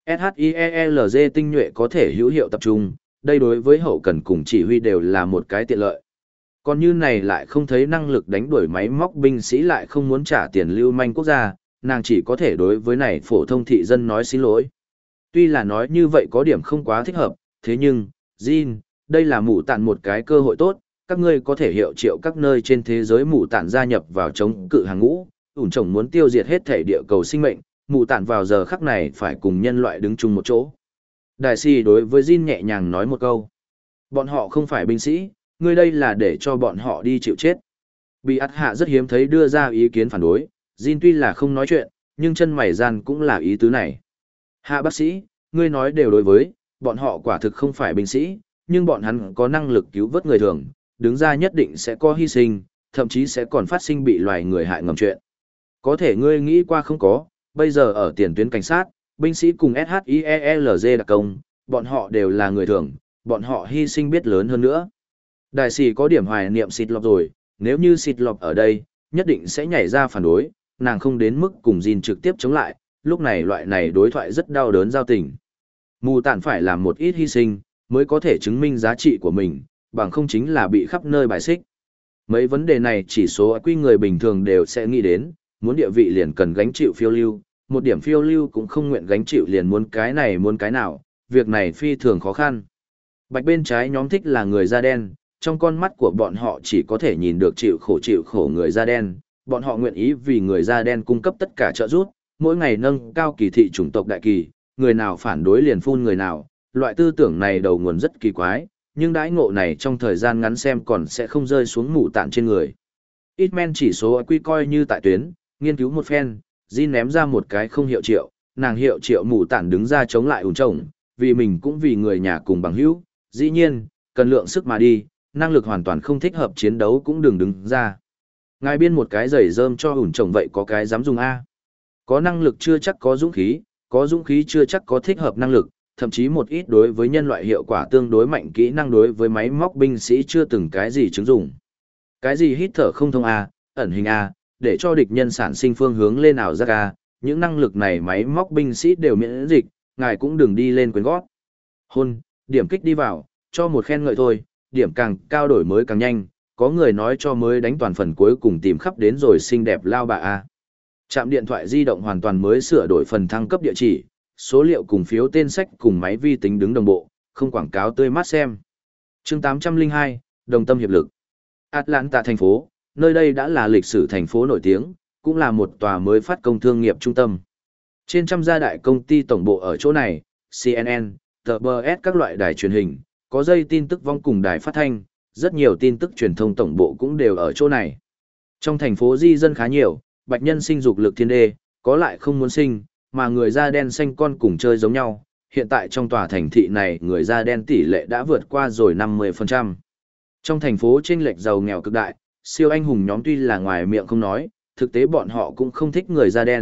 SHIELZ tinh nhuệ có thể hữu hiệu tập trung, đây đối với hậu cần cùng chỉ huy đều là một cái tiện lợi. Còn như này lại không thấy năng lực đánh đuổi máy móc binh sĩ lại không muốn trả tiền lưu manh quốc gia, nàng chỉ có thể đối với này phổ thông thị dân nói xin lỗi. Tuy là nói như vậy có điểm không quá thích hợp, thế nhưng, Jin, đây là mụ tạn một cái cơ hội tốt, các ngươi có thể hiệu triệu các nơi trên thế giới mụ tạn gia nhập vào chống cự hàng ngũ, ủn chồng muốn tiêu diệt hết thể địa cầu sinh mệnh, mụ tạn vào giờ khắc này phải cùng nhân loại đứng chung một chỗ. Đại sĩ đối với Jin nhẹ nhàng nói một câu. Bọn họ không phải binh sĩ, ngươi đây là để cho bọn họ đi chịu chết. Bị ắt hạ rất hiếm thấy đưa ra ý kiến phản đối, Jin tuy là không nói chuyện, nhưng chân mày gian cũng là ý tứ này. Hạ bác sĩ, ngươi nói đều đối với, bọn họ quả thực không phải binh sĩ, nhưng bọn hắn có năng lực cứu vớt người thường, đứng ra nhất định sẽ có hy sinh, thậm chí sẽ còn phát sinh bị loài người hại ngầm chuyện. Có thể ngươi nghĩ qua không có, bây giờ ở tiền tuyến cảnh sát, binh sĩ cùng SHIELZ đặc công, bọn họ đều là người thường, bọn họ hy sinh biết lớn hơn nữa. Đại sĩ có điểm hoài niệm xịt lọc rồi, nếu như xịt lọc ở đây, nhất định sẽ nhảy ra phản đối, nàng không đến mức cùng Jin trực tiếp chống lại, lúc này loại này đối thoại rất đau đớn giao tình. Mù tản phải làm một ít hy sinh, mới có thể chứng minh giá trị của mình, bằng không chính là bị khắp nơi bài xích. Mấy vấn đề này chỉ số quy người bình thường đều sẽ nghĩ đến, muốn địa vị liền cần gánh chịu phiêu lưu, một điểm phiêu lưu cũng không nguyện gánh chịu liền muốn cái này muốn cái nào, việc này phi thường khó khăn. Bạch bên trái nhóm thích là người da đen, trong con mắt của bọn họ chỉ có thể nhìn được chịu khổ chịu khổ người da đen, bọn họ nguyện ý vì người da đen cung cấp tất cả trợ giúp, mỗi ngày nâng cao kỳ thị chủng tộc đại kỳ, người nào phản đối liền phun người nào, loại tư tưởng này đầu nguồn rất kỳ quái, nhưng đãi ngộ này trong thời gian ngắn xem còn sẽ không rơi xuống mù tạn trên người. Ít men chỉ số quy coi như tại tuyến, nghiên cứu một phen, Jin ném ra một cái không hiệu triệu, nàng hiệu triệu mù tạn đứng ra chống lại ủn trồng, vì mình cũng vì người nhà cùng bằng hữu, dĩ nhiên, cần lượng sức mà đi, năng lực hoàn toàn không thích hợp chiến đấu cũng đừng đứng ra. Ngài biên một cái giày rơm cho ủn trồng vậy có cái dám dùng A. Có năng lực chưa chắc có dũng khí, có dũng khí chưa chắc có thích hợp năng lực, thậm chí một ít đối với nhân loại hiệu quả tương đối mạnh kỹ năng đối với máy móc binh sĩ chưa từng cái gì chứng dụng. Cái gì hít thở không thông A, ẩn hình A, để cho địch nhân sản sinh phương hướng lên ảo giác A, những năng lực này máy móc binh sĩ đều miễn dịch, ngài cũng đừng đi lên quyền gót. Hôn, điểm kích đi vào, cho một khen ngợi thôi, điểm càng cao đổi mới càng nhanh, có người nói cho mới đánh toàn phần cuối cùng tìm khắp đến rồi xinh đẹp lao bà A. Trạm điện thoại di động hoàn toàn mới sửa đổi phần thăng cấp địa chỉ, số liệu cùng phiếu tên sách cùng máy vi tính đứng đồng bộ, không quảng cáo tươi mát xem. Chương tám trăm lẻ hai, Đồng tâm hiệp lực. Atlanta thành phố, nơi đây đã là lịch sử thành phố nổi tiếng, cũng là một tòa mới phát công thương nghiệp trung tâm. Trên trăm gia đại công ty tổng bộ ở chỗ này, xê en en, tê bê ét các loại đài truyền hình, có dây tin tức vong cùng đài phát thanh, rất nhiều tin tức truyền thông tổng bộ cũng đều ở chỗ này. Trong thành phố di dân khá nhiều, bạch nhân sinh dục lực thiên đê, có lại không muốn sinh, mà người da đen xanh con cùng chơi giống nhau. Hiện tại trong tòa thành thị này người da đen tỷ lệ đã vượt qua rồi năm mươi phần trăm. Trong thành phố chênh lệch giàu nghèo cực đại, siêu anh hùng nhóm tuy là ngoài miệng không nói, thực tế bọn họ cũng không thích người da đen,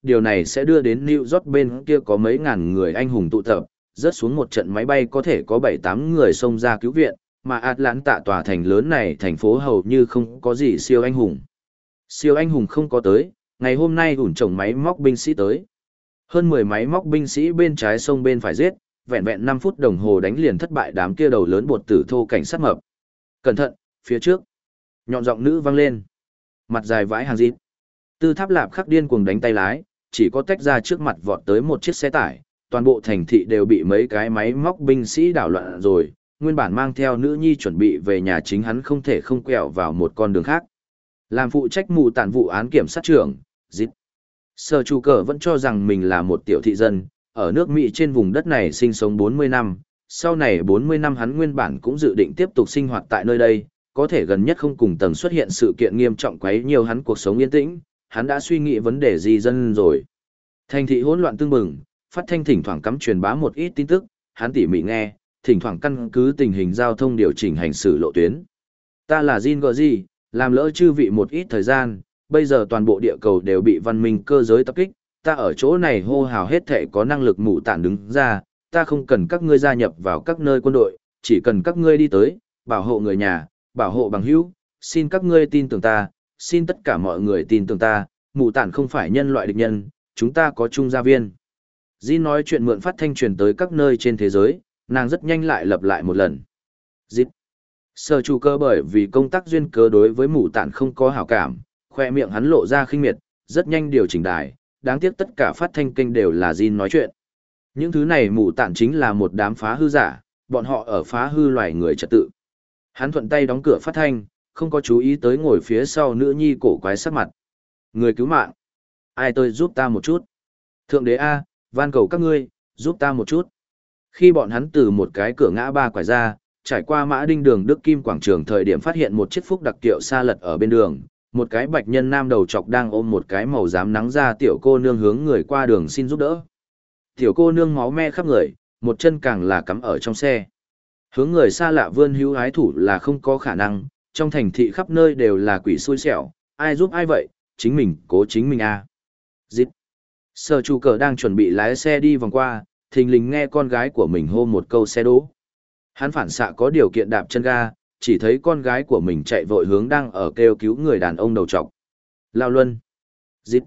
điều này sẽ đưa đến New York bên kia có mấy ngàn người anh hùng tụ tập, rớt xuống một trận máy bay có thể có bảy tám người xông ra cứu viện, mà Atlanta tòa thành lớn này thành phố hầu như không có gì siêu anh hùng. Siêu anh hùng không có tới, ngày hôm nay ủn trồng máy móc binh sĩ tới. Hơn mười máy móc binh sĩ bên trái sông bên phải giết, vẹn vẹn năm phút đồng hồ đánh liền thất bại đám kia đầu lớn bột tử thô cảnh sát mập. Cẩn thận, phía trước. Nhọn giọng nữ vang lên. Mặt dài vãi hàng dít. Tư Tháp Lạp khắc điên cuồng đánh tay lái, chỉ có tách ra trước mặt vọt tới một chiếc xe tải, toàn bộ thành thị đều bị mấy cái máy móc binh sĩ đảo loạn rồi, nguyên bản mang theo nữ nhi chuẩn bị về nhà chính hắn không thể không quẹo vào một con đường khác. Làm phụ trách mù tản vụ án kiểm sát trưởng, dít. Sở chủ cờ vẫn cho rằng mình là một tiểu thị dân, ở nước Mỹ trên vùng đất này sinh sống bốn mươi năm, sau này bốn mươi năm hắn nguyên bản cũng dự định tiếp tục sinh hoạt tại nơi đây, có thể gần nhất không cùng tầng xuất hiện sự kiện nghiêm trọng quấy nhiều hắn cuộc sống yên tĩnh, hắn đã suy nghĩ vấn đề gì dân rồi. Thành thị hỗn loạn tương bừng, phát thanh thỉnh thoảng cắm truyền bá một ít tin tức, hắn tỉ mỉ nghe, thỉnh thoảng căn cứ tình hình giao thông điều chỉnh hành xử lộ tuyến. Ta là Jin George, làm lỡ chư vị một ít thời gian, bây giờ toàn bộ địa cầu đều bị văn minh cơ giới tập kích, ta ở chỗ này hô hào hết thể có năng lực mụ tản đứng ra, ta không cần các ngươi gia nhập vào các nơi quân đội, chỉ cần các ngươi đi tới, bảo hộ người nhà, bảo hộ bằng hữu, xin các ngươi tin tưởng ta, xin tất cả mọi người tin tưởng ta, mụ tản không phải nhân loại địch nhân, chúng ta có chung gia viên. Jin nói chuyện mượn phát thanh truyền tới các nơi trên thế giới, nàng rất nhanh lại lặp lại một lần. Dịp. Sở chủ cơ bởi vì công tác duyên cớ đối với mụ tản không có hảo cảm, khoe miệng hắn lộ ra khinh miệt, rất nhanh điều chỉnh đài, đáng tiếc tất cả phát thanh kênh đều là Jin nói chuyện. Những thứ này mụ tản chính là một đám phá hư giả, bọn họ ở phá hư loài người trật tự. Hắn thuận tay đóng cửa phát thanh, không có chú ý tới ngồi phía sau nữ nhi cổ quái sắc mặt. Người cứu mạng. Ai tôi giúp ta một chút. Thượng đế A, van cầu các ngươi, giúp ta một chút. Khi bọn hắn từ một cái cửa ngã ba quải ra, trải qua Mã Đinh đường Đức Kim quảng trường thời điểm phát hiện một chiếc phúc đặc kiệu xa lật ở bên đường, một cái bạch nhân nam đầu trọc đang ôm một cái màu xám nắng ra tiểu cô nương hướng người qua đường xin giúp đỡ. Tiểu cô nương máu me khắp người, một chân càng là cắm ở trong xe. Hướng người xa lạ vươn hữu ái thủ là không có khả năng, trong thành thị khắp nơi đều là quỷ xui xẻo, ai giúp ai vậy, chính mình cố chính mình a. Dịp. Sở chủ cờ đang chuẩn bị lái xe đi vòng qua, thình lình nghe con gái của mình hô một câu xe đỗ. Hắn phản xạ có điều kiện đạp chân ga, chỉ thấy con gái của mình chạy vội hướng đang ở kêu cứu người đàn ông đầu trọc. Lao Luân. Dịp.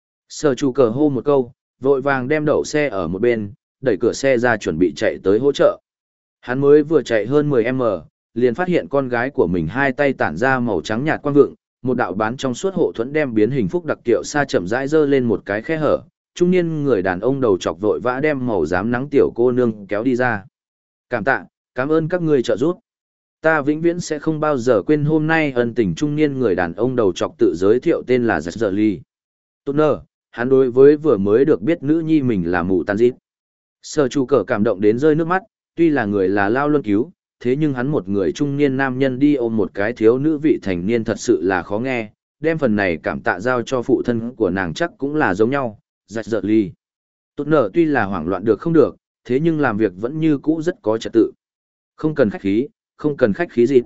Sở chủ cờ hô một câu, vội vàng đem đậu xe ở một bên, đẩy cửa xe ra chuẩn bị chạy tới hỗ trợ. Hắn mới vừa chạy hơn mười mét, liền phát hiện con gái của mình hai tay tản ra màu trắng nhạt quang vượng, một đạo bán trong suốt hộ thuẫn đem biến hình phúc đặc kiệu xa chậm rãi dơ lên một cái khe hở, trung niên người đàn ông đầu chọc vội vã đem màu xám nắng tiểu cô nương kéo đi ra. Cảm tạ, cảm ơn các ngươi trợ giúp. Ta vĩnh viễn sẽ không bao giờ quên hôm nay ân tình trung niên người đàn ông đầu chọc tự giới thiệu tên là Giật Ly. Tốt nơ, hắn đối với vừa mới được biết nữ nhi mình là mụ tàn dít. Sở chủ cờ cảm động đến rơi nước mắt, tuy là người là Lao Luân cứu, thế nhưng hắn một người trung niên nam nhân đi ôm một cái thiếu nữ vị thành niên thật sự là khó nghe, đem phần này cảm tạ giao cho phụ thân của nàng chắc cũng là giống nhau, Giật Giật Ly. Tốt nở tuy là hoảng loạn được không được, thế nhưng làm việc vẫn như cũ rất có trật tự. Không cần khách khí, không cần khách khí gì.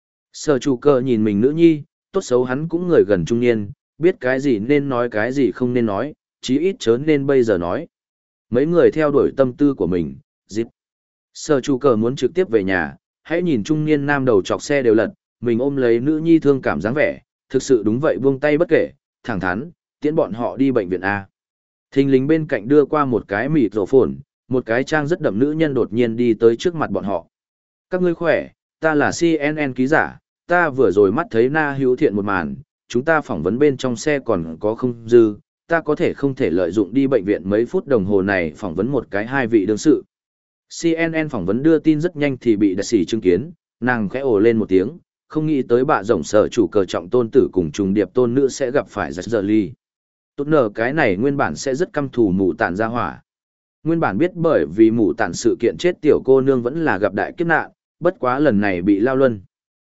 Sở chủ cờ nhìn mình nữ nhi, tốt xấu hắn cũng người gần trung niên, biết cái gì nên nói cái gì không nên nói, chí ít chớ nên bây giờ nói. Mấy người theo đuổi tâm tư của mình, dịp. Sở chủ cờ muốn trực tiếp về nhà, hãy nhìn trung niên nam đầu chọc xe đều lật, mình ôm lấy nữ nhi thương cảm dáng vẻ, thực sự đúng vậy buông tay bất kể, thẳng thắn, tiễn bọn họ đi bệnh viện A. Thình lính bên cạnh đưa qua một cái mịt rổ phồn, một cái trang rất đậm nữ nhân đột nhiên đi tới trước mặt bọn họ. Các ngươi khỏe, ta là xê en en ký giả, ta vừa rồi mắt thấy Na Hữu Thiện một màn, chúng ta phỏng vấn bên trong xe còn có không dư, ta có thể không thể lợi dụng đi bệnh viện mấy phút đồng hồ này phỏng vấn một cái hai vị đương sự. xê en en phỏng vấn đưa tin rất nhanh thì bị đặc sĩ chứng kiến, nàng khẽ ồ lên một tiếng, không nghĩ tới bạ rộng sở chủ cờ trọng tôn tử cùng trùng điệp tôn nữ sẽ gặp phải Giật Giờ Ly. Tốt nở cái này nguyên bản sẽ rất căm thù mụ tản ra hỏa. Nguyên bản biết bởi vì mụ tản sự kiện chết tiểu cô nương vẫn là gặp đại kiếp nạn, bất quá lần này bị Lao Luân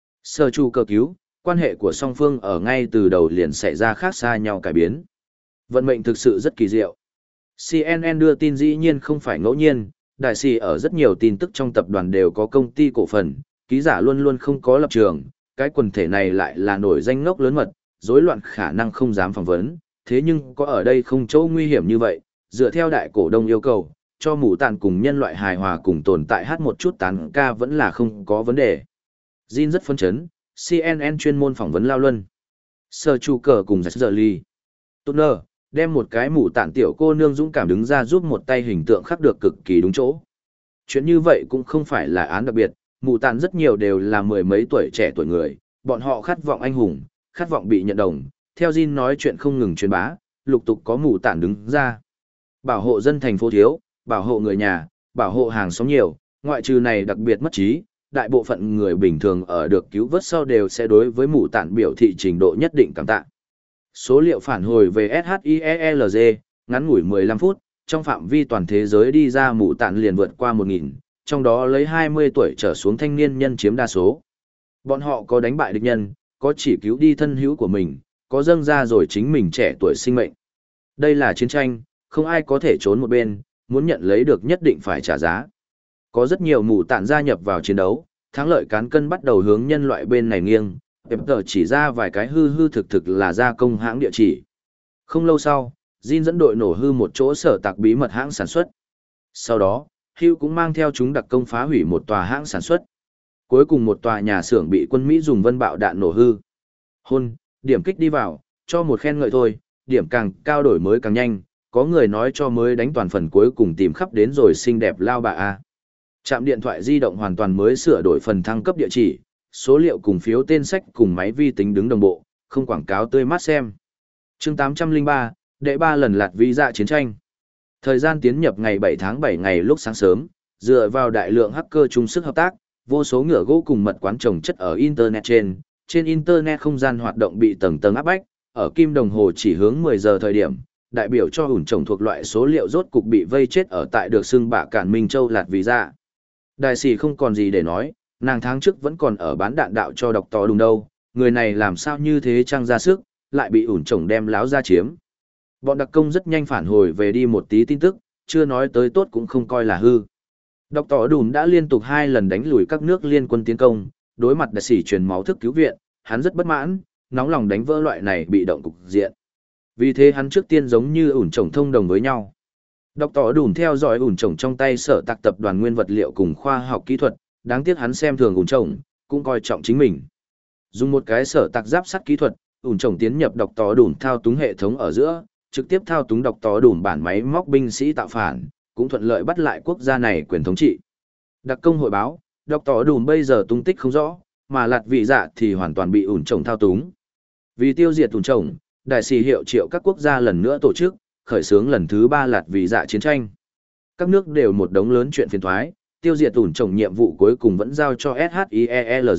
sở chủ cờ cứu, quan hệ của song phương ở ngay từ đầu liền xảy ra khác xa nhau cải biến. Vận mệnh thực sự rất kỳ diệu. xê en en đưa tin dĩ nhiên không phải ngẫu nhiên, đại sĩ ở rất nhiều tin tức trong tập đoàn đều có công ty cổ phần, ký giả luôn luôn không có lập trường, cái quần thể này lại là nổi danh ngốc lớn mật, rối loạn khả năng không dám phỏng vấn, thế nhưng có ở đây không chỗ nguy hiểm như vậy, dựa theo đại cổ đông yêu cầu, cho mù tàn cùng nhân loại hài hòa cùng tồn tại hát một chút tán ca vẫn là không có vấn đề. Jin rất phấn chấn, xê en en chuyên môn phỏng vấn Lao Luân. Sơ Chu Cờ cùng Giặc Giờ Ly. Turner, đem một cái mù tàn tiểu cô nương dũng cảm đứng ra giúp một tay hình tượng khắc được cực kỳ đúng chỗ. Chuyện như vậy cũng không phải là án đặc biệt, mù tàn rất nhiều đều là mười mấy tuổi trẻ tuổi người, bọn họ khát vọng anh hùng, khát vọng bị nhận đồng. Theo Jin nói chuyện không ngừng truyền bá, lục tục có mù tàn đứng ra. Bảo hộ dân thành phố thiếu, bảo hộ người nhà, bảo hộ hàng xóm nhiều, ngoại trừ này đặc biệt mất trí, đại bộ phận người bình thường ở được cứu vớt sau đều sẽ đối với mù tàn biểu thị trình độ nhất định cảm tạ. Số liệu phản hồi về ét hát i e e lờ ngắn ngủi mười lăm phút, trong phạm vi toàn thế giới đi ra mù tàn liền vượt qua một nghìn, trong đó lấy hai mươi tuổi trở xuống thanh niên nhân chiếm đa số. Bọn họ có đánh bại địch nhân, có chỉ cứu đi thân hữu của mình, có dâng ra rồi chính mình trẻ tuổi sinh mệnh. Đây là chiến tranh, không ai có thể trốn một bên, muốn nhận lấy được nhất định phải trả giá. Có rất nhiều mù tàn gia nhập vào chiến đấu, thắng lợi cán cân bắt đầu hướng nhân loại bên này nghiêng, Pep tờ chỉ ra vài cái hư hư thực thực là gia công hãng địa chỉ. Không lâu sau, Jin dẫn đội nổ hư một chỗ sở tạc bí mật hãng sản xuất. Sau đó, Hugh cũng mang theo chúng đặc công phá hủy một tòa hãng sản xuất. Cuối cùng một tòa nhà xưởng bị quân Mỹ dùng vân bạo đạn nổ hư. Hôn, điểm kích đi vào, cho một khen ngợi thôi, điểm càng cao đổi mới càng nhanh, có người nói cho mới đánh toàn phần cuối cùng tìm khắp đến rồi xinh đẹp lao bà A. Trạm điện thoại di động hoàn toàn mới sửa đổi phần thăng cấp địa chỉ, số liệu cùng phiếu tên sách cùng máy vi tính đứng đồng bộ, không quảng cáo tươi mát xem. Chương tám trăm lẻ ba, đệ ba lần lạt vi dạ chiến tranh. Thời gian tiến nhập ngày bảy tháng bảy ngày lúc sáng sớm, dựa vào đại lượng hacker chung sức hợp tác, vô số ngựa gỗ cùng mật quán trồng chất ở Internet trên, trên Internet không gian hoạt động bị tầng tầng áp bách, ở kim đồng hồ chỉ hướng mười giờ thời điểm, đại biểu cho ủn trồng thuộc loại số liệu rốt cục bị vây chết ở tại được xưng bạ cản Minh Châu lạt vì dạ. Đại sĩ không còn gì để nói, nàng tháng trước vẫn còn ở bán đạn đạo cho độc tò đùng đâu, người này làm sao như thế trăng ra sức, lại bị ủn trồng đem láo ra chiếm. Bọn đặc công rất nhanh phản hồi về đi một tí tin tức, chưa nói tới tốt cũng không coi là hư. Độc tỏ đùn đã liên tục hai lần đánh lùi các nước liên quân tiến công, đối mặt đại sĩ truyền máu thức cứu viện, hắn rất bất mãn, nóng lòng đánh vỡ loại này bị động cục diện. Vì thế hắn trước tiên giống như ủn trồng thông đồng với nhau. Độc tỏ đùn theo dõi ủn trồng trong tay sở tạc tập đoàn nguyên vật liệu cùng khoa học kỹ thuật, đáng tiếc hắn xem thường ủn trồng, cũng coi trọng chính mình. Dùng một cái sở tạc giáp sắt kỹ thuật, ủn trồng tiến nhập độc tỏ đùn thao túng hệ thống ở giữa, trực tiếp thao túng độc tỏ đùn bản máy móc binh sĩ tạo phản, cũng thuận lợi bắt lại quốc gia này quyền thống trị. Đặc công hội báo, độc tỏ đùn bây giờ tung tích không rõ, mà lạt vị dạ thì hoàn toàn bị ủn trồng thao túng. Vì tiêu diệt ủn trồng, đại sĩ hiệu triệu các quốc gia lần nữa tổ chức, khởi xướng lần thứ ba lạt vị dạ chiến tranh. Các nước đều một đống lớn chuyện phiền thoái, tiêu diệt ủn trồng nhiệm vụ cuối cùng vẫn giao cho ét hát i e e lờ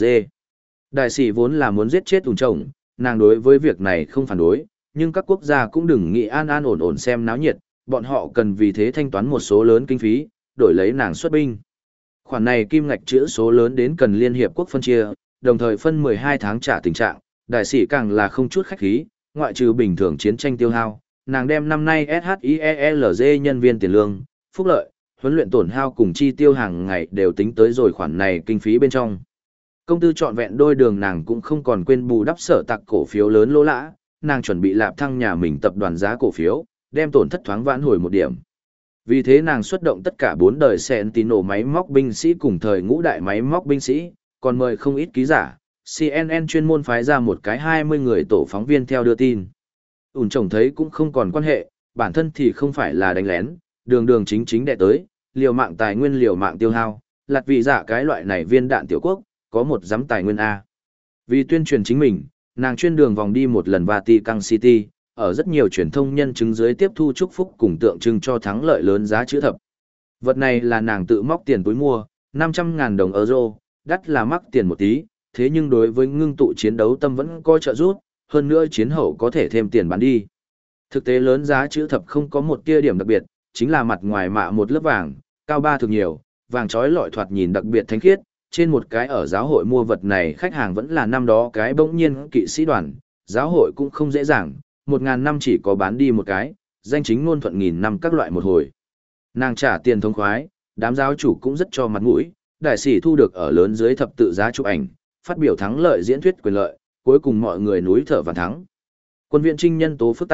Đại sĩ vốn là muốn giết chết ủn trồng, nàng đối với việc này không phản đối, nhưng các quốc gia cũng đừng nghĩ an an ổn ổn xem náo nhiệt, bọn họ cần vì thế thanh toán một số lớn kinh phí, đổi lấy nàng xuất binh. Khoản này kim ngạch chữ số lớn đến cần Liên Hiệp Quốc phân chia, đồng thời phân mười hai tháng trả tình trạng, đại sĩ càng là không chút khách khí, ngoại trừ bình thường chiến tranh tiêu hao, nàng đem năm nay ét hát i e e lờ nhân viên tiền lương, phúc lợi, huấn luyện tổn hao cùng chi tiêu hàng ngày đều tính tới rồi khoản này kinh phí bên trong. Công tư trọn vẹn đôi đường nàng cũng không còn quên bù đắp sở tạc cổ phiếu lớn lỗ lã, nàng chuẩn bị lạp thăng nhà mình tập đoàn giá cổ phiếu, đem tổn thất thoáng vãn hồi một điểm. Vì thế nàng xuất động tất cả bốn đời Sentinel máy móc binh sĩ cùng thời ngũ đại máy móc binh sĩ, còn mời không ít ký giả, xê en en chuyên môn phái ra một cái hai mươi người tổ phóng viên theo đưa tin. Ủn trồng thấy cũng không còn quan hệ, bản thân thì không phải là đánh lén, đường đường chính chính đệ tới, liều mạng tài nguyên liều mạng tiêu hao, lạt vị dạ cái loại này viên đạn tiểu quốc, có một giám tài nguyên A. Vì tuyên truyền chính mình, nàng chuyên đường vòng đi một lần Vatican City, ở rất nhiều truyền thông nhân chứng dưới tiếp thu chúc phúc cùng tượng trưng cho thắng lợi lớn giá chữ thập. Vật này là nàng tự móc tiền túi mua, năm trăm ngàn đồng euro, đắt là mắc tiền một tí, thế nhưng đối với ngưng tụ chiến đấu tâm vẫn có trợ giúp, hơn nữa chiến hậu có thể thêm tiền bán đi. Thực tế lớn giá chữ thập không có một tia điểm đặc biệt, chính là mặt ngoài mạ một lớp vàng, cao ba thực nhiều, vàng trói lọi thoạt nhìn đặc biệt thánh khiết, trên một cái ở giáo hội mua vật này khách hàng vẫn là năm đó cái bỗng nhiên kỵ sĩ đoàn, giáo hội cũng không dễ dàng, một ngàn năm chỉ có bán đi một cái, danh chính ngôn thuận nghìn năm các loại một hồi. Nàng trả tiền thông khoái, đám giáo chủ cũng rất cho mặt mũi, đại sĩ thu được ở lớn dưới thập tự giá chụp ảnh, phát biểu thắng lợi diễn thuyết quyền lợi, cuối cùng mọi người núi thở và thắng. Quân viện trinh nhân tố phức tạp,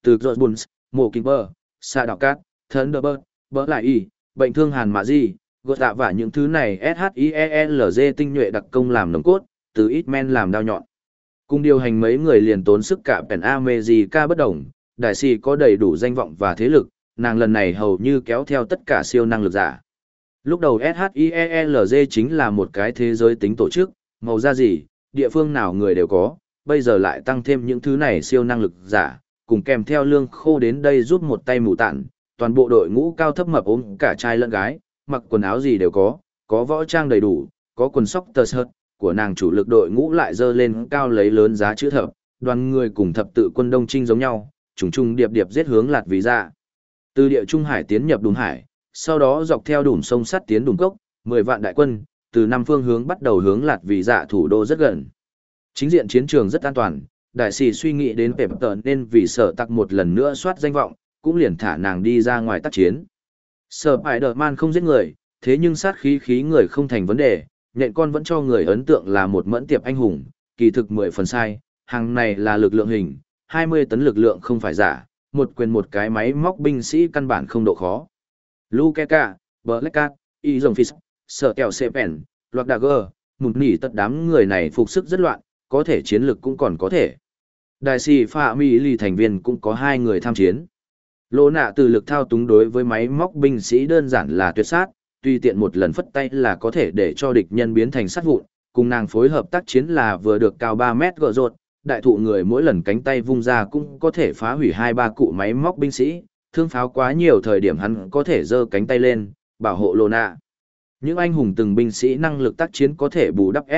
Từ George Mộ Kinh Bơ, Sa Đạo Cát, Thunderbird, Bỡ Lại Y, Bệnh Thương Hàn Mã Di, gột tạ và những thứ này SHIELG tinh nhuệ đặc công làm nồng cốt, từ ít men làm đao nhọn. Cùng điều hành mấy người liền tốn sức cả Pen America bất đồng, đại sĩ có đầy đủ danh vọng và thế lực, nàng lần này hầu như kéo theo tất cả siêu năng lực giả. Lúc đầu SHIELG chính là một cái thế giới tính tổ chức, màu da gì, địa phương nào người đều có, bây giờ lại tăng thêm những thứ này siêu năng lực giả, cùng kèm theo lương khô đến đây giúp một tay mù tản, toàn bộ đội ngũ cao thấp mập ốm cả trai lẫn gái, mặc quần áo gì đều có, có võ trang đầy đủ, có quần sóc tơ sợt, của nàng chủ lực đội ngũ lại dơ lên cao lấy lớn giá chữ thập, đoàn người cùng thập tự quân đông trinh giống nhau, trùng trùng điệp điệp giết hướng lạt vì ra. Từ địa Trung Hải tiến nhập Đùm Hải, sau đó dọc theo đùm sông sắt tiến Đùm Cốc, mười vạn đại quân, từ năm phương hướng bắt đầu hướng lạt vì dạ thủ đô rất gần. Chính diện chiến trường rất an toàn, đại sĩ suy nghĩ đến Pep Tờ nên vì sở tặc một lần nữa soát danh vọng, cũng liền thả nàng đi ra ngoài tác chiến. Sở Spider-Man không giết người, thế nhưng sát khí khí người không thành vấn đề, nhện con vẫn cho người ấn tượng là một mẫn tiệp anh hùng, kỳ thực mười phần sai, hàng này là lực lượng hình, hai mươi tấn lực lượng không phải giả, một quyền một cái máy móc binh sĩ căn bản không độ khó. Lukeka, Black Cat, Izong Fisk, Sở Kèo Sepen, Loạt Dagger, một nỉ tất đám người này phục sức rất loạn, có thể chiến lực cũng còn có thể. Đại sĩ Phạ Mỹ Lì thành viên cũng có hai người tham chiến. Lô nạ từ lực thao túng đối với máy móc binh sĩ đơn giản là tuyệt sát, tùy tiện một lần phất tay là có thể để cho địch nhân biến thành sát vụn, cùng nàng phối hợp tác chiến là vừa được cao ba mét gỡ rột, đại thụ người mỗi lần cánh tay vung ra cũng có thể phá hủy hai ba cụ máy móc binh sĩ, thương pháo quá nhiều thời điểm hắn có thể giơ cánh tay lên, bảo hộ Lô nạ. Những anh hùng từng binh sĩ năng lực tác chiến có thể bù đắp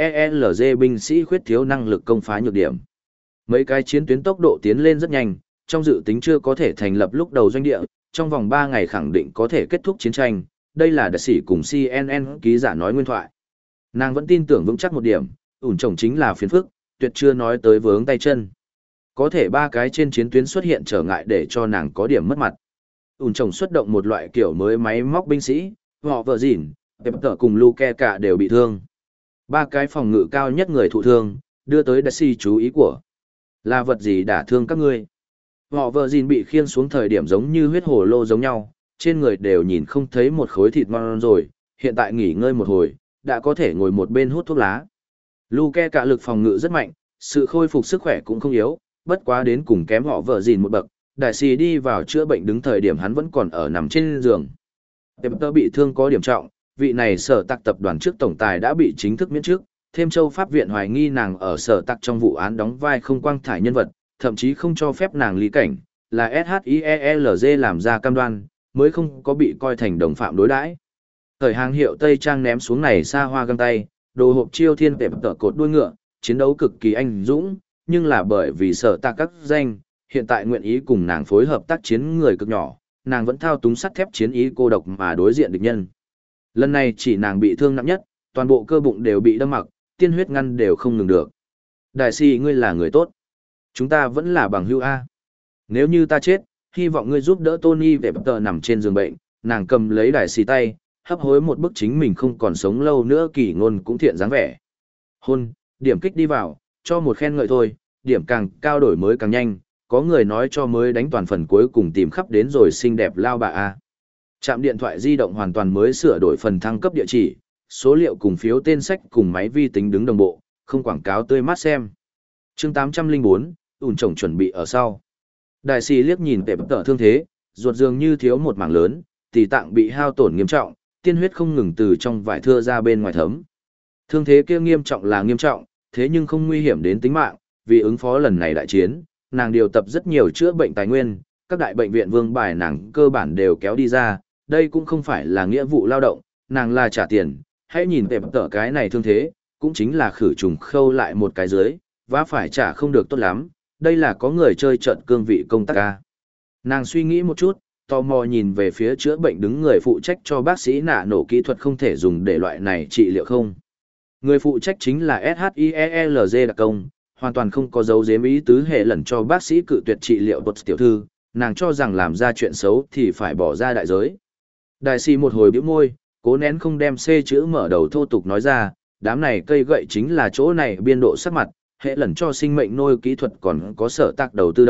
SHIELG binh sĩ khuyết thiếu năng lực công phá nhược điểm. Mấy cái chiến tuyến tốc độ tiến lên rất nhanh, trong dự tính chưa có thể thành lập lúc đầu doanh địa, trong vòng ba ngày khẳng định có thể kết thúc chiến tranh, đây là đại sĩ cùng xê en en ký giả nói nguyên thoại. Nàng vẫn tin tưởng vững chắc một điểm, ủn chồng chính là phiền phức, tuyệt chưa nói tới vướng tay chân. Có thể ba cái trên chiến tuyến xuất hiện trở ngại để cho nàng có điểm mất mặt. Ủn chồng xuất động một loại kiểu mới máy móc binh sĩ, họ vợ dỉn, Pep Tờ cùng Luke cả đều bị thương. Ba cái phòng ngự cao nhất người thụ thương, đưa tới đại sĩ chú ý của. Là vật gì đả thương các ngươi? Họ vợ dìn bị khiêng xuống thời điểm giống như huyết hồ lô giống nhau, trên người đều nhìn không thấy một khối thịt ngon rồi, hiện tại nghỉ ngơi một hồi, đã có thể ngồi một bên hút thuốc lá. Luke cả lực phòng ngự rất mạnh, sự khôi phục sức khỏe cũng không yếu, bất quá đến cùng kém họ vợ dìn một bậc, đại sĩ đi vào chữa bệnh đứng thời điểm hắn vẫn còn ở nằm trên giường. Pepper bị thương có điểm trọng, vị này sở tạc tập đoàn trước tổng tài đã bị chính thức miễn chức, thêm châu pháp viện hoài nghi nàng ở sở tạc trong vụ án đóng vai không quang thải nhân vật, thậm chí không cho phép nàng lý cảnh, là SHIELG làm ra cam đoan, mới không có bị coi thành đồng phạm đối đãi. Thời hàng hiệu Tây Trang ném xuống này xa hoa găng tay, đồ hộp chiêu thiên tệp tở cột đuôi ngựa, chiến đấu cực kỳ anh dũng, nhưng là bởi vì sở tạc các danh, hiện tại nguyện ý cùng nàng phối hợp tác chiến người cực nhỏ, nàng vẫn thao túng sắt thép chiến ý cô độc mà đối diện địch nhân. Lần này chỉ nàng bị thương nặng nhất, toàn bộ cơ bụng đều bị đâm mặc, tiên huyết ngăn đều không ngừng được. Đại sĩ ngươi là người tốt. Chúng ta vẫn là bằng hữu A. Nếu như ta chết, hy vọng ngươi giúp đỡ Tony về bập tờ nằm trên giường bệnh, nàng cầm lấy đại sĩ tay, hấp hối một bức chính mình không còn sống lâu nữa kỳ ngôn cũng thiện dáng vẻ. Hôn, điểm kích đi vào, cho một khen ngợi thôi, điểm càng cao đổi mới càng nhanh, có người nói cho mới đánh toàn phần cuối cùng tìm khắp đến rồi xinh đẹp lao bà A. Trạm điện thoại di động hoàn toàn mới sửa đổi phần thăng cấp địa chỉ, số liệu cùng phiếu tên sách cùng máy vi tính đứng đồng bộ, không quảng cáo tươi mát xem. Chương tám trăm lẻ bốn, ủn chồng chuẩn bị ở sau. Đại sĩ liếc nhìn Pep Tờ thương thế, ruột dường như thiếu một mảng lớn, tỳ tạng bị hao tổn nghiêm trọng, tiên huyết không ngừng từ trong vải thưa ra bên ngoài thấm. Thương thế kia nghiêm trọng là nghiêm trọng, thế nhưng không nguy hiểm đến tính mạng, vì ứng phó lần này đại chiến, nàng điều tập rất nhiều chữa bệnh tài nguyên, các đại bệnh viện vương bài nàng cơ bản đều kéo đi ra, đây cũng không phải là nghĩa vụ lao động, nàng là trả tiền, hãy nhìn Pep Tờ cái này thương thế, cũng chính là khử trùng khâu lại một cái dưới, và phải trả không được tốt lắm, đây là có người chơi trận cương vị công tác ca. Nàng suy nghĩ một chút, tò mò nhìn về phía chữa bệnh đứng người phụ trách cho bác sĩ nạ nổ kỹ thuật không thể dùng để loại này trị liệu không. Người phụ trách chính là SHIELG đặc công, hoàn toàn không có dấu giếm ý tứ hệ lần cho bác sĩ cự tuyệt trị liệu bột tiểu thư, nàng cho rằng làm ra chuyện xấu thì phải bỏ ra đại giới. Đại sĩ một hồi bĩu môi, cố nén không đem C chữ mở đầu thô tục nói ra, đám này cây gậy chính là chỗ này biên độ sắc mặt, hệ lần cho sinh mệnh nôi kỹ thuật còn có sở tác đầu tư đâu,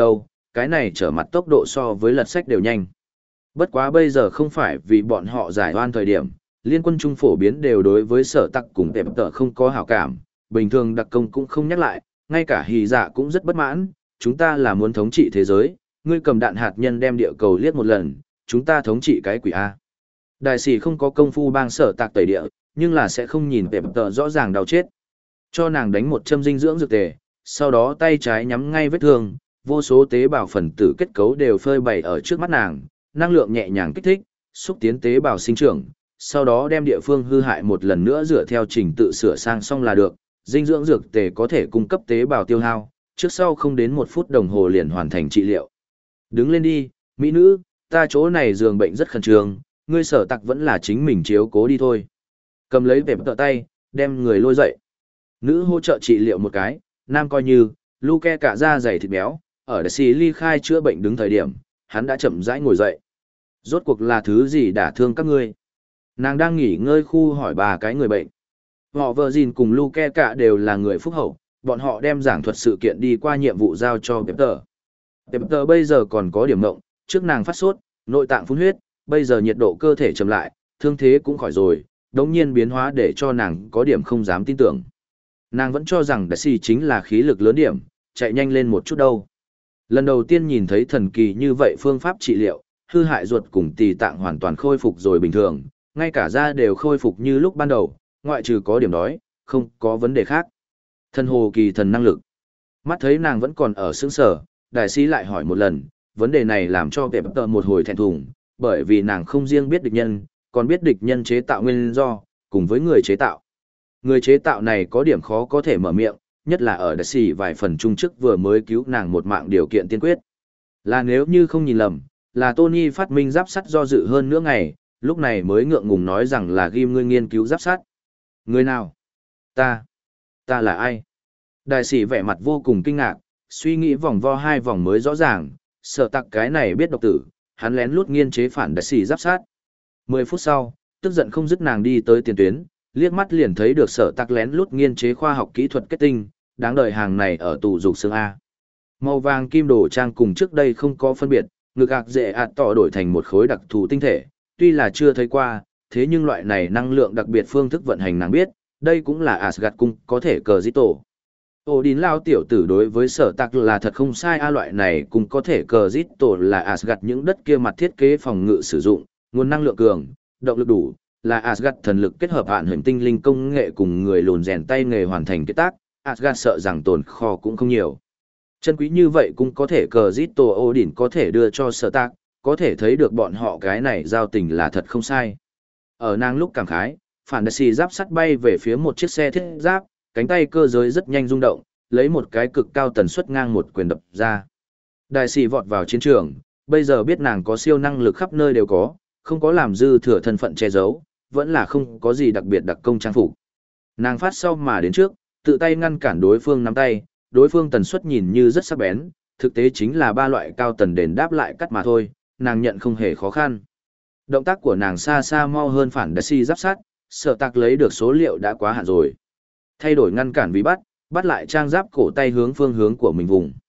cái này trở mặt tốc độ so với lật sách đều nhanh. Bất quá bây giờ không phải vì bọn họ giải oan thời điểm, liên quân trung phổ biến đều đối với sở tặc cùng tệp tợ không có hảo cảm, bình thường đặc công cũng không nhắc lại, ngay cả hì dạ cũng rất bất mãn, chúng ta là muốn thống trị thế giới, ngươi cầm đạn hạt nhân đem địa cầu liếc một lần, chúng ta thống trị cái quỷ A. Đại sĩ không có công phu bang sở tạc tẩy địa, nhưng là sẽ không nhìn tệp tợ rõ ràng đau chết. Cho nàng đánh một châm dinh dưỡng dược tề, sau đó tay trái nhắm ngay vết thương, vô số tế bào phần tử kết cấu đều phơi bày ở trước mắt nàng, năng lượng nhẹ nhàng kích thích, xúc tiến tế bào sinh trưởng, sau đó đem địa phương hư hại một lần nữa dựa theo trình tự sửa sang xong là được, dinh dưỡng dược tề có thể cung cấp tế bào tiêu hao, trước sau không đến một phút đồng hồ liền hoàn thành trị liệu. Đứng lên đi, mỹ nữ, ta chỗ này giường bệnh rất khẩn trương, ngươi sở tặc vẫn là chính mình chiếu cố đi thôi. Cầm lấy vẹp tợ tay, đem người lôi dậy. Nữ hỗ trợ trị liệu một cái, nam coi như, Luke cả da dày thịt béo, ở đại sĩ ly khai chữa bệnh đứng thời điểm, hắn đã chậm rãi ngồi dậy. Rốt cuộc là thứ gì đả thương các ngươi? Nàng đang nghỉ ngơi khu hỏi ba cái người bệnh. Họ vợ gìn cùng Luke cả đều là người phúc hậu, bọn họ đem giảng thuật sự kiện đi qua nhiệm vụ giao cho Peter. Peter bây giờ còn có điểm mộng, trước nàng phát sốt, nội tạng phun huyết, bây giờ nhiệt độ cơ thể chậm lại, thương thế cũng khỏi rồi, đống nhiên biến hóa để cho nàng có điểm không dám tin tưởng. Nàng vẫn cho rằng đại sĩ chính là khí lực lớn điểm, chạy nhanh lên một chút đâu. Lần đầu tiên nhìn thấy thần kỳ như vậy phương pháp trị liệu, hư hại ruột cùng tỳ tạng hoàn toàn khôi phục rồi bình thường, ngay cả da đều khôi phục như lúc ban đầu, ngoại trừ có điểm đói, không có vấn đề khác. Thần hồ kỳ thần năng lực. Mắt thấy nàng vẫn còn ở sững sở, đại sĩ lại hỏi một lần, vấn đề này làm cho vẻ tợ một hồi thẹn thùng, bởi vì nàng không riêng biết địch nhân, còn biết địch nhân chế tạo nguyên do, cùng với người chế tạo. Người chế tạo này có điểm khó có thể mở miệng, nhất là ở đại sĩ vài phần trung chức vừa mới cứu nàng một mạng điều kiện tiên quyết. Là nếu như không nhìn lầm, là Tony phát minh giáp sắt do dự hơn nữa ngày, lúc này mới ngượng ngùng nói rằng là ghim ngươi nghiên cứu giáp sắt. Người nào? Ta. Ta là ai? Đại sĩ vẻ mặt vô cùng kinh ngạc, suy nghĩ vòng vo hai vòng mới rõ ràng, sợ tặc cái này biết độc tử, hắn lén lút nghiên chế phản đại sĩ giáp sát. Mười phút sau, tức giận không dứt nàng đi tới tiền tuyến, liếc mắt liền thấy được sở tặc lén lút nghiên chế khoa học kỹ thuật kết tinh, đáng đời hàng này ở tủ dục xương A. Màu vàng kim đồ trang cùng trước đây không có phân biệt, ngực ạc dễ ạt tỏ đổi thành một khối đặc thù tinh thể, tuy là chưa thấy qua, thế nhưng loại này năng lượng đặc biệt phương thức vận hành nàng biết, đây cũng là Asgard cung có thể cờ dít tổ. Ô đín lao tiểu tử đối với sở tặc là thật không sai a, loại này cũng có thể cờ dít tổ là Asgard những đất kia mặt thiết kế phòng ngự sử dụng, nguồn năng lượng cường, động lực đủ, là Asgard thần lực kết hợp hạn hình tinh linh công nghệ cùng người lùn rèn tay nghề hoàn thành kết tác, Asgard sợ rằng tồn kho cũng không nhiều. Chân quý như vậy cũng có thể cờ dít tổ ô đỉnh có thể đưa cho sở tặc, có thể thấy được bọn họ cái này giao tình là thật không sai. Ở nàng lúc cảm khái, phản đại sĩ giáp sắt bay về phía một chiếc xe thiết giáp, cánh tay cơ giới rất nhanh rung động, lấy một cái cực cao tần suất ngang một quyền đập ra. Đại sĩ vọt vào chiến trường, bây giờ biết nàng có siêu năng lực khắp nơi đều có, không có làm dư thừa thân phận che giấu, vẫn là không có gì đặc biệt đặc công trang phục. Nàng phát sau mà đến trước, tự tay ngăn cản đối phương nắm tay, đối phương tần suất nhìn như rất sắc bén, thực tế chính là ba loại cao tần đền đáp lại cắt mà thôi, nàng nhận không hề khó khăn. Động tác của nàng xa xa mau hơn phản đại sĩ giáp sát, sợ tạc lấy được số liệu đã quá hạn rồi. Thay đổi ngăn cản vì bắt, bắt lại trang giáp cổ tay hướng phương hướng của mình vùng.